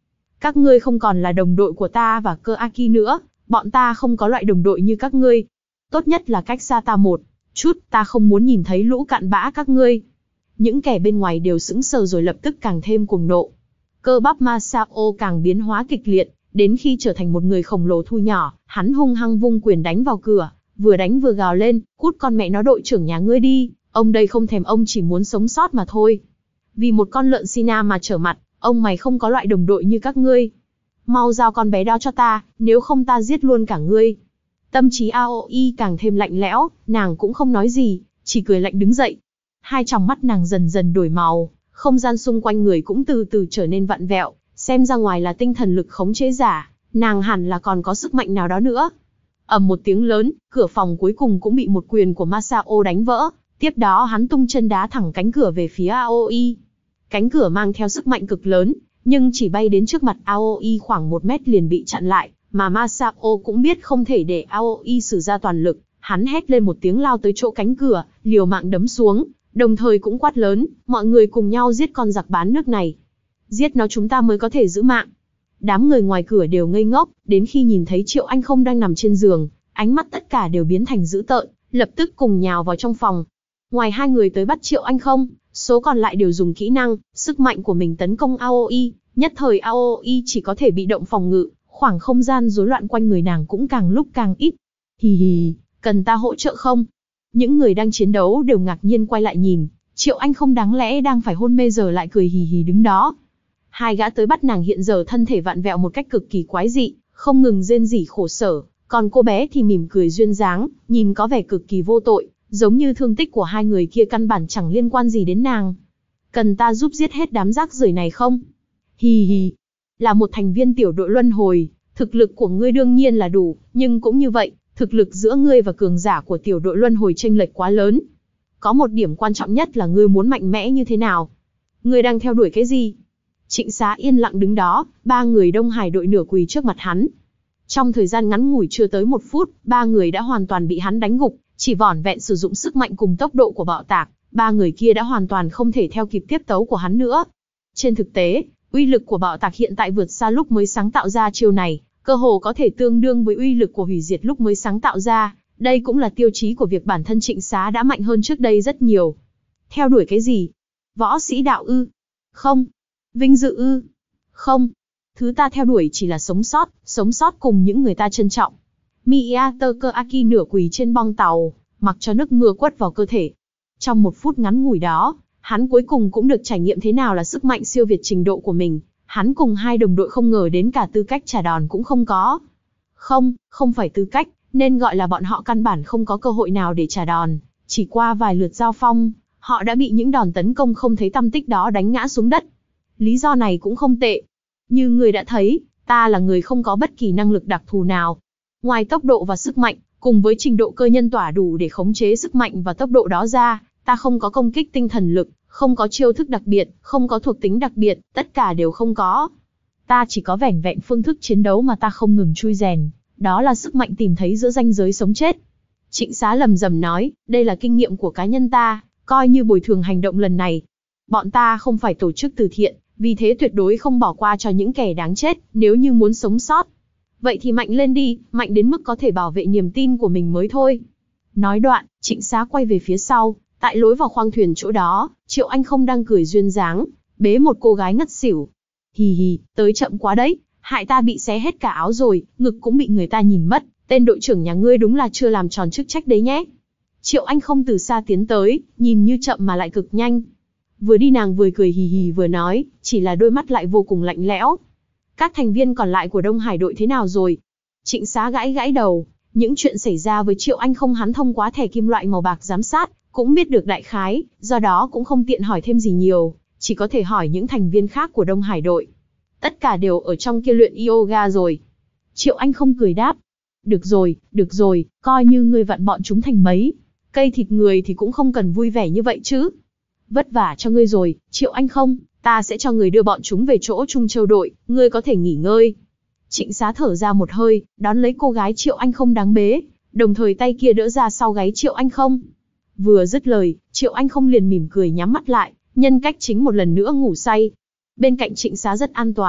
Các ngươi không còn là đồng đội của ta và Cơ Aki nữa, bọn ta không có loại đồng đội như các ngươi. Tốt nhất là cách xa ta một chút, ta không muốn nhìn thấy lũ cặn bã các ngươi. Những kẻ bên ngoài đều sững sờ rồi lập tức càng thêm cuồng nộ. Cơ bắp Masao càng biến hóa kịch liệt, đến khi trở thành một người khổng lồ thu nhỏ, hắn hung hăng vung quyền đánh vào cửa, vừa đánh vừa gào lên, cút con mẹ nó đội trưởng nhà ngươi đi, ông đây không thèm, ông chỉ muốn sống sót mà thôi. Vì một con lợn Sina mà trở mặt, ông mày không có loại đồng đội như các ngươi. Mau giao con bé đó cho ta, nếu không ta giết luôn cả ngươi. Tâm trí Aoi càng thêm lạnh lẽo, nàng cũng không nói gì, chỉ cười lạnh đứng dậy. Hai tròng mắt nàng dần dần đổi màu, không gian xung quanh người cũng từ từ trở nên vặn vẹo, xem ra ngoài là tinh thần lực khống chế giả, nàng hẳn là còn có sức mạnh nào đó nữa. Ầm một tiếng lớn, cửa phòng cuối cùng cũng bị một quyền của Masao đánh vỡ, tiếp đó hắn tung chân đá thẳng cánh cửa về phía Aoi. Cánh cửa mang theo sức mạnh cực lớn, nhưng chỉ bay đến trước mặt Aoi khoảng một mét liền bị chặn lại, mà Masao cũng biết không thể để Aoi sử ra toàn lực, hắn hét lên một tiếng lao tới chỗ cánh cửa, liều mạng đấm xuống, đồng thời cũng quát lớn, mọi người cùng nhau giết con giặc bán nước này. Giết nó chúng ta mới có thể giữ mạng. Đám người ngoài cửa đều ngây ngốc, đến khi nhìn thấy Triệu Anh Không đang nằm trên giường, ánh mắt tất cả đều biến thành dữ tợn, lập tức cùng nhào vào trong phòng. Ngoài hai người tới bắt Triệu Anh Không, số còn lại đều dùng kỹ năng, sức mạnh của mình tấn công Aoi, nhất thời Aoi chỉ có thể bị động phòng ngự, khoảng không gian rối loạn quanh người nàng cũng càng lúc càng ít. Hì hì, cần ta hỗ trợ không? Những người đang chiến đấu đều ngạc nhiên quay lại nhìn, Triệu Anh Không đáng lẽ đang phải hôn mê giờ lại cười hì hì đứng đó. Hai gã tới bắt nàng hiện giờ thân thể vặn vẹo một cách cực kỳ quái dị, không ngừng rên rỉ khổ sở, còn cô bé thì mỉm cười duyên dáng, nhìn có vẻ cực kỳ vô tội, giống như thương tích của hai người kia căn bản chẳng liên quan gì đến nàng. Cần ta giúp giết hết đám rác rưởi này không? Hì hì, là một thành viên tiểu đội luân hồi, thực lực của ngươi đương nhiên là đủ, nhưng cũng như vậy, thực lực giữa ngươi và cường giả của tiểu đội luân hồi chênh lệch quá lớn. Có một điểm quan trọng nhất là ngươi muốn mạnh mẽ như thế nào? Ngươi đang theo đuổi cái gì? Trịnh Xá yên lặng đứng đó, ba người Đông Hải đội nửa quỳ trước mặt hắn. Trong thời gian ngắn ngủi chưa tới một phút, ba người đã hoàn toàn bị hắn đánh gục, chỉ vỏn vẹn sử dụng sức mạnh cùng tốc độ của bạo tạc, ba người kia đã hoàn toàn không thể theo kịp tiếp tấu của hắn nữa. Trên thực tế, uy lực của bạo tạc hiện tại vượt xa lúc mới sáng tạo ra chiêu này, cơ hồ có thể tương đương với uy lực của hủy diệt lúc mới sáng tạo ra, đây cũng là tiêu chí của việc bản thân Trịnh Xá đã mạnh hơn trước đây rất nhiều. Theo đuổi cái gì? Võ sĩ đạo ư? Không. Vinh dự ư? Không. Thứ ta theo đuổi chỉ là sống sót, sống sót cùng những người ta trân trọng. Miyato Keaki nửa quỳ trên bong tàu, mặc cho nước mưa quất vào cơ thể. Trong một phút ngắn ngủi đó, hắn cuối cùng cũng được trải nghiệm thế nào là sức mạnh siêu việt trình độ của mình. Hắn cùng hai đồng đội không ngờ đến cả tư cách trả đòn cũng không có. Không, không phải tư cách, nên gọi là bọn họ căn bản không có cơ hội nào để trả đòn. Chỉ qua vài lượt giao phong, họ đã bị những đòn tấn công không thấy tăm tích đó đánh ngã xuống đất. Lý do này cũng không tệ. Như người đã thấy, ta là người không có bất kỳ năng lực đặc thù nào. Ngoài tốc độ và sức mạnh, cùng với trình độ cơ nhân tỏa đủ để khống chế sức mạnh và tốc độ đó ra, ta không có công kích tinh thần lực, không có chiêu thức đặc biệt, không có thuộc tính đặc biệt, tất cả đều không có. Ta chỉ có vẻn vẹn phương thức chiến đấu mà ta không ngừng chui rèn, đó là sức mạnh tìm thấy giữa ranh giới sống chết. Trịnh Xá lầm rầm nói, đây là kinh nghiệm của cá nhân ta, coi như bồi thường hành động lần này. Bọn ta không phải tổ chức từ thiện, vì thế tuyệt đối không bỏ qua cho những kẻ đáng chết, nếu như muốn sống sót. Vậy thì mạnh lên đi, mạnh đến mức có thể bảo vệ niềm tin của mình mới thôi. Nói đoạn, Trịnh Xá quay về phía sau, tại lối vào khoang thuyền chỗ đó, Triệu Anh Không đang cười duyên dáng, bế một cô gái ngất xỉu. Hì hì, tới chậm quá đấy, hại ta bị xé hết cả áo rồi, ngực cũng bị người ta nhìn mất, tên đội trưởng nhà ngươi đúng là chưa làm tròn chức trách đấy nhé. Triệu Anh Không từ xa tiến tới, nhìn như chậm mà lại cực nhanh. Vừa đi nàng vừa cười hì hì vừa nói, chỉ là đôi mắt lại vô cùng lạnh lẽo. Các thành viên còn lại của Đông Hải đội thế nào rồi? Trịnh Xá gãi gãi đầu, những chuyện xảy ra với Triệu Anh Không hắn thông qua thẻ kim loại màu bạc giám sát, cũng biết được đại khái, do đó cũng không tiện hỏi thêm gì nhiều, chỉ có thể hỏi những thành viên khác của Đông Hải đội. Tất cả đều ở trong kia luyện yoga rồi. Triệu Anh Không cười đáp. Được rồi, được rồi, coi như ngươi vặn bọn chúng thành mấy cây thịt người thì cũng không cần vui vẻ như vậy chứ. Vất vả cho ngươi rồi, Triệu Anh Không, ta sẽ cho người đưa bọn chúng về chỗ Trung Châu đội, ngươi có thể nghỉ ngơi. Trịnh Xá thở ra một hơi, đón lấy cô gái Triệu Anh Không đáng bế, đồng thời tay kia đỡ ra sau gáy Triệu Anh Không. Vừa dứt lời, Triệu Anh Không liền mỉm cười nhắm mắt lại, nhân cách chính một lần nữa ngủ say. Bên cạnh Trịnh Xá rất an toàn,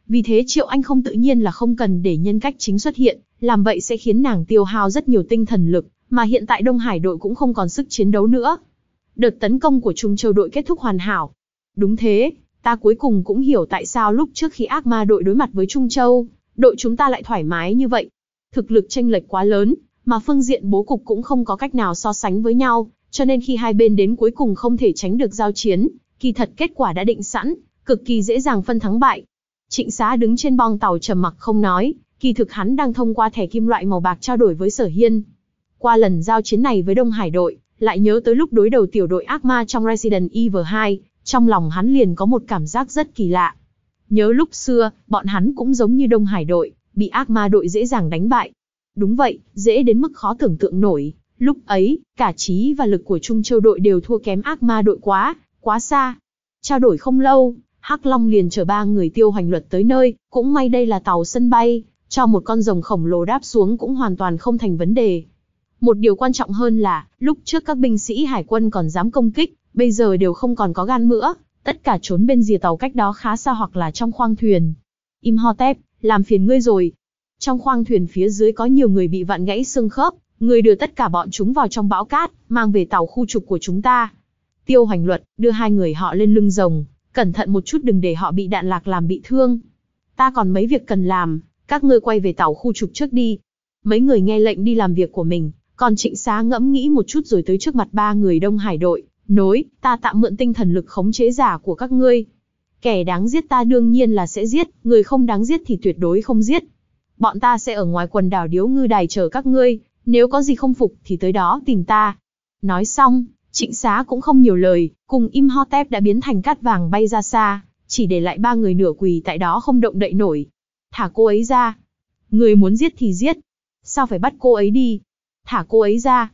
Vì thế Triệu Anh không tự nhiên là không cần để nhân cách chính xuất hiện, làm vậy sẽ khiến nàng tiêu hao rất nhiều tinh thần lực, mà hiện tại Đông Hải đội cũng không còn sức chiến đấu nữa. Đợt tấn công của Trung Châu đội kết thúc hoàn hảo. Đúng thế, ta cuối cùng cũng hiểu tại sao lúc trước khi Ác Ma đội đối mặt với Trung Châu, đội chúng ta lại thoải mái như vậy. Thực lực chênh lệch quá lớn, mà phương diện bố cục cũng không có cách nào so sánh với nhau, cho nên khi hai bên đến cuối cùng không thể tránh được giao chiến, kỳ thật kết quả đã định sẵn, cực kỳ dễ dàng phân thắng bại. Trịnh Xá đứng trên bong tàu trầm mặc không nói, kỳ thực hắn đang thông qua thẻ kim loại màu bạc trao đổi với Sở Hiên. Qua lần giao chiến này với Đông Hải đội, lại nhớ tới lúc đối đầu tiểu đội ác ma trong Resident Evil hai, trong lòng hắn liền có một cảm giác rất kỳ lạ. Nhớ lúc xưa, bọn hắn cũng giống như Đông Hải đội, bị ác ma đội dễ dàng đánh bại. Đúng vậy, dễ đến mức khó tưởng tượng nổi. Lúc ấy, cả trí và lực của Trung Châu đội đều thua kém ác ma đội quá, quá xa. Trao đổi không lâu, Hắc Long liền chở ba người Tiêu Hoành Luật tới nơi, cũng may đây là tàu sân bay, cho một con rồng khổng lồ đáp xuống cũng hoàn toàn không thành vấn đề. Một điều quan trọng hơn là, lúc trước các binh sĩ hải quân còn dám công kích, bây giờ đều không còn có gan nữa, tất cả trốn bên rìa tàu cách đó khá xa hoặc là trong khoang thuyền. Imhotep, làm phiền ngươi rồi. Trong khoang thuyền phía dưới có nhiều người bị vặn gãy xương khớp, ngươi đưa tất cả bọn chúng vào trong bão cát, mang về tàu khu trục của chúng ta. Tiêu Hoành Luật, đưa hai người họ lên lưng rồng, cẩn thận một chút đừng để họ bị đạn lạc làm bị thương. Ta còn mấy việc cần làm, các ngươi quay về tàu khu trục trước đi. Mấy người nghe lệnh đi làm việc của mình, còn Trịnh Xá ngẫm nghĩ một chút rồi tới trước mặt ba người Đông Hải đội, nói, ta tạm mượn tinh thần lực khống chế giả của các ngươi. Kẻ đáng giết ta đương nhiên là sẽ giết, người không đáng giết thì tuyệt đối không giết. Bọn ta sẽ ở ngoài quần đảo Điếu Ngư Đài chờ các ngươi, nếu có gì không phục thì tới đó tìm ta. Nói xong, Trịnh Xá cũng không nhiều lời, cùng Imhotep đã biến thành cát vàng bay ra xa, chỉ để lại ba người nửa quỳ tại đó không động đậy nổi. Thả cô ấy ra. Người muốn giết thì giết. Sao phải bắt cô ấy đi? Thả cô ấy ra.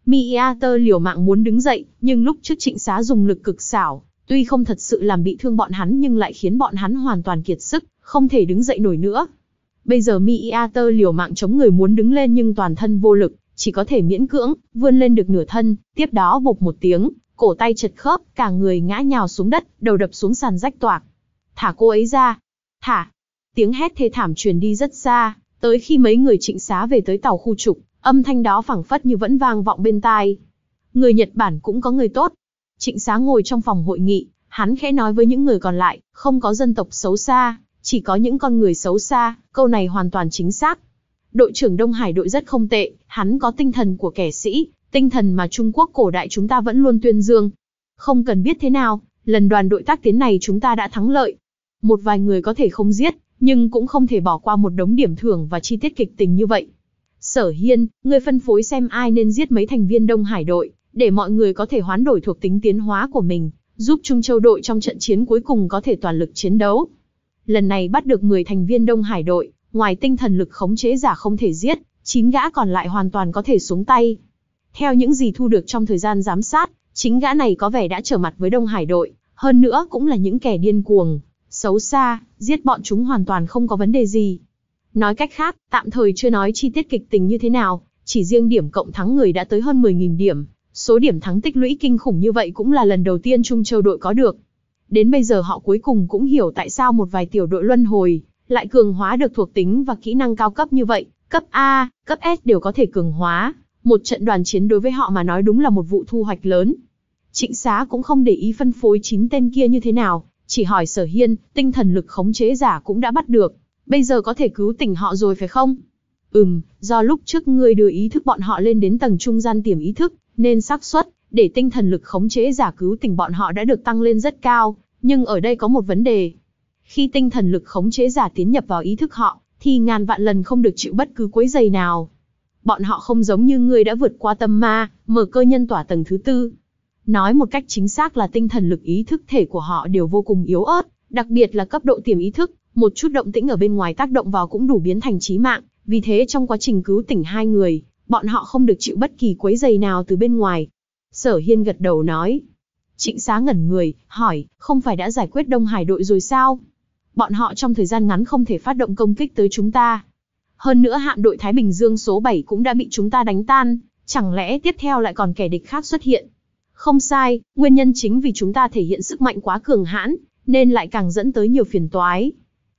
Meater liều mạng muốn đứng dậy, nhưng lúc trước Trịnh Xá dùng lực cực xảo, tuy không thật sự làm bị thương bọn hắn nhưng lại khiến bọn hắn hoàn toàn kiệt sức, không thể đứng dậy nổi nữa. Bây giờ Meater liều mạng chống người muốn đứng lên nhưng toàn thân vô lực, chỉ có thể miễn cưỡng, vươn lên được nửa thân, tiếp đó bộp một tiếng, cổ tay chật khớp, cả người ngã nhào xuống đất, đầu đập xuống sàn rách toạc. Thả cô ấy ra. Thả. Tiếng hét thê thảm truyền đi rất xa, tới khi mấy người Trịnh Xá về tới tàu khu trục, âm thanh đó phảng phất như vẫn vang vọng bên tai. Người Nhật Bản cũng có người tốt. Trịnh Xá ngồi trong phòng hội nghị, hắn khẽ nói với những người còn lại, không có dân tộc xấu xa, chỉ có những con người xấu xa, câu này hoàn toàn chính xác. Đội trưởng Đông Hải đội rất không tệ, hắn có tinh thần của kẻ sĩ, tinh thần mà Trung Quốc cổ đại chúng ta vẫn luôn tuyên dương. Không cần biết thế nào, lần đoàn đội tác tiến này chúng ta đã thắng lợi. Một vài người có thể không giết, nhưng cũng không thể bỏ qua một đống điểm thưởng và chi tiết kịch tình như vậy. Sở Hiên, ngươi phân phối xem ai nên giết mấy thành viên Đông Hải đội, để mọi người có thể hoán đổi thuộc tính tiến hóa của mình, giúp Trung Châu đội trong trận chiến cuối cùng có thể toàn lực chiến đấu. Lần này bắt được mười thành viên Đông Hải đội, ngoài tinh thần lực khống chế giả không thể giết, chín gã còn lại hoàn toàn có thể xuống tay. Theo những gì thu được trong thời gian giám sát, chính gã này có vẻ đã trở mặt với Đông Hải đội, hơn nữa cũng là những kẻ điên cuồng, xấu xa, giết bọn chúng hoàn toàn không có vấn đề gì. Nói cách khác, tạm thời chưa nói chi tiết kịch tình như thế nào, chỉ riêng điểm cộng thắng người đã tới hơn mười nghìn điểm, số điểm thắng tích lũy kinh khủng như vậy cũng là lần đầu tiên Trung Châu đội có được. Đến bây giờ họ cuối cùng cũng hiểu tại sao một vài tiểu đội luân hồi lại cường hóa được thuộc tính và kỹ năng cao cấp như vậy, cấp A, cấp S đều có thể cường hóa. Một trận đoàn chiến đối với họ mà nói đúng là một vụ thu hoạch lớn. Trịnh Xá cũng không để ý phân phối chín tên kia như thế nào, chỉ hỏi Sở Hiên, tinh thần lực khống chế giả cũng đã bắt được, bây giờ có thể cứu tỉnh họ rồi phải không? Ừm, do lúc trước ngươi đưa ý thức bọn họ lên đến tầng trung gian tiềm ý thức, nên xác suất để tinh thần lực khống chế giả cứu tỉnh bọn họ đã được tăng lên rất cao, nhưng ở đây có một vấn đề. Khi tinh thần lực khống chế giả tiến nhập vào ý thức họ, thì ngàn vạn lần không được chịu bất cứ quấy rầy nào. Bọn họ không giống như ngươi đã vượt qua tâm ma, mở cơ nhân tỏa tầng thứ tư. Nói một cách chính xác là tinh thần lực ý thức thể của họ đều vô cùng yếu ớt, đặc biệt là cấp độ tiềm ý thức, một chút động tĩnh ở bên ngoài tác động vào cũng đủ biến thành chí mạng, vì thế trong quá trình cứu tỉnh hai người, bọn họ không được chịu bất kỳ quấy rầy nào từ bên ngoài. Sở Hiên gật đầu nói. Trịnh Xá ngẩn người, hỏi, không phải đã giải quyết Đông Hải đội rồi sao? Bọn họ trong thời gian ngắn không thể phát động công kích tới chúng ta. Hơn nữa hạm đội Thái Bình Dương số bảy cũng đã bị chúng ta đánh tan, chẳng lẽ tiếp theo lại còn kẻ địch khác xuất hiện? Không sai, nguyên nhân chính vì chúng ta thể hiện sức mạnh quá cường hãn, nên lại càng dẫn tới nhiều phiền toái.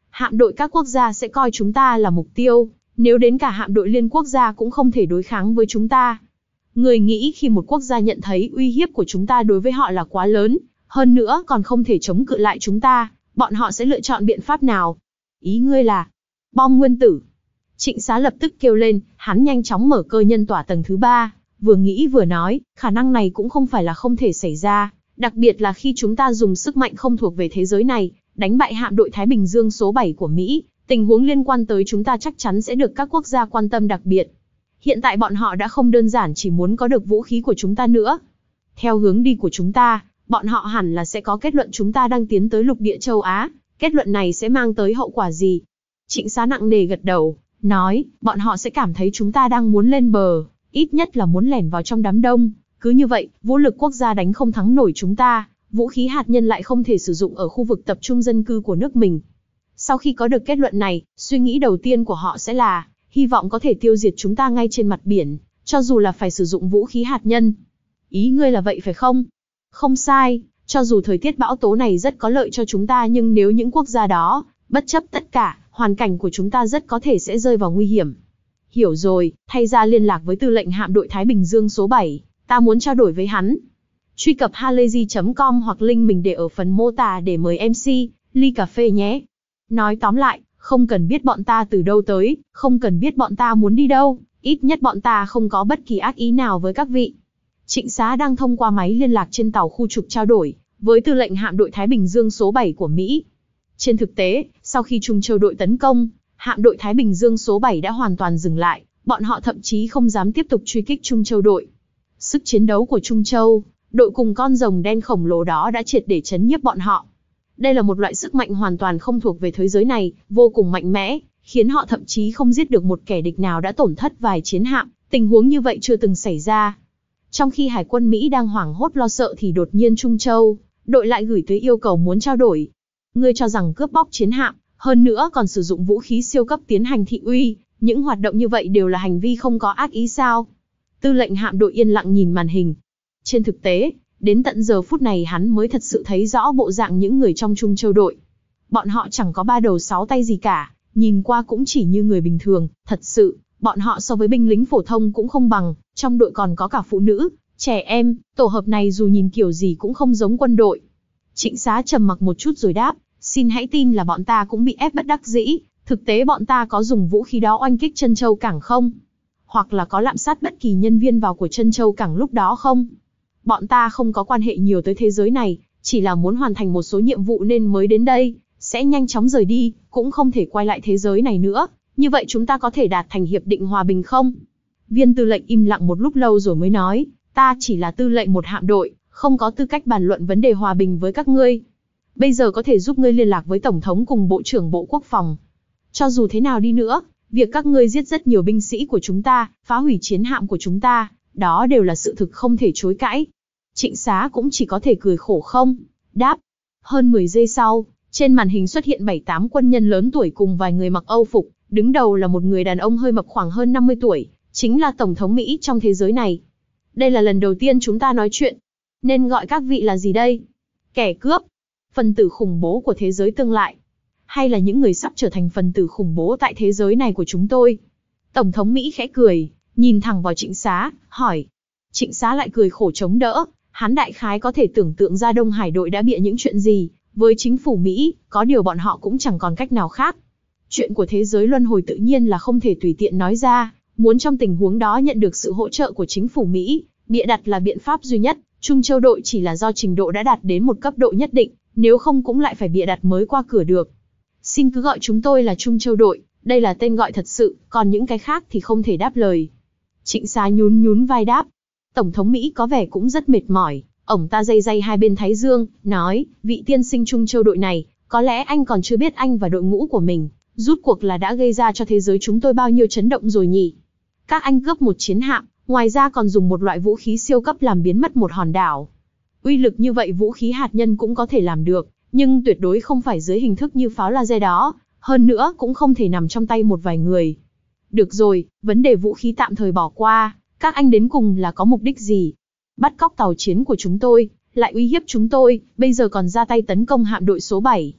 Hạm đội các quốc gia sẽ coi chúng ta là mục tiêu, nếu đến cả hạm đội liên quốc gia cũng không thể đối kháng với chúng ta. Người nghĩ khi một quốc gia nhận thấy uy hiếp của chúng ta đối với họ là quá lớn, hơn nữa còn không thể chống cự lại chúng ta, bọn họ sẽ lựa chọn biện pháp nào? Ý ngươi là bom nguyên tử? Trịnh Xá lập tức kêu lên, hắn nhanh chóng mở cơ nhân tỏa tầng thứ ba, vừa nghĩ vừa nói, khả năng này cũng không phải là không thể xảy ra, đặc biệt là khi chúng ta dùng sức mạnh không thuộc về thế giới này, đánh bại hạm đội Thái Bình Dương số bảy của Mỹ, tình huống liên quan tới chúng ta chắc chắn sẽ được các quốc gia quan tâm đặc biệt. Hiện tại bọn họ đã không đơn giản chỉ muốn có được vũ khí của chúng ta nữa. Theo hướng đi của chúng ta, bọn họ hẳn là sẽ có kết luận chúng ta đang tiến tới lục địa châu Á, kết luận này sẽ mang tới hậu quả gì? Trịnh Xá nặng nề gật đầu, nói, bọn họ sẽ cảm thấy chúng ta đang muốn lên bờ, ít nhất là muốn lẻn vào trong đám đông, cứ như vậy, vũ lực quốc gia đánh không thắng nổi chúng ta, vũ khí hạt nhân lại không thể sử dụng ở khu vực tập trung dân cư của nước mình. Sau khi có được kết luận này, suy nghĩ đầu tiên của họ sẽ là, hy vọng có thể tiêu diệt chúng ta ngay trên mặt biển, cho dù là phải sử dụng vũ khí hạt nhân. Ý ngươi là vậy phải không? Không sai, cho dù thời tiết bão tố này rất có lợi cho chúng ta nhưng nếu những quốc gia đó, bất chấp tất cả, hoàn cảnh của chúng ta rất có thể sẽ rơi vào nguy hiểm. Hiểu rồi, thay ra liên lạc với tư lệnh hạm đội Thái Bình Dương số bảy, ta muốn trao đổi với hắn. Truy cập halayzi chấm com hoặc link mình để ở phần mô tả để mời em xê, ly cà phê nhé. Nói tóm lại, không cần biết bọn ta từ đâu tới, không cần biết bọn ta muốn đi đâu, ít nhất bọn ta không có bất kỳ ác ý nào với các vị. Trịnh Xá đang thông qua máy liên lạc trên tàu khu trục trao đổi với tư lệnh hạm đội Thái Bình Dương số bảy của Mỹ. Trên thực tế, sau khi Trung Châu đội tấn công, hạm đội Thái Bình Dương số bảy đã hoàn toàn dừng lại, bọn họ thậm chí không dám tiếp tục truy kích Trung Châu đội. Sức chiến đấu của Trung Châu đội cùng con rồng đen khổng lồ đó đã triệt để chấn nhiếp bọn họ. Đây là một loại sức mạnh hoàn toàn không thuộc về thế giới này, vô cùng mạnh mẽ, khiến họ thậm chí không giết được một kẻ địch nào đã tổn thất vài chiến hạm, tình huống như vậy chưa từng xảy ra. Trong khi Hải quân Mỹ đang hoảng hốt lo sợ thì đột nhiên Trung Châu đội lại gửi tới yêu cầu muốn trao đổi. Ngươi cho rằng cướp bóc chiến hạm, hơn nữa còn sử dụng vũ khí siêu cấp tiến hành thị uy, những hoạt động như vậy đều là hành vi không có ác ý sao? Tư lệnh hạm đội yên lặng nhìn màn hình. Trên thực tế, đến tận giờ phút này hắn mới thật sự thấy rõ bộ dạng những người trong Trung Châu đội. Bọn họ chẳng có ba đầu sáu tay gì cả, nhìn qua cũng chỉ như người bình thường, thật sự, bọn họ so với binh lính phổ thông cũng không bằng, trong đội còn có cả phụ nữ, trẻ em, tổ hợp này dù nhìn kiểu gì cũng không giống quân đội. Trịnh Xá trầm mặc một chút rồi đáp, xin hãy tin là bọn ta cũng bị ép bất đắc dĩ, thực tế bọn ta có dùng vũ khí đó oanh kích Trân Châu Cảng không? Hoặc là có lạm sát bất kỳ nhân viên vào của Trân Châu Cảng lúc đó không? Bọn ta không có quan hệ nhiều tới thế giới này, chỉ là muốn hoàn thành một số nhiệm vụ nên mới đến đây, sẽ nhanh chóng rời đi, cũng không thể quay lại thế giới này nữa. Như vậy chúng ta có thể đạt thành hiệp định hòa bình không? Viên tư lệnh im lặng một lúc lâu rồi mới nói, ta chỉ là tư lệnh một hạm đội, không có tư cách bàn luận vấn đề hòa bình với các ngươi. Bây giờ có thể giúp ngươi liên lạc với Tổng thống cùng Bộ trưởng Bộ Quốc phòng. Cho dù thế nào đi nữa, việc các ngươi giết rất nhiều binh sĩ của chúng ta, phá hủy chiến hạm của chúng ta, đó đều là sự thực không thể chối cãi. Trịnh Xá cũng chỉ có thể cười khổ không, đáp. Hơn mười giây sau, trên màn hình xuất hiện bảy tám quân nhân lớn tuổi cùng vài người mặc Âu phục, đứng đầu là một người đàn ông hơi mập khoảng hơn năm mươi tuổi, chính là Tổng thống Mỹ trong thế giới này. Đây là lần đầu tiên chúng ta nói chuyện. Nên gọi các vị là gì đây? Kẻ cướp? Phần tử khủng bố của thế giới tương lai? Hay là những người sắp trở thành phần tử khủng bố tại thế giới này của chúng tôi? Tổng thống Mỹ khẽ cười, nhìn thẳng vào Trịnh Xá, hỏi. Trịnh Xá lại cười khổ chống đỡ, hắn đại khái có thể tưởng tượng ra Đông Hải đội đã bịa những chuyện gì, với chính phủ Mỹ, có điều bọn họ cũng chẳng còn cách nào khác. Chuyện của thế giới luân hồi tự nhiên là không thể tùy tiện nói ra, muốn trong tình huống đó nhận được sự hỗ trợ của chính phủ Mỹ, bịa đặt là biện pháp duy nhất. Trung Châu đội chỉ là do trình độ đã đạt đến một cấp độ nhất định, nếu không cũng lại phải bịa đặt mới qua cửa được. Xin cứ gọi chúng tôi là Trung Châu đội, đây là tên gọi thật sự, còn những cái khác thì không thể đáp lời. Trịnh Xá nhún nhún vai đáp. Tổng thống Mỹ có vẻ cũng rất mệt mỏi, ổng ta day day hai bên thái dương, nói, vị tiên sinh Trung Châu đội này, có lẽ anh còn chưa biết anh và đội ngũ của mình, rút cuộc là đã gây ra cho thế giới chúng tôi bao nhiêu chấn động rồi nhỉ? Các anh cướp một chiến hạm, ngoài ra còn dùng một loại vũ khí siêu cấp làm biến mất một hòn đảo. Uy lực như vậy vũ khí hạt nhân cũng có thể làm được, nhưng tuyệt đối không phải dưới hình thức như pháo laser đó, hơn nữa cũng không thể nằm trong tay một vài người. Được rồi, vấn đề vũ khí tạm thời bỏ qua, các anh đến cùng là có mục đích gì? Bắt cóc tàu chiến của chúng tôi, lại uy hiếp chúng tôi, bây giờ còn ra tay tấn công hạm đội số bảy.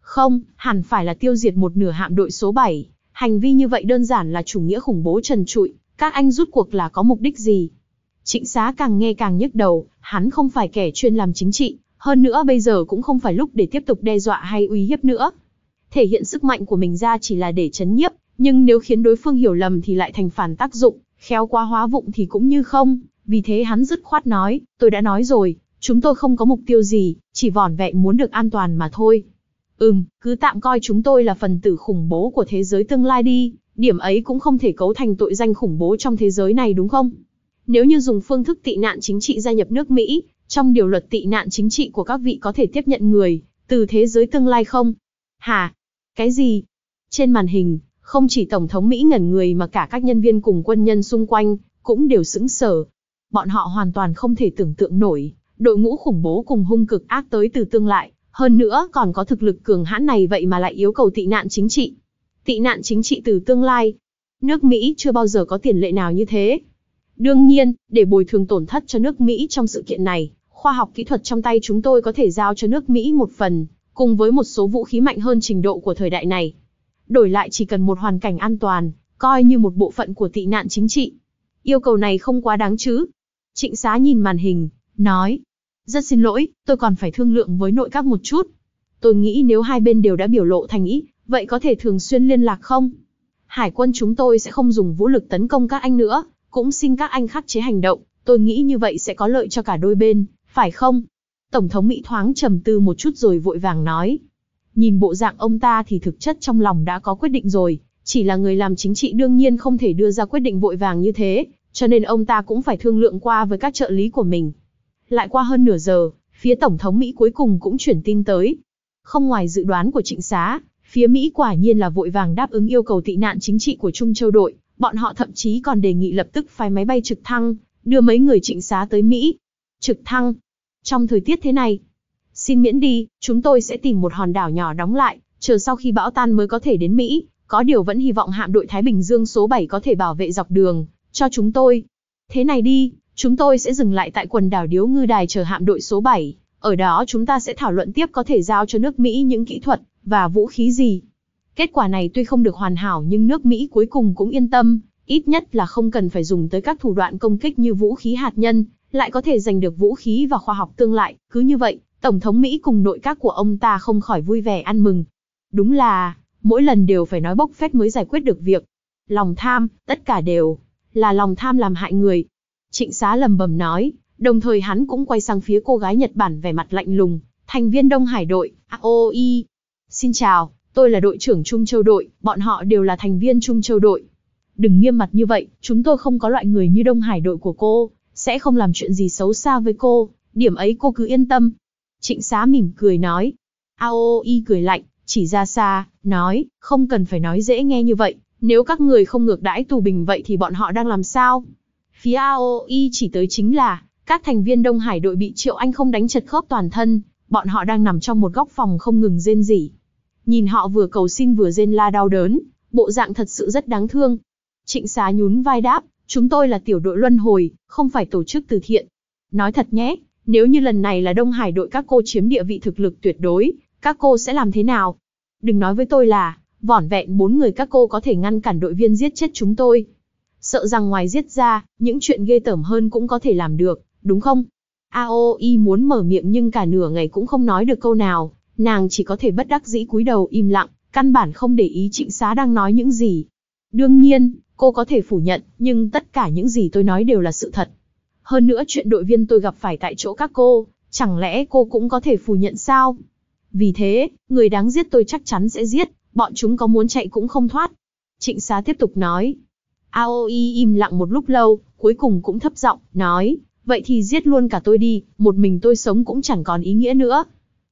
Không, hẳn phải là tiêu diệt một nửa hạm đội số bảy. Hành vi như vậy đơn giản là chủ nghĩa khủng bố trần trụi, các anh rút cuộc là có mục đích gì? Trịnh Xá càng nghe càng nhức đầu, hắn không phải kẻ chuyên làm chính trị, hơn nữa bây giờ cũng không phải lúc để tiếp tục đe dọa hay uy hiếp nữa. Thể hiện sức mạnh của mình ra chỉ là để trấn nhiếp, nhưng nếu khiến đối phương hiểu lầm thì lại thành phản tác dụng, khéo quá hóa vụng thì cũng như không. Vì thế hắn dứt khoát nói, tôi đã nói rồi, chúng tôi không có mục tiêu gì, chỉ vỏn vẹn muốn được an toàn mà thôi. Ừm, cứ tạm coi chúng tôi là phần tử khủng bố của thế giới tương lai đi, điểm ấy cũng không thể cấu thành tội danh khủng bố trong thế giới này đúng không? Nếu như dùng phương thức tị nạn chính trị gia nhập nước Mỹ, trong điều luật tị nạn chính trị của các vị có thể tiếp nhận người từ thế giới tương lai không? Hả? Cái gì? Trên màn hình, không chỉ Tổng thống Mỹ ngẩn người mà cả các nhân viên cùng quân nhân xung quanh cũng đều sững sờ. Bọn họ hoàn toàn không thể tưởng tượng nổi, đội ngũ khủng bố cùng hung cực ác tới từ tương lai, hơn nữa còn có thực lực cường hãn này vậy mà lại yêu cầu tị nạn chính trị. Tị nạn chính trị từ tương lai. Nước Mỹ chưa bao giờ có tiền lệ nào như thế. Đương nhiên, để bồi thường tổn thất cho nước Mỹ trong sự kiện này, khoa học kỹ thuật trong tay chúng tôi có thể giao cho nước Mỹ một phần, cùng với một số vũ khí mạnh hơn trình độ của thời đại này. Đổi lại chỉ cần một hoàn cảnh an toàn, coi như một bộ phận của tị nạn chính trị. Yêu cầu này không quá đáng chứ? Trịnh Xá nhìn màn hình, nói. Rất xin lỗi, tôi còn phải thương lượng với nội các một chút. Tôi nghĩ nếu hai bên đều đã biểu lộ thành ý, vậy có thể thường xuyên liên lạc không? Hải quân chúng tôi sẽ không dùng vũ lực tấn công các anh nữa, cũng xin các anh khắc chế hành động, tôi nghĩ như vậy sẽ có lợi cho cả đôi bên, phải không? Tổng thống Mỹ thoáng trầm tư một chút rồi vội vàng nói. Nhìn bộ dạng ông ta thì thực chất trong lòng đã có quyết định rồi, chỉ là người làm chính trị đương nhiên không thể đưa ra quyết định vội vàng như thế, cho nên ông ta cũng phải thương lượng qua với các trợ lý của mình. Lại qua hơn nửa giờ, phía Tổng thống Mỹ cuối cùng cũng chuyển tin tới. Không ngoài dự đoán của Trịnh Xá, phía Mỹ quả nhiên là vội vàng đáp ứng yêu cầu tị nạn chính trị của Trung Châu đội, bọn họ thậm chí còn đề nghị lập tức phái máy bay trực thăng, đưa mấy người Trịnh Xá tới Mỹ. Trực thăng? Trong thời tiết thế này? Xin miễn đi, chúng tôi sẽ tìm một hòn đảo nhỏ đóng lại, chờ sau khi bão tan mới có thể đến Mỹ, có điều vẫn hy vọng hạm đội Thái Bình Dương số bảy có thể bảo vệ dọc đường cho chúng tôi. Thế này đi, chúng tôi sẽ dừng lại tại quần đảo Điếu Ngư Đài chờ hạm đội số bảy, ở đó chúng ta sẽ thảo luận tiếp có thể giao cho nước Mỹ những kỹ thuật và vũ khí gì. Kết quả này tuy không được hoàn hảo nhưng nước Mỹ cuối cùng cũng yên tâm, ít nhất là không cần phải dùng tới các thủ đoạn công kích như vũ khí hạt nhân, lại có thể giành được vũ khí và khoa học tương lai. Cứ như vậy, Tổng thống Mỹ cùng nội các của ông ta không khỏi vui vẻ ăn mừng. Đúng là, mỗi lần đều phải nói bốc phét mới giải quyết được việc. Lòng tham, tất cả đều là lòng tham làm hại người. Trịnh Xá lầm bầm nói, đồng thời hắn cũng quay sang phía cô gái Nhật Bản vẻ mặt lạnh lùng, thành viên Đông Hải đội, a o i. Xin chào, tôi là đội trưởng Trung Châu đội, bọn họ đều là thành viên Trung Châu đội. Đừng nghiêm mặt như vậy, chúng tôi không có loại người như Đông Hải đội của cô, sẽ không làm chuyện gì xấu xa với cô, điểm ấy cô cứ yên tâm. Trịnh Xá mỉm cười nói. a o i cười lạnh, chỉ ra xa, nói, không cần phải nói dễ nghe như vậy, nếu các người không ngược đãi tù binh vậy thì bọn họ đang làm sao? Phía a o i chỉ tới chính là, các thành viên Đông Hải đội bị Triệu Anh không đánh chật khớp toàn thân, bọn họ đang nằm trong một góc phòng không ngừng rên rỉ. Nhìn họ vừa cầu xin vừa rên la đau đớn, bộ dạng thật sự rất đáng thương. Trịnh Xá nhún vai đáp, chúng tôi là tiểu đội luân hồi, không phải tổ chức từ thiện. Nói thật nhé, nếu như lần này là Đông Hải đội các cô chiếm địa vị thực lực tuyệt đối, các cô sẽ làm thế nào? Đừng nói với tôi là, vỏn vẹn bốn người các cô có thể ngăn cản đội viên giết chết chúng tôi. Sợ rằng ngoài giết ra, những chuyện ghê tởm hơn cũng có thể làm được, đúng không? a o i muốn mở miệng nhưng cả nửa ngày cũng không nói được câu nào, nàng chỉ có thể bất đắc dĩ cúi đầu im lặng, căn bản không để ý Trịnh Xá đang nói những gì. Đương nhiên, cô có thể phủ nhận, nhưng tất cả những gì tôi nói đều là sự thật. Hơn nữa chuyện đội viên tôi gặp phải tại chỗ các cô, chẳng lẽ cô cũng có thể phủ nhận sao? Vì thế, người đáng giết tôi chắc chắn sẽ giết, bọn chúng có muốn chạy cũng không thoát. Trịnh Xá tiếp tục nói. a o i im lặng một lúc lâu, cuối cùng cũng thấp giọng, nói, vậy thì giết luôn cả tôi đi, một mình tôi sống cũng chẳng còn ý nghĩa nữa.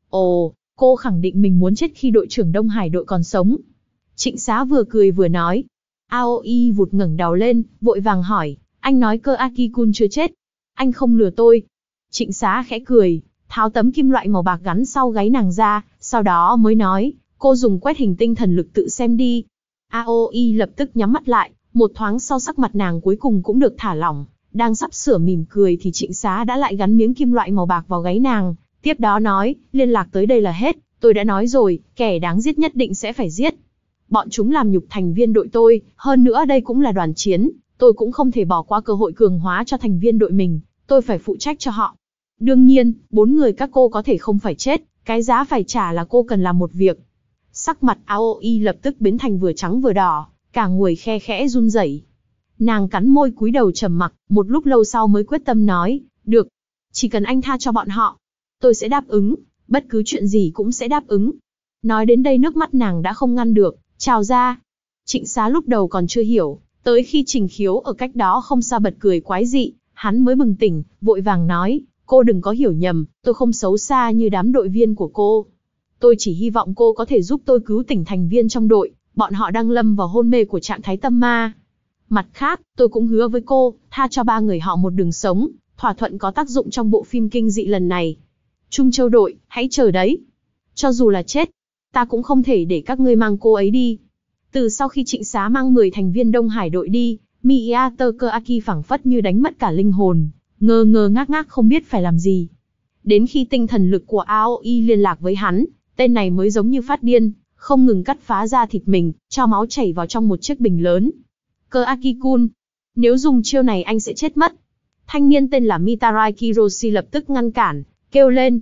Ồ, cô khẳng định mình muốn chết khi đội trưởng Đông Hải đội còn sống. Trịnh Xá vừa cười vừa nói. a o i vụt ngẩng đầu lên, vội vàng hỏi, anh nói cơ Aki-kun chưa chết. Anh không lừa tôi. Trịnh Xá khẽ cười, tháo tấm kim loại màu bạc gắn sau gáy nàng ra, sau đó mới nói, cô dùng quét hình tinh thần lực tự xem đi. a o i lập tức nhắm mắt lại, một thoáng sau sắc mặt nàng cuối cùng cũng được thả lỏng, đang sắp sửa mỉm cười thì Trịnh Xá đã lại gắn miếng kim loại màu bạc vào gáy nàng, tiếp đó nói, liên lạc tới đây là hết, Tôi đã nói rồi, kẻ đáng giết nhất định sẽ phải giết. Bọn chúng làm nhục thành viên đội tôi, hơn nữa đây cũng là đoàn chiến, tôi cũng không thể bỏ qua cơ hội cường hóa cho thành viên đội mình, tôi phải phụ trách cho họ. Đương nhiên, bốn người các cô có thể không phải chết, cái giá phải trả là cô cần làm một việc. Sắc mặt Aoi lập tức biến thành vừa trắng vừa đỏ, cả người khe khẽ run rẩy. Nàng cắn môi cúi đầu trầm mặc, một lúc lâu sau mới quyết tâm nói, được, chỉ cần anh tha cho bọn họ, tôi sẽ đáp ứng, bất cứ chuyện gì cũng sẽ đáp ứng. Nói đến đây nước mắt nàng đã không ngăn được, trào ra. Trịnh Xá lúc đầu còn chưa hiểu, tới khi Trình Khiếu ở cách đó không xa bật cười quái dị, hắn mới bừng tỉnh, vội vàng nói, cô đừng có hiểu nhầm, tôi không xấu xa như đám đội viên của cô. Tôi chỉ hy vọng cô có thể giúp tôi cứu tỉnh thành viên trong đội, bọn họ đang lâm vào hôn mê của trạng thái tâm ma. Mặt khác, tôi cũng hứa với cô, tha cho ba người họ một đường sống, thỏa thuận có tác dụng trong bộ phim kinh dị lần này. Trung Châu đội, hãy chờ đấy. Cho dù là chết, ta cũng không thể để các ngươi mang cô ấy đi. Từ sau khi Trịnh Xá mang mười thành viên Đông Hải đội đi, Miyato Keaki phảng phất như đánh mất cả linh hồn, ngơ ngơ ngác ngác không biết phải làm gì. Đến khi tinh thần lực của Aoi liên lạc với hắn, tên này mới giống như phát điên, không ngừng cắt phá da thịt mình, cho máu chảy vào trong một chiếc bình lớn. Keaki-kun, nếu dùng chiêu này anh sẽ chết mất. Thanh niên tên là Mitarai Kiroshi lập tức ngăn cản, kêu lên.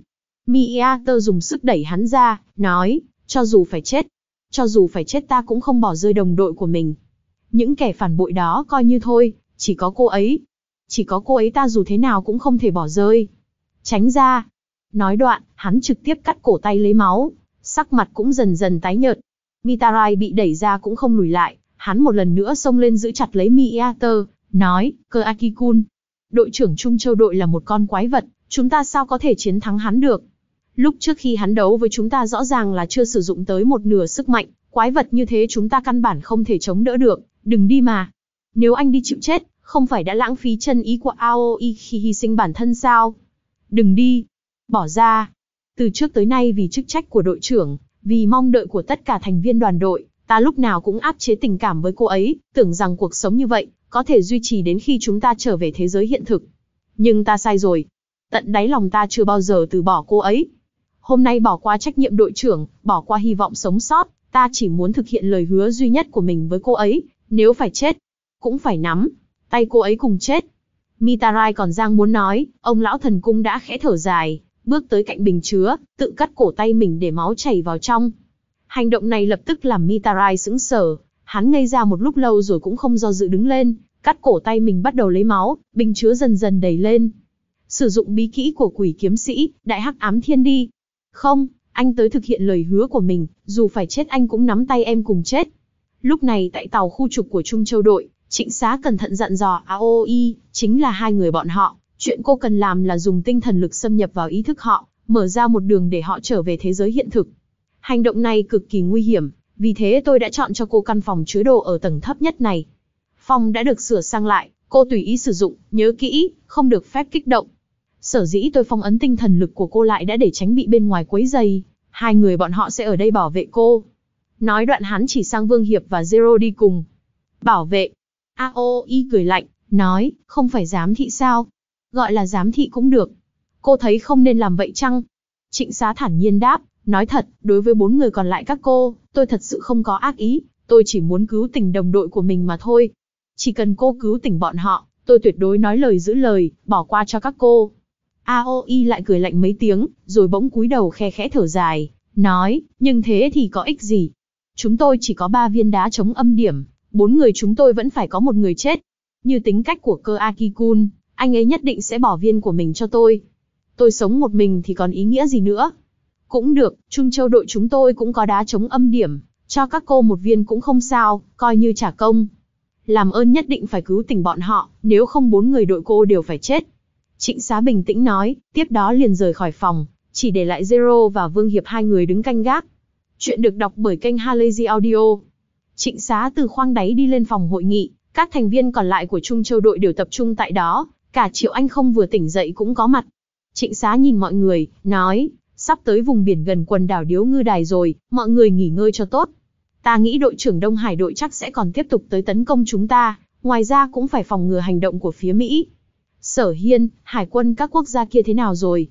Miyato dùng sức đẩy hắn ra, nói, cho dù phải chết, cho dù phải chết ta cũng không bỏ rơi đồng đội của mình. Những kẻ phản bội đó coi như thôi, chỉ có cô ấy. Chỉ có cô ấy ta dù thế nào cũng không thể bỏ rơi. Tránh ra. Nói đoạn, hắn trực tiếp cắt cổ tay lấy máu, sắc mặt cũng dần dần tái nhợt. Mitarai bị đẩy ra cũng không lùi lại, hắn một lần nữa xông lên giữ chặt lấy Miyato, nói, Keaki-kun, đội trưởng Trung Châu đội là một con quái vật, chúng ta sao có thể chiến thắng hắn được? Lúc trước khi hắn đấu với chúng ta rõ ràng là chưa sử dụng tới một nửa sức mạnh, quái vật như thế chúng ta căn bản không thể chống đỡ được, đừng đi mà. Nếu anh đi chịu chết, không phải đã lãng phí chân ý của Aoi khi hy sinh bản thân sao? Đừng đi, bỏ ra. Từ trước tới nay vì chức trách của đội trưởng, vì mong đợi của tất cả thành viên đoàn đội, ta lúc nào cũng áp chế tình cảm với cô ấy, tưởng rằng cuộc sống như vậy, có thể duy trì đến khi chúng ta trở về thế giới hiện thực. Nhưng ta sai rồi. Tận đáy lòng ta chưa bao giờ từ bỏ cô ấy. Hôm nay bỏ qua trách nhiệm đội trưởng, bỏ qua hy vọng sống sót, ta chỉ muốn thực hiện lời hứa duy nhất của mình với cô ấy, nếu phải chết, cũng phải nắm tay cô ấy cùng chết. Mitarai còn giang muốn nói, ông lão thần cung đã khẽ thở dài, bước tới cạnh bình chứa, tự cắt cổ tay mình để máu chảy vào trong. Hành động này lập tức làm Mitarai sững sờ, hắn ngây ra một lúc lâu rồi cũng không do dự đứng lên, cắt cổ tay mình bắt đầu lấy máu, bình chứa dần dần đầy lên. Sử dụng bí kỹ của quỷ kiếm sĩ, đại hắc ám thiên đi. Không, anh tới thực hiện lời hứa của mình, dù phải chết anh cũng nắm tay em cùng chết. Lúc này tại tàu khu trục của Trung Châu đội, Trịnh Xá cẩn thận dặn dò Aoi, chính là hai người bọn họ, chuyện cô cần làm là dùng tinh thần lực xâm nhập vào ý thức họ, mở ra một đường để họ trở về thế giới hiện thực. Hành động này cực kỳ nguy hiểm, vì thế tôi đã chọn cho cô căn phòng chứa đồ ở tầng thấp nhất này. Phòng đã được sửa sang lại, cô tùy ý sử dụng, nhớ kỹ, không được phép kích động. Sở dĩ tôi phong ấn tinh thần lực của cô lại đã để tránh bị bên ngoài quấy rầy, hai người bọn họ sẽ ở đây bảo vệ cô. Nói đoạn hắn chỉ sang Vương Hiệp và Zero đi cùng. Bảo vệ. Aoi cười lạnh, nói, không phải giám thị sao? Gọi là giám thị cũng được. Cô thấy không nên làm vậy chăng? Trịnh Xá thản nhiên đáp, nói thật, đối với bốn người còn lại các cô, tôi thật sự không có ác ý, tôi chỉ muốn cứu tỉnh đồng đội của mình mà thôi. Chỉ cần cô cứu tỉnh bọn họ, tôi tuyệt đối nói lời giữ lời, bỏ qua cho các cô. Aoi lại cười lạnh mấy tiếng, rồi bỗng cúi đầu khe khẽ thở dài, nói, nhưng thế thì có ích gì? Chúng tôi chỉ có ba viên đá chống âm điểm, bốn người chúng tôi vẫn phải có một người chết. Như tính cách của Keaki-kun, anh ấy nhất định sẽ bỏ viên của mình cho tôi. Tôi sống một mình thì còn ý nghĩa gì nữa? Cũng được, Trung Châu đội chúng tôi cũng có đá chống âm điểm, cho các cô một viên cũng không sao, coi như trả công. Làm ơn nhất định phải cứu tỉnh bọn họ, nếu không bốn người đội cô đều phải chết. Trịnh Xá bình tĩnh nói, tiếp đó liền rời khỏi phòng, chỉ để lại Zero và Vương Hiệp hai người đứng canh gác. Chuyện được đọc bởi kênh Halazy Audio. Trịnh Xá từ khoang đáy đi lên phòng hội nghị, các thành viên còn lại của Trung Châu đội đều tập trung tại đó, cả Triệu Anh không vừa tỉnh dậy cũng có mặt. Trịnh Xá nhìn mọi người, nói, sắp tới vùng biển gần quần đảo Điếu Ngư Đài rồi, mọi người nghỉ ngơi cho tốt. Ta nghĩ đội trưởng Đông Hải đội chắc sẽ còn tiếp tục tới tấn công chúng ta, ngoài ra cũng phải phòng ngừa hành động của phía Mỹ. Sở Hiên, hải quân các quốc gia kia thế nào rồi?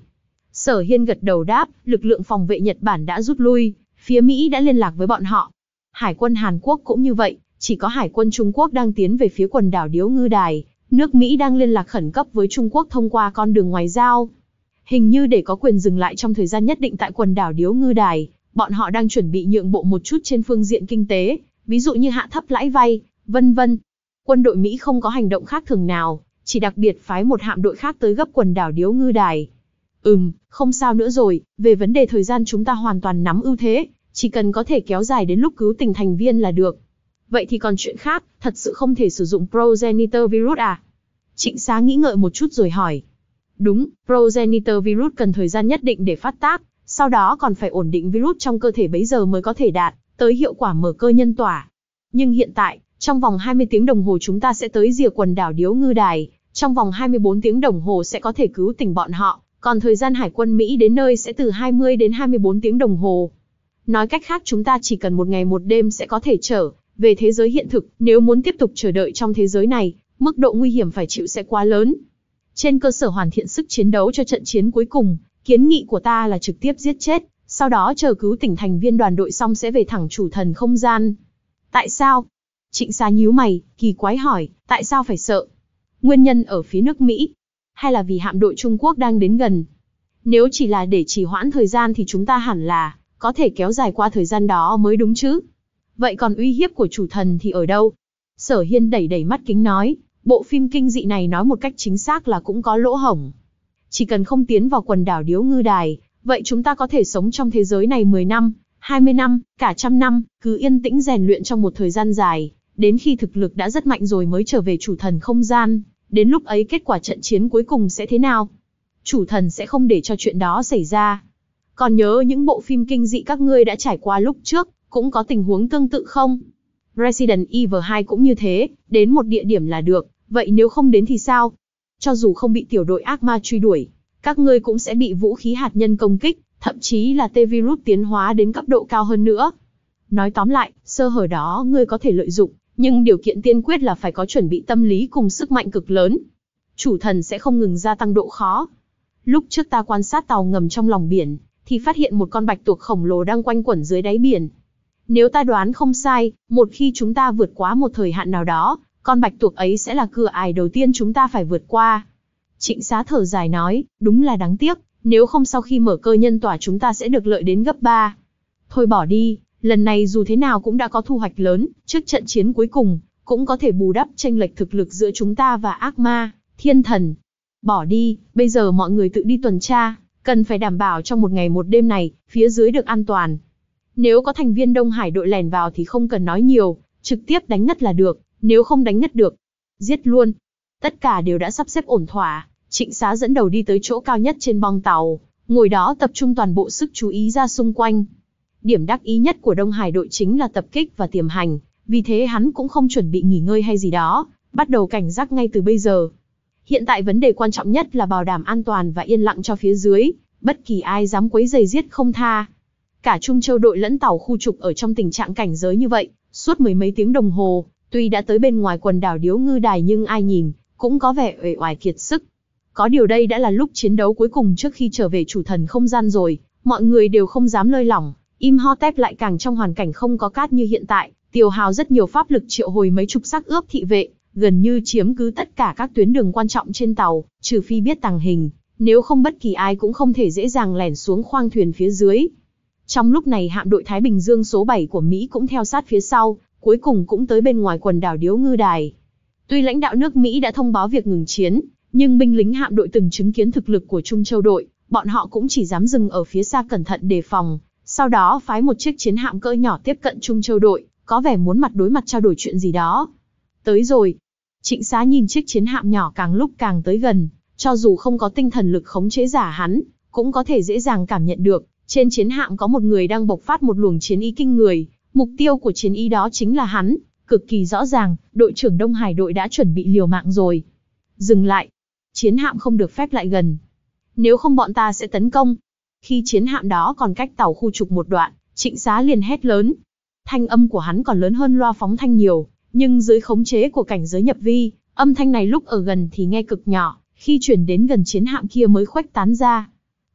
Sở Hiên gật đầu đáp, lực lượng phòng vệ Nhật Bản đã rút lui, phía Mỹ đã liên lạc với bọn họ. Hải quân Hàn Quốc cũng như vậy, chỉ có Hải quân Trung Quốc đang tiến về phía quần đảo Điếu Ngư Đài, nước Mỹ đang liên lạc khẩn cấp với Trung Quốc thông qua con đường ngoại giao. Hình như để có quyền dừng lại trong thời gian nhất định tại quần đảo Điếu Ngư Đài, bọn họ đang chuẩn bị nhượng bộ một chút trên phương diện kinh tế, ví dụ như hạ thấp lãi vay, vân vân. Quân đội Mỹ không có hành động khác thường nào, chỉ đặc biệt phái một hạm đội khác tới gấp quần đảo Điếu Ngư Đài. Ừm, không sao nữa rồi, về vấn đề thời gian chúng ta hoàn toàn nắm ưu thế, chỉ cần có thể kéo dài đến lúc cứu tỉnh thành viên là được. Vậy thì còn chuyện khác, thật sự không thể sử dụng progenitor virus à? Trịnh Xá nghĩ ngợi một chút rồi hỏi. Đúng, progenitor virus cần thời gian nhất định để phát tác, sau đó còn phải ổn định virus trong cơ thể bấy giờ mới có thể đạt tới hiệu quả mở cơ nhân tỏa. Nhưng hiện tại, trong vòng hai mươi tiếng đồng hồ chúng ta sẽ tới rìa quần đảo Điếu Ngư Đài, trong vòng hai mươi bốn tiếng đồng hồ sẽ có thể cứu tỉnh bọn họ, còn thời gian Hải quân Mỹ đến nơi sẽ từ hai mươi đến hai mươi bốn tiếng đồng hồ. Nói cách khác chúng ta chỉ cần một ngày một đêm sẽ có thể trở về thế giới hiện thực, nếu muốn tiếp tục chờ đợi trong thế giới này, mức độ nguy hiểm phải chịu sẽ quá lớn. Trên cơ sở hoàn thiện sức chiến đấu cho trận chiến cuối cùng, kiến nghị của ta là trực tiếp giết chết, sau đó chờ cứu tỉnh thành viên đoàn đội xong sẽ về thẳng chủ thần không gian. Tại sao? Trịnh Xá nhíu mày, kỳ quái hỏi, tại sao phải sợ? Nguyên nhân ở phía nước Mỹ? Hay là vì hạm đội Trung Quốc đang đến gần? Nếu chỉ là để trì hoãn thời gian thì chúng ta hẳn là có thể kéo dài qua thời gian đó mới đúng chứ? Vậy còn uy hiếp của chủ thần thì ở đâu? Sở Hiên đẩy đẩy mắt kính nói, bộ phim kinh dị này nói một cách chính xác là cũng có lỗ hổng. Chỉ cần không tiến vào quần đảo Điếu Ngư Đài, vậy chúng ta có thể sống trong thế giới này mười năm, hai mươi năm, cả trăm năm, cứ yên tĩnh rèn luyện trong một thời gian dài, đến khi thực lực đã rất mạnh rồi mới trở về chủ thần không gian, đến lúc ấy kết quả trận chiến cuối cùng sẽ thế nào? Chủ thần sẽ không để cho chuyện đó xảy ra. Còn nhớ những bộ phim kinh dị các ngươi đã trải qua lúc trước, cũng có tình huống tương tự không? Resident Evil hai cũng như thế, đến một địa điểm là được, vậy nếu không đến thì sao? Cho dù không bị tiểu đội ác ma truy đuổi, các ngươi cũng sẽ bị vũ khí hạt nhân công kích, thậm chí là T-virus tiến hóa đến cấp độ cao hơn nữa. Nói tóm lại, sơ hở đó ngươi có thể lợi dụng, nhưng điều kiện tiên quyết là phải có chuẩn bị tâm lý cùng sức mạnh cực lớn. Chủ thần sẽ không ngừng gia tăng độ khó. Lúc trước ta quan sát tàu ngầm trong lòng biển, thì phát hiện một con bạch tuộc khổng lồ đang quanh quẩn dưới đáy biển. Nếu ta đoán không sai, một khi chúng ta vượt quá một thời hạn nào đó, con bạch tuộc ấy sẽ là cửa ải đầu tiên chúng ta phải vượt qua. Trịnh Xá thở dài nói, đúng là đáng tiếc, nếu không sau khi mở cơ nhân tỏa chúng ta sẽ được lợi đến gấp ba. Thôi bỏ đi, lần này dù thế nào cũng đã có thu hoạch lớn, trước trận chiến cuối cùng, cũng có thể bù đắp chênh lệch thực lực giữa chúng ta và ác ma, thiên thần. Bỏ đi, bây giờ mọi người tự đi tuần tra, cần phải đảm bảo trong một ngày một đêm này, phía dưới được an toàn. Nếu có thành viên Đông Hải đội lèn vào thì không cần nói nhiều, trực tiếp đánh ngất là được, nếu không đánh ngất được, giết luôn. Tất cả đều đã sắp xếp ổn thỏa, Trịnh Xá dẫn đầu đi tới chỗ cao nhất trên bong tàu, ngồi đó tập trung toàn bộ sức chú ý ra xung quanh. Điểm đắc ý nhất của Đông Hải đội chính là tập kích và tiềm hành, vì thế hắn cũng không chuẩn bị nghỉ ngơi hay gì đó, bắt đầu cảnh giác ngay từ bây giờ. Hiện tại vấn đề quan trọng nhất là bảo đảm an toàn và yên lặng cho phía dưới, bất kỳ ai dám quấy rầy giết không tha. Cả Trung Châu đội lẫn tàu khu trục ở trong tình trạng cảnh giới như vậy, suốt mười mấy tiếng đồng hồ, tuy đã tới bên ngoài quần đảo Điếu Ngư Đài nhưng ai nhìn, cũng có vẻ uể oải kiệt sức. Có điều đây đã là lúc chiến đấu cuối cùng trước khi trở về chủ thần không gian rồi, mọi người đều không dám lơi lỏng, Imhotep lại càng trong hoàn cảnh không có cát như hiện tại, tiêu hao rất nhiều pháp lực triệu hồi mấy chục xác ướp thị vệ, gần như chiếm cứ tất cả các tuyến đường quan trọng trên tàu, trừ phi biết tàng hình, nếu không bất kỳ ai cũng không thể dễ dàng lẻn xuống khoang thuyền phía dưới. Trong lúc này hạm đội Thái Bình Dương số bảy của Mỹ cũng theo sát phía sau, cuối cùng cũng tới bên ngoài quần đảo Điếu Ngư Đài. Tuy lãnh đạo nước Mỹ đã thông báo việc ngừng chiến, nhưng binh lính hạm đội từng chứng kiến thực lực của Trung Châu đội, bọn họ cũng chỉ dám dừng ở phía xa cẩn thận đề phòng, sau đó phái một chiếc chiến hạm cỡ nhỏ tiếp cận Trung Châu đội, có vẻ muốn mặt đối mặt trao đổi chuyện gì đó. Tới rồi. Trịnh Xá nhìn chiếc chiến hạm nhỏ càng lúc càng tới gần, cho dù không có tinh thần lực khống chế giả hắn, cũng có thể dễ dàng cảm nhận được, trên chiến hạm có một người đang bộc phát một luồng chiến ý kinh người, mục tiêu của chiến ý đó chính là hắn, cực kỳ rõ ràng, đội trưởng Đông Hải đội đã chuẩn bị liều mạng rồi. Dừng lại. Chiến hạm không được phép lại gần. Nếu không bọn ta sẽ tấn công. Khi chiến hạm đó còn cách tàu khu trục một đoạn, Trịnh Xá liền hét lớn. Thanh âm của hắn còn lớn hơn loa phóng thanh nhiều, nhưng dưới khống chế của cảnh giới nhập vi, âm thanh này lúc ở gần thì nghe cực nhỏ, khi chuyển đến gần chiến hạm kia mới khuếch tán ra.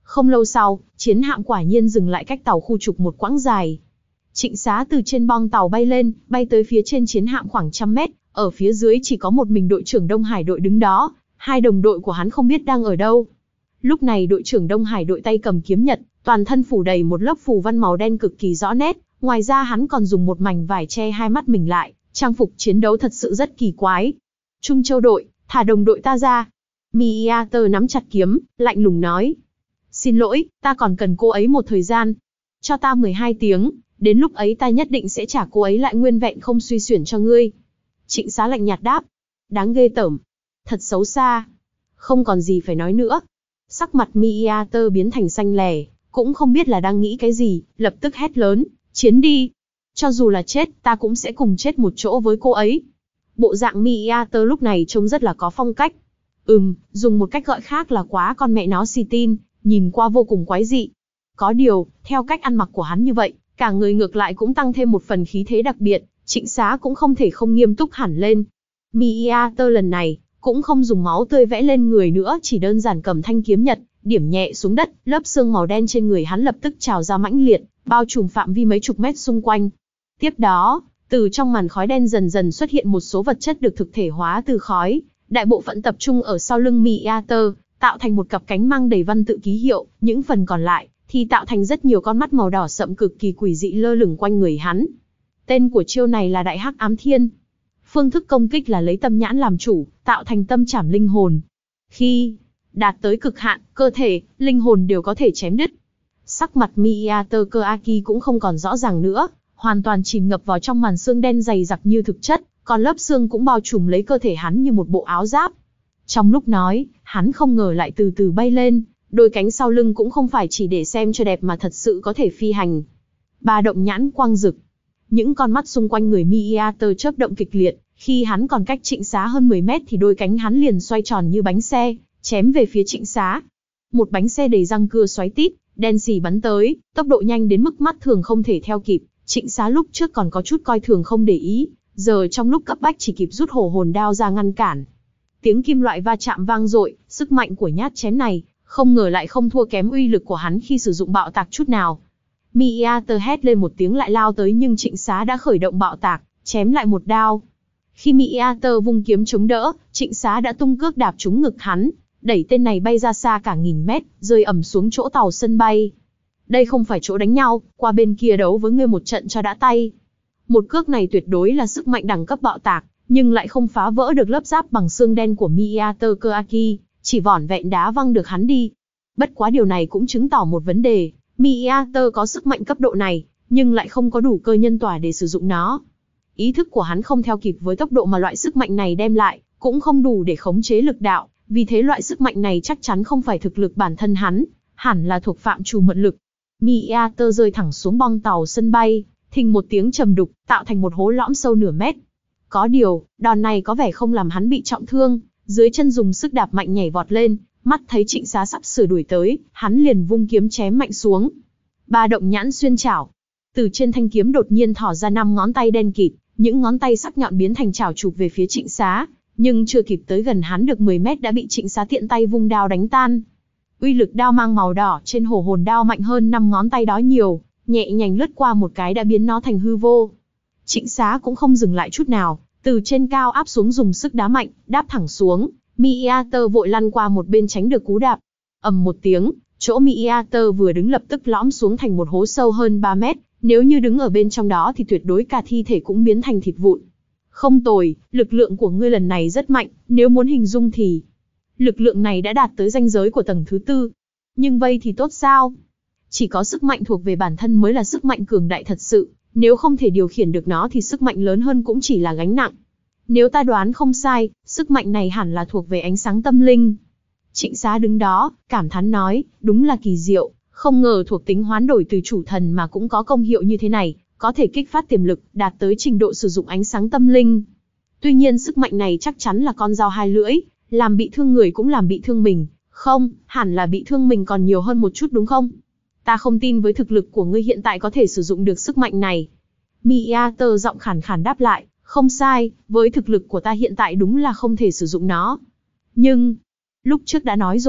Không lâu sau, chiến hạm quả nhiên dừng lại cách tàu khu trục một quãng dài. Trịnh Xá từ trên bong tàu bay lên, bay tới phía trên chiến hạm khoảng trăm mét, ở phía dưới chỉ có một mình đội trưởng Đông Hải đội đứng đó, hai đồng đội của hắn không biết đang ở đâu. Lúc này đội trưởng Đông Hải đội tay cầm kiếm nhật, toàn thân phủ đầy một lớp phù văn màu đen cực kỳ rõ nét, ngoài ra hắn còn dùng một mảnh vải che hai mắt mình lại, trang phục chiến đấu thật sự rất kỳ quái. Trung Châu đội, thả đồng đội ta ra. Miyater nắm chặt kiếm, lạnh lùng nói. Xin lỗi, ta còn cần cô ấy một thời gian. Cho ta mười hai tiếng, đến lúc ấy ta nhất định sẽ trả cô ấy lại nguyên vẹn không suy xuyển cho ngươi. Trịnh Xá lạnh nhạt đáp. Đáng ghê tởm. Thật xấu xa. Không còn gì phải nói nữa. Sắc mặt Miyater biến thành xanh lè, cũng không biết là đang nghĩ cái gì, lập tức hét lớn, chiến đi. Cho dù là chết, ta cũng sẽ cùng chết một chỗ với cô ấy. Bộ dạng Miyater lúc này trông rất là có phong cách. Ừm, dùng một cách gọi khác là quá con mẹ nó si tin, nhìn qua vô cùng quái dị. Có điều, theo cách ăn mặc của hắn như vậy, cả người ngược lại cũng tăng thêm một phần khí thế đặc biệt, Trịnh Xá cũng không thể không nghiêm túc hẳn lên. Miyater lần này, cũng không dùng máu tươi vẽ lên người nữa, chỉ đơn giản cầm thanh kiếm nhật, điểm nhẹ xuống đất, lớp xương màu đen trên người hắn lập tức trào ra mãnh liệt, bao trùm phạm vi mấy chục mét xung quanh. Tiếp đó, từ trong màn khói đen dần dần xuất hiện một số vật chất được thực thể hóa từ khói, đại bộ phận tập trung ở sau lưng Miyater, tạo thành một cặp cánh mang đầy văn tự ký hiệu, những phần còn lại thì tạo thành rất nhiều con mắt màu đỏ sậm cực kỳ quỷ dị lơ lửng quanh người hắn. Tên của chiêu này là Đại Hắc Ám Thiên. Phương thức công kích là lấy tâm nhãn làm chủ, tạo thành tâm chảm linh hồn. Khi đạt tới cực hạn, cơ thể, linh hồn đều có thể chém đứt. Sắc mặt Miyater Keaki cũng không còn rõ ràng nữa, hoàn toàn chìm ngập vào trong màn xương đen dày đặc như thực chất, còn lớp xương cũng bao trùm lấy cơ thể hắn như một bộ áo giáp. Trong lúc nói, hắn không ngờ lại từ từ bay lên, đôi cánh sau lưng cũng không phải chỉ để xem cho đẹp mà thật sự có thể phi hành. Ba động nhãn quang rực. Những con mắt xung quanh người Miyater chớp động kịch liệt, khi hắn còn cách Trịnh Xá hơn mười mét thì đôi cánh hắn liền xoay tròn như bánh xe, chém về phía Trịnh Xá. Một bánh xe đầy răng cưa xoáy tít, đen xì bắn tới, tốc độ nhanh đến mức mắt thường không thể theo kịp. Trịnh Xá lúc trước còn có chút coi thường không để ý, giờ trong lúc cấp bách chỉ kịp rút hổ hồn đao ra ngăn cản. Tiếng kim loại va chạm vang dội, sức mạnh của nhát chém này, không ngờ lại không thua kém uy lực của hắn khi sử dụng bạo tạc chút nào. Miyater hét lên một tiếng lại lao tới nhưng Trịnh Xá đã khởi động bạo tạc, chém lại một đao. Khi Miyater vung kiếm chống đỡ, Trịnh Xá đã tung cước đạp trúng ngực hắn, đẩy tên này bay ra xa cả nghìn mét, rơi ầm xuống chỗ tàu sân bay. Đây không phải chỗ đánh nhau, qua bên kia đấu với ngươi một trận cho đã tay. Một cước này tuyệt đối là sức mạnh đẳng cấp bạo tạc, nhưng lại không phá vỡ được lớp giáp bằng xương đen của Miyater Keaki, chỉ vỏn vẹn đá văng được hắn đi. Bất quá điều này cũng chứng tỏ một vấn đề, Miyater có sức mạnh cấp độ này, nhưng lại không có đủ cơ nhân tỏa để sử dụng nó. Ý thức của hắn không theo kịp với tốc độ mà loại sức mạnh này đem lại, cũng không đủ để khống chế lực đạo, vì thế loại sức mạnh này chắc chắn không phải thực lực bản thân hắn, hẳn là thuộc phạm trù mượn lực. Miyater rơi thẳng xuống bong tàu sân bay, thình một tiếng trầm đục, tạo thành một hố lõm sâu nửa mét. Có điều, đòn này có vẻ không làm hắn bị trọng thương, dưới chân dùng sức đạp mạnh nhảy vọt lên, mắt thấy Trịnh Xá sắp sửa đuổi tới, hắn liền vung kiếm chém mạnh xuống. Ba động nhãn xuyên chảo. Từ trên thanh kiếm đột nhiên thỏ ra năm ngón tay đen kịt, những ngón tay sắc nhọn biến thành chảo chụp về phía Trịnh Xá, nhưng chưa kịp tới gần hắn được mười mét đã bị Trịnh Xá tiện tay vung đao đánh tan. Uy lực đao mang màu đỏ trên hổ hồn đao mạnh hơn năm ngón tay đó nhiều, nhẹ nhàng lướt qua một cái đã biến nó thành hư vô. Trịnh Xá cũng không dừng lại chút nào, từ trên cao áp xuống dùng sức đá mạnh, đáp thẳng xuống. Miyater vội lăn qua một bên tránh được cú đạp. Ầm một tiếng, chỗ Miyater vừa đứng lập tức lõm xuống thành một hố sâu hơn ba mét, nếu như đứng ở bên trong đó thì tuyệt đối cả thi thể cũng biến thành thịt vụn. Không tồi, lực lượng của ngươi lần này rất mạnh, nếu muốn hình dung thì lực lượng này đã đạt tới ranh giới của tầng thứ tư. Nhưng vây thì tốt sao? Chỉ có sức mạnh thuộc về bản thân mới là sức mạnh cường đại thật sự, nếu không thể điều khiển được nó thì sức mạnh lớn hơn cũng chỉ là gánh nặng. Nếu ta đoán không sai, sức mạnh này hẳn là thuộc về ánh sáng tâm linh. Trịnh Xá đứng đó, cảm thán nói, đúng là kỳ diệu, không ngờ thuộc tính hoán đổi từ chủ thần mà cũng có công hiệu như thế này, có thể kích phát tiềm lực, đạt tới trình độ sử dụng ánh sáng tâm linh. Tuy nhiên sức mạnh này chắc chắn là con dao hai lưỡi, làm bị thương người cũng làm bị thương mình, không, hẳn là bị thương mình còn nhiều hơn một chút đúng không? Ta không tin với thực lực của ngươi hiện tại có thể sử dụng được sức mạnh này. Miyater giọng khàn khàn đáp lại, không sai, với thực lực của ta hiện tại đúng là không thể sử dụng nó. Nhưng, lúc trước đã nói rồi,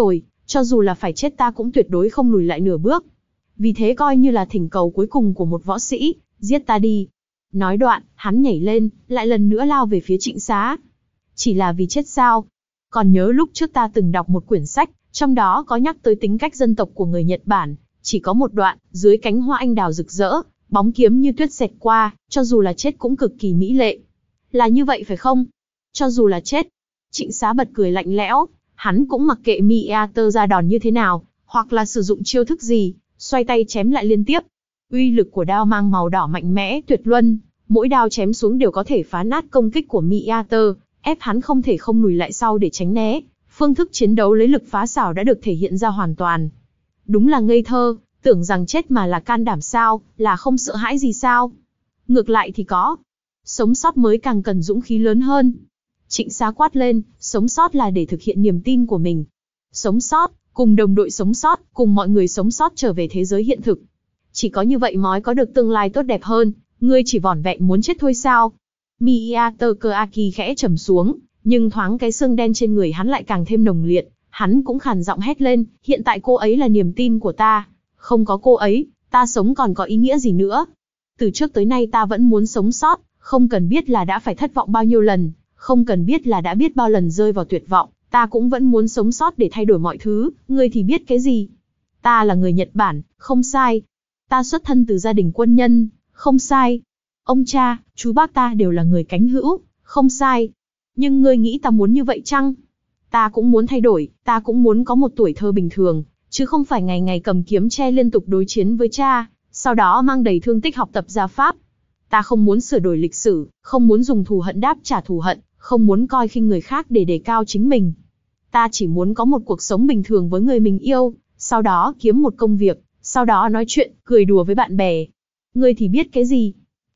Cho dù là phải chết ta cũng tuyệt đối không lùi lại nửa bước. Vì thế coi như là thỉnh cầu cuối cùng của một võ sĩ, giết ta đi. Nói đoạn, hắn nhảy lên, lại lần nữa lao về phía Trịnh Xá. Chỉ là vì chết sao? Còn nhớ lúc trước ta từng đọc một quyển sách, trong đó có nhắc tới tính cách dân tộc của người Nhật Bản, chỉ có một đoạn, dưới cánh hoa anh đào rực rỡ, bóng kiếm như tuyết xẹt qua, cho dù là chết cũng cực kỳ mỹ lệ. Là như vậy phải không? Cho dù là chết. Trịnh Xá bật cười lạnh lẽo, hắn cũng mặc kệ Meater ra đòn như thế nào, hoặc là sử dụng chiêu thức gì, xoay tay chém lại liên tiếp. Uy lực của đao mang màu đỏ mạnh mẽ tuyệt luân, mỗi đao chém xuống đều có thể phá nát công kích của Meater, ép hắn không thể không lùi lại sau để tránh né. Phương thức chiến đấu lấy lực phá xảo đã được thể hiện ra hoàn toàn. Đúng là ngây thơ, tưởng rằng chết mà là can đảm sao, là không sợ hãi gì sao? Ngược lại thì có. Sống sót mới càng cần dũng khí lớn hơn. Trịnh Xá quát lên, sống sót là để thực hiện niềm tin của mình. Sống sót, cùng đồng đội sống sót, cùng mọi người sống sót trở về thế giới hiện thực. Chỉ có như vậy mới có được tương lai tốt đẹp hơn, ngươi chỉ vỏn vẹn muốn chết thôi sao? Meater Keaki khẽ trầm xuống, nhưng thoáng cái xương đen trên người hắn lại càng thêm nồng liệt, hắn cũng khàn giọng hét lên, hiện tại cô ấy là niềm tin của ta, không có cô ấy, ta sống còn có ý nghĩa gì nữa? Từ trước tới nay ta vẫn muốn sống sót, không cần biết là đã phải thất vọng bao nhiêu lần, không cần biết là đã biết bao lần rơi vào tuyệt vọng, ta cũng vẫn muốn sống sót để thay đổi mọi thứ, ngươi thì biết cái gì? Ta là người Nhật Bản, không sai. Ta xuất thân từ gia đình quân nhân, không sai. Ông cha, chú bác ta đều là người cánh hữu, không sai. Nhưng ngươi nghĩ ta muốn như vậy chăng? Ta cũng muốn thay đổi, ta cũng muốn có một tuổi thơ bình thường, chứ không phải ngày ngày cầm kiếm che liên tục đối chiến với cha, sau đó mang đầy thương tích học tập gia pháp. Ta không muốn sửa đổi lịch sử, không muốn dùng thù hận đáp trả thù hận, không muốn coi khinh người khác để đề cao chính mình. Ta chỉ muốn có một cuộc sống bình thường với người mình yêu, sau đó kiếm một công việc, sau đó nói chuyện, cười đùa với bạn bè. Ngươi thì biết cái gì?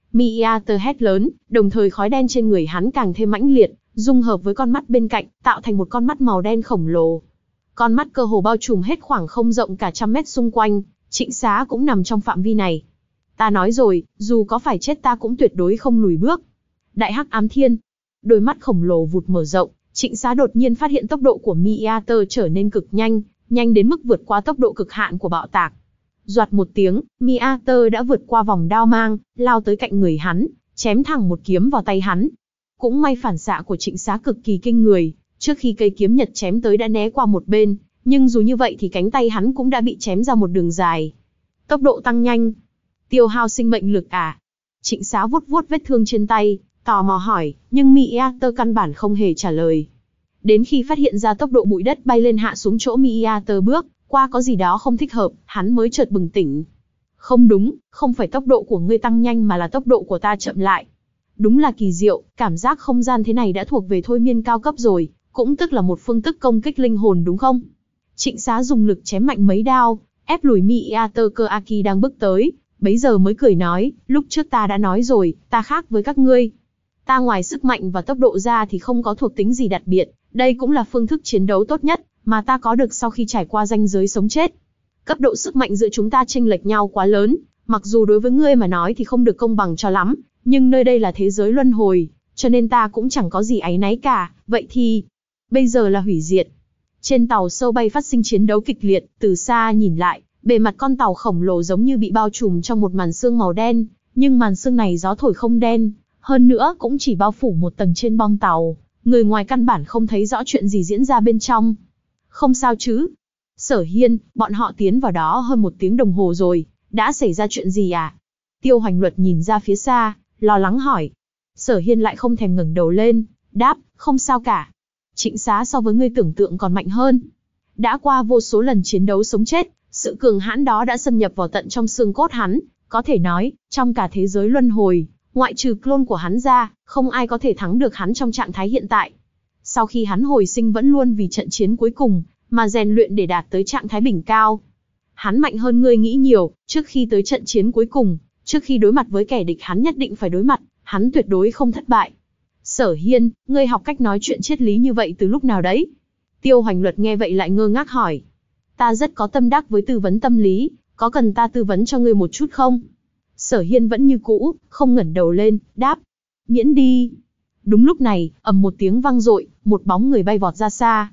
Meater hét lớn, đồng thời khói đen trên người hắn càng thêm mãnh liệt, dung hợp với con mắt bên cạnh, tạo thành một con mắt màu đen khổng lồ. Con mắt cơ hồ bao trùm hết khoảng không rộng cả trăm mét xung quanh, Trịnh Xá cũng nằm trong phạm vi này. Ta nói rồi, dù có phải chết ta cũng tuyệt đối không lùi bước. Đại Hắc Ám Thiên. Đôi mắt khổng lồ vụt mở rộng, Trịnh Xá đột nhiên phát hiện tốc độ của Meater trở nên cực nhanh, nhanh đến mức vượt qua tốc độ cực hạn của bạo tạc. Doạt một tiếng, Meater đã vượt qua vòng đao mang, lao tới cạnh người hắn, chém thẳng một kiếm vào tay hắn. Cũng may phản xạ của Trịnh Xá cực kỳ kinh người, trước khi cây kiếm nhật chém tới đã né qua một bên, nhưng dù như vậy thì cánh tay hắn cũng đã bị chém ra một đường dài. Tốc độ tăng nhanh. Tiêu hao sinh mệnh lực à? Trịnh Xá vuốt vuốt vết thương trên tay, tò mò hỏi, nhưng Meater căn bản không hề trả lời. Đến khi phát hiện ra tốc độ bụi đất bay lên hạ xuống chỗ Meater bước qua có gì đó không thích hợp, hắn mới chợt bừng tỉnh. Không đúng, không phải tốc độ của ngươi tăng nhanh mà là tốc độ của ta chậm lại. Đúng là kỳ diệu, cảm giác không gian thế này đã thuộc về thôi miên cao cấp rồi, cũng tức là một phương thức công kích linh hồn đúng không? Trịnh Xá dùng lực chém mạnh mấy đao, ép lùi Meater Keaki đang bước tới, bấy giờ mới cười nói, lúc trước ta đã nói rồi, ta khác với các ngươi. Ta ngoài sức mạnh và tốc độ ra thì không có thuộc tính gì đặc biệt, đây cũng là phương thức chiến đấu tốt nhất mà ta có được sau khi trải qua ranh giới sống chết. Cấp độ sức mạnh giữa chúng ta chênh lệch nhau quá lớn, mặc dù đối với ngươi mà nói thì không được công bằng cho lắm, nhưng nơi đây là thế giới luân hồi, cho nên ta cũng chẳng có gì áy náy cả, vậy thì, bây giờ là hủy diệt. Trên tàu sâu bay phát sinh chiến đấu kịch liệt, từ xa nhìn lại, bề mặt con tàu khổng lồ giống như bị bao trùm trong một màn sương màu đen, nhưng màn sương này gió thổi không đen, hơn nữa cũng chỉ bao phủ một tầng trên bong tàu, người ngoài căn bản không thấy rõ chuyện gì diễn ra bên trong. Không sao chứ? Sở Hiên, bọn họ tiến vào đó hơn một tiếng đồng hồ rồi, đã xảy ra chuyện gì à? Tiêu Hoành Luật nhìn ra phía xa, lo lắng hỏi. Sở Hiên lại không thèm ngẩng đầu lên, đáp, không sao cả. Trịnh Xá so với ngươi tưởng tượng còn mạnh hơn. Đã qua vô số lần chiến đấu sống chết, sự cường hãn đó đã xâm nhập vào tận trong xương cốt hắn, có thể nói, trong cả thế giới luân hồi, ngoại trừ clone của hắn ra, không ai có thể thắng được hắn trong trạng thái hiện tại. Sau khi hắn hồi sinh vẫn luôn vì trận chiến cuối cùng, mà rèn luyện để đạt tới trạng thái đỉnh cao. Hắn mạnh hơn ngươi nghĩ nhiều, trước khi tới trận chiến cuối cùng, trước khi đối mặt với kẻ địch hắn nhất định phải đối mặt, hắn tuyệt đối không thất bại. Sở Hiên, ngươi học cách nói chuyện triết lý như vậy từ lúc nào đấy? Tiêu Hoành Luật nghe vậy lại ngơ ngác hỏi. Ta rất có tâm đắc với tư vấn tâm lý, có cần ta tư vấn cho ngươi một chút không? Sở Hiên vẫn như cũ, không ngẩng đầu lên, đáp. Miễn đi. Đúng lúc này, ầm một tiếng vang dội, một bóng người bay vọt ra xa.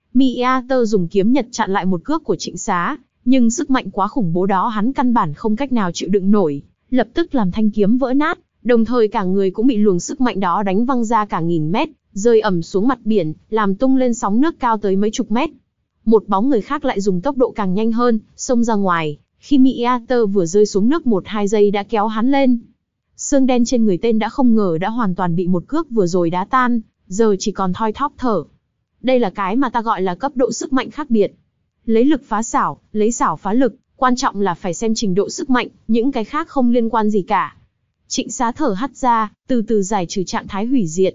Meater dùng kiếm nhật chặn lại một cước của Trịnh Xá, nhưng sức mạnh quá khủng bố đó hắn căn bản không cách nào chịu đựng nổi, lập tức làm thanh kiếm vỡ nát, đồng thời cả người cũng bị luồng sức mạnh đó đánh văng ra cả nghìn mét, rơi ầm xuống mặt biển, làm tung lên sóng nước cao tới mấy chục mét. Một bóng người khác lại dùng tốc độ càng nhanh hơn, xông ra ngoài, khi Meater vừa rơi xuống nước một hai giây đã kéo hắn lên. Xương đen trên người tên đã không ngờ đã hoàn toàn bị một cước vừa rồi đá tan, giờ chỉ còn thoi thóp thở. Đây là cái mà ta gọi là cấp độ sức mạnh khác biệt. Lấy lực phá xảo, lấy xảo phá lực, quan trọng là phải xem trình độ sức mạnh, những cái khác không liên quan gì cả. Trịnh Xá thở hắt ra, từ từ giải trừ trạng thái hủy diệt.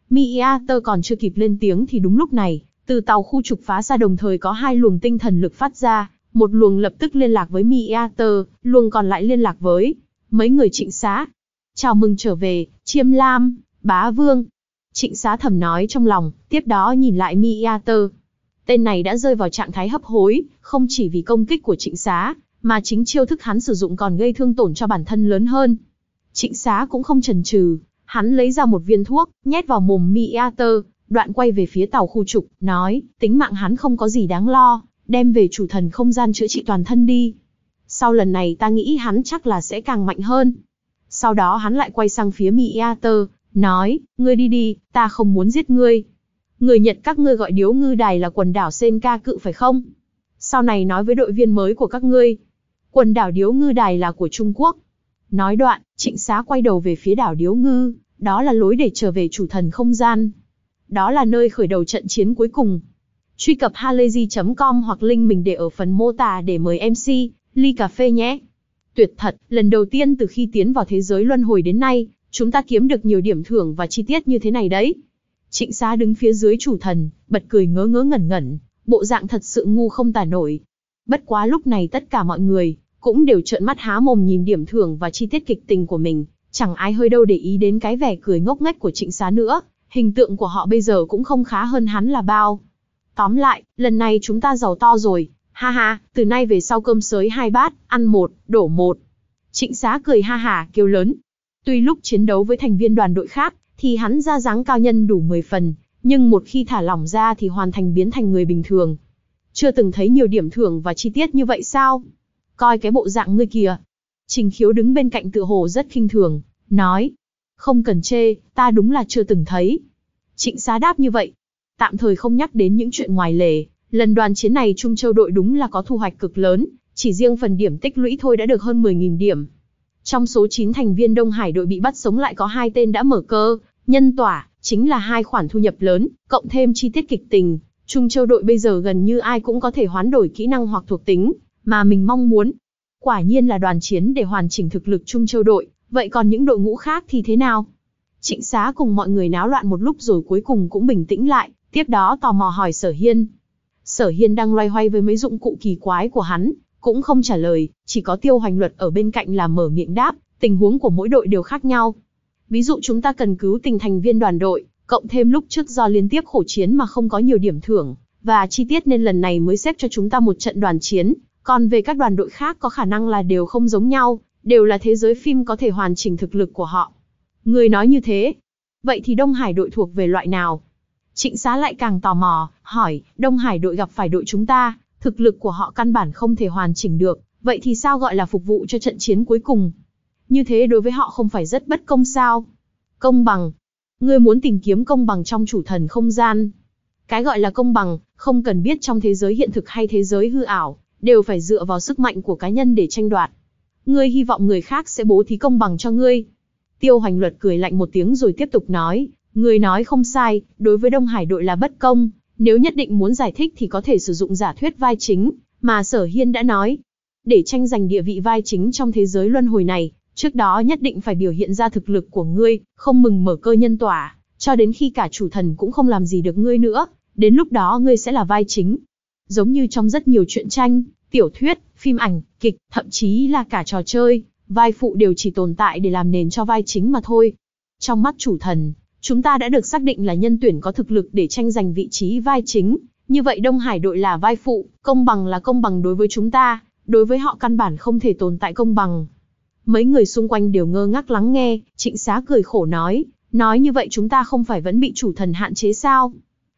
Meater còn chưa kịp lên tiếng thì đúng lúc này, từ tàu khu trục phá ra đồng thời có hai luồng tinh thần lực phát ra, một luồng lập tức liên lạc với Meater, luồng còn lại liên lạc với mấy người Trịnh Xá. Chào mừng trở về, Chiêm Lam, bá vương. Trịnh Xá thầm nói trong lòng, tiếp đó nhìn lại Meater. Tên này đã rơi vào trạng thái hấp hối, không chỉ vì công kích của Trịnh Xá, mà chính chiêu thức hắn sử dụng còn gây thương tổn cho bản thân lớn hơn. Trịnh Xá cũng không chần chừ, hắn lấy ra một viên thuốc, nhét vào mồm Meater, đoạn quay về phía tàu khu trục, nói, tính mạng hắn không có gì đáng lo, đem về chủ thần không gian chữa trị toàn thân đi. Sau lần này ta nghĩ hắn chắc là sẽ càng mạnh hơn. Sau đó hắn lại quay sang phía Meater, nói, ngươi đi đi, ta không muốn giết ngươi. Người Nhật các ngươi gọi điếu ngư đài là quần đảo Senkaku phải không? Sau này nói với đội viên mới của các ngươi, quần đảo điếu ngư đài là của Trung Quốc. Nói đoạn, Trịnh Xá quay đầu về phía đảo điếu ngư, đó là lối để trở về chủ thần không gian. Đó là nơi khởi đầu trận chiến cuối cùng. Truy cập halayzi chấm com hoặc link mình để ở phần mô tả để mời em xê, ly cà phê nhé. Tuyệt thật, lần đầu tiên từ khi tiến vào thế giới luân hồi đến nay, chúng ta kiếm được nhiều điểm thưởng và chi tiết như thế này đấy. Trịnh Xá đứng phía dưới chủ thần, bật cười ngớ ngớ ngẩn ngẩn, bộ dạng thật sự ngu không tả nổi. Bất quá lúc này tất cả mọi người cũng đều trợn mắt há mồm nhìn điểm thưởng và chi tiết kịch tình của mình, chẳng ai hơi đâu để ý đến cái vẻ cười ngốc nghếch của Trịnh Xá nữa, hình tượng của họ bây giờ cũng không khá hơn hắn là bao. Tóm lại, lần này chúng ta giàu to rồi, ha ha, từ nay về sau cơm sới hai bát, ăn một, đổ một. Trịnh Xá cười ha hả kêu lớn. Tuy lúc chiến đấu với thành viên đoàn đội khác, thì hắn ra dáng cao nhân đủ mười phần, nhưng một khi thả lỏng ra thì hoàn thành biến thành người bình thường. Chưa từng thấy nhiều điểm thưởng và chi tiết như vậy sao? Coi cái bộ dạng ngươi kìa. Trình Khiếu đứng bên cạnh tựa hồ rất khinh thường, nói. Không cần chê, ta đúng là chưa từng thấy. Trịnh Xá đáp như vậy. Tạm thời không nhắc đến những chuyện ngoài lề, lần đoàn chiến này Trung Châu đội đúng là có thu hoạch cực lớn, chỉ riêng phần điểm tích lũy thôi đã được hơn mười nghìn điểm. Trong số chín thành viên Đông Hải đội bị bắt sống lại có hai tên đã mở cơ, nhân tỏa, chính là hai khoản thu nhập lớn, cộng thêm chi tiết kịch tình. Trung Châu đội bây giờ gần như ai cũng có thể hoán đổi kỹ năng hoặc thuộc tính mà mình mong muốn. Quả nhiên là đoàn chiến để hoàn chỉnh thực lực Trung Châu đội, vậy còn những đội ngũ khác thì thế nào? Trịnh Xá cùng mọi người náo loạn một lúc rồi cuối cùng cũng bình tĩnh lại, tiếp đó tò mò hỏi Sở Hiên. Sở Hiên đang loay hoay với mấy dụng cụ kỳ quái của hắn, cũng không trả lời, chỉ có Tiêu Hoành Luật ở bên cạnh là mở miệng đáp, tình huống của mỗi đội đều khác nhau. Ví dụ chúng ta cần cứu tình thành viên đoàn đội, cộng thêm lúc trước do liên tiếp khổ chiến mà không có nhiều điểm thưởng, và chi tiết nên lần này mới xếp cho chúng ta một trận đoàn chiến, còn về các đoàn đội khác có khả năng là đều không giống nhau, đều là thế giới phim có thể hoàn chỉnh thực lực của họ. Người nói như thế, vậy thì Đông Hải đội thuộc về loại nào? Trịnh Xá lại càng tò mò, hỏi, Đông Hải đội gặp phải đội chúng ta, thực lực của họ căn bản không thể hoàn chỉnh được, vậy thì sao gọi là phục vụ cho trận chiến cuối cùng? Như thế đối với họ không phải rất bất công sao? Công bằng. Ngươi muốn tìm kiếm công bằng trong chủ thần không gian. Cái gọi là công bằng, không cần biết trong thế giới hiện thực hay thế giới hư ảo, đều phải dựa vào sức mạnh của cá nhân để tranh đoạt. Ngươi hy vọng người khác sẽ bố thí công bằng cho ngươi. Tiêu Hoành Luật cười lạnh một tiếng rồi tiếp tục nói, ngươi nói không sai, đối với Đông Hải đội là bất công, nếu nhất định muốn giải thích thì có thể sử dụng giả thuyết vai chính, mà Sở Hiên đã nói. Để tranh giành địa vị vai chính trong thế giới luân hồi này, trước đó nhất định phải biểu hiện ra thực lực của ngươi, không mừng mở cơ nhân tỏa, cho đến khi cả chủ thần cũng không làm gì được ngươi nữa, đến lúc đó ngươi sẽ là vai chính. Giống như trong rất nhiều truyện tranh, tiểu thuyết, phim ảnh, kịch, thậm chí là cả trò chơi, vai phụ đều chỉ tồn tại để làm nền cho vai chính mà thôi. Trong mắt chủ thần, chúng ta đã được xác định là nhân tuyển có thực lực để tranh giành vị trí vai chính, như vậy Đông Hải đội là vai phụ, công bằng là công bằng đối với chúng ta, đối với họ căn bản không thể tồn tại công bằng. Mấy người xung quanh đều ngơ ngác lắng nghe, Trịnh Xá cười khổ nói, nói như vậy chúng ta không phải vẫn bị chủ thần hạn chế sao?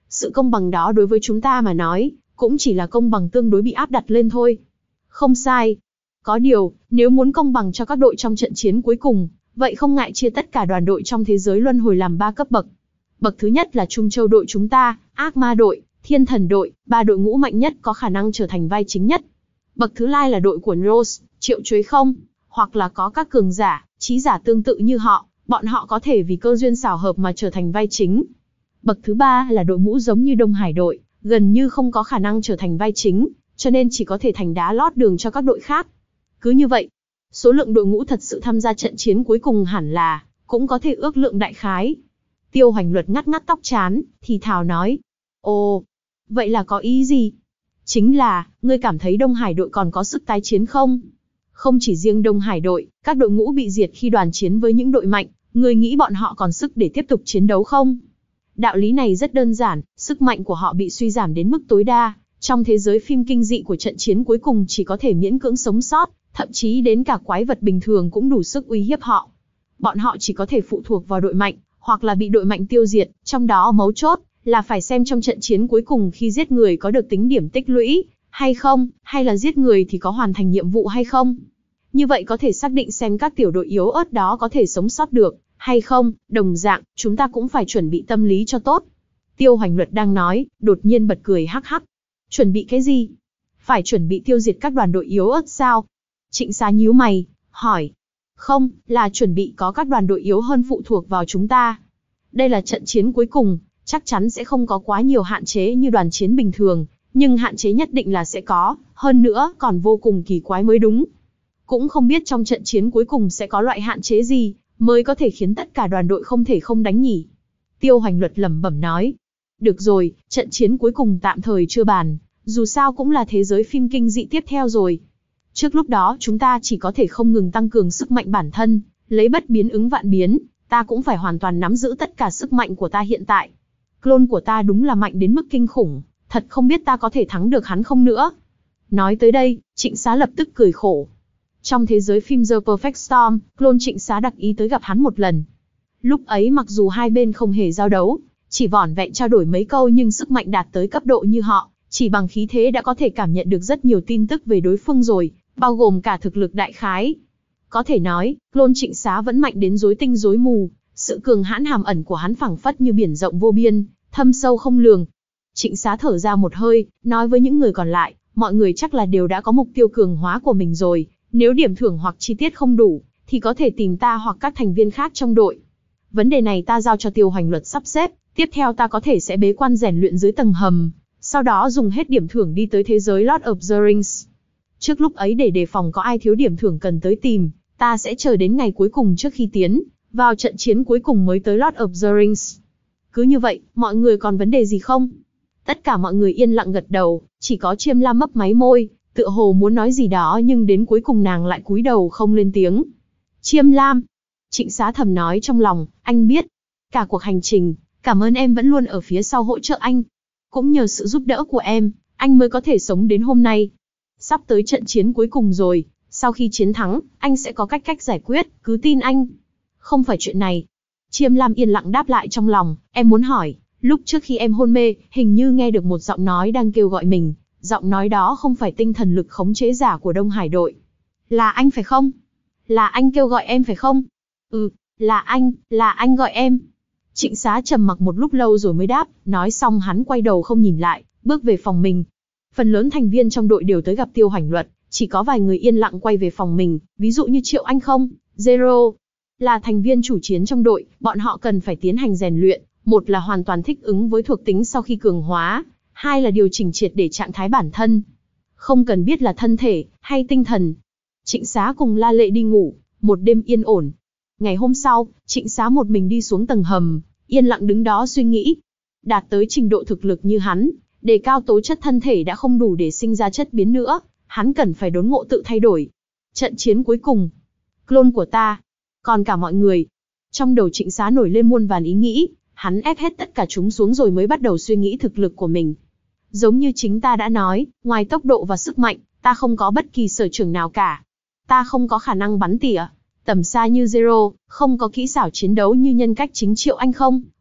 Sự công bằng đó đối với chúng ta mà nói, cũng chỉ là công bằng tương đối bị áp đặt lên thôi. Không sai. Có điều, nếu muốn công bằng cho các đội trong trận chiến cuối cùng, vậy không ngại chia tất cả đoàn đội trong thế giới luân hồi làm ba cấp bậc. Bậc thứ nhất là Trung Châu đội chúng ta, Ác Ma đội, Thiên Thần đội, ba đội ngũ mạnh nhất có khả năng trở thành vai chính nhất. Bậc thứ hai là đội của Rose, Triệu Chuối Không, hoặc là có các cường giả, trí giả tương tự như họ, bọn họ có thể vì cơ duyên xảo hợp mà trở thành vai chính. Bậc thứ ba là đội ngũ giống như Đông Hải đội, gần như không có khả năng trở thành vai chính, cho nên chỉ có thể thành đá lót đường cho các đội khác. Cứ như vậy, số lượng đội ngũ thật sự tham gia trận chiến cuối cùng hẳn là, cũng có thể ước lượng đại khái. Tiêu Hoành Luật ngắt ngắt tóc chán, thì thào nói. Ồ, vậy là có ý gì? Chính là, ngươi cảm thấy Đông Hải đội còn có sức tái chiến không? Không chỉ riêng Đông Hải đội, các đội ngũ bị diệt khi đoàn chiến với những đội mạnh, ngươi nghĩ bọn họ còn sức để tiếp tục chiến đấu không? Đạo lý này rất đơn giản, sức mạnh của họ bị suy giảm đến mức tối đa. Trong thế giới phim kinh dị của trận chiến cuối cùng chỉ có thể miễn cưỡng sống sót, thậm chí đến cả quái vật bình thường cũng đủ sức uy hiếp họ. Bọn họ chỉ có thể phụ thuộc vào đội mạnh, hoặc là bị đội mạnh tiêu diệt, trong đó mấu chốt là phải xem trong trận chiến cuối cùng khi giết người có được tính điểm tích lũy hay không, hay là giết người thì có hoàn thành nhiệm vụ hay không. Như vậy có thể xác định xem các tiểu đội yếu ớt đó có thể sống sót được hay không. Đồng dạng, chúng ta cũng phải chuẩn bị tâm lý cho tốt. Tiêu Hoành Luật đang nói, đột nhiên bật cười hắc hắc. Chuẩn bị cái gì? Phải chuẩn bị tiêu diệt các đoàn đội yếu ớt sao? Trịnh Xá nhíu mày, hỏi. Không, là chuẩn bị có các đoàn đội yếu hơn phụ thuộc vào chúng ta. Đây là trận chiến cuối cùng, chắc chắn sẽ không có quá nhiều hạn chế như đoàn chiến bình thường, nhưng hạn chế nhất định là sẽ có, hơn nữa còn vô cùng kỳ quái mới đúng. Cũng không biết trong trận chiến cuối cùng sẽ có loại hạn chế gì, mới có thể khiến tất cả đoàn đội không thể không đánh nhỉ. Tiêu Hoành Luật lẩm bẩm nói. Được rồi, trận chiến cuối cùng tạm thời chưa bàn, dù sao cũng là thế giới phim kinh dị tiếp theo rồi. Trước lúc đó chúng ta chỉ có thể không ngừng tăng cường sức mạnh bản thân, lấy bất biến ứng vạn biến, ta cũng phải hoàn toàn nắm giữ tất cả sức mạnh của ta hiện tại. Clone của ta đúng là mạnh đến mức kinh khủng, thật không biết ta có thể thắng được hắn không nữa. Nói tới đây, Trịnh Xá lập tức cười khổ. Trong thế giới phim The Perfect Storm, clone Trịnh Xá đặc ý tới gặp hắn một lần. Lúc ấy mặc dù hai bên không hề giao đấu, chỉ vỏn vẹn trao đổi mấy câu nhưng sức mạnh đạt tới cấp độ như họ, chỉ bằng khí thế đã có thể cảm nhận được rất nhiều tin tức về đối phương rồi, bao gồm cả thực lực đại khái. Có thể nói, clone Trịnh Xá vẫn mạnh đến rối tinh rối mù, sự cường hãn hàm ẩn của hắn phảng phất như biển rộng vô biên, thâm sâu không lường. Trịnh Xá thở ra một hơi, nói với những người còn lại, mọi người chắc là đều đã có mục tiêu cường hóa của mình rồi, nếu điểm thưởng hoặc chi tiết không đủ, thì có thể tìm ta hoặc các thành viên khác trong đội. Vấn đề này ta giao cho Tiêu Hoành Luật sắp xếp, tiếp theo ta có thể sẽ bế quan rèn luyện dưới tầng hầm, sau đó dùng hết điểm thưởng đi tới thế giới Lord of the Rings. Trước lúc ấy để đề phòng có ai thiếu điểm thưởng cần tới tìm, ta sẽ chờ đến ngày cuối cùng trước khi tiến vào trận chiến cuối cùng mới tới Lord of the Rings. Cứ như vậy, mọi người còn vấn đề gì không? Tất cả mọi người yên lặng gật đầu, chỉ có Chiêm Lam mấp máy môi, tựa hồ muốn nói gì đó nhưng đến cuối cùng nàng lại cúi đầu không lên tiếng. Chiêm Lam. Trịnh Xá thầm nói trong lòng, anh biết. Cả cuộc hành trình, cảm ơn em vẫn luôn ở phía sau hỗ trợ anh. Cũng nhờ sự giúp đỡ của em, anh mới có thể sống đến hôm nay. Sắp tới trận chiến cuối cùng rồi, sau khi chiến thắng, anh sẽ có cách cách giải quyết, cứ tin anh. Không phải chuyện này. Chiêm Lam yên lặng đáp lại trong lòng, em muốn hỏi, lúc trước khi em hôn mê, hình như nghe được một giọng nói đang kêu gọi mình, giọng nói đó không phải tinh thần lực khống chế giả của Đông Hải đội. Là anh phải không? Là anh kêu gọi em phải không? Ừ, là anh, là anh gọi em. Trịnh Xá trầm mặc một lúc lâu rồi mới đáp, nói xong hắn quay đầu không nhìn lại, bước về phòng mình. Phần lớn thành viên trong đội đều tới gặp Tiêu Hoành Luật, chỉ có vài người yên lặng quay về phòng mình, ví dụ như Triệu Anh Không, Zero. Là thành viên chủ chiến trong đội, bọn họ cần phải tiến hành rèn luyện, một là hoàn toàn thích ứng với thuộc tính sau khi cường hóa, hai là điều chỉnh triệt để trạng thái bản thân. Không cần biết là thân thể, hay tinh thần. Trịnh Xá cùng La Lệ đi ngủ, một đêm yên ổn. Ngày hôm sau, Trịnh Xá một mình đi xuống tầng hầm, yên lặng đứng đó suy nghĩ. Đạt tới trình độ thực lực như hắn, đề cao tố chất thân thể đã không đủ để sinh ra chất biến nữa, hắn cần phải đốn ngộ tự thay đổi. Trận chiến cuối cùng. Clone của ta. Còn cả mọi người. Trong đầu Trịnh Xá nổi lên muôn vàn ý nghĩ, hắn ép hết tất cả chúng xuống rồi mới bắt đầu suy nghĩ thực lực của mình. Giống như chính ta đã nói, ngoài tốc độ và sức mạnh, ta không có bất kỳ sở trường nào cả. Ta không có khả năng bắn tỉa tầm xa như Zero, không có kỹ xảo chiến đấu như nhân cách chính Triệu Anh Không,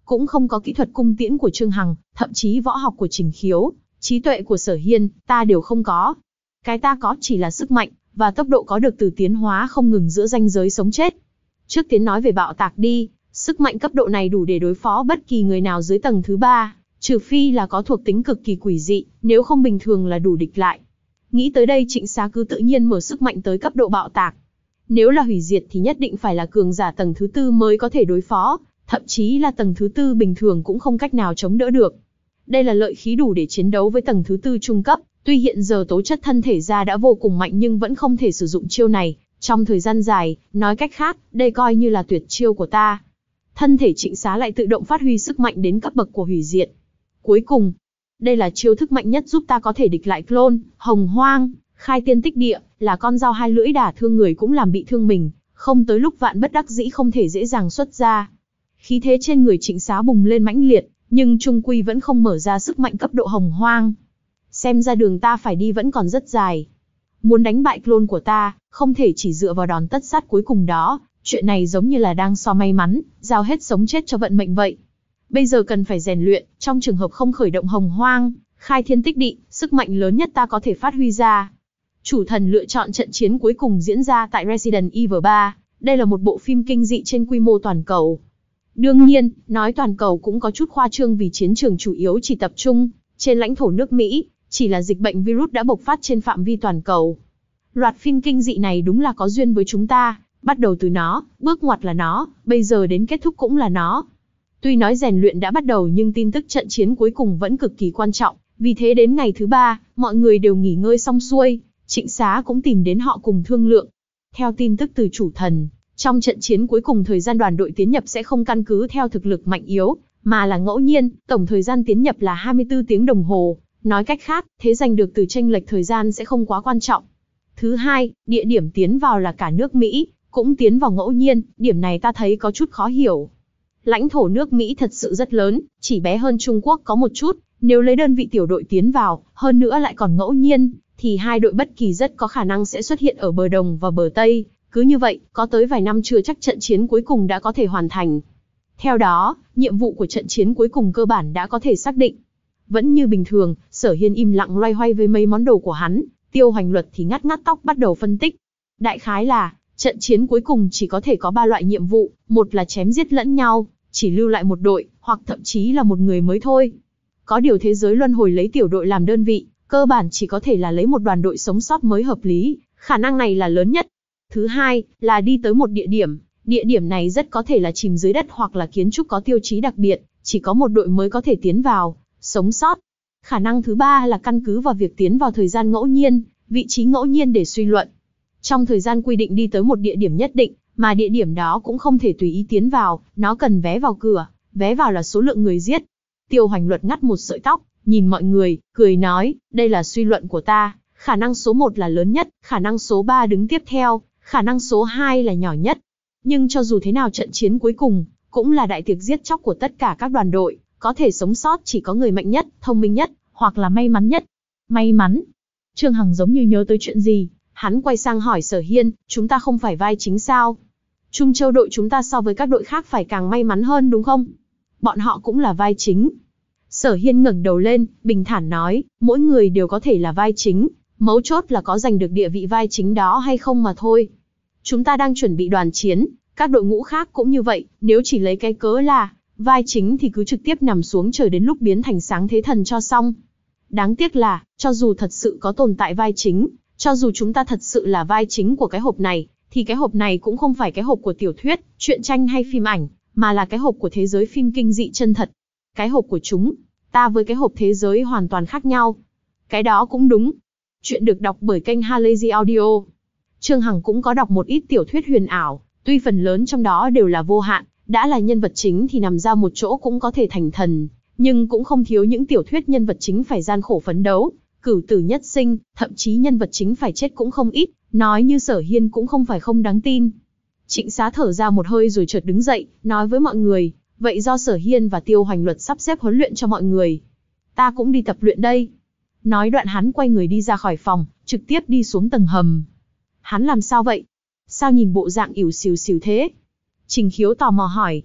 cũng không có kỹ thuật cung tiễn của Trương Hằng, thậm chí võ học của Trình Khiếu, trí tuệ của Sở Hiên, ta đều không có. Cái ta có chỉ là sức mạnh, và tốc độ có được từ tiến hóa không ngừng giữa ranh giới sống chết. Trước tiến nói về bạo tạc đi, sức mạnh cấp độ này đủ để đối phó bất kỳ người nào dưới tầng thứ ba, trừ phi là có thuộc tính cực kỳ quỷ dị, nếu không bình thường là đủ địch lại. Nghĩ tới đây Trịnh Xá cứ tự nhiên mở sức mạnh tới cấp độ bạo tạc. Nếu là hủy diệt thì nhất định phải là cường giả tầng thứ tư mới có thể đối phó, thậm chí là tầng thứ tư bình thường cũng không cách nào chống đỡ được. Đây là lợi khí đủ để chiến đấu với tầng thứ tư trung cấp, tuy hiện giờ tố chất thân thể ra đã vô cùng mạnh nhưng vẫn không thể sử dụng chiêu này trong thời gian dài, nói cách khác, đây coi như là tuyệt chiêu của ta. Thân thể Trịnh Xá lại tự động phát huy sức mạnh đến cấp bậc của hủy diệt. Cuối cùng, đây là chiêu thức mạnh nhất giúp ta có thể địch lại clone, hồng hoang, khai tiên tích địa, là con dao hai lưỡi đả thương người cũng làm bị thương mình, không tới lúc vạn bất đắc dĩ không thể dễ dàng xuất ra. Khí thế trên người Trịnh Xá bùng lên mãnh liệt, nhưng trung quy vẫn không mở ra sức mạnh cấp độ hồng hoang. Xem ra đường ta phải đi vẫn còn rất dài. Muốn đánh bại clone của ta, không thể chỉ dựa vào đòn tất sát cuối cùng đó, chuyện này giống như là đang so may mắn, giao hết sống chết cho vận mệnh vậy. Bây giờ cần phải rèn luyện, trong trường hợp không khởi động hồng hoang, khai thiên tích địa, sức mạnh lớn nhất ta có thể phát huy ra. Chủ thần lựa chọn trận chiến cuối cùng diễn ra tại Resident Evil ba, đây là một bộ phim kinh dị trên quy mô toàn cầu. Đương nhiên, nói toàn cầu cũng có chút khoa trương vì chiến trường chủ yếu chỉ tập trung trên lãnh thổ nước Mỹ, chỉ là dịch bệnh virus đã bộc phát trên phạm vi toàn cầu. Loạt phim kinh dị này đúng là có duyên với chúng ta, bắt đầu từ nó, bước ngoặt là nó, bây giờ đến kết thúc cũng là nó. Tuy nói rèn luyện đã bắt đầu nhưng tin tức trận chiến cuối cùng vẫn cực kỳ quan trọng, vì thế đến ngày thứ ba, mọi người đều nghỉ ngơi xong xuôi, Trịnh Xá cũng tìm đến họ cùng thương lượng. Theo tin tức từ chủ thần, trong trận chiến cuối cùng thời gian đoàn đội tiến nhập sẽ không căn cứ theo thực lực mạnh yếu, mà là ngẫu nhiên, tổng thời gian tiến nhập là hai mươi tư tiếng đồng hồ. Nói cách khác, thế giành được từ chênh lệch thời gian sẽ không quá quan trọng. Thứ hai, địa điểm tiến vào là cả nước Mỹ, cũng tiến vào ngẫu nhiên, điểm này ta thấy có chút khó hiểu. Lãnh thổ nước Mỹ thật sự rất lớn, chỉ bé hơn Trung Quốc có một chút, nếu lấy đơn vị tiểu đội tiến vào, hơn nữa lại còn ngẫu nhiên, thì hai đội bất kỳ rất có khả năng sẽ xuất hiện ở bờ Đông và bờ Tây. Cứ như vậy, có tới vài năm chưa chắc trận chiến cuối cùng đã có thể hoàn thành. Theo đó, nhiệm vụ của trận chiến cuối cùng cơ bản đã có thể xác định. Vẫn như bình thường, Sở Hiên im lặng loay hoay với mấy món đồ của hắn, Tiêu Hoành Luật thì ngắt ngắt tóc bắt đầu phân tích. Đại khái là, trận chiến cuối cùng chỉ có thể có ba loại nhiệm vụ, một là chém giết lẫn nhau, chỉ lưu lại một đội, hoặc thậm chí là một người mới thôi. Có điều thế giới luân hồi lấy tiểu đội làm đơn vị, cơ bản chỉ có thể là lấy một đoàn đội sống sót mới hợp lý, khả năng này là lớn nhất. Thứ hai, là đi tới một địa điểm, địa điểm này rất có thể là chìm dưới đất hoặc là kiến trúc có tiêu chí đặc biệt, chỉ có một đội mới có thể tiến vào, sống sót. Khả năng thứ ba là căn cứ vào việc tiến vào thời gian ngẫu nhiên, vị trí ngẫu nhiên để suy luận. Trong thời gian quy định đi tới một địa điểm nhất định, mà địa điểm đó cũng không thể tùy ý tiến vào, nó cần vé vào cửa, vé vào là số lượng người giết. Tiêu Hoành Luật ngắt một sợi tóc, nhìn mọi người, cười nói, đây là suy luận của ta, khả năng số một là lớn nhất, khả năng số ba đứng tiếp theo, khả năng số hai là nhỏ nhất. Nhưng cho dù thế nào trận chiến cuối cùng, cũng là đại tiệc giết chóc của tất cả các đoàn đội, có thể sống sót chỉ có người mạnh nhất, thông minh nhất, hoặc là may mắn nhất. May mắn? Trương Hằng giống như nhớ tới chuyện gì, hắn quay sang hỏi Sở Hiên, chúng ta không phải vai chính sao? Trung Châu đội chúng ta so với các đội khác phải càng may mắn hơn đúng không? Bọn họ cũng là vai chính. Sở Hiên ngẩng đầu lên, bình thản nói, mỗi người đều có thể là vai chính, mấu chốt là có giành được địa vị vai chính đó hay không mà thôi. Chúng ta đang chuẩn bị đoàn chiến, các đội ngũ khác cũng như vậy, nếu chỉ lấy cái cớ là vai chính thì cứ trực tiếp nằm xuống chờ đến lúc biến thành sáng thế thần cho xong. Đáng tiếc là, cho dù thật sự có tồn tại vai chính, cho dù chúng ta thật sự là vai chính của cái hộp này, thì cái hộp này cũng không phải cái hộp của tiểu thuyết, truyện tranh hay phim ảnh, mà là cái hộp của thế giới phim kinh dị chân thật. Cái hộp của chúng, ta với cái hộp thế giới hoàn toàn khác nhau. Cái đó cũng đúng. Chuyện được đọc bởi kênh Halazy Audio. Trương Hằng cũng có đọc một ít tiểu thuyết huyền ảo, tuy phần lớn trong đó đều là vô hạn, đã là nhân vật chính thì nằm ra một chỗ cũng có thể thành thần, nhưng cũng không thiếu những tiểu thuyết nhân vật chính phải gian khổ phấn đấu, cửu tử nhất sinh, thậm chí nhân vật chính phải chết cũng không ít, nói như Sở Hiên cũng không phải không đáng tin. Trịnh Xá thở ra một hơi rồi chợt đứng dậy, nói với mọi người, vậy do Sở Hiên và Tiêu Hoành Luật sắp xếp huấn luyện cho mọi người. Ta cũng đi tập luyện đây. Nói đoạn hắn quay người đi ra khỏi phòng, trực tiếp đi xuống tầng hầm. Hắn làm sao vậy? Sao nhìn bộ dạng ỉu xìu xìu thế? Trình Khiếu tò mò hỏi.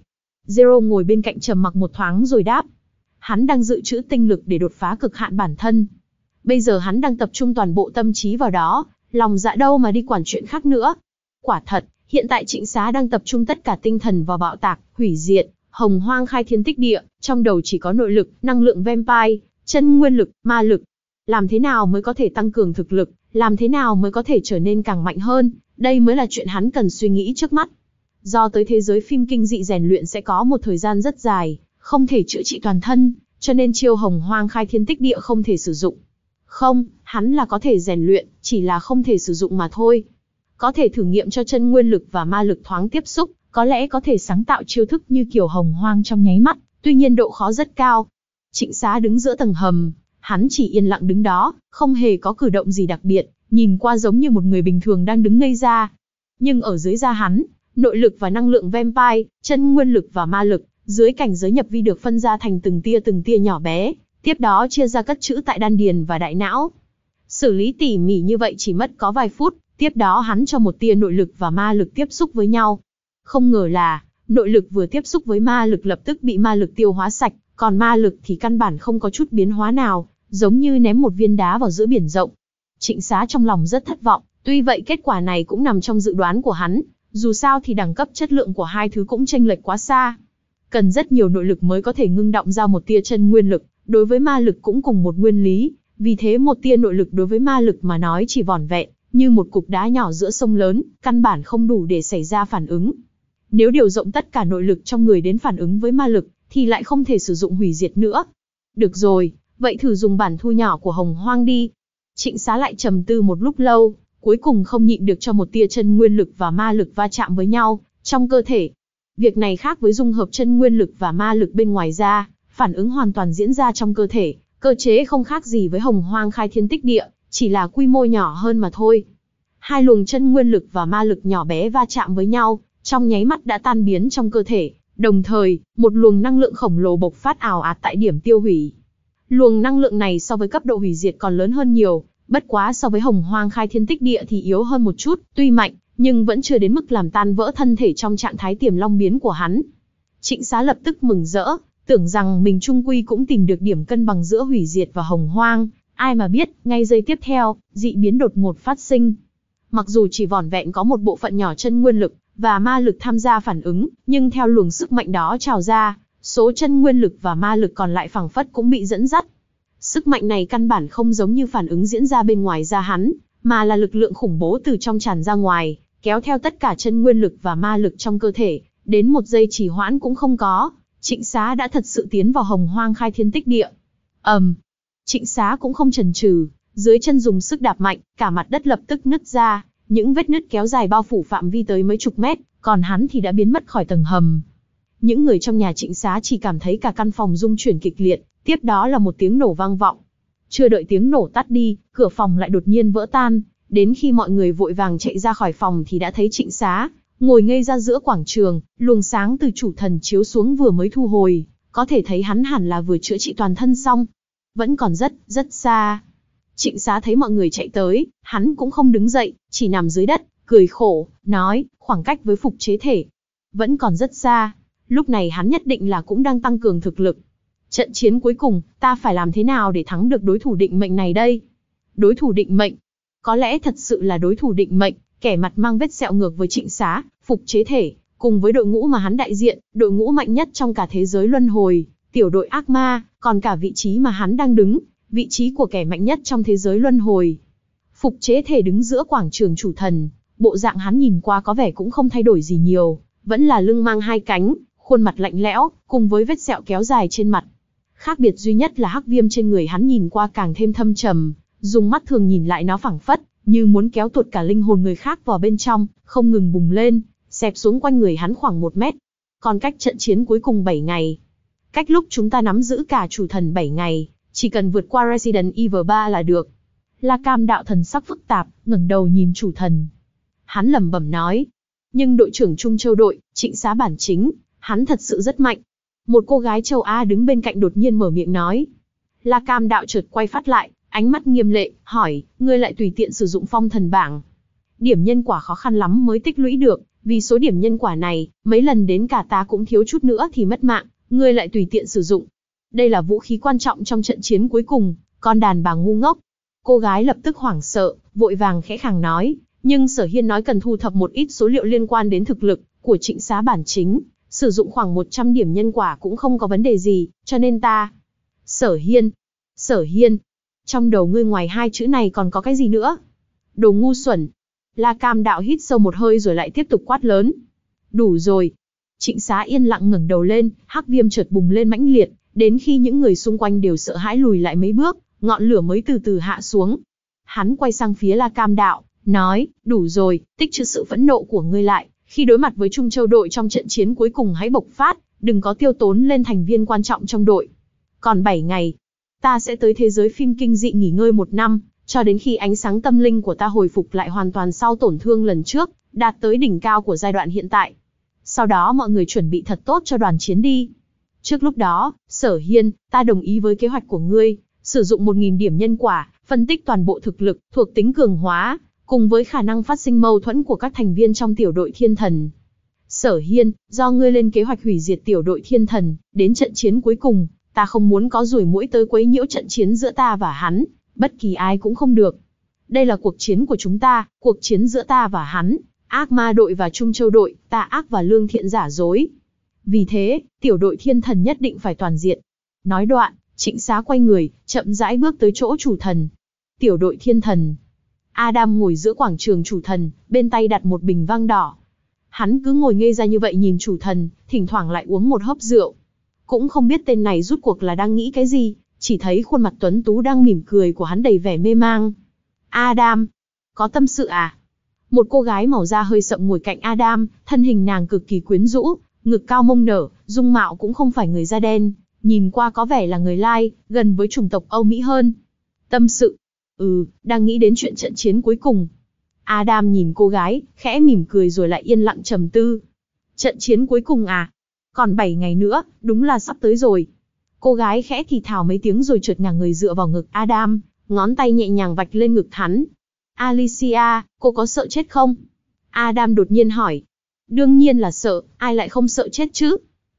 Zero ngồi bên cạnh trầm mặc một thoáng rồi đáp. Hắn đang dự trữ tinh lực để đột phá cực hạn bản thân. Bây giờ hắn đang tập trung toàn bộ tâm trí vào đó, lòng dạ đâu mà đi quản chuyện khác nữa. Quả thật, hiện tại Trịnh Xá đang tập trung tất cả tinh thần vào bạo tạc, hủy diệt, hồng hoang khai thiên tích địa, trong đầu chỉ có nội lực, năng lượng vampire, chân nguyên lực, ma lực. Làm thế nào mới có thể tăng cường thực lực, làm thế nào mới có thể trở nên càng mạnh hơn, đây mới là chuyện hắn cần suy nghĩ trước mắt. Do tới thế giới phim kinh dị rèn luyện sẽ có một thời gian rất dài, không thể chữa trị toàn thân, cho nên chiêu hồng hoang khai thiên tích địa không thể sử dụng. Không, hắn là có thể rèn luyện, chỉ là không thể sử dụng mà thôi. Có thể thử nghiệm cho chân nguyên lực và ma lực thoáng tiếp xúc, có lẽ có thể sáng tạo chiêu thức như kiểu hồng hoang trong nháy mắt, tuy nhiên độ khó rất cao. Trịnh Xá đứng giữa tầng hầm, hắn chỉ yên lặng đứng đó, không hề có cử động gì đặc biệt, nhìn qua giống như một người bình thường đang đứng ngây ra. Nhưng ở dưới da hắn, nội lực và năng lượng vampire, chân nguyên lực và ma lực, dưới cảnh giới nhập vi được phân ra thành từng tia từng tia nhỏ bé, tiếp đó chia ra cất trữ tại đan điền và đại não. Xử lý tỉ mỉ như vậy chỉ mất có vài phút, tiếp đó hắn cho một tia nội lực và ma lực tiếp xúc với nhau. Không ngờ là, nội lực vừa tiếp xúc với ma lực lập tức bị ma lực tiêu hóa sạch, còn ma lực thì căn bản không có chút biến hóa nào, giống như ném một viên đá vào giữa biển rộng. Trịnh Xá trong lòng rất thất vọng, tuy vậy kết quả này cũng nằm trong dự đoán của hắn, dù sao thì đẳng cấp chất lượng của hai thứ cũng chênh lệch quá xa. Cần rất nhiều nội lực mới có thể ngưng động ra một tia chân nguyên lực, đối với ma lực cũng cùng một nguyên lý, vì thế một tia nội lực đối với ma lực mà nói chỉ vỏn vẹn, như một cục đá nhỏ giữa sông lớn, căn bản không đủ để xảy ra phản ứng. Nếu điều rộng tất cả nội lực trong người đến phản ứng với ma lực, thì lại không thể sử dụng hủy diệt nữa. Được rồi, vậy thử dùng bản thu nhỏ của hồng hoang đi. Trịnh Xá lại trầm tư một lúc lâu, cuối cùng không nhịn được cho một tia chân nguyên lực và ma lực va chạm với nhau, trong cơ thể. Việc này khác với dung hợp chân nguyên lực và ma lực bên ngoài ra, phản ứng hoàn toàn diễn ra trong cơ thể, cơ chế không khác gì với hồng hoang khai thiên tích địa, chỉ là quy mô nhỏ hơn mà thôi. Hai luồng chân nguyên lực và ma lực nhỏ bé va chạm với nhau, trong nháy mắt đã tan biến trong cơ thể, đồng thời, một luồng năng lượng khổng lồ bộc phát ào ạt tại điểm tiêu hủy. Luồng năng lượng này so với cấp độ hủy diệt còn lớn hơn nhiều, bất quá so với hồng hoang khai thiên tích địa thì yếu hơn một chút, tuy mạnh, nhưng vẫn chưa đến mức làm tan vỡ thân thể trong trạng thái tiềm long biến của hắn. Trịnh Xá lập tức mừng rỡ, tưởng rằng mình chung quy cũng tìm được điểm cân bằng giữa hủy diệt và hồng hoang, ai mà biết, ngay giây tiếp theo, dị biến đột ngột phát sinh. Mặc dù chỉ vỏn vẹn có một bộ phận nhỏ chân nguyên lực và ma lực tham gia phản ứng, nhưng theo luồng sức mạnh đó trào ra, số chân nguyên lực và ma lực còn lại phảng phất cũng bị dẫn dắt. Sức mạnh này căn bản không giống như phản ứng diễn ra bên ngoài da hắn, mà là lực lượng khủng bố từ trong tràn ra ngoài, kéo theo tất cả chân nguyên lực và ma lực trong cơ thể, đến một giây trì hoãn cũng không có. Trịnh Xá đã thật sự tiến vào hồng hoang khai thiên tích địa. ầm, um, Trịnh Xá cũng không chần chừ, dưới chân dùng sức đạp mạnh, cả mặt đất lập tức nứt ra, những vết nứt kéo dài bao phủ phạm vi tới mấy chục mét, còn hắn thì đã biến mất khỏi tầng hầm. Những người trong nhà Trịnh Xá chỉ cảm thấy cả căn phòng rung chuyển kịch liệt, tiếp đó là một tiếng nổ vang vọng. Chưa đợi tiếng nổ tắt đi, cửa phòng lại đột nhiên vỡ tan, đến khi mọi người vội vàng chạy ra khỏi phòng thì đã thấy Trịnh Xá ngồi ngây ra giữa quảng trường, luồng sáng từ chủ thần chiếu xuống vừa mới thu hồi, có thể thấy hắn hẳn là vừa chữa trị toàn thân xong. Vẫn còn rất, rất xa. Trịnh Xá thấy mọi người chạy tới, hắn cũng không đứng dậy, chỉ nằm dưới đất, cười khổ, nói, khoảng cách với phục chế thể vẫn còn rất xa. Lúc này hắn nhất định là cũng đang tăng cường thực lực. Trận chiến cuối cùng, ta phải làm thế nào để thắng được đối thủ định mệnh này đây? Đối thủ định mệnh? Có lẽ thật sự là đối thủ định mệnh, kẻ mặt mang vết sẹo ngược với Trịnh Xá, phục chế thể, cùng với đội ngũ mà hắn đại diện, đội ngũ mạnh nhất trong cả thế giới luân hồi, tiểu đội ác ma, còn cả vị trí mà hắn đang đứng, vị trí của kẻ mạnh nhất trong thế giới luân hồi. Phục chế thể đứng giữa quảng trường chủ thần, bộ dạng hắn nhìn qua có vẻ cũng không thay đổi gì nhiều, vẫn là lưng mang hai cánh, khuôn mặt lạnh lẽo, cùng với vết sẹo kéo dài trên mặt. Khác biệt duy nhất là hắc viêm trên người hắn nhìn qua càng thêm thâm trầm, dùng mắt thường nhìn lại nó phảng phất như muốn kéo tuột cả linh hồn người khác vào bên trong, không ngừng bùng lên, xẹp xuống quanh người hắn khoảng một mét. Còn cách trận chiến cuối cùng bảy ngày. Cách lúc chúng ta nắm giữ cả chủ thần bảy ngày, chỉ cần vượt qua Resident Evil ba là được. La Cam đạo thần sắc phức tạp, ngẩng đầu nhìn chủ thần. Hắn lẩm bẩm nói. Nhưng đội trưởng Trung Châu đội, Trịnh Xá bản chính, hắn thật sự rất mạnh. Một cô gái châu Á đứng bên cạnh đột nhiên mở miệng nói. La Cam đạo chợt quay phát lại, ánh mắt nghiêm lệ, hỏi, ngươi lại tùy tiện sử dụng phong thần bảng. Điểm nhân quả khó khăn lắm mới tích lũy được, Vì số điểm nhân quả này, mấy lần đến cả ta cũng thiếu chút nữa thì mất mạng, ngươi lại tùy tiện sử dụng. Đây là vũ khí quan trọng trong trận chiến cuối cùng, con đàn bà ngu ngốc. Cô gái lập tức hoảng sợ, vội vàng khẽ khàng nói, nhưng Sở Hiên nói cần thu thập một ít số liệu liên quan đến thực lực của Trịnh Xá bản chính, sử dụng khoảng một trăm điểm nhân quả cũng không có vấn đề gì, cho nên ta... Sở Hiên, Sở Hiên, trong đầu ngươi ngoài hai chữ này còn có cái gì nữa? Đồ ngu xuẩn. La Cam Đạo hít sâu một hơi rồi lại tiếp tục quát lớn. Đủ rồi. Trịnh Xá yên lặng ngẩng đầu lên, hắc viêm chợt bùng lên mãnh liệt, đến khi những người xung quanh đều sợ hãi lùi lại mấy bước, ngọn lửa mới từ từ hạ xuống. Hắn quay sang phía La Cam Đạo, nói, đủ rồi, tích trữ sự phẫn nộ của ngươi lại, khi đối mặt với Trung Châu đội trong trận chiến cuối cùng hãy bộc phát, đừng có tiêu tốn lên thành viên quan trọng trong đội. Còn bảy ngày, ta sẽ tới thế giới phim kinh dị nghỉ ngơi một năm, cho đến khi ánh sáng tâm linh của ta hồi phục lại hoàn toàn sau tổn thương lần trước, đạt tới đỉnh cao của giai đoạn hiện tại. Sau đó mọi người chuẩn bị thật tốt cho đoàn chiến đi. Trước lúc đó, Sở Hiên, ta đồng ý với kế hoạch của ngươi, sử dụng một nghìn điểm nhân quả, phân tích toàn bộ thực lực, thuộc tính cường hóa, cùng với khả năng phát sinh mâu thuẫn của các thành viên trong tiểu đội Thiên Thần. Sở Hiên, do ngươi lên kế hoạch hủy diệt tiểu đội Thiên Thần, đến trận chiến cuối cùng, ta không muốn có ruồi muỗi tới quấy nhiễu trận chiến giữa ta và hắn, bất kỳ ai cũng không được. Đây là cuộc chiến của chúng ta, cuộc chiến giữa ta và hắn, Ác Ma đội và Trung Châu đội, ta ác và lương thiện giả dối. Vì thế, tiểu đội Thiên Thần nhất định phải toàn diện. Nói đoạn, Trịnh Xá quay người, chậm rãi bước tới chỗ chủ thần. Tiểu đội Thiên Thần. Adam ngồi giữa quảng trường chủ thần, bên tay đặt một bình vang đỏ. Hắn cứ ngồi ngây ra như vậy nhìn chủ thần, thỉnh thoảng lại uống một hớp rượu. Cũng không biết tên này rút cuộc là đang nghĩ cái gì, chỉ thấy khuôn mặt tuấn tú đang mỉm cười của hắn đầy vẻ mê mang. Adam, có tâm sự à? Một cô gái màu da hơi sậm ngồi cạnh Adam, thân hình nàng cực kỳ quyến rũ, ngực cao mông nở, dung mạo cũng không phải người da đen, nhìn qua có vẻ là người Lai, gần với chủng tộc Âu Mỹ hơn. Tâm sự? Ừ, đang nghĩ đến chuyện trận chiến cuối cùng. Adam nhìn cô gái, khẽ mỉm cười rồi lại yên lặng trầm tư. Trận chiến cuối cùng à? Còn bảy ngày nữa, đúng là sắp tới rồi. Cô gái khẽ thì thào mấy tiếng rồi trượt ngả người dựa vào ngực Adam, ngón tay nhẹ nhàng vạch lên ngực hắn. Alicia, cô có sợ chết không? Adam đột nhiên hỏi. Đương nhiên là sợ, ai lại không sợ chết chứ?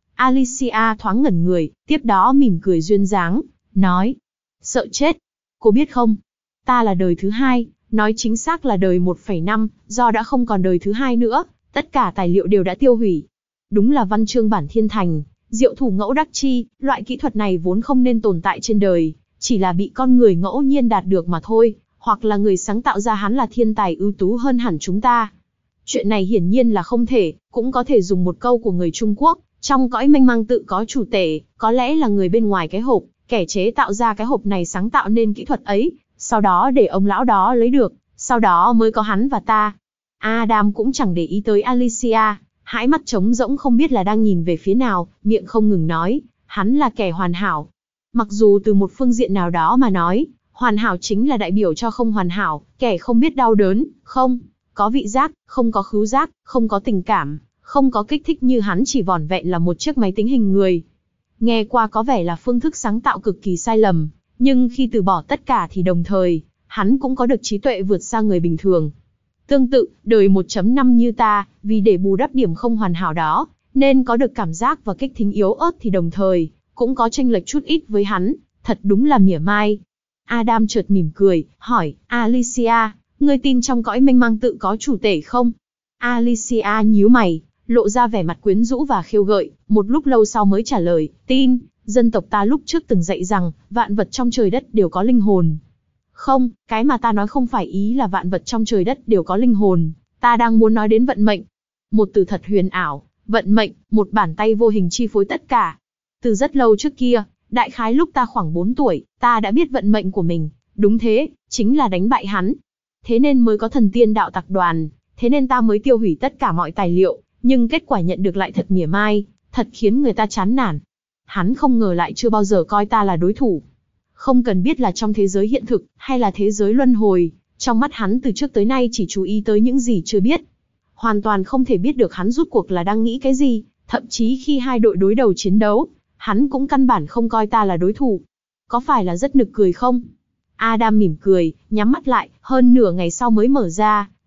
Alicia thoáng ngẩn người, tiếp đó mỉm cười duyên dáng, nói. Sợ chết? Cô biết không? Ta là đời thứ hai, nói chính xác là đời một phẩy năm, do đã không còn đời thứ hai nữa, tất cả tài liệu đều đã tiêu hủy. Đúng là văn chương bản thiên thành, diệu thủ ngẫu đắc chi, loại kỹ thuật này vốn không nên tồn tại trên đời, chỉ là bị con người ngẫu nhiên đạt được mà thôi, hoặc là người sáng tạo ra hắn là thiên tài ưu tú hơn hẳn chúng ta. Chuyện này hiển nhiên là không thể, cũng có thể dùng một câu của người Trung Quốc, trong cõi mênh mang tự có chủ tể, có lẽ là người bên ngoài cái hộp, kẻ chế tạo ra cái hộp này sáng tạo nên kỹ thuật ấy, sau đó để ông lão đó lấy được, sau đó mới có hắn và ta. Adam cũng chẳng để ý tới Alicia, hai mắt trống rỗng không biết là đang nhìn về phía nào, miệng không ngừng nói, hắn là kẻ hoàn hảo. Mặc dù từ một phương diện nào đó mà nói, hoàn hảo chính là đại biểu cho không hoàn hảo, kẻ không biết đau đớn, không có vị giác, không có khứu giác, không có tình cảm, không có kích thích như hắn chỉ vỏn vẹn là một chiếc máy tính hình người. Nghe qua có vẻ là phương thức sáng tạo cực kỳ sai lầm, nhưng khi từ bỏ tất cả thì đồng thời, hắn cũng có được trí tuệ vượt xa người bình thường. Tương tự, đời một chấm năm như ta, vì để bù đắp điểm không hoàn hảo đó, nên có được cảm giác và kích thính yếu ớt thì đồng thời, cũng có chênh lệch chút ít với hắn, thật đúng là mỉa mai. Adam chợt mỉm cười, hỏi, Alicia, ngươi tin trong cõi mênh mang tự có chủ tể không? Alicia nhíu mày, lộ ra vẻ mặt quyến rũ và khiêu gợi, một lúc lâu sau mới trả lời, tin, dân tộc ta lúc trước từng dạy rằng, vạn vật trong trời đất đều có linh hồn. Không, cái mà ta nói không phải ý là vạn vật trong trời đất đều có linh hồn, ta đang muốn nói đến vận mệnh. Một từ thật huyền ảo, vận mệnh, một bàn tay vô hình chi phối tất cả. Từ rất lâu trước kia, đại khái lúc ta khoảng bốn tuổi, ta đã biết vận mệnh của mình, đúng thế, chính là đánh bại hắn. Thế nên mới có thần tiên đạo tặc đoàn, thế nên ta mới tiêu hủy tất cả mọi tài liệu, nhưng kết quả nhận được lại thật mỉa mai, thật khiến người ta chán nản. Hắn không ngờ lại chưa bao giờ coi ta là đối thủ. Không cần biết là trong thế giới hiện thực, hay là thế giới luân hồi, trong mắt hắn từ trước tới nay chỉ chú ý tới những gì chưa biết. Hoàn toàn không thể biết được hắn rút cuộc là đang nghĩ cái gì, thậm chí khi hai đội đối đầu chiến đấu, hắn cũng căn bản không coi ta là đối thủ. Có phải là rất nực cười không? Adam mỉm cười, nhắm mắt lại, hơn nửa ngày sau mới mở ra,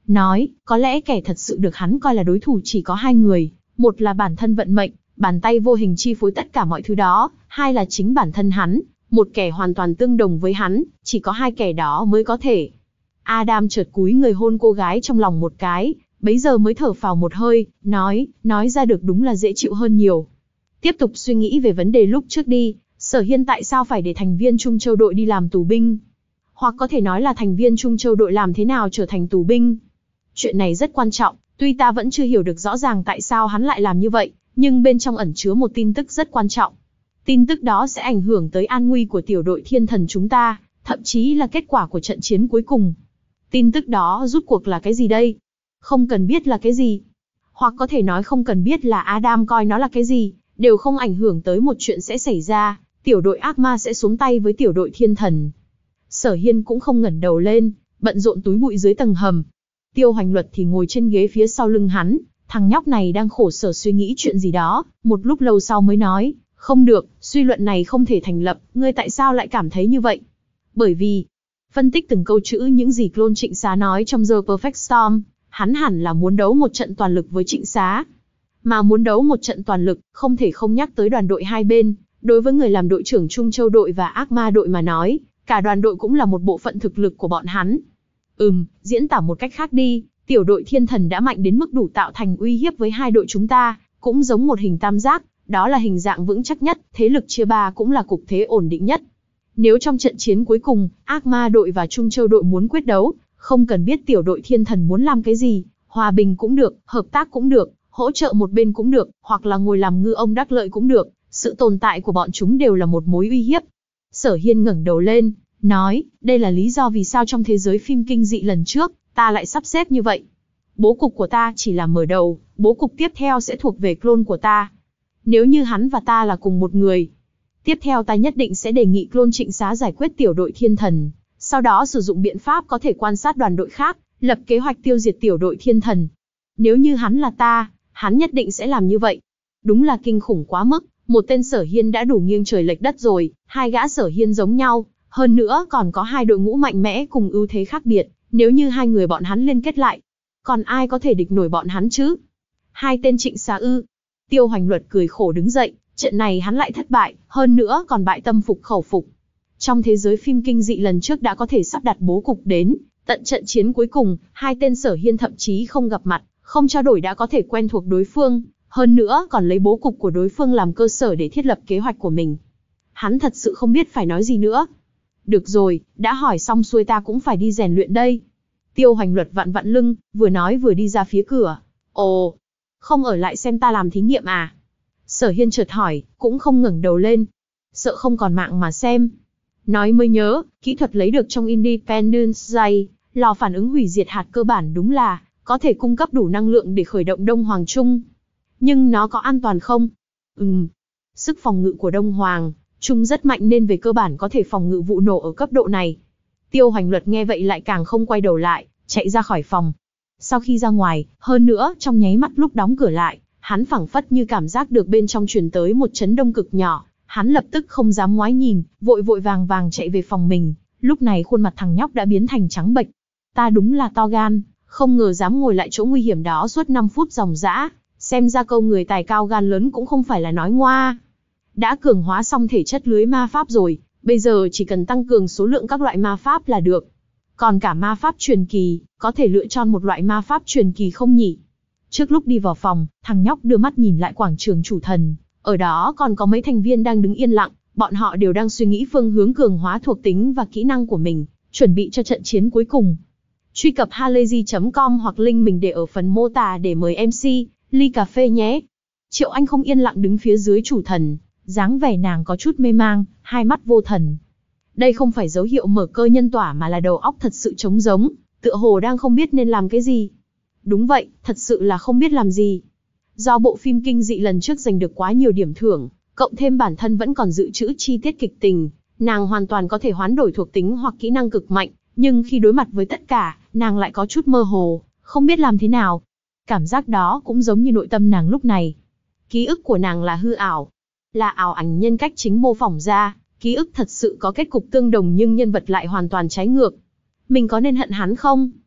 nói, có lẽ kẻ thật sự được hắn coi là đối thủ chỉ có hai người, một là bản thân vận mệnh, bàn tay vô hình chi phối tất cả mọi thứ đó, hai là chính bản thân hắn, một kẻ hoàn toàn tương đồng với hắn, chỉ có hai kẻ đó mới có thể. Adam chợt cúi người hôn cô gái trong lòng một cái, bấy giờ mới thở phào một hơi, nói, nói ra được đúng là dễ chịu hơn nhiều. Tiếp tục suy nghĩ về vấn đề lúc trước đi, Sở Hiên tại sao phải để thành viên Trung Châu đội đi làm tù binh? Hoặc có thể nói là thành viên Trung Châu đội làm thế nào trở thành tù binh? Chuyện này rất quan trọng, tuy ta vẫn chưa hiểu được rõ ràng tại sao hắn lại làm như vậy, nhưng bên trong ẩn chứa một tin tức rất quan trọng. Tin tức đó sẽ ảnh hưởng tới an nguy của tiểu đội thiên thần chúng ta, thậm chí là kết quả của trận chiến cuối cùng. Tin tức đó rút cuộc là cái gì đây? Không cần biết là cái gì. Hoặc có thể nói không cần biết là Adam coi nó là cái gì, đều không ảnh hưởng tới một chuyện sẽ xảy ra, tiểu đội ác ma sẽ xuống tay với tiểu đội thiên thần. Sở Hiên cũng không ngẩng đầu lên, bận rộn túi bụi dưới tầng hầm. Tiêu Hoành Luật thì ngồi trên ghế phía sau lưng hắn, thằng nhóc này đang khổ sở suy nghĩ chuyện gì đó, một lúc lâu sau mới nói, không được, suy luận này không thể thành lập, ngươi tại sao lại cảm thấy như vậy? Bởi vì, phân tích từng câu chữ những gì Clone Trịnh Xá nói trong The Perfect Storm, hắn hẳn là muốn đấu một trận toàn lực với Trịnh Xá. Mà muốn đấu một trận toàn lực, không thể không nhắc tới đoàn đội hai bên, đối với người làm đội trưởng Trung Châu đội và ác ma đội mà nói, cả đoàn đội cũng là một bộ phận thực lực của bọn hắn. Ừm, diễn tả một cách khác đi, tiểu đội thiên thần đã mạnh đến mức đủ tạo thành uy hiếp với hai đội chúng ta, cũng giống một hình tam giác, đó là hình dạng vững chắc nhất, thế lực chia ba cũng là cục thế ổn định nhất. Nếu trong trận chiến cuối cùng, ác ma đội và Trung Châu đội muốn quyết đấu, không cần biết tiểu đội thiên thần muốn làm cái gì, hòa bình cũng được, hợp tác cũng được, hỗ trợ một bên cũng được, hoặc là ngồi làm ngư ông đắc lợi cũng được, sự tồn tại của bọn chúng đều là một mối uy hiếp. Sở Hiên ngẩng đầu lên, nói, đây là lý do vì sao trong thế giới phim kinh dị lần trước, ta lại sắp xếp như vậy. Bố cục của ta chỉ là mở đầu, bố cục tiếp theo sẽ thuộc về clone của ta. Nếu như hắn và ta là cùng một người, tiếp theo ta nhất định sẽ đề nghị Clone Trịnh Xá giải quyết tiểu đội thiên thần, sau đó sử dụng biện pháp có thể quan sát đoàn đội khác, lập kế hoạch tiêu diệt tiểu đội thiên thần. Nếu như hắn là ta, hắn nhất định sẽ làm như vậy. Đúng là kinh khủng quá mức, một tên Sở Hiên đã đủ nghiêng trời lệch đất rồi, hai gã Sở Hiên giống nhau, hơn nữa còn có hai đội ngũ mạnh mẽ cùng ưu thế khác biệt, nếu như hai người bọn hắn liên kết lại, còn ai có thể địch nổi bọn hắn chứ? Hai tên Trịnh Xá ư? Tiêu Hoành Luật cười khổ đứng dậy, trận này hắn lại thất bại, hơn nữa còn bại tâm phục khẩu phục. Trong thế giới phim kinh dị lần trước đã có thể sắp đặt bố cục đến, tận trận chiến cuối cùng, hai tên Sở Hiên thậm chí không gặp mặt, không trao đổi đã có thể quen thuộc đối phương, hơn nữa còn lấy bố cục của đối phương làm cơ sở để thiết lập kế hoạch của mình. Hắn thật sự không biết phải nói gì nữa. Được rồi, đã hỏi xong xuôi ta cũng phải đi rèn luyện đây. Tiêu Hoành Luật vặn vặn lưng, vừa nói vừa đi ra phía cửa. Ồ, không ở lại xem ta làm thí nghiệm à? Sở Hiên chợt hỏi, cũng không ngẩng đầu lên. Sợ không còn mạng mà xem. Nói mới nhớ, kỹ thuật lấy được trong Independence Day, lò phản ứng hủy diệt hạt cơ bản đúng là có thể cung cấp đủ năng lượng để khởi động Đông Hoàng Trung. Nhưng nó có an toàn không? Ừm. Sức phòng ngự của Đông Hoàng Trung rất mạnh nên về cơ bản có thể phòng ngự vụ nổ ở cấp độ này. Tiêu Hoành Luật nghe vậy lại càng không quay đầu lại, chạy ra khỏi phòng. Sau khi ra ngoài, hơn nữa trong nháy mắt lúc đóng cửa lại, hắn phảng phất như cảm giác được bên trong truyền tới một chấn động cực nhỏ. Hắn lập tức không dám ngoái nhìn, vội vội vàng vàng chạy về phòng mình. Lúc này khuôn mặt thằng nhóc đã biến thành trắng bệch. Ta đúng là to gan, không ngờ dám ngồi lại chỗ nguy hiểm đó suốt năm phút ròng rã. Xem ra câu người tài cao gan lớn cũng không phải là nói ngoa. Đã cường hóa xong thể chất lưới ma pháp rồi, bây giờ chỉ cần tăng cường số lượng các loại ma pháp là được. Còn cả ma pháp truyền kỳ, có thể lựa chọn một loại ma pháp truyền kỳ không nhỉ? Trước lúc đi vào phòng, thằng nhóc đưa mắt nhìn lại quảng trường chủ thần. Ở đó còn có mấy thành viên đang đứng yên lặng, bọn họ đều đang suy nghĩ phương hướng cường hóa thuộc tính và kỹ năng của mình, chuẩn bị cho trận chiến cuối cùng. Truy cập halayzi chấm com hoặc link mình để ở phần mô tả để mời em xê, ly cà phê nhé. Triệu Anh không yên lặng đứng phía dưới chủ thần, dáng vẻ nàng có chút mê mang, hai mắt vô thần. Đây không phải dấu hiệu mở cơ nhân tỏa mà là đầu óc thật sự trống rỗng, tựa hồ đang không biết nên làm cái gì. Đúng vậy, thật sự là không biết làm gì. Do bộ phim kinh dị lần trước giành được quá nhiều điểm thưởng, cộng thêm bản thân vẫn còn dự trữ chi tiết kịch tình, nàng hoàn toàn có thể hoán đổi thuộc tính hoặc kỹ năng cực mạnh, nhưng khi đối mặt với tất cả, nàng lại có chút mơ hồ, không biết làm thế nào. Cảm giác đó cũng giống như nội tâm nàng lúc này. Ký ức của nàng là hư ảo, là ảo ảnh nhân cách chính mô phỏng ra, ký ức thật sự có kết cục tương đồng nhưng nhân vật lại hoàn toàn trái ngược. Mình có nên hận hắn không?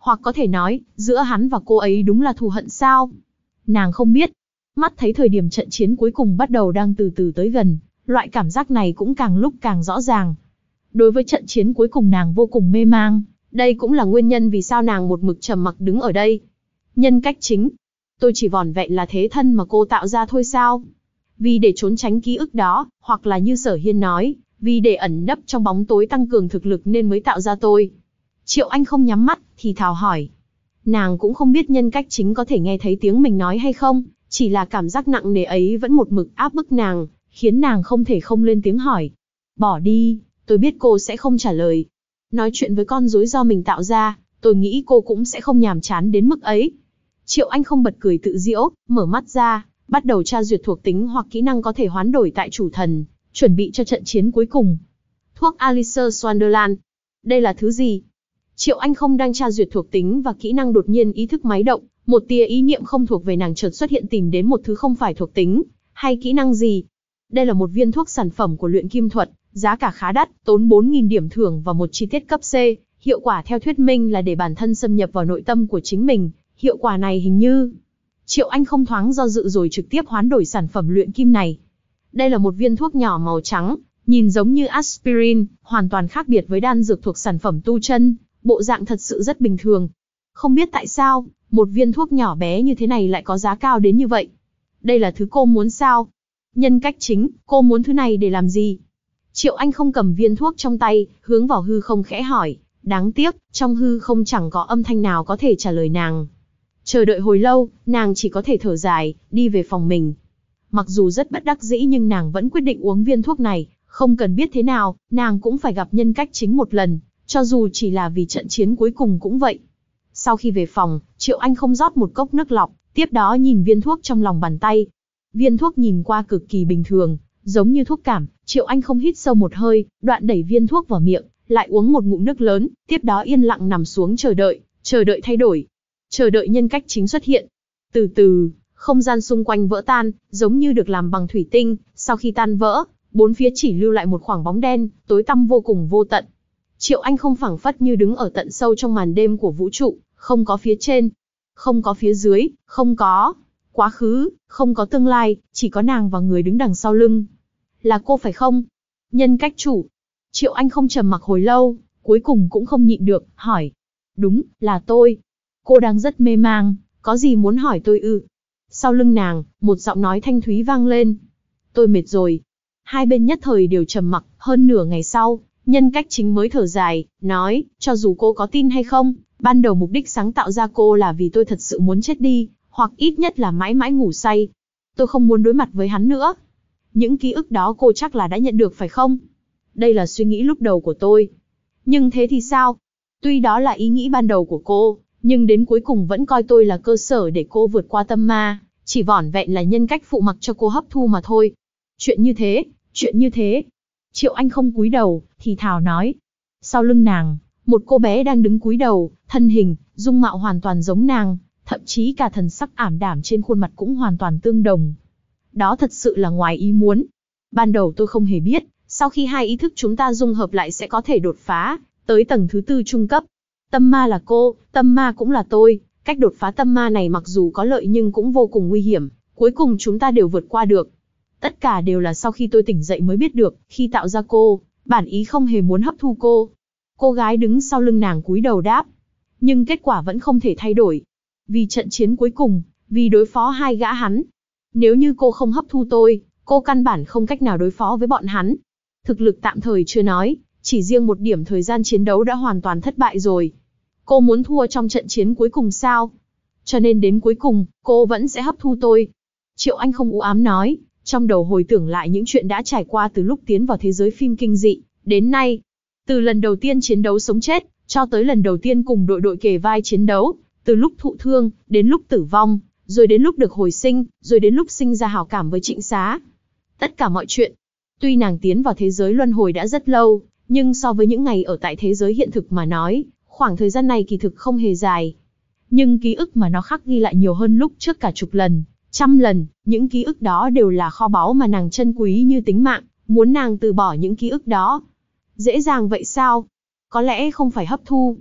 Hoặc có thể nói, giữa hắn và cô ấy đúng là thù hận sao? Nàng không biết. Mắt thấy thời điểm trận chiến cuối cùng bắt đầu đang từ từ tới gần, loại cảm giác này cũng càng lúc càng rõ ràng. Đối với trận chiến cuối cùng nàng vô cùng mê mang, đây cũng là nguyên nhân vì sao nàng một mực trầm mặc đứng ở đây. Nhân cách chính. Tôi chỉ vỏn vẹn là thế thân mà cô tạo ra thôi sao? Vì để trốn tránh ký ức đó, hoặc là như Sở Hiên nói, vì để ẩn nấp trong bóng tối tăng cường thực lực nên mới tạo ra tôi. Triệu Anh không nhắm mắt, thì thào hỏi. Nàng cũng không biết nhân cách chính có thể nghe thấy tiếng mình nói hay không, chỉ là cảm giác nặng nề ấy vẫn một mực áp bức nàng, khiến nàng không thể không lên tiếng hỏi. Bỏ đi, tôi biết cô sẽ không trả lời. Nói chuyện với con rối do mình tạo ra, tôi nghĩ cô cũng sẽ không nhàm chán đến mức ấy. Triệu Anh không bật cười tự giễu, mở mắt ra, bắt đầu tra duyệt thuộc tính hoặc kỹ năng có thể hoán đổi tại chủ thần, chuẩn bị cho trận chiến cuối cùng. Thuốc Alice's Wonderland. Đây là thứ gì? Triệu Anh không đang tra duyệt thuộc tính và kỹ năng đột nhiên ý thức máy động, một tia ý niệm không thuộc về nàng chợt xuất hiện tìm đến một thứ không phải thuộc tính, hay kỹ năng gì. Đây là một viên thuốc sản phẩm của luyện kim thuật, giá cả khá đắt, tốn bốn nghìn điểm thưởng và một chi tiết cấp C, hiệu quả theo thuyết minh là để bản thân xâm nhập vào nội tâm của chính mình, hiệu quả này hình như... Triệu Anh không thoáng do dự rồi trực tiếp hoán đổi sản phẩm luyện kim này. Đây là một viên thuốc nhỏ màu trắng, nhìn giống như aspirin, hoàn toàn khác biệt với đan dược thuộc sản phẩm tu chân, bộ dạng thật sự rất bình thường. Không biết tại sao, một viên thuốc nhỏ bé như thế này lại có giá cao đến như vậy. Đây là thứ cô muốn sao? Nhân cách chính, cô muốn thứ này để làm gì? Triệu Anh không cầm viên thuốc trong tay, hướng vào hư không khẽ hỏi. Đáng tiếc, trong hư không chẳng có âm thanh nào có thể trả lời nàng. Chờ đợi hồi lâu, nàng chỉ có thể thở dài, đi về phòng mình. Mặc dù rất bất đắc dĩ nhưng nàng vẫn quyết định uống viên thuốc này, không cần biết thế nào, nàng cũng phải gặp nhân cách chính một lần, cho dù chỉ là vì trận chiến cuối cùng cũng vậy. Sau khi về phòng, Triệu Anh không rót một cốc nước lọc, tiếp đó nhìn viên thuốc trong lòng bàn tay. Viên thuốc nhìn qua cực kỳ bình thường, giống như thuốc cảm, Triệu Anh không hít sâu một hơi, đoạn đẩy viên thuốc vào miệng, lại uống một ngụm nước lớn, tiếp đó yên lặng nằm xuống chờ đợi, chờ đợi thay đổi. Chờ đợi nhân cách chính xuất hiện. Từ từ, không gian xung quanh vỡ tan, giống như được làm bằng thủy tinh, sau khi tan vỡ, bốn phía chỉ lưu lại một khoảng bóng đen, tối tăm vô cùng vô tận. Triệu Anh không phảng phất như đứng ở tận sâu trong màn đêm của vũ trụ, không có phía trên, không có phía dưới, không có quá khứ, không có tương lai, chỉ có nàng và người đứng đằng sau lưng. Là cô phải không? Nhân cách chủ. Triệu Anh không trầm mặc hồi lâu, cuối cùng cũng không nhịn được, hỏi. Đúng, là tôi. Cô đang rất mê mang, có gì muốn hỏi tôi ư? Sau lưng nàng, một giọng nói thanh thúy vang lên. Tôi mệt rồi. Hai bên nhất thời đều trầm mặc, hơn nửa ngày sau, nhân cách chính mới thở dài, nói, cho dù cô có tin hay không, ban đầu mục đích sáng tạo ra cô là vì tôi thật sự muốn chết đi, hoặc ít nhất là mãi mãi ngủ say. Tôi không muốn đối mặt với hắn nữa. Những ký ức đó cô chắc là đã nhận được phải không? Đây là suy nghĩ lúc đầu của tôi. Nhưng thế thì sao? Tuy đó là ý nghĩ ban đầu của cô, nhưng đến cuối cùng vẫn coi tôi là cơ sở để cô vượt qua tâm ma, chỉ vỏn vẹn là nhân cách phụ mặc cho cô hấp thu mà thôi. Chuyện như thế, chuyện như thế. Triệu Anh không cúi đầu, thì thào nói. Sau lưng nàng, một cô bé đang đứng cúi đầu, thân hình, dung mạo hoàn toàn giống nàng, thậm chí cả thần sắc ảm đạm trên khuôn mặt cũng hoàn toàn tương đồng. Đó thật sự là ngoài ý muốn. Ban đầu tôi không hề biết, sau khi hai ý thức chúng ta dung hợp lại sẽ có thể đột phá, tới tầng thứ tư trung cấp. Tâm ma là cô, tâm ma cũng là tôi, cách đột phá tâm ma này mặc dù có lợi nhưng cũng vô cùng nguy hiểm, cuối cùng chúng ta đều vượt qua được. Tất cả đều là sau khi tôi tỉnh dậy mới biết được, khi tạo ra cô, bản ý không hề muốn hấp thu cô. Cô gái đứng sau lưng nàng cúi đầu đáp. Nhưng kết quả vẫn không thể thay đổi. Vì trận chiến cuối cùng, vì đối phó hai gã hắn. Nếu như cô không hấp thu tôi, cô căn bản không cách nào đối phó với bọn hắn. Thực lực tạm thời chưa nói, chỉ riêng một điểm thời gian chiến đấu đã hoàn toàn thất bại rồi. Cô muốn thua trong trận chiến cuối cùng sao? Cho nên đến cuối cùng, cô vẫn sẽ hấp thu tôi. Triệu Anh không u ám nói, trong đầu hồi tưởng lại những chuyện đã trải qua từ lúc tiến vào thế giới phim kinh dị, đến nay. Từ lần đầu tiên chiến đấu sống chết, cho tới lần đầu tiên cùng đội đội kề vai chiến đấu, từ lúc thụ thương, đến lúc tử vong, rồi đến lúc được hồi sinh, rồi đến lúc sinh ra hảo cảm với Trịnh Xá. Tất cả mọi chuyện. Tuy nàng tiến vào thế giới luân hồi đã rất lâu, nhưng so với những ngày ở tại thế giới hiện thực mà nói, khoảng thời gian này kỳ thực không hề dài. Nhưng ký ức mà nó khắc ghi lại nhiều hơn lúc trước cả chục lần, trăm lần, những ký ức đó đều là kho báu mà nàng trân quý như tính mạng, muốn nàng từ bỏ những ký ức đó. Dễ dàng vậy sao? Có lẽ không phải hấp thu.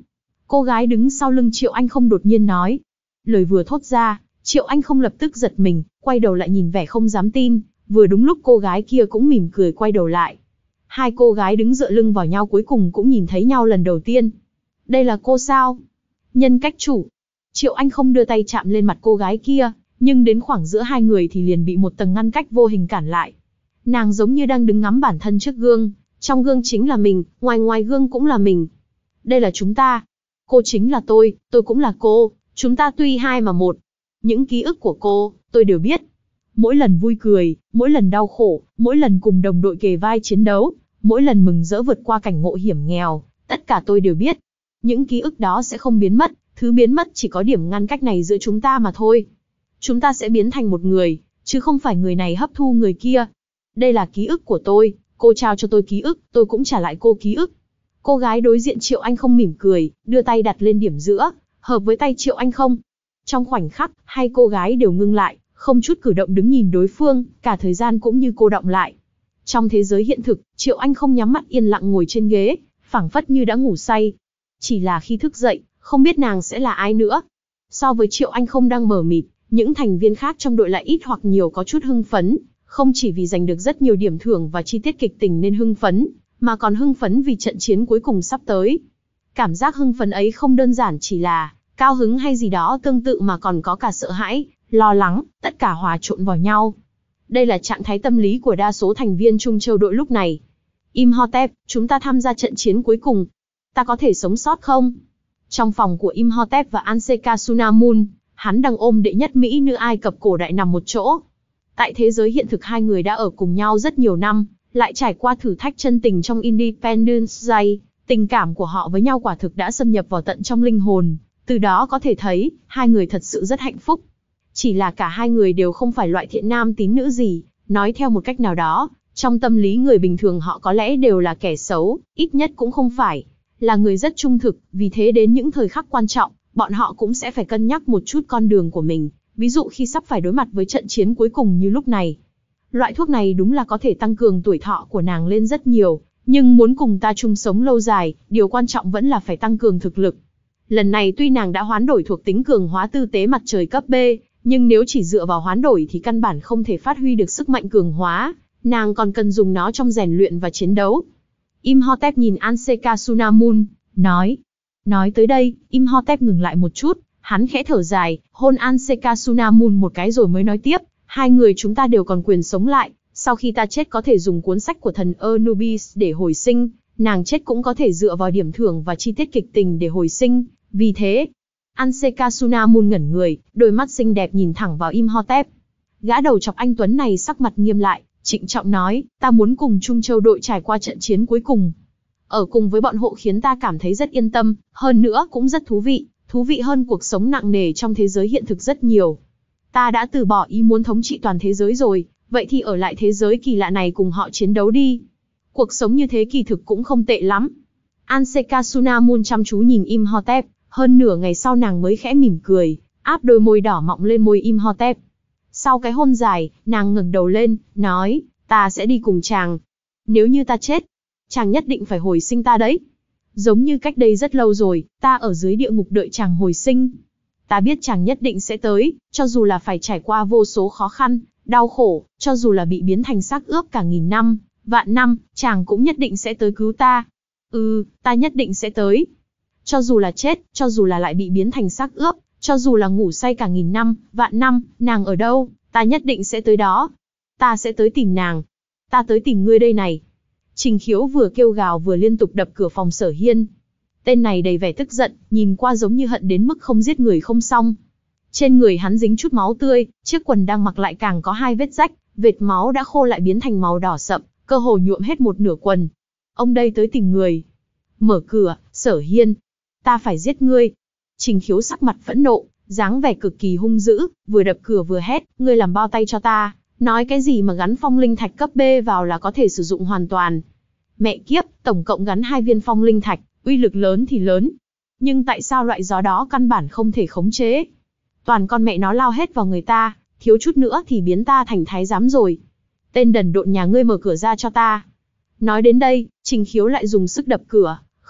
Cô gái đứng sau lưng Triệu Anh Không đột nhiên nói. Lời vừa thốt ra, Triệu Anh Không lập tức giật mình, quay đầu lại nhìn vẻ không dám tin, vừa đúng lúc cô gái kia cũng mỉm cười quay đầu lại. Hai cô gái đứng dựa lưng vào nhau cuối cùng cũng nhìn thấy nhau lần đầu tiên. Đây là cô sao? Nhân cách chủ. Triệu Anh Không đưa tay chạm lên mặt cô gái kia, nhưng đến khoảng giữa hai người thì liền bị một tầng ngăn cách vô hình cản lại. Nàng giống như đang đứng ngắm bản thân trước gương, trong gương chính là mình, ngoài ngoài gương cũng là mình. Đây là chúng ta. Cô chính là tôi, tôi cũng là cô, chúng ta tuy hai mà một. Những ký ức của cô, tôi đều biết. Mỗi lần vui cười, mỗi lần đau khổ, mỗi lần cùng đồng đội kề vai chiến đấu, mỗi lần mừng rỡ vượt qua cảnh ngộ hiểm nghèo, tất cả tôi đều biết. Những ký ức đó sẽ không biến mất, thứ biến mất chỉ có điểm ngăn cách này giữa chúng ta mà thôi. Chúng ta sẽ biến thành một người, chứ không phải người này hấp thu người kia. Đây là ký ức của tôi, cô trao cho tôi ký ức, tôi cũng trả lại cô ký ức. Cô gái đối diện Triệu Anh Không mỉm cười, đưa tay đặt lên điểm giữa, hợp với tay Triệu Anh Không. Trong khoảnh khắc, hai cô gái đều ngưng lại, không chút cử động đứng nhìn đối phương, cả thời gian cũng như cô đọng lại. Trong thế giới hiện thực, Triệu Anh Không nhắm mắt yên lặng ngồi trên ghế, phảng phất như đã ngủ say. Chỉ là khi thức dậy, không biết nàng sẽ là ai nữa. So với Triệu Anh Không đang mờ mịt, những thành viên khác trong đội lại ít hoặc nhiều có chút hưng phấn, không chỉ vì giành được rất nhiều điểm thưởng và chi tiết kịch tình nên hưng phấn, mà còn hưng phấn vì trận chiến cuối cùng sắp tới. Cảm giác hưng phấn ấy không đơn giản chỉ là cao hứng hay gì đó tương tự mà còn có cả sợ hãi, lo lắng, tất cả hòa trộn vào nhau. Đây là trạng thái tâm lý của đa số thành viên Trung Châu đội lúc này. Imhotep, chúng ta tham gia trận chiến cuối cùng. Ta có thể sống sót không? Trong phòng của Imhotep và Anseka Sunamun, hắn đang ôm đệ nhất Mỹ nữ Ai Cập cổ đại nằm một chỗ. Tại thế giới hiện thực hai người đã ở cùng nhau rất nhiều năm, lại trải qua thử thách chân tình trong Independence Day, tình cảm của họ với nhau quả thực đã xâm nhập vào tận trong linh hồn, từ đó có thể thấy, hai người thật sự rất hạnh phúc. Chỉ là cả hai người đều không phải loại thiện nam tín nữ gì, nói theo một cách nào đó, trong tâm lý người bình thường họ có lẽ đều là kẻ xấu, ít nhất cũng không phải là người rất trung thực, vì thế đến những thời khắc quan trọng, bọn họ cũng sẽ phải cân nhắc một chút con đường của mình, ví dụ khi sắp phải đối mặt với trận chiến cuối cùng như lúc này. Loại thuốc này đúng là có thể tăng cường tuổi thọ của nàng lên rất nhiều, nhưng muốn cùng ta chung sống lâu dài, điều quan trọng vẫn là phải tăng cường thực lực. Lần này tuy nàng đã hoán đổi thuộc tính cường hóa tư tế mặt trời cấp B, nhưng nếu chỉ dựa vào hoán đổi thì căn bản không thể phát huy được sức mạnh cường hóa, nàng còn cần dùng nó trong rèn luyện và chiến đấu. Imhotep nhìn Anseka Sunamun, nói. Nói tới đây, Imhotep ngừng lại một chút, hắn khẽ thở dài, hôn Anseka Sunamun một cái rồi mới nói tiếp, hai người chúng ta đều còn quyền sống lại, sau khi ta chết có thể dùng cuốn sách của thần Anubis để hồi sinh, nàng chết cũng có thể dựa vào điểm thưởng và chi tiết kịch tình để hồi sinh, vì thế, Anseka Sunamun ngẩn người, đôi mắt xinh đẹp nhìn thẳng vào Imhotep. Gã đầu chọc anh Tuấn này sắc mặt nghiêm lại, trịnh trọng nói, ta muốn cùng Trung Châu đội trải qua trận chiến cuối cùng. Ở cùng với bọn hộ khiến ta cảm thấy rất yên tâm, hơn nữa cũng rất thú vị, thú vị hơn cuộc sống nặng nề trong thế giới hiện thực rất nhiều. Ta đã từ bỏ ý muốn thống trị toàn thế giới rồi, vậy thì ở lại thế giới kỳ lạ này cùng họ chiến đấu đi. Cuộc sống như thế kỳ thực cũng không tệ lắm. Anseka Sunamun chăm chú nhìn Imhotep, hơn nửa ngày sau nàng mới khẽ mỉm cười, áp đôi môi đỏ mọng lên môi Imhotep. Sau cái hôn dài, nàng ngẩng đầu lên, nói, ta sẽ đi cùng chàng. Nếu như ta chết, chàng nhất định phải hồi sinh ta đấy. Giống như cách đây rất lâu rồi, ta ở dưới địa ngục đợi chàng hồi sinh. Ta biết chàng nhất định sẽ tới, cho dù là phải trải qua vô số khó khăn, đau khổ, cho dù là bị biến thành xác ướp cả nghìn năm, vạn năm, chàng cũng nhất định sẽ tới cứu ta. Ừ, ta nhất định sẽ tới. Cho dù là chết, cho dù là lại bị biến thành xác ướp, cho dù là ngủ say cả nghìn năm, vạn năm, nàng ở đâu, ta nhất định sẽ tới đó. Ta sẽ tới tìm nàng. Ta tới tìm ngươi đây này. Trình Khiếu vừa kêu gào vừa liên tục đập cửa phòng Sở Hiên. Tên này đầy vẻ tức giận, nhìn qua giống như hận đến mức không giết người không xong. Trên người hắn dính chút máu tươi, chiếc quần đang mặc lại càng có hai vết rách, vệt máu đã khô lại biến thành màu đỏ sậm, cơ hồ nhuộm hết một nửa quần. Ông đây tới tìm người. Mở cửa, Sở Hiên. Ta phải giết ngươi. Trình Khiếu sắc mặt phẫn nộ, dáng vẻ cực kỳ hung dữ, vừa đập cửa vừa hét, ngươi làm bao tay cho ta, nói cái gì mà gắn phong linh thạch cấp B vào là có thể sử dụng hoàn toàn. Mẹ kiếp, tổng cộng gắn hai viên phong linh thạch, uy lực lớn thì lớn. Nhưng tại sao loại gió đó căn bản không thể khống chế? Toàn con mẹ nó lao hết vào người ta, thiếu chút nữa thì biến ta thành thái giám rồi. Tên đần độn nhà ngươi mở cửa ra cho ta. Nói đến đây, Trình Khiếu lại dùng sức đập cửa,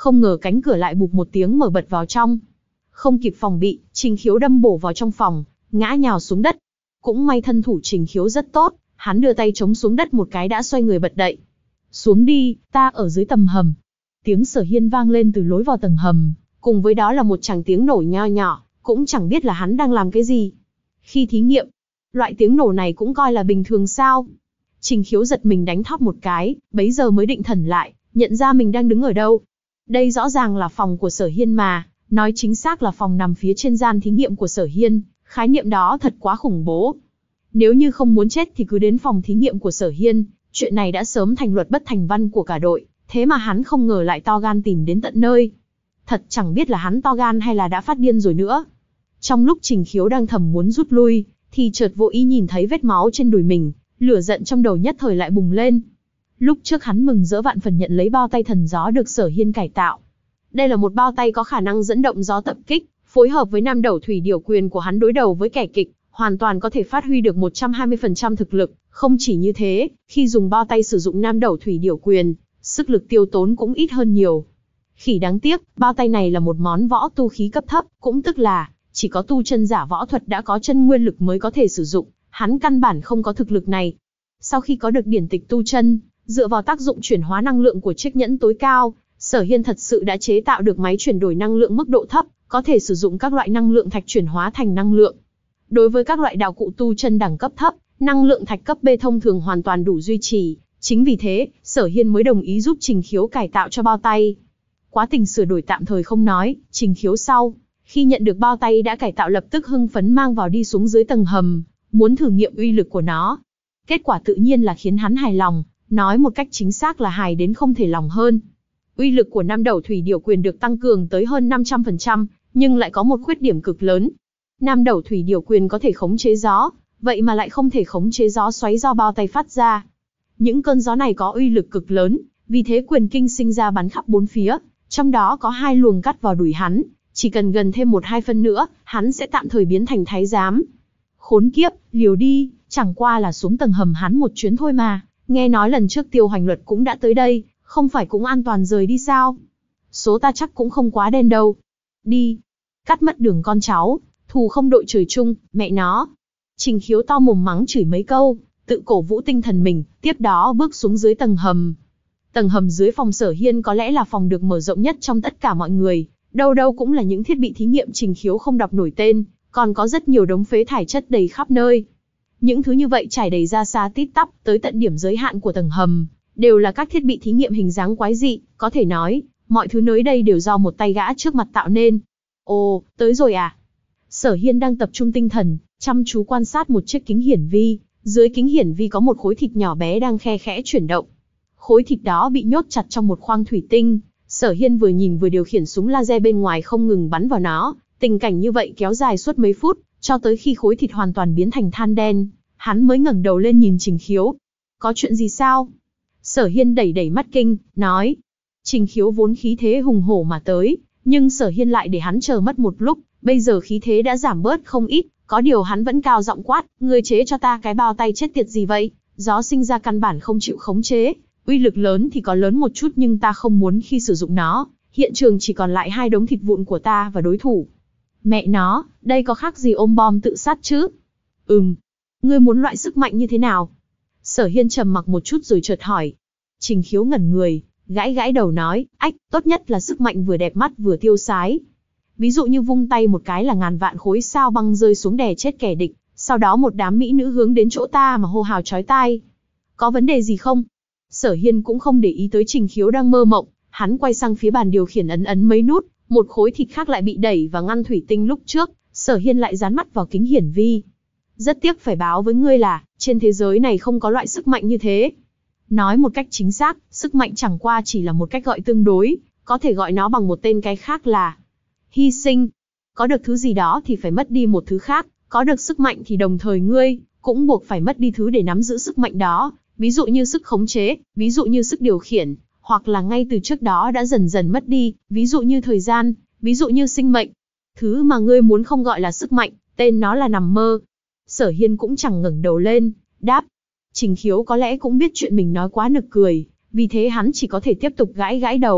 Không ngờ cánh cửa lại bụp một tiếng mở bật vào trong. Không kịp phòng bị, Trình Khiếu đâm bổ vào trong phòng, ngã nhào xuống đất. Cũng may thân thủ Trình Khiếu rất tốt, hắn đưa tay chống xuống đất một cái đã xoay người bật dậy. Xuống đi, ta ở dưới tầng hầm. Tiếng Sở Hiên vang lên từ lối vào tầng hầm, cùng với đó là một tràng tiếng nổ nho nhỏ, cũng chẳng biết là hắn đang làm cái gì. Khi thí nghiệm, loại tiếng nổ này cũng coi là bình thường sao? Trình Khiếu giật mình đánh thót một cái, bấy giờ mới định thần lại, nhận ra mình đang đứng ở đâu. Đây rõ ràng là phòng của Sở Hiên mà, nói chính xác là phòng nằm phía trên gian thí nghiệm của Sở Hiên, khái niệm đó thật quá khủng bố. Nếu như không muốn chết thì cứ đến phòng thí nghiệm của Sở Hiên, chuyện này đã sớm thành luật bất thành văn của cả đội, thế mà hắn không ngờ lại to gan tìm đến tận nơi. Thật chẳng biết là hắn to gan hay là đã phát điên rồi nữa. Trong lúc Trình Khiếu đang thầm muốn rút lui, thì chợt vô ý nhìn thấy vết máu trên đùi mình, lửa giận trong đầu nhất thời lại bùng lên. Lúc trước hắn mừng rỡ vạn phần nhận lấy bao tay thần gió được Sở Hiên cải tạo. Đây là một bao tay có khả năng dẫn động gió tập kích, phối hợp với Nam Đẩu Thủy Điểu Quyền của hắn đối đầu với kẻ kịch, hoàn toàn có thể phát huy được một trăm hai mươi phần trăm thực lực. Không chỉ như thế, khi dùng bao tay sử dụng Nam Đẩu Thủy Điểu Quyền, sức lực tiêu tốn cũng ít hơn nhiều. Khỉ đáng tiếc, bao tay này là một món võ tu khí cấp thấp, cũng tức là chỉ có tu chân giả võ thuật đã có chân nguyên lực mới có thể sử dụng, hắn căn bản không có thực lực này. Sau khi có được điển tịch tu chân, dựa vào tác dụng chuyển hóa năng lượng của chiếc nhẫn tối cao, Sở Hiên thật sự đã chế tạo được máy chuyển đổi năng lượng mức độ thấp, có thể sử dụng các loại năng lượng thạch chuyển hóa thành năng lượng. Đối với các loại đạo cụ tu chân đẳng cấp thấp, năng lượng thạch cấp B thông thường hoàn toàn đủ duy trì. Chính vì thế, Sở Hiên mới đồng ý giúp Trình Khiếu cải tạo cho bao tay. Quá trình sửa đổi tạm thời không nói, Trình Khiếu sau, khi nhận được bao tay đã cải tạo lập tức hưng phấn mang vào đi xuống dưới tầng hầm, muốn thử nghiệm uy lực của nó. Kết quả tự nhiên là khiến hắn hài lòng, nói một cách chính xác là hài đến không thể lòng hơn. Uy lực của Nam Đẩu Thủy Điểu Quyền được tăng cường tới hơn năm trăm phần trăm, nhưng lại có một khuyết điểm cực lớn. Nam Đẩu Thủy Điểu Quyền có thể khống chế gió, vậy mà lại không thể khống chế gió xoáy do bao tay phát ra. Những cơn gió này có uy lực cực lớn, vì thế quyền kinh sinh ra bắn khắp bốn phía, trong đó có hai luồng cắt vào đùi hắn, chỉ cần gần thêm một hai phân nữa, hắn sẽ tạm thời biến thành thái giám. Khốn kiếp, liều đi, chẳng qua là xuống tầng hầm hắn một chuyến thôi mà, nghe nói lần trước Tiêu Hoành Luật cũng đã tới đây, không phải cũng an toàn rời đi sao? Số ta chắc cũng không quá đen đâu. Đi, cắt mất đường con cháu, thù không đội trời chung, mẹ nó. Trình Khiếu to mồm mắng chửi mấy câu, tự cổ vũ tinh thần mình, tiếp đó bước xuống dưới tầng hầm. Tầng hầm dưới phòng Sở Hiên có lẽ là phòng được mở rộng nhất trong tất cả mọi người, đâu đâu cũng là những thiết bị thí nghiệm Trình Khiếu không đọc nổi tên, còn có rất nhiều đống phế thải chất đầy khắp nơi. Những thứ như vậy trải đầy ra xa tít tắp, tới tận điểm giới hạn của tầng hầm, đều là các thiết bị thí nghiệm hình dáng quái dị, có thể nói, mọi thứ nơi đây đều do một tay gã trước mặt tạo nên. Ồ, tới rồi à? Sở Hiên đang tập trung tinh thần, chăm chú quan sát một chiếc kính hiển vi, dưới kính hiển vi có một khối thịt nhỏ bé đang khe khẽ chuyển động. Khối thịt đó bị nhốt chặt trong một khoang thủy tinh, Sở Hiên vừa nhìn vừa điều khiển súng laser bên ngoài không ngừng bắn vào nó, tình cảnh như vậy kéo dài suốt mấy phút, cho tới khi khối thịt hoàn toàn biến thành than đen, hắn mới ngẩng đầu lên nhìn Trình Khiếu. Có chuyện gì sao? Sở Hiên đẩy đẩy mắt kinh, nói. Trình Khiếu vốn khí thế hùng hổ mà tới, nhưng Sở Hiên lại để hắn chờ mất một lúc, bây giờ khí thế đã giảm bớt không ít, có điều hắn vẫn cao giọng quát, ngươi chế cho ta cái bao tay chết tiệt gì vậy? Gió sinh ra căn bản không chịu khống chế, uy lực lớn thì có lớn một chút nhưng ta không muốn khi sử dụng nó, hiện trường chỉ còn lại hai đống thịt vụn của ta và đối thủ. Mẹ nó, đây có khác gì ôm bom tự sát chứ? Ừm, ngươi muốn loại sức mạnh như thế nào? Sở Hiên trầm mặc một chút rồi chợt hỏi. Trình Khiếu ngẩn người, gãi gãi đầu nói, ách, tốt nhất là sức mạnh vừa đẹp mắt vừa tiêu sái. Ví dụ như vung tay một cái là ngàn vạn khối sao băng rơi xuống đè chết kẻ địch, sau đó một đám mỹ nữ hướng đến chỗ ta mà hô hào chói tai. Có vấn đề gì không? Sở Hiên cũng không để ý tới Trình Khiếu đang mơ mộng, hắn quay sang phía bàn điều khiển ấn ấn mấy nút, một khối thịt khác lại bị đẩy và ngăn thủy tinh lúc trước, Sở Hiên lại dán mắt vào kính hiển vi. Rất tiếc phải báo với ngươi là, trên thế giới này không có loại sức mạnh như thế. Nói một cách chính xác, sức mạnh chẳng qua chỉ là một cách gọi tương đối, có thể gọi nó bằng một tên cái khác là hy sinh. Có được thứ gì đó thì phải mất đi một thứ khác, có được sức mạnh thì đồng thời ngươi cũng buộc phải mất đi thứ để nắm giữ sức mạnh đó, ví dụ như sức khống chế, ví dụ như sức điều khiển, hoặc là ngay từ trước đó đã dần dần mất đi, ví dụ như thời gian, ví dụ như sinh mệnh. Thứ mà ngươi muốn không gọi là sức mạnh, tên nó là nằm mơ. Sở Hiên cũng chẳng ngẩng đầu lên, đáp. Trình Khiếu có lẽ cũng biết chuyện mình nói quá nực cười, vì thế hắn chỉ có thể tiếp tục gãi gãi đầu,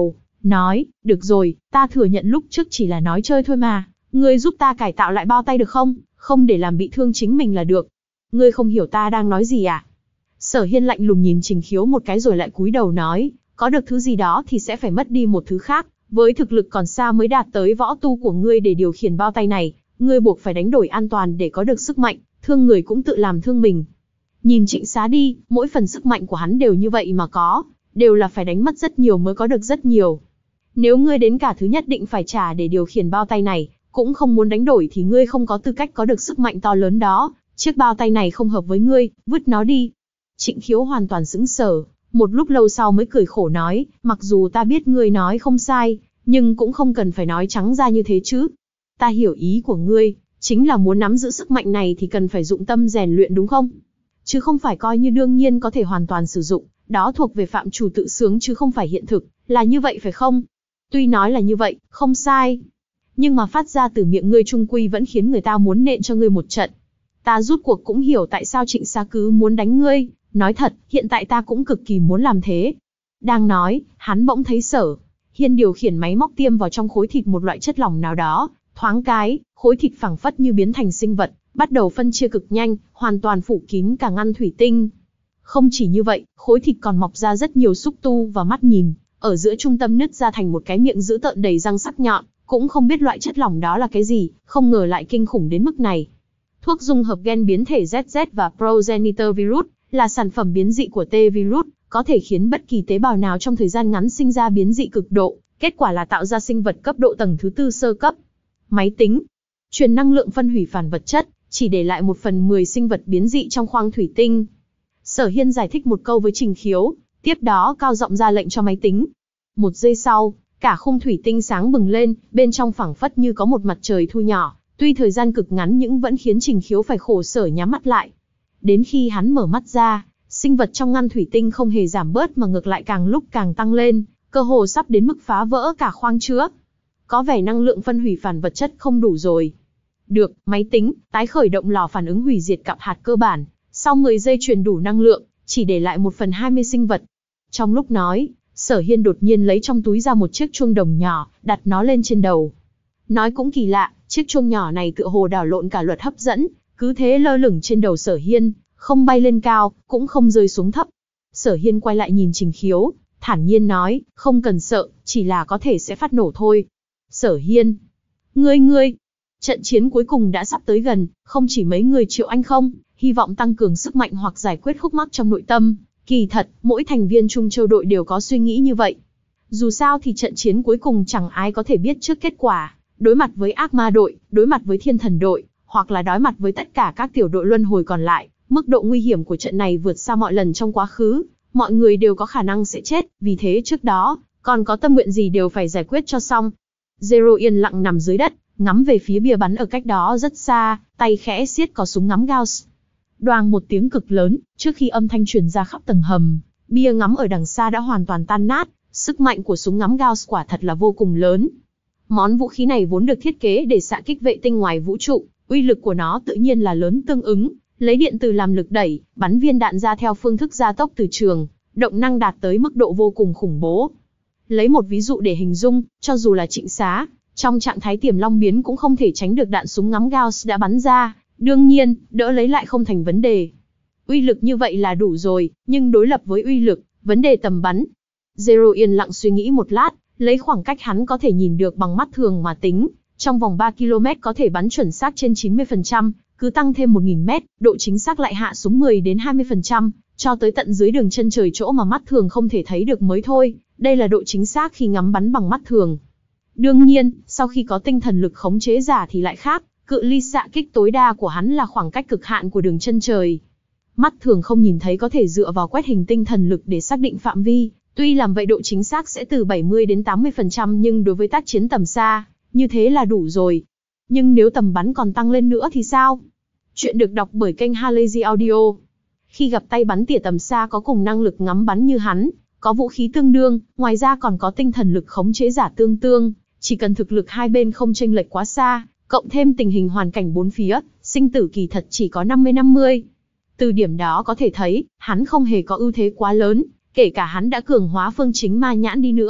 nói, được rồi, ta thừa nhận lúc trước chỉ là nói chơi thôi mà, ngươi giúp ta cải tạo lại bao tay được không, không để làm bị thương chính mình là được. Ngươi không hiểu ta đang nói gì à? Sở Hiên lạnh lùng nhìn Trình Khiếu một cái rồi lại cúi đầu nói, có được thứ gì đó thì sẽ phải mất đi một thứ khác, với thực lực còn xa mới đạt tới võ tu của ngươi để điều khiển bao tay này, ngươi buộc phải đánh đổi an toàn để có được sức mạnh, thương người cũng tự làm thương mình. Nhìn Trịnh Xá đi, mỗi phần sức mạnh của hắn đều như vậy mà có, đều là phải đánh mất rất nhiều mới có được rất nhiều. Nếu ngươi đến cả thứ nhất định phải trả để điều khiển bao tay này, cũng không muốn đánh đổi thì ngươi không có tư cách có được sức mạnh to lớn đó, chiếc bao tay này không hợp với ngươi, vứt nó đi. Trịnh Khiếu hoàn toàn sững sờ, một lúc lâu sau mới cười khổ nói, mặc dù ta biết ngươi nói không sai, nhưng cũng không cần phải nói trắng ra như thế chứ. Ta hiểu ý của ngươi, chính là muốn nắm giữ sức mạnh này thì cần phải dụng tâm rèn luyện đúng không? Chứ không phải coi như đương nhiên có thể hoàn toàn sử dụng, đó thuộc về phạm trù tự sướng chứ không phải hiện thực, là như vậy phải không? Tuy nói là như vậy, không sai. Nhưng mà phát ra từ miệng ngươi trung quy vẫn khiến người ta muốn nện cho ngươi một trận. Ta rút cuộc cũng hiểu tại sao Trịnh Xá cứ muốn đánh ngươi, nói thật, hiện tại ta cũng cực kỳ muốn làm thế. Đang nói, hắn bỗng thấy Sở Hiên điều khiển máy móc tiêm vào trong khối thịt một loại chất lỏng nào đó, thoáng cái, khối thịt phẳng phất như biến thành sinh vật, bắt đầu phân chia cực nhanh, hoàn toàn phủ kín cả ngăn thủy tinh. Không chỉ như vậy, khối thịt còn mọc ra rất nhiều xúc tu và mắt nhìn, ở giữa trung tâm nứt ra thành một cái miệng dữ tợn đầy răng sắc nhọn, cũng không biết loại chất lỏng đó là cái gì, không ngờ lại kinh khủng đến mức này. Thuốc dung hợp gen biến thể Z Z và Progenitor Virus là sản phẩm biến dị của T-Virus, có thể khiến bất kỳ tế bào nào trong thời gian ngắn sinh ra biến dị cực độ, kết quả là tạo ra sinh vật cấp độ tầng thứ tư sơ cấp. Máy tính truyền năng lượng phân hủy phản vật chất, chỉ để lại một phần mười sinh vật biến dị trong khoang thủy tinh. Sở Hiên giải thích một câu với Trình Khiếu, tiếp đó cao giọng ra lệnh cho máy tính. Một giây sau, cả khung thủy tinh sáng bừng lên, bên trong phẳng phất như có một mặt trời thu nhỏ, tuy thời gian cực ngắn nhưng vẫn khiến Trình Khiếu phải khổ sở nhắm mắt lại. Đến khi hắn mở mắt ra, sinh vật trong ngăn thủy tinh không hề giảm bớt mà ngược lại càng lúc càng tăng lên, cơ hồ sắp đến mức phá vỡ cả khoang chứa. Có vẻ năng lượng phân hủy phản vật chất không đủ rồi. Được, máy tính, tái khởi động lò phản ứng hủy diệt cặp hạt cơ bản, sau mười giây truyền đủ năng lượng, chỉ để lại một phần hai mươi sinh vật. Trong lúc nói, Sở Hiên đột nhiên lấy trong túi ra một chiếc chuông đồng nhỏ, đặt nó lên trên đầu. Nói cũng kỳ lạ, chiếc chuông nhỏ này tựa hồ đảo lộn cả luật hấp dẫn, cứ thế lơ lửng trên đầu Sở Hiên, không bay lên cao, cũng không rơi xuống thấp. Sở Hiên quay lại nhìn Trình Khiếu, thản nhiên nói, không cần sợ, chỉ là có thể sẽ phát nổ thôi. Sở Hiên, ngươi ngươi, trận chiến cuối cùng đã sắp tới gần, không chỉ mấy người Triệu Anh không, hy vọng tăng cường sức mạnh hoặc giải quyết khúc mắc trong nội tâm. Kỳ thật, mỗi thành viên Trung Châu đội đều có suy nghĩ như vậy. Dù sao thì trận chiến cuối cùng chẳng ai có thể biết trước kết quả. Đối mặt với ác ma đội, đối mặt với thiên thần đội, hoặc là đối mặt với tất cả các tiểu đội luân hồi còn lại, mức độ nguy hiểm của trận này vượt xa mọi lần trong quá khứ. Mọi người đều có khả năng sẽ chết, vì thế trước đó, còn có tâm nguyện gì đều phải giải quyết cho xong. Zero yên lặng nằm dưới đất, ngắm về phía bia bắn ở cách đó rất xa, tay khẽ siết cò súng ngắm Gauss. Đoàng một tiếng cực lớn, trước khi âm thanh truyền ra khắp tầng hầm, bia ngắm ở đằng xa đã hoàn toàn tan nát, sức mạnh của súng ngắm Gauss quả thật là vô cùng lớn. Món vũ khí này vốn được thiết kế để xạ kích vệ tinh ngoài vũ trụ, uy lực của nó tự nhiên là lớn tương ứng, lấy điện từ làm lực đẩy, bắn viên đạn ra theo phương thức gia tốc từ trường, động năng đạt tới mức độ vô cùng khủng bố. Lấy một ví dụ để hình dung, cho dù là Trịnh Xá, trong trạng thái tiềm long biến cũng không thể tránh được đạn súng ngắm Gauss đã bắn ra, đương nhiên, đỡ lấy lại không thành vấn đề. Uy lực như vậy là đủ rồi, nhưng đối lập với uy lực, vấn đề tầm bắn. Zero yên lặng suy nghĩ một lát, lấy khoảng cách hắn có thể nhìn được bằng mắt thường mà tính, trong vòng ba ki lô mét có thể bắn chuẩn xác trên chín mươi phần trăm, cứ tăng thêm một nghìn mét, độ chính xác lại hạ xuống mười đến hai mươi phần trăm, cho tới tận dưới đường chân trời chỗ mà mắt thường không thể thấy được mới thôi, đây là độ chính xác khi ngắm bắn bằng mắt thường. Đương nhiên, sau khi có tinh thần lực khống chế giả thì lại khác, cự ly xạ kích tối đa của hắn là khoảng cách cực hạn của đường chân trời. Mắt thường không nhìn thấy có thể dựa vào quét hình tinh thần lực để xác định phạm vi, tuy làm vậy độ chính xác sẽ từ bảy mươi đến tám mươi phần trăm nhưng đối với tác chiến tầm xa, như thế là đủ rồi. Nhưng nếu tầm bắn còn tăng lên nữa thì sao? Chuyện được đọc bởi kênh Halazy Audio. Khi gặp tay bắn tỉa tầm xa có cùng năng lực ngắm bắn như hắn, có vũ khí tương đương, ngoài ra còn có tinh thần lực khống chế giả tương tương, chỉ cần thực lực hai bên không chênh lệch quá xa, cộng thêm tình hình hoàn cảnh bốn phía, sinh tử kỳ thật chỉ có năm mươi năm mươi. Từ điểm đó có thể thấy, hắn không hề có ưu thế quá lớn, kể cả hắn đã cường hóa phương chính ma nhãn đi nữa,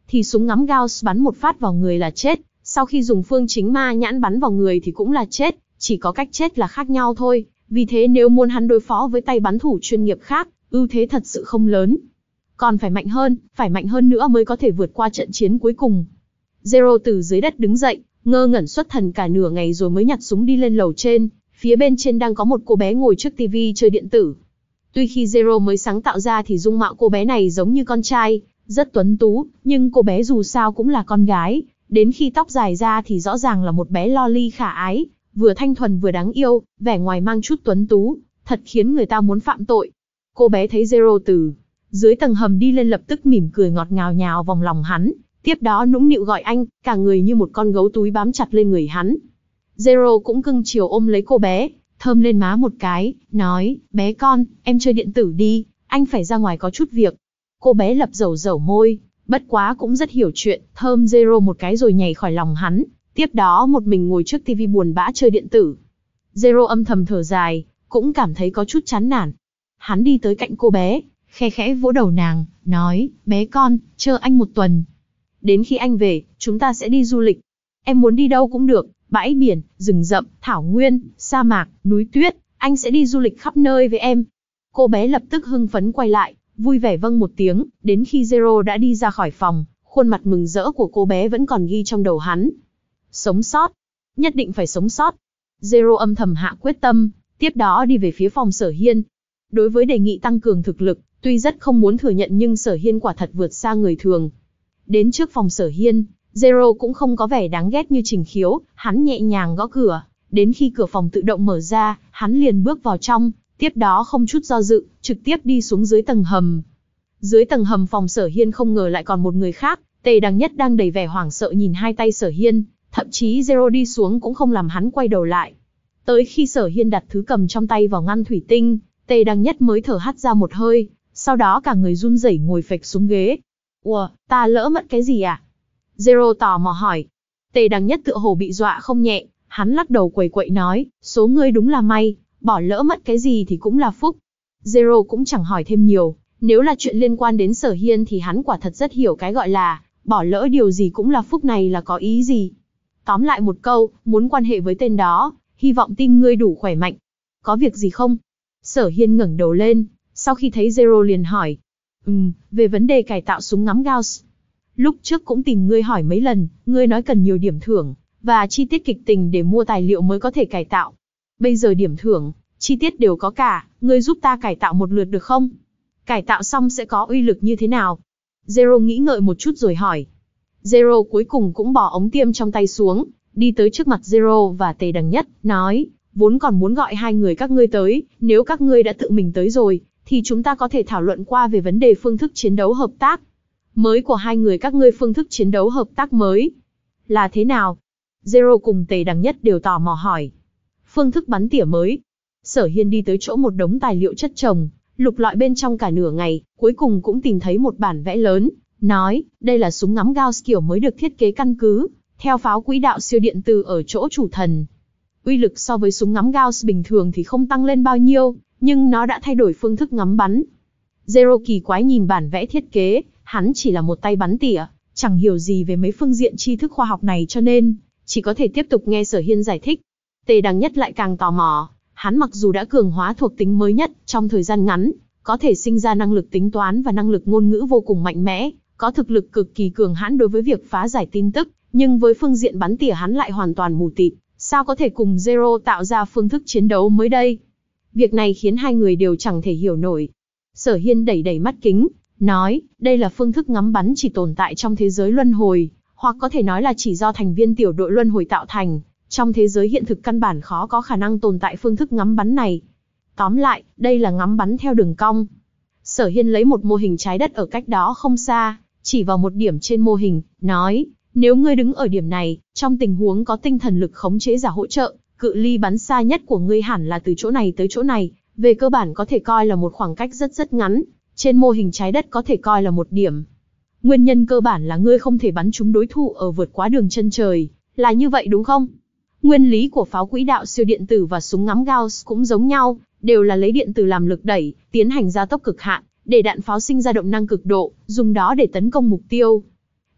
thì súng ngắm Gauss bắn một phát vào người là chết, sau khi dùng phương chính ma nhãn bắn vào người thì cũng là chết, chỉ có cách chết là khác nhau thôi, vì thế nếu muốn hắn đối phó với tay bắn thủ chuyên nghiệp khác, ưu thế thật sự không lớn. Còn phải mạnh hơn, phải mạnh hơn nữa mới có thể vượt qua trận chiến cuối cùng. Zero từ dưới đất đứng dậy, ngơ ngẩn xuất thần cả nửa ngày rồi mới nhặt súng đi lên lầu trên, phía bên trên đang có một cô bé ngồi trước tivi chơi điện tử. Tuy khi Zero mới sáng tạo ra thì dung mạo cô bé này giống như con trai, rất tuấn tú, nhưng cô bé dù sao cũng là con gái, đến khi tóc dài ra thì rõ ràng là một bé loli khả ái, vừa thanh thuần vừa đáng yêu, vẻ ngoài mang chút tuấn tú, thật khiến người ta muốn phạm tội. Cô bé thấy Zero từ dưới tầng hầm đi lên lập tức mỉm cười ngọt ngào nhào vòng lòng hắn, tiếp đó nũng nịu gọi anh, cả người như một con gấu túi bám chặt lên người hắn. Zero cũng cưng chiều ôm lấy cô bé, thơm lên má một cái, nói, bé con, em chơi điện tử đi, anh phải ra ngoài có chút việc. Cô bé lập dầu dầu môi, bất quá cũng rất hiểu chuyện, thơm Zero một cái rồi nhảy khỏi lòng hắn, tiếp đó một mình ngồi trước tivi buồn bã chơi điện tử. Zero âm thầm thở dài, cũng cảm thấy có chút chán nản. Hắn đi tới cạnh cô bé, khe khẽ vỗ đầu nàng, nói, bé con, chờ anh một tuần. Đến khi anh về, chúng ta sẽ đi du lịch. Em muốn đi đâu cũng được, bãi biển, rừng rậm, thảo nguyên, sa mạc, núi tuyết, anh sẽ đi du lịch khắp nơi với em. Cô bé lập tức hưng phấn quay lại, vui vẻ vâng một tiếng, đến khi Zero đã đi ra khỏi phòng, khuôn mặt mừng rỡ của cô bé vẫn còn ghi trong đầu hắn. Sống sót, nhất định phải sống sót. Zero âm thầm hạ quyết tâm, tiếp đó đi về phía phòng Sở Hiên. Đối với đề nghị tăng cường thực lực, tuy rất không muốn thừa nhận nhưng Sở Hiên quả thật vượt xa người thường. Đến trước phòng Sở Hiên, Zero cũng không có vẻ đáng ghét như Trình Khiếu, hắn nhẹ nhàng gõ cửa, đến khi cửa phòng tự động mở ra, hắn liền bước vào trong, tiếp đó không chút do dự, trực tiếp đi xuống dưới tầng hầm. Dưới tầng hầm phòng Sở Hiên không ngờ lại còn một người khác, Tề Đằng Nhất đang đầy vẻ hoảng sợ nhìn hai tay Sở Hiên, thậm chí Zero đi xuống cũng không làm hắn quay đầu lại. Tới khi Sở Hiên đặt thứ cầm trong tay vào ngăn thủy tinh, Tề Đằng Nhất mới thở hắt ra một hơi, sau đó cả người run rẩy ngồi phịch xuống ghế. Ủa, ta lỡ mất cái gì à? Zero tò mò hỏi. Tề Đằng Nhất tựa hồ bị dọa không nhẹ, hắn lắc đầu quẩy quậy nói, số ngươi đúng là may, bỏ lỡ mất cái gì thì cũng là phúc. Zero cũng chẳng hỏi thêm nhiều, nếu là chuyện liên quan đến Sở Hiên thì hắn quả thật rất hiểu cái gọi là, bỏ lỡ điều gì cũng là phúc này là có ý gì. Tóm lại một câu, muốn quan hệ với tên đó, hy vọng tim ngươi đủ khỏe mạnh. Có việc gì không? Sở Hiên ngẩng đầu lên, sau khi thấy Zero liền hỏi. Ừm, về vấn đề cải tạo súng ngắm Gauss. Lúc trước cũng tìm ngươi hỏi mấy lần, ngươi nói cần nhiều điểm thưởng, và chi tiết kịch tình để mua tài liệu mới có thể cải tạo. Bây giờ điểm thưởng, chi tiết đều có cả, ngươi giúp ta cải tạo một lượt được không? Cải tạo xong sẽ có uy lực như thế nào? Zero nghĩ ngợi một chút rồi hỏi. Zero cuối cùng cũng bỏ ống tiêm trong tay xuống, đi tới trước mặt Zero và Tề Đằng Nhất, nói, vốn còn muốn gọi hai người các ngươi tới, nếu các ngươi đã tự mình tới rồi, thì chúng ta có thể thảo luận qua về vấn đề phương thức chiến đấu hợp tác. Mới của hai người các ngươi phương thức chiến đấu hợp tác mới là thế nào? Zero cùng Tề Đằng Nhất đều tò mò hỏi. Phương thức bắn tỉa mới. Sở Hiên đi tới chỗ một đống tài liệu chất chồng, lục lọi bên trong cả nửa ngày, cuối cùng cũng tìm thấy một bản vẽ lớn, nói, đây là súng ngắm Gauss kiểu mới được thiết kế căn cứ theo pháo quỹ đạo siêu điện từ ở chỗ chủ thần. Uy lực so với súng ngắm Gauss bình thường thì không tăng lên bao nhiêu, nhưng nó đã thay đổi phương thức ngắm bắn. Zero kỳ quái nhìn bản vẽ thiết kế, hắn chỉ là một tay bắn tỉa, chẳng hiểu gì về mấy phương diện tri thức khoa học này cho nên, chỉ có thể tiếp tục nghe Sở Hiên giải thích. Tề Đằng Nhất lại càng tò mò, hắn mặc dù đã cường hóa thuộc tính mới nhất, trong thời gian ngắn, có thể sinh ra năng lực tính toán và năng lực ngôn ngữ vô cùng mạnh mẽ, có thực lực cực kỳ cường hãn đối với việc phá giải tin tức, nhưng với phương diện bắn tỉa hắn lại hoàn toàn mù tịt, sao có thể cùng Zero tạo ra phương thức chiến đấu mới đây? Việc này khiến hai người đều chẳng thể hiểu nổi. Sở Hiên đẩy đẩy mắt kính, nói, đây là phương thức ngắm bắn chỉ tồn tại trong thế giới luân hồi, hoặc có thể nói là chỉ do thành viên tiểu đội luân hồi tạo thành, trong thế giới hiện thực căn bản khó có khả năng tồn tại phương thức ngắm bắn này. Tóm lại, đây là ngắm bắn theo đường cong. Sở Hiên lấy một mô hình trái đất ở cách đó không xa, chỉ vào một điểm trên mô hình, nói, nếu ngươi đứng ở điểm này, trong tình huống có tinh thần lực khống chế giả hỗ trợ, cự ly bắn xa nhất của ngươi hẳn là từ chỗ này tới chỗ này, về cơ bản có thể coi là một khoảng cách rất rất ngắn, trên mô hình trái đất có thể coi là một điểm. Nguyên nhân cơ bản là ngươi không thể bắn trúng đối thủ ở vượt quá đường chân trời, là như vậy đúng không? Nguyên lý của pháo quỹ đạo siêu điện tử và súng ngắm Gauss cũng giống nhau, đều là lấy điện tử làm lực đẩy, tiến hành gia tốc cực hạn, để đạn pháo sinh ra động năng cực độ, dùng đó để tấn công mục tiêu.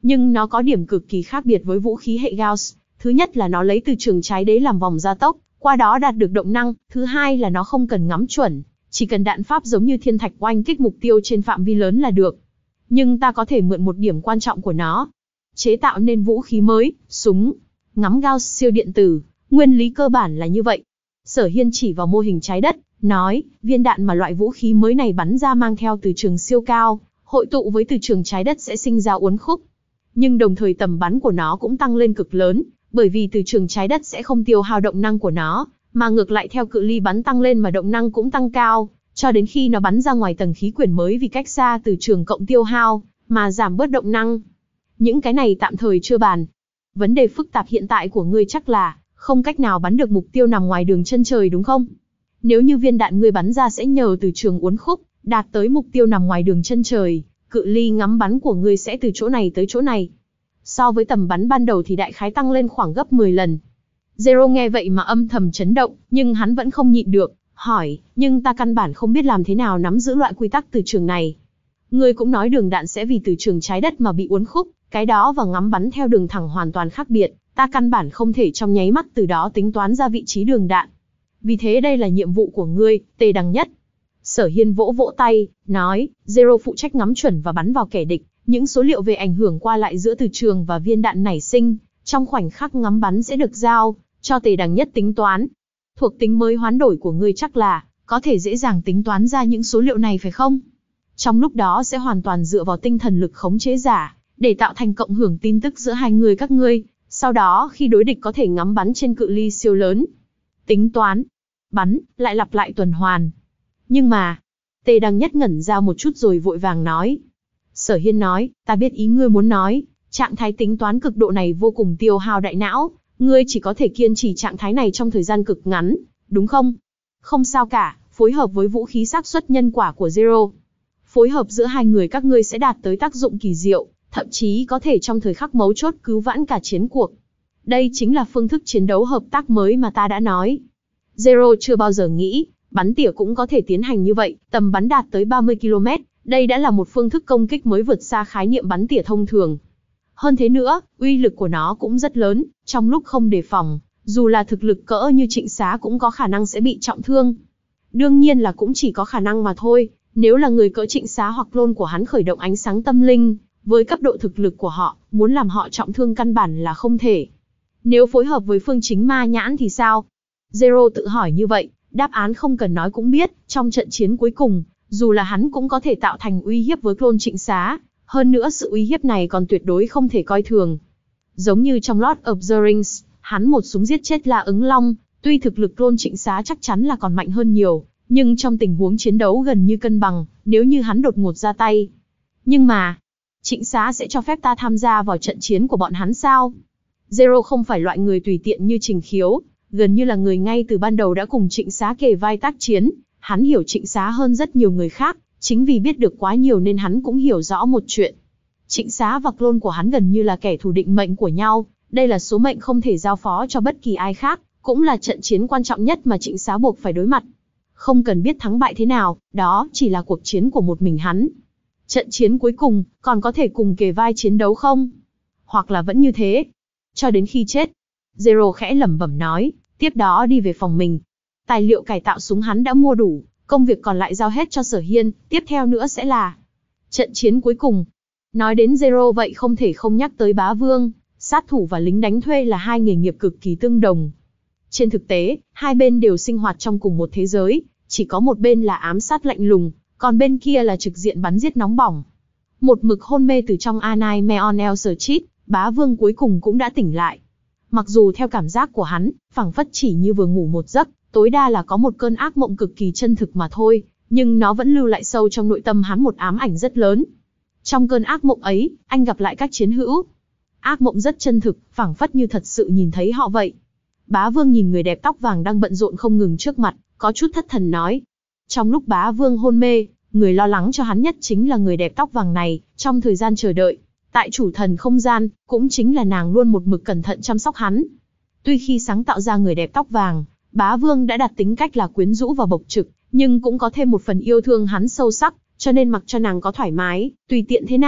Nhưng nó có điểm cực kỳ khác biệt với vũ khí hệ Gauss. Thứ nhất là nó lấy từ trường trái đế làm vòng gia tốc, qua đó đạt được động năng. Thứ hai là nó không cần ngắm chuẩn, chỉ cần đạn pháp giống như thiên thạch oanh kích mục tiêu trên phạm vi lớn là được. Nhưng ta có thể mượn một điểm quan trọng của nó. Chế tạo nên vũ khí mới, súng, ngắm Gauss siêu điện tử, nguyên lý cơ bản là như vậy. Sở Hiên chỉ vào mô hình trái đất, nói, viên đạn mà loại vũ khí mới này bắn ra mang theo từ trường siêu cao, hội tụ với từ trường trái đất sẽ sinh ra uốn khúc. Nhưng đồng thời tầm bắn của nó cũng tăng lên cực lớn, bởi vì từ trường trái đất sẽ không tiêu hao động năng của nó, mà ngược lại theo cự ly bắn tăng lên mà động năng cũng tăng cao, cho đến khi nó bắn ra ngoài tầng khí quyển mới vì cách xa từ trường cộng tiêu hao, mà giảm bớt động năng. Những cái này tạm thời chưa bàn. Vấn đề phức tạp hiện tại của ngươi chắc là không cách nào bắn được mục tiêu nằm ngoài đường chân trời đúng không? Nếu như viên đạn ngươi bắn ra sẽ nhờ từ trường uốn khúc, đạt tới mục tiêu nằm ngoài đường chân trời, cự ly ngắm bắn của ngươi sẽ từ chỗ này tới chỗ này. So với tầm bắn ban đầu thì đại khái tăng lên khoảng gấp mười lần. Zero nghe vậy mà âm thầm chấn động, nhưng hắn vẫn không nhịn được, hỏi, nhưng ta căn bản không biết làm thế nào nắm giữ loại quy tắc từ trường này. Ngươi cũng nói đường đạn sẽ vì từ trường trái đất mà bị uốn khúc, cái đó và ngắm bắn theo đường thẳng hoàn toàn khác biệt, ta căn bản không thể trong nháy mắt từ đó tính toán ra vị trí đường đạn. Vì thế đây là nhiệm vụ của ngươi, Tề Đằng Nhất. Sở Hiên vỗ vỗ tay, nói, Zero phụ trách ngắm chuẩn và bắn vào kẻ địch, những số liệu về ảnh hưởng qua lại giữa từ trường và viên đạn nảy sinh, trong khoảnh khắc ngắm bắn sẽ được giao cho Tề Đằng Nhất tính toán. Thuộc tính mới hoán đổi của ngươi chắc là có thể dễ dàng tính toán ra những số liệu này phải không? Trong lúc đó sẽ hoàn toàn dựa vào tinh thần lực khống chế giả, để tạo thành cộng hưởng tin tức giữa hai người các ngươi, sau đó khi đối địch có thể ngắm bắn trên cự ly siêu lớn. Tính toán, bắn, lại lặp lại tuần hoàn. Nhưng mà, Tề Đằng Nhất ngẩn ra một chút rồi vội vàng nói. Sở Hiên nói, ta biết ý ngươi muốn nói, trạng thái tính toán cực độ này vô cùng tiêu hao đại não, ngươi chỉ có thể kiên trì trạng thái này trong thời gian cực ngắn, đúng không? Không sao cả, phối hợp với vũ khí xác suất nhân quả của Zero. Phối hợp giữa hai người các ngươi sẽ đạt tới tác dụng kỳ diệu, thậm chí có thể trong thời khắc mấu chốt cứu vãn cả chiến cuộc. Đây chính là phương thức chiến đấu hợp tác mới mà ta đã nói. Zero chưa bao giờ nghĩ, bắn tỉa cũng có thể tiến hành như vậy, tầm bắn đạt tới ba mươi ki lô mét, đây đã là một phương thức công kích mới vượt xa khái niệm bắn tỉa thông thường. Hơn thế nữa, uy lực của nó cũng rất lớn, trong lúc không đề phòng, dù là thực lực cỡ như Trịnh Xá cũng có khả năng sẽ bị trọng thương. Đương nhiên là cũng chỉ có khả năng mà thôi, nếu là người cỡ Trịnh Xá hoặc clone của hắn khởi động ánh sáng tâm linh, với cấp độ thực lực của họ, muốn làm họ trọng thương căn bản là không thể. Nếu phối hợp với phương chính ma nhãn thì sao? Zero tự hỏi như vậy, đáp án không cần nói cũng biết, trong trận chiến cuối cùng, dù là hắn cũng có thể tạo thành uy hiếp với clone Trịnh Xá, hơn nữa sự uy hiếp này còn tuyệt đối không thể coi thường. Giống như trong Lord of the Rings, hắn một súng giết chết La Ứng Long, tuy thực lực clone Trịnh Xá chắc chắn là còn mạnh hơn nhiều, nhưng trong tình huống chiến đấu gần như cân bằng, nếu như hắn đột ngột ra tay. Nhưng mà, Trịnh Xá sẽ cho phép ta tham gia vào trận chiến của bọn hắn sao? Zero không phải loại người tùy tiện như Trình Khiếu, gần như là người ngay từ ban đầu đã cùng Trịnh Xá kề vai tác chiến, hắn hiểu Trịnh Xá hơn rất nhiều người khác, chính vì biết được quá nhiều nên hắn cũng hiểu rõ một chuyện. Trịnh Xá và clone của hắn gần như là kẻ thù định mệnh của nhau, đây là số mệnh không thể giao phó cho bất kỳ ai khác, cũng là trận chiến quan trọng nhất mà Trịnh Xá buộc phải đối mặt. Không cần biết thắng bại thế nào, đó chỉ là cuộc chiến của một mình hắn. Trận chiến cuối cùng, còn có thể cùng kề vai chiến đấu không? Hoặc là vẫn như thế, cho đến khi chết. Zero khẽ lẩm bẩm nói, tiếp đó đi về phòng mình. Tài liệu cải tạo súng hắn đã mua đủ, công việc còn lại giao hết cho Sở Hiên, tiếp theo nữa sẽ là trận chiến cuối cùng. Nói đến Zero vậy không thể không nhắc tới Bá Vương, sát thủ và lính đánh thuê là hai nghề nghiệp cực kỳ tương đồng. Trên thực tế, hai bên đều sinh hoạt trong cùng một thế giới, chỉ có một bên là ám sát lạnh lùng, còn bên kia là trực diện bắn giết nóng bỏng. Một mực hôn mê từ trong A Nightmare on Elm Street, Bá Vương cuối cùng cũng đã tỉnh lại. Mặc dù theo cảm giác của hắn, phảng phất chỉ như vừa ngủ một giấc, tối đa là có một cơn ác mộng cực kỳ chân thực mà thôi, nhưng nó vẫn lưu lại sâu trong nội tâm hắn một ám ảnh rất lớn. Trong cơn ác mộng ấy, anh gặp lại các chiến hữu. Ác mộng rất chân thực, phảng phất như thật sự nhìn thấy họ vậy. Bá Vương nhìn người đẹp tóc vàng đang bận rộn không ngừng trước mặt, có chút thất thần nói. Trong lúc Bá Vương hôn mê, người lo lắng cho hắn nhất chính là người đẹp tóc vàng này, trong thời gian chờ đợi. Tại chủ thần không gian, cũng chính là nàng luôn một mực cẩn thận chăm sóc hắn. Tuy khi sáng tạo ra người đẹp tóc vàng, Bá Vương đã đặt tính cách là quyến rũ và bộc trực, nhưng cũng có thêm một phần yêu thương hắn sâu sắc, cho nên mặc cho nàng có thoải mái, tùy tiện thế nào,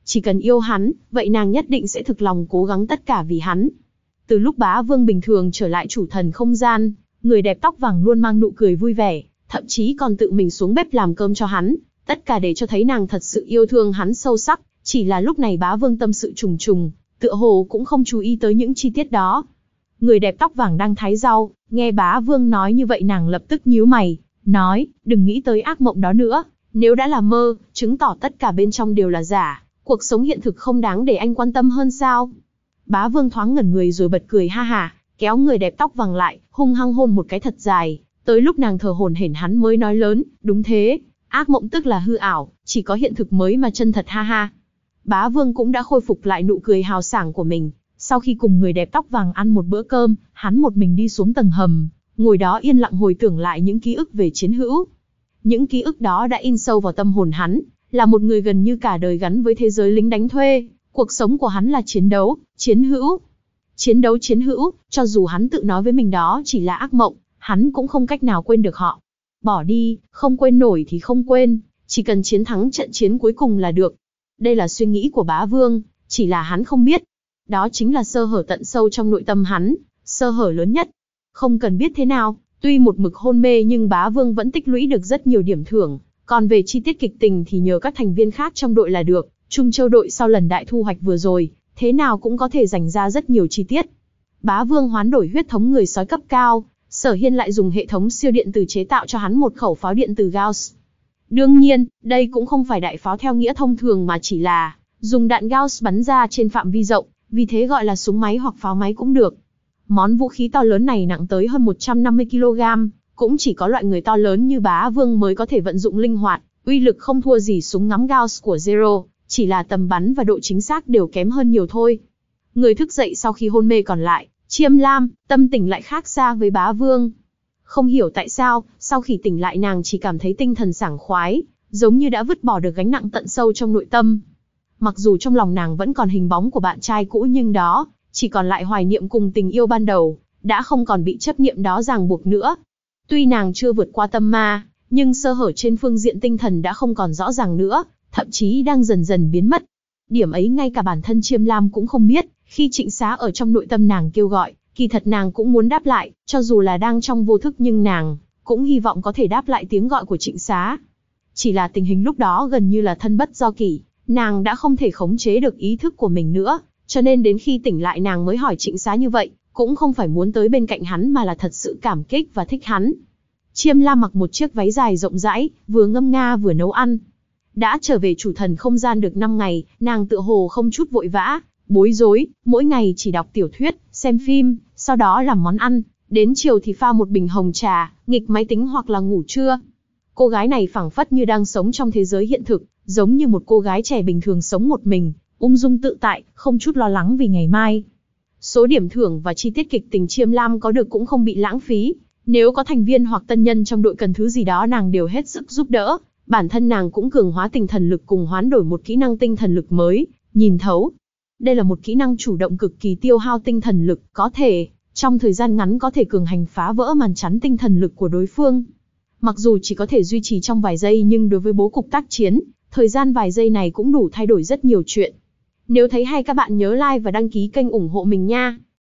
Chỉ cần yêu hắn, vậy nàng nhất định sẽ thực lòng cố gắng tất cả vì hắn. Từ lúc Bá Vương bình thường trở lại chủ thần không gian, người đẹp tóc vàng luôn mang nụ cười vui vẻ, thậm chí còn tự mình xuống bếp làm cơm cho hắn, tất cả để cho thấy nàng thật sự yêu thương hắn sâu sắc. Chỉ là lúc này Bá Vương tâm sự trùng trùng, tựa hồ cũng không chú ý tới những chi tiết đó. Người đẹp tóc vàng đang thái rau, nghe Bá Vương nói như vậy nàng lập tức nhíu mày, nói, đừng nghĩ tới ác mộng đó nữa, nếu đã là mơ, chứng tỏ tất cả bên trong đều là giả, cuộc sống hiện thực không đáng để anh quan tâm hơn sao? Bá Vương thoáng ngẩn người rồi bật cười ha hả, kéo người đẹp tóc vàng lại, hung hăng hôn một cái thật dài, tới lúc nàng thở hổn hển hắn mới nói lớn, đúng thế, ác mộng tức là hư ảo, chỉ có hiện thực mới mà chân thật ha ha. Bá Vương cũng đã khôi phục lại nụ cười hào sảng của mình, sau khi cùng người đẹp tóc vàng ăn một bữa cơm, hắn một mình đi xuống tầng hầm, ngồi đó yên lặng hồi tưởng lại những ký ức về chiến hữu. Những ký ức đó đã in sâu vào tâm hồn hắn, là một người gần như cả đời gắn với thế giới lính đánh thuê, cuộc sống của hắn là chiến đấu, chiến hữu. Chiến đấu chiến hữu, cho dù hắn tự nói với mình đó chỉ là ác mộng, hắn cũng không cách nào quên được họ. Bỏ đi, không quên nổi thì không quên, chỉ cần chiến thắng trận chiến cuối cùng là được. Đây là suy nghĩ của Bá Vương, chỉ là hắn không biết. Đó chính là sơ hở tận sâu trong nội tâm hắn, sơ hở lớn nhất. Không cần biết thế nào, tuy một mực hôn mê nhưng Bá Vương vẫn tích lũy được rất nhiều điểm thưởng. Còn về chi tiết kịch tình thì nhờ các thành viên khác trong đội là được. Trung Châu đội sau lần đại thu hoạch vừa rồi, thế nào cũng có thể dành ra rất nhiều chi tiết. Bá Vương hoán đổi huyết thống người sói cấp cao, Sở Hiên lại dùng hệ thống siêu điện tử chế tạo cho hắn một khẩu pháo điện tử Gauss. Đương nhiên, đây cũng không phải đại pháo theo nghĩa thông thường mà chỉ là dùng đạn Gauss bắn ra trên phạm vi rộng, vì thế gọi là súng máy hoặc pháo máy cũng được. Món vũ khí to lớn này nặng tới hơn một trăm năm mươi ki lô gam, cũng chỉ có loại người to lớn như Bá Vương mới có thể vận dụng linh hoạt, uy lực không thua gì súng ngắm Gauss của Zero, chỉ là tầm bắn và độ chính xác đều kém hơn nhiều thôi. Người thức dậy sau khi hôn mê còn lại, Chiêm Lam, tâm tình lại khác xa với Bá Vương. Không hiểu tại sao, sau khi tỉnh lại nàng chỉ cảm thấy tinh thần sảng khoái, giống như đã vứt bỏ được gánh nặng tận sâu trong nội tâm. Mặc dù trong lòng nàng vẫn còn hình bóng của bạn trai cũ nhưng đó, chỉ còn lại hoài niệm cùng tình yêu ban đầu, đã không còn bị chấp niệm đó ràng buộc nữa. Tuy nàng chưa vượt qua tâm ma, nhưng sơ hở trên phương diện tinh thần đã không còn rõ ràng nữa, thậm chí đang dần dần biến mất. Điểm ấy ngay cả bản thân Chiêm Lam cũng không biết, khi Trịnh Xá ở trong nội tâm nàng kêu gọi, kỳ thật nàng cũng muốn đáp lại, cho dù là đang trong vô thức nhưng nàng cũng hy vọng có thể đáp lại tiếng gọi của Trịnh Xá. Chỉ là tình hình lúc đó gần như là thân bất do kỷ, nàng đã không thể khống chế được ý thức của mình nữa, cho nên đến khi tỉnh lại nàng mới hỏi Trịnh Xá như vậy, cũng không phải muốn tới bên cạnh hắn mà là thật sự cảm kích và thích hắn. Chiêm Lam mặc một chiếc váy dài rộng rãi, vừa ngâm nga vừa nấu ăn. Đã trở về chủ thần không gian được năm ngày, nàng tựa hồ không chút vội vã, bối rối, mỗi ngày chỉ đọc tiểu thuyết, xem phim, sau đó làm món ăn, đến chiều thì pha một bình hồng trà, nghịch máy tính hoặc là ngủ trưa. Cô gái này phảng phất như đang sống trong thế giới hiện thực, giống như một cô gái trẻ bình thường sống một mình, ung dung tự tại, không chút lo lắng vì ngày mai. Số điểm thưởng và chi tiết kịch tình Chiêm Lam có được cũng không bị lãng phí, nếu có thành viên hoặc tân nhân trong đội cần thứ gì đó nàng đều hết sức giúp đỡ. Bản thân nàng cũng cường hóa tinh thần lực cùng hoán đổi một kỹ năng tinh thần lực mới, nhìn thấu. Đây là một kỹ năng chủ động cực kỳ tiêu hao tinh thần lực, có thể, trong thời gian ngắn có thể cường hành phá vỡ màn chắn tinh thần lực của đối phương. Mặc dù chỉ có thể duy trì trong vài giây nhưng đối với bố cục tác chiến, thời gian vài giây này cũng đủ thay đổi rất nhiều chuyện. Nếu thấy hay các bạn nhớ like và đăng ký kênh ủng hộ mình nha.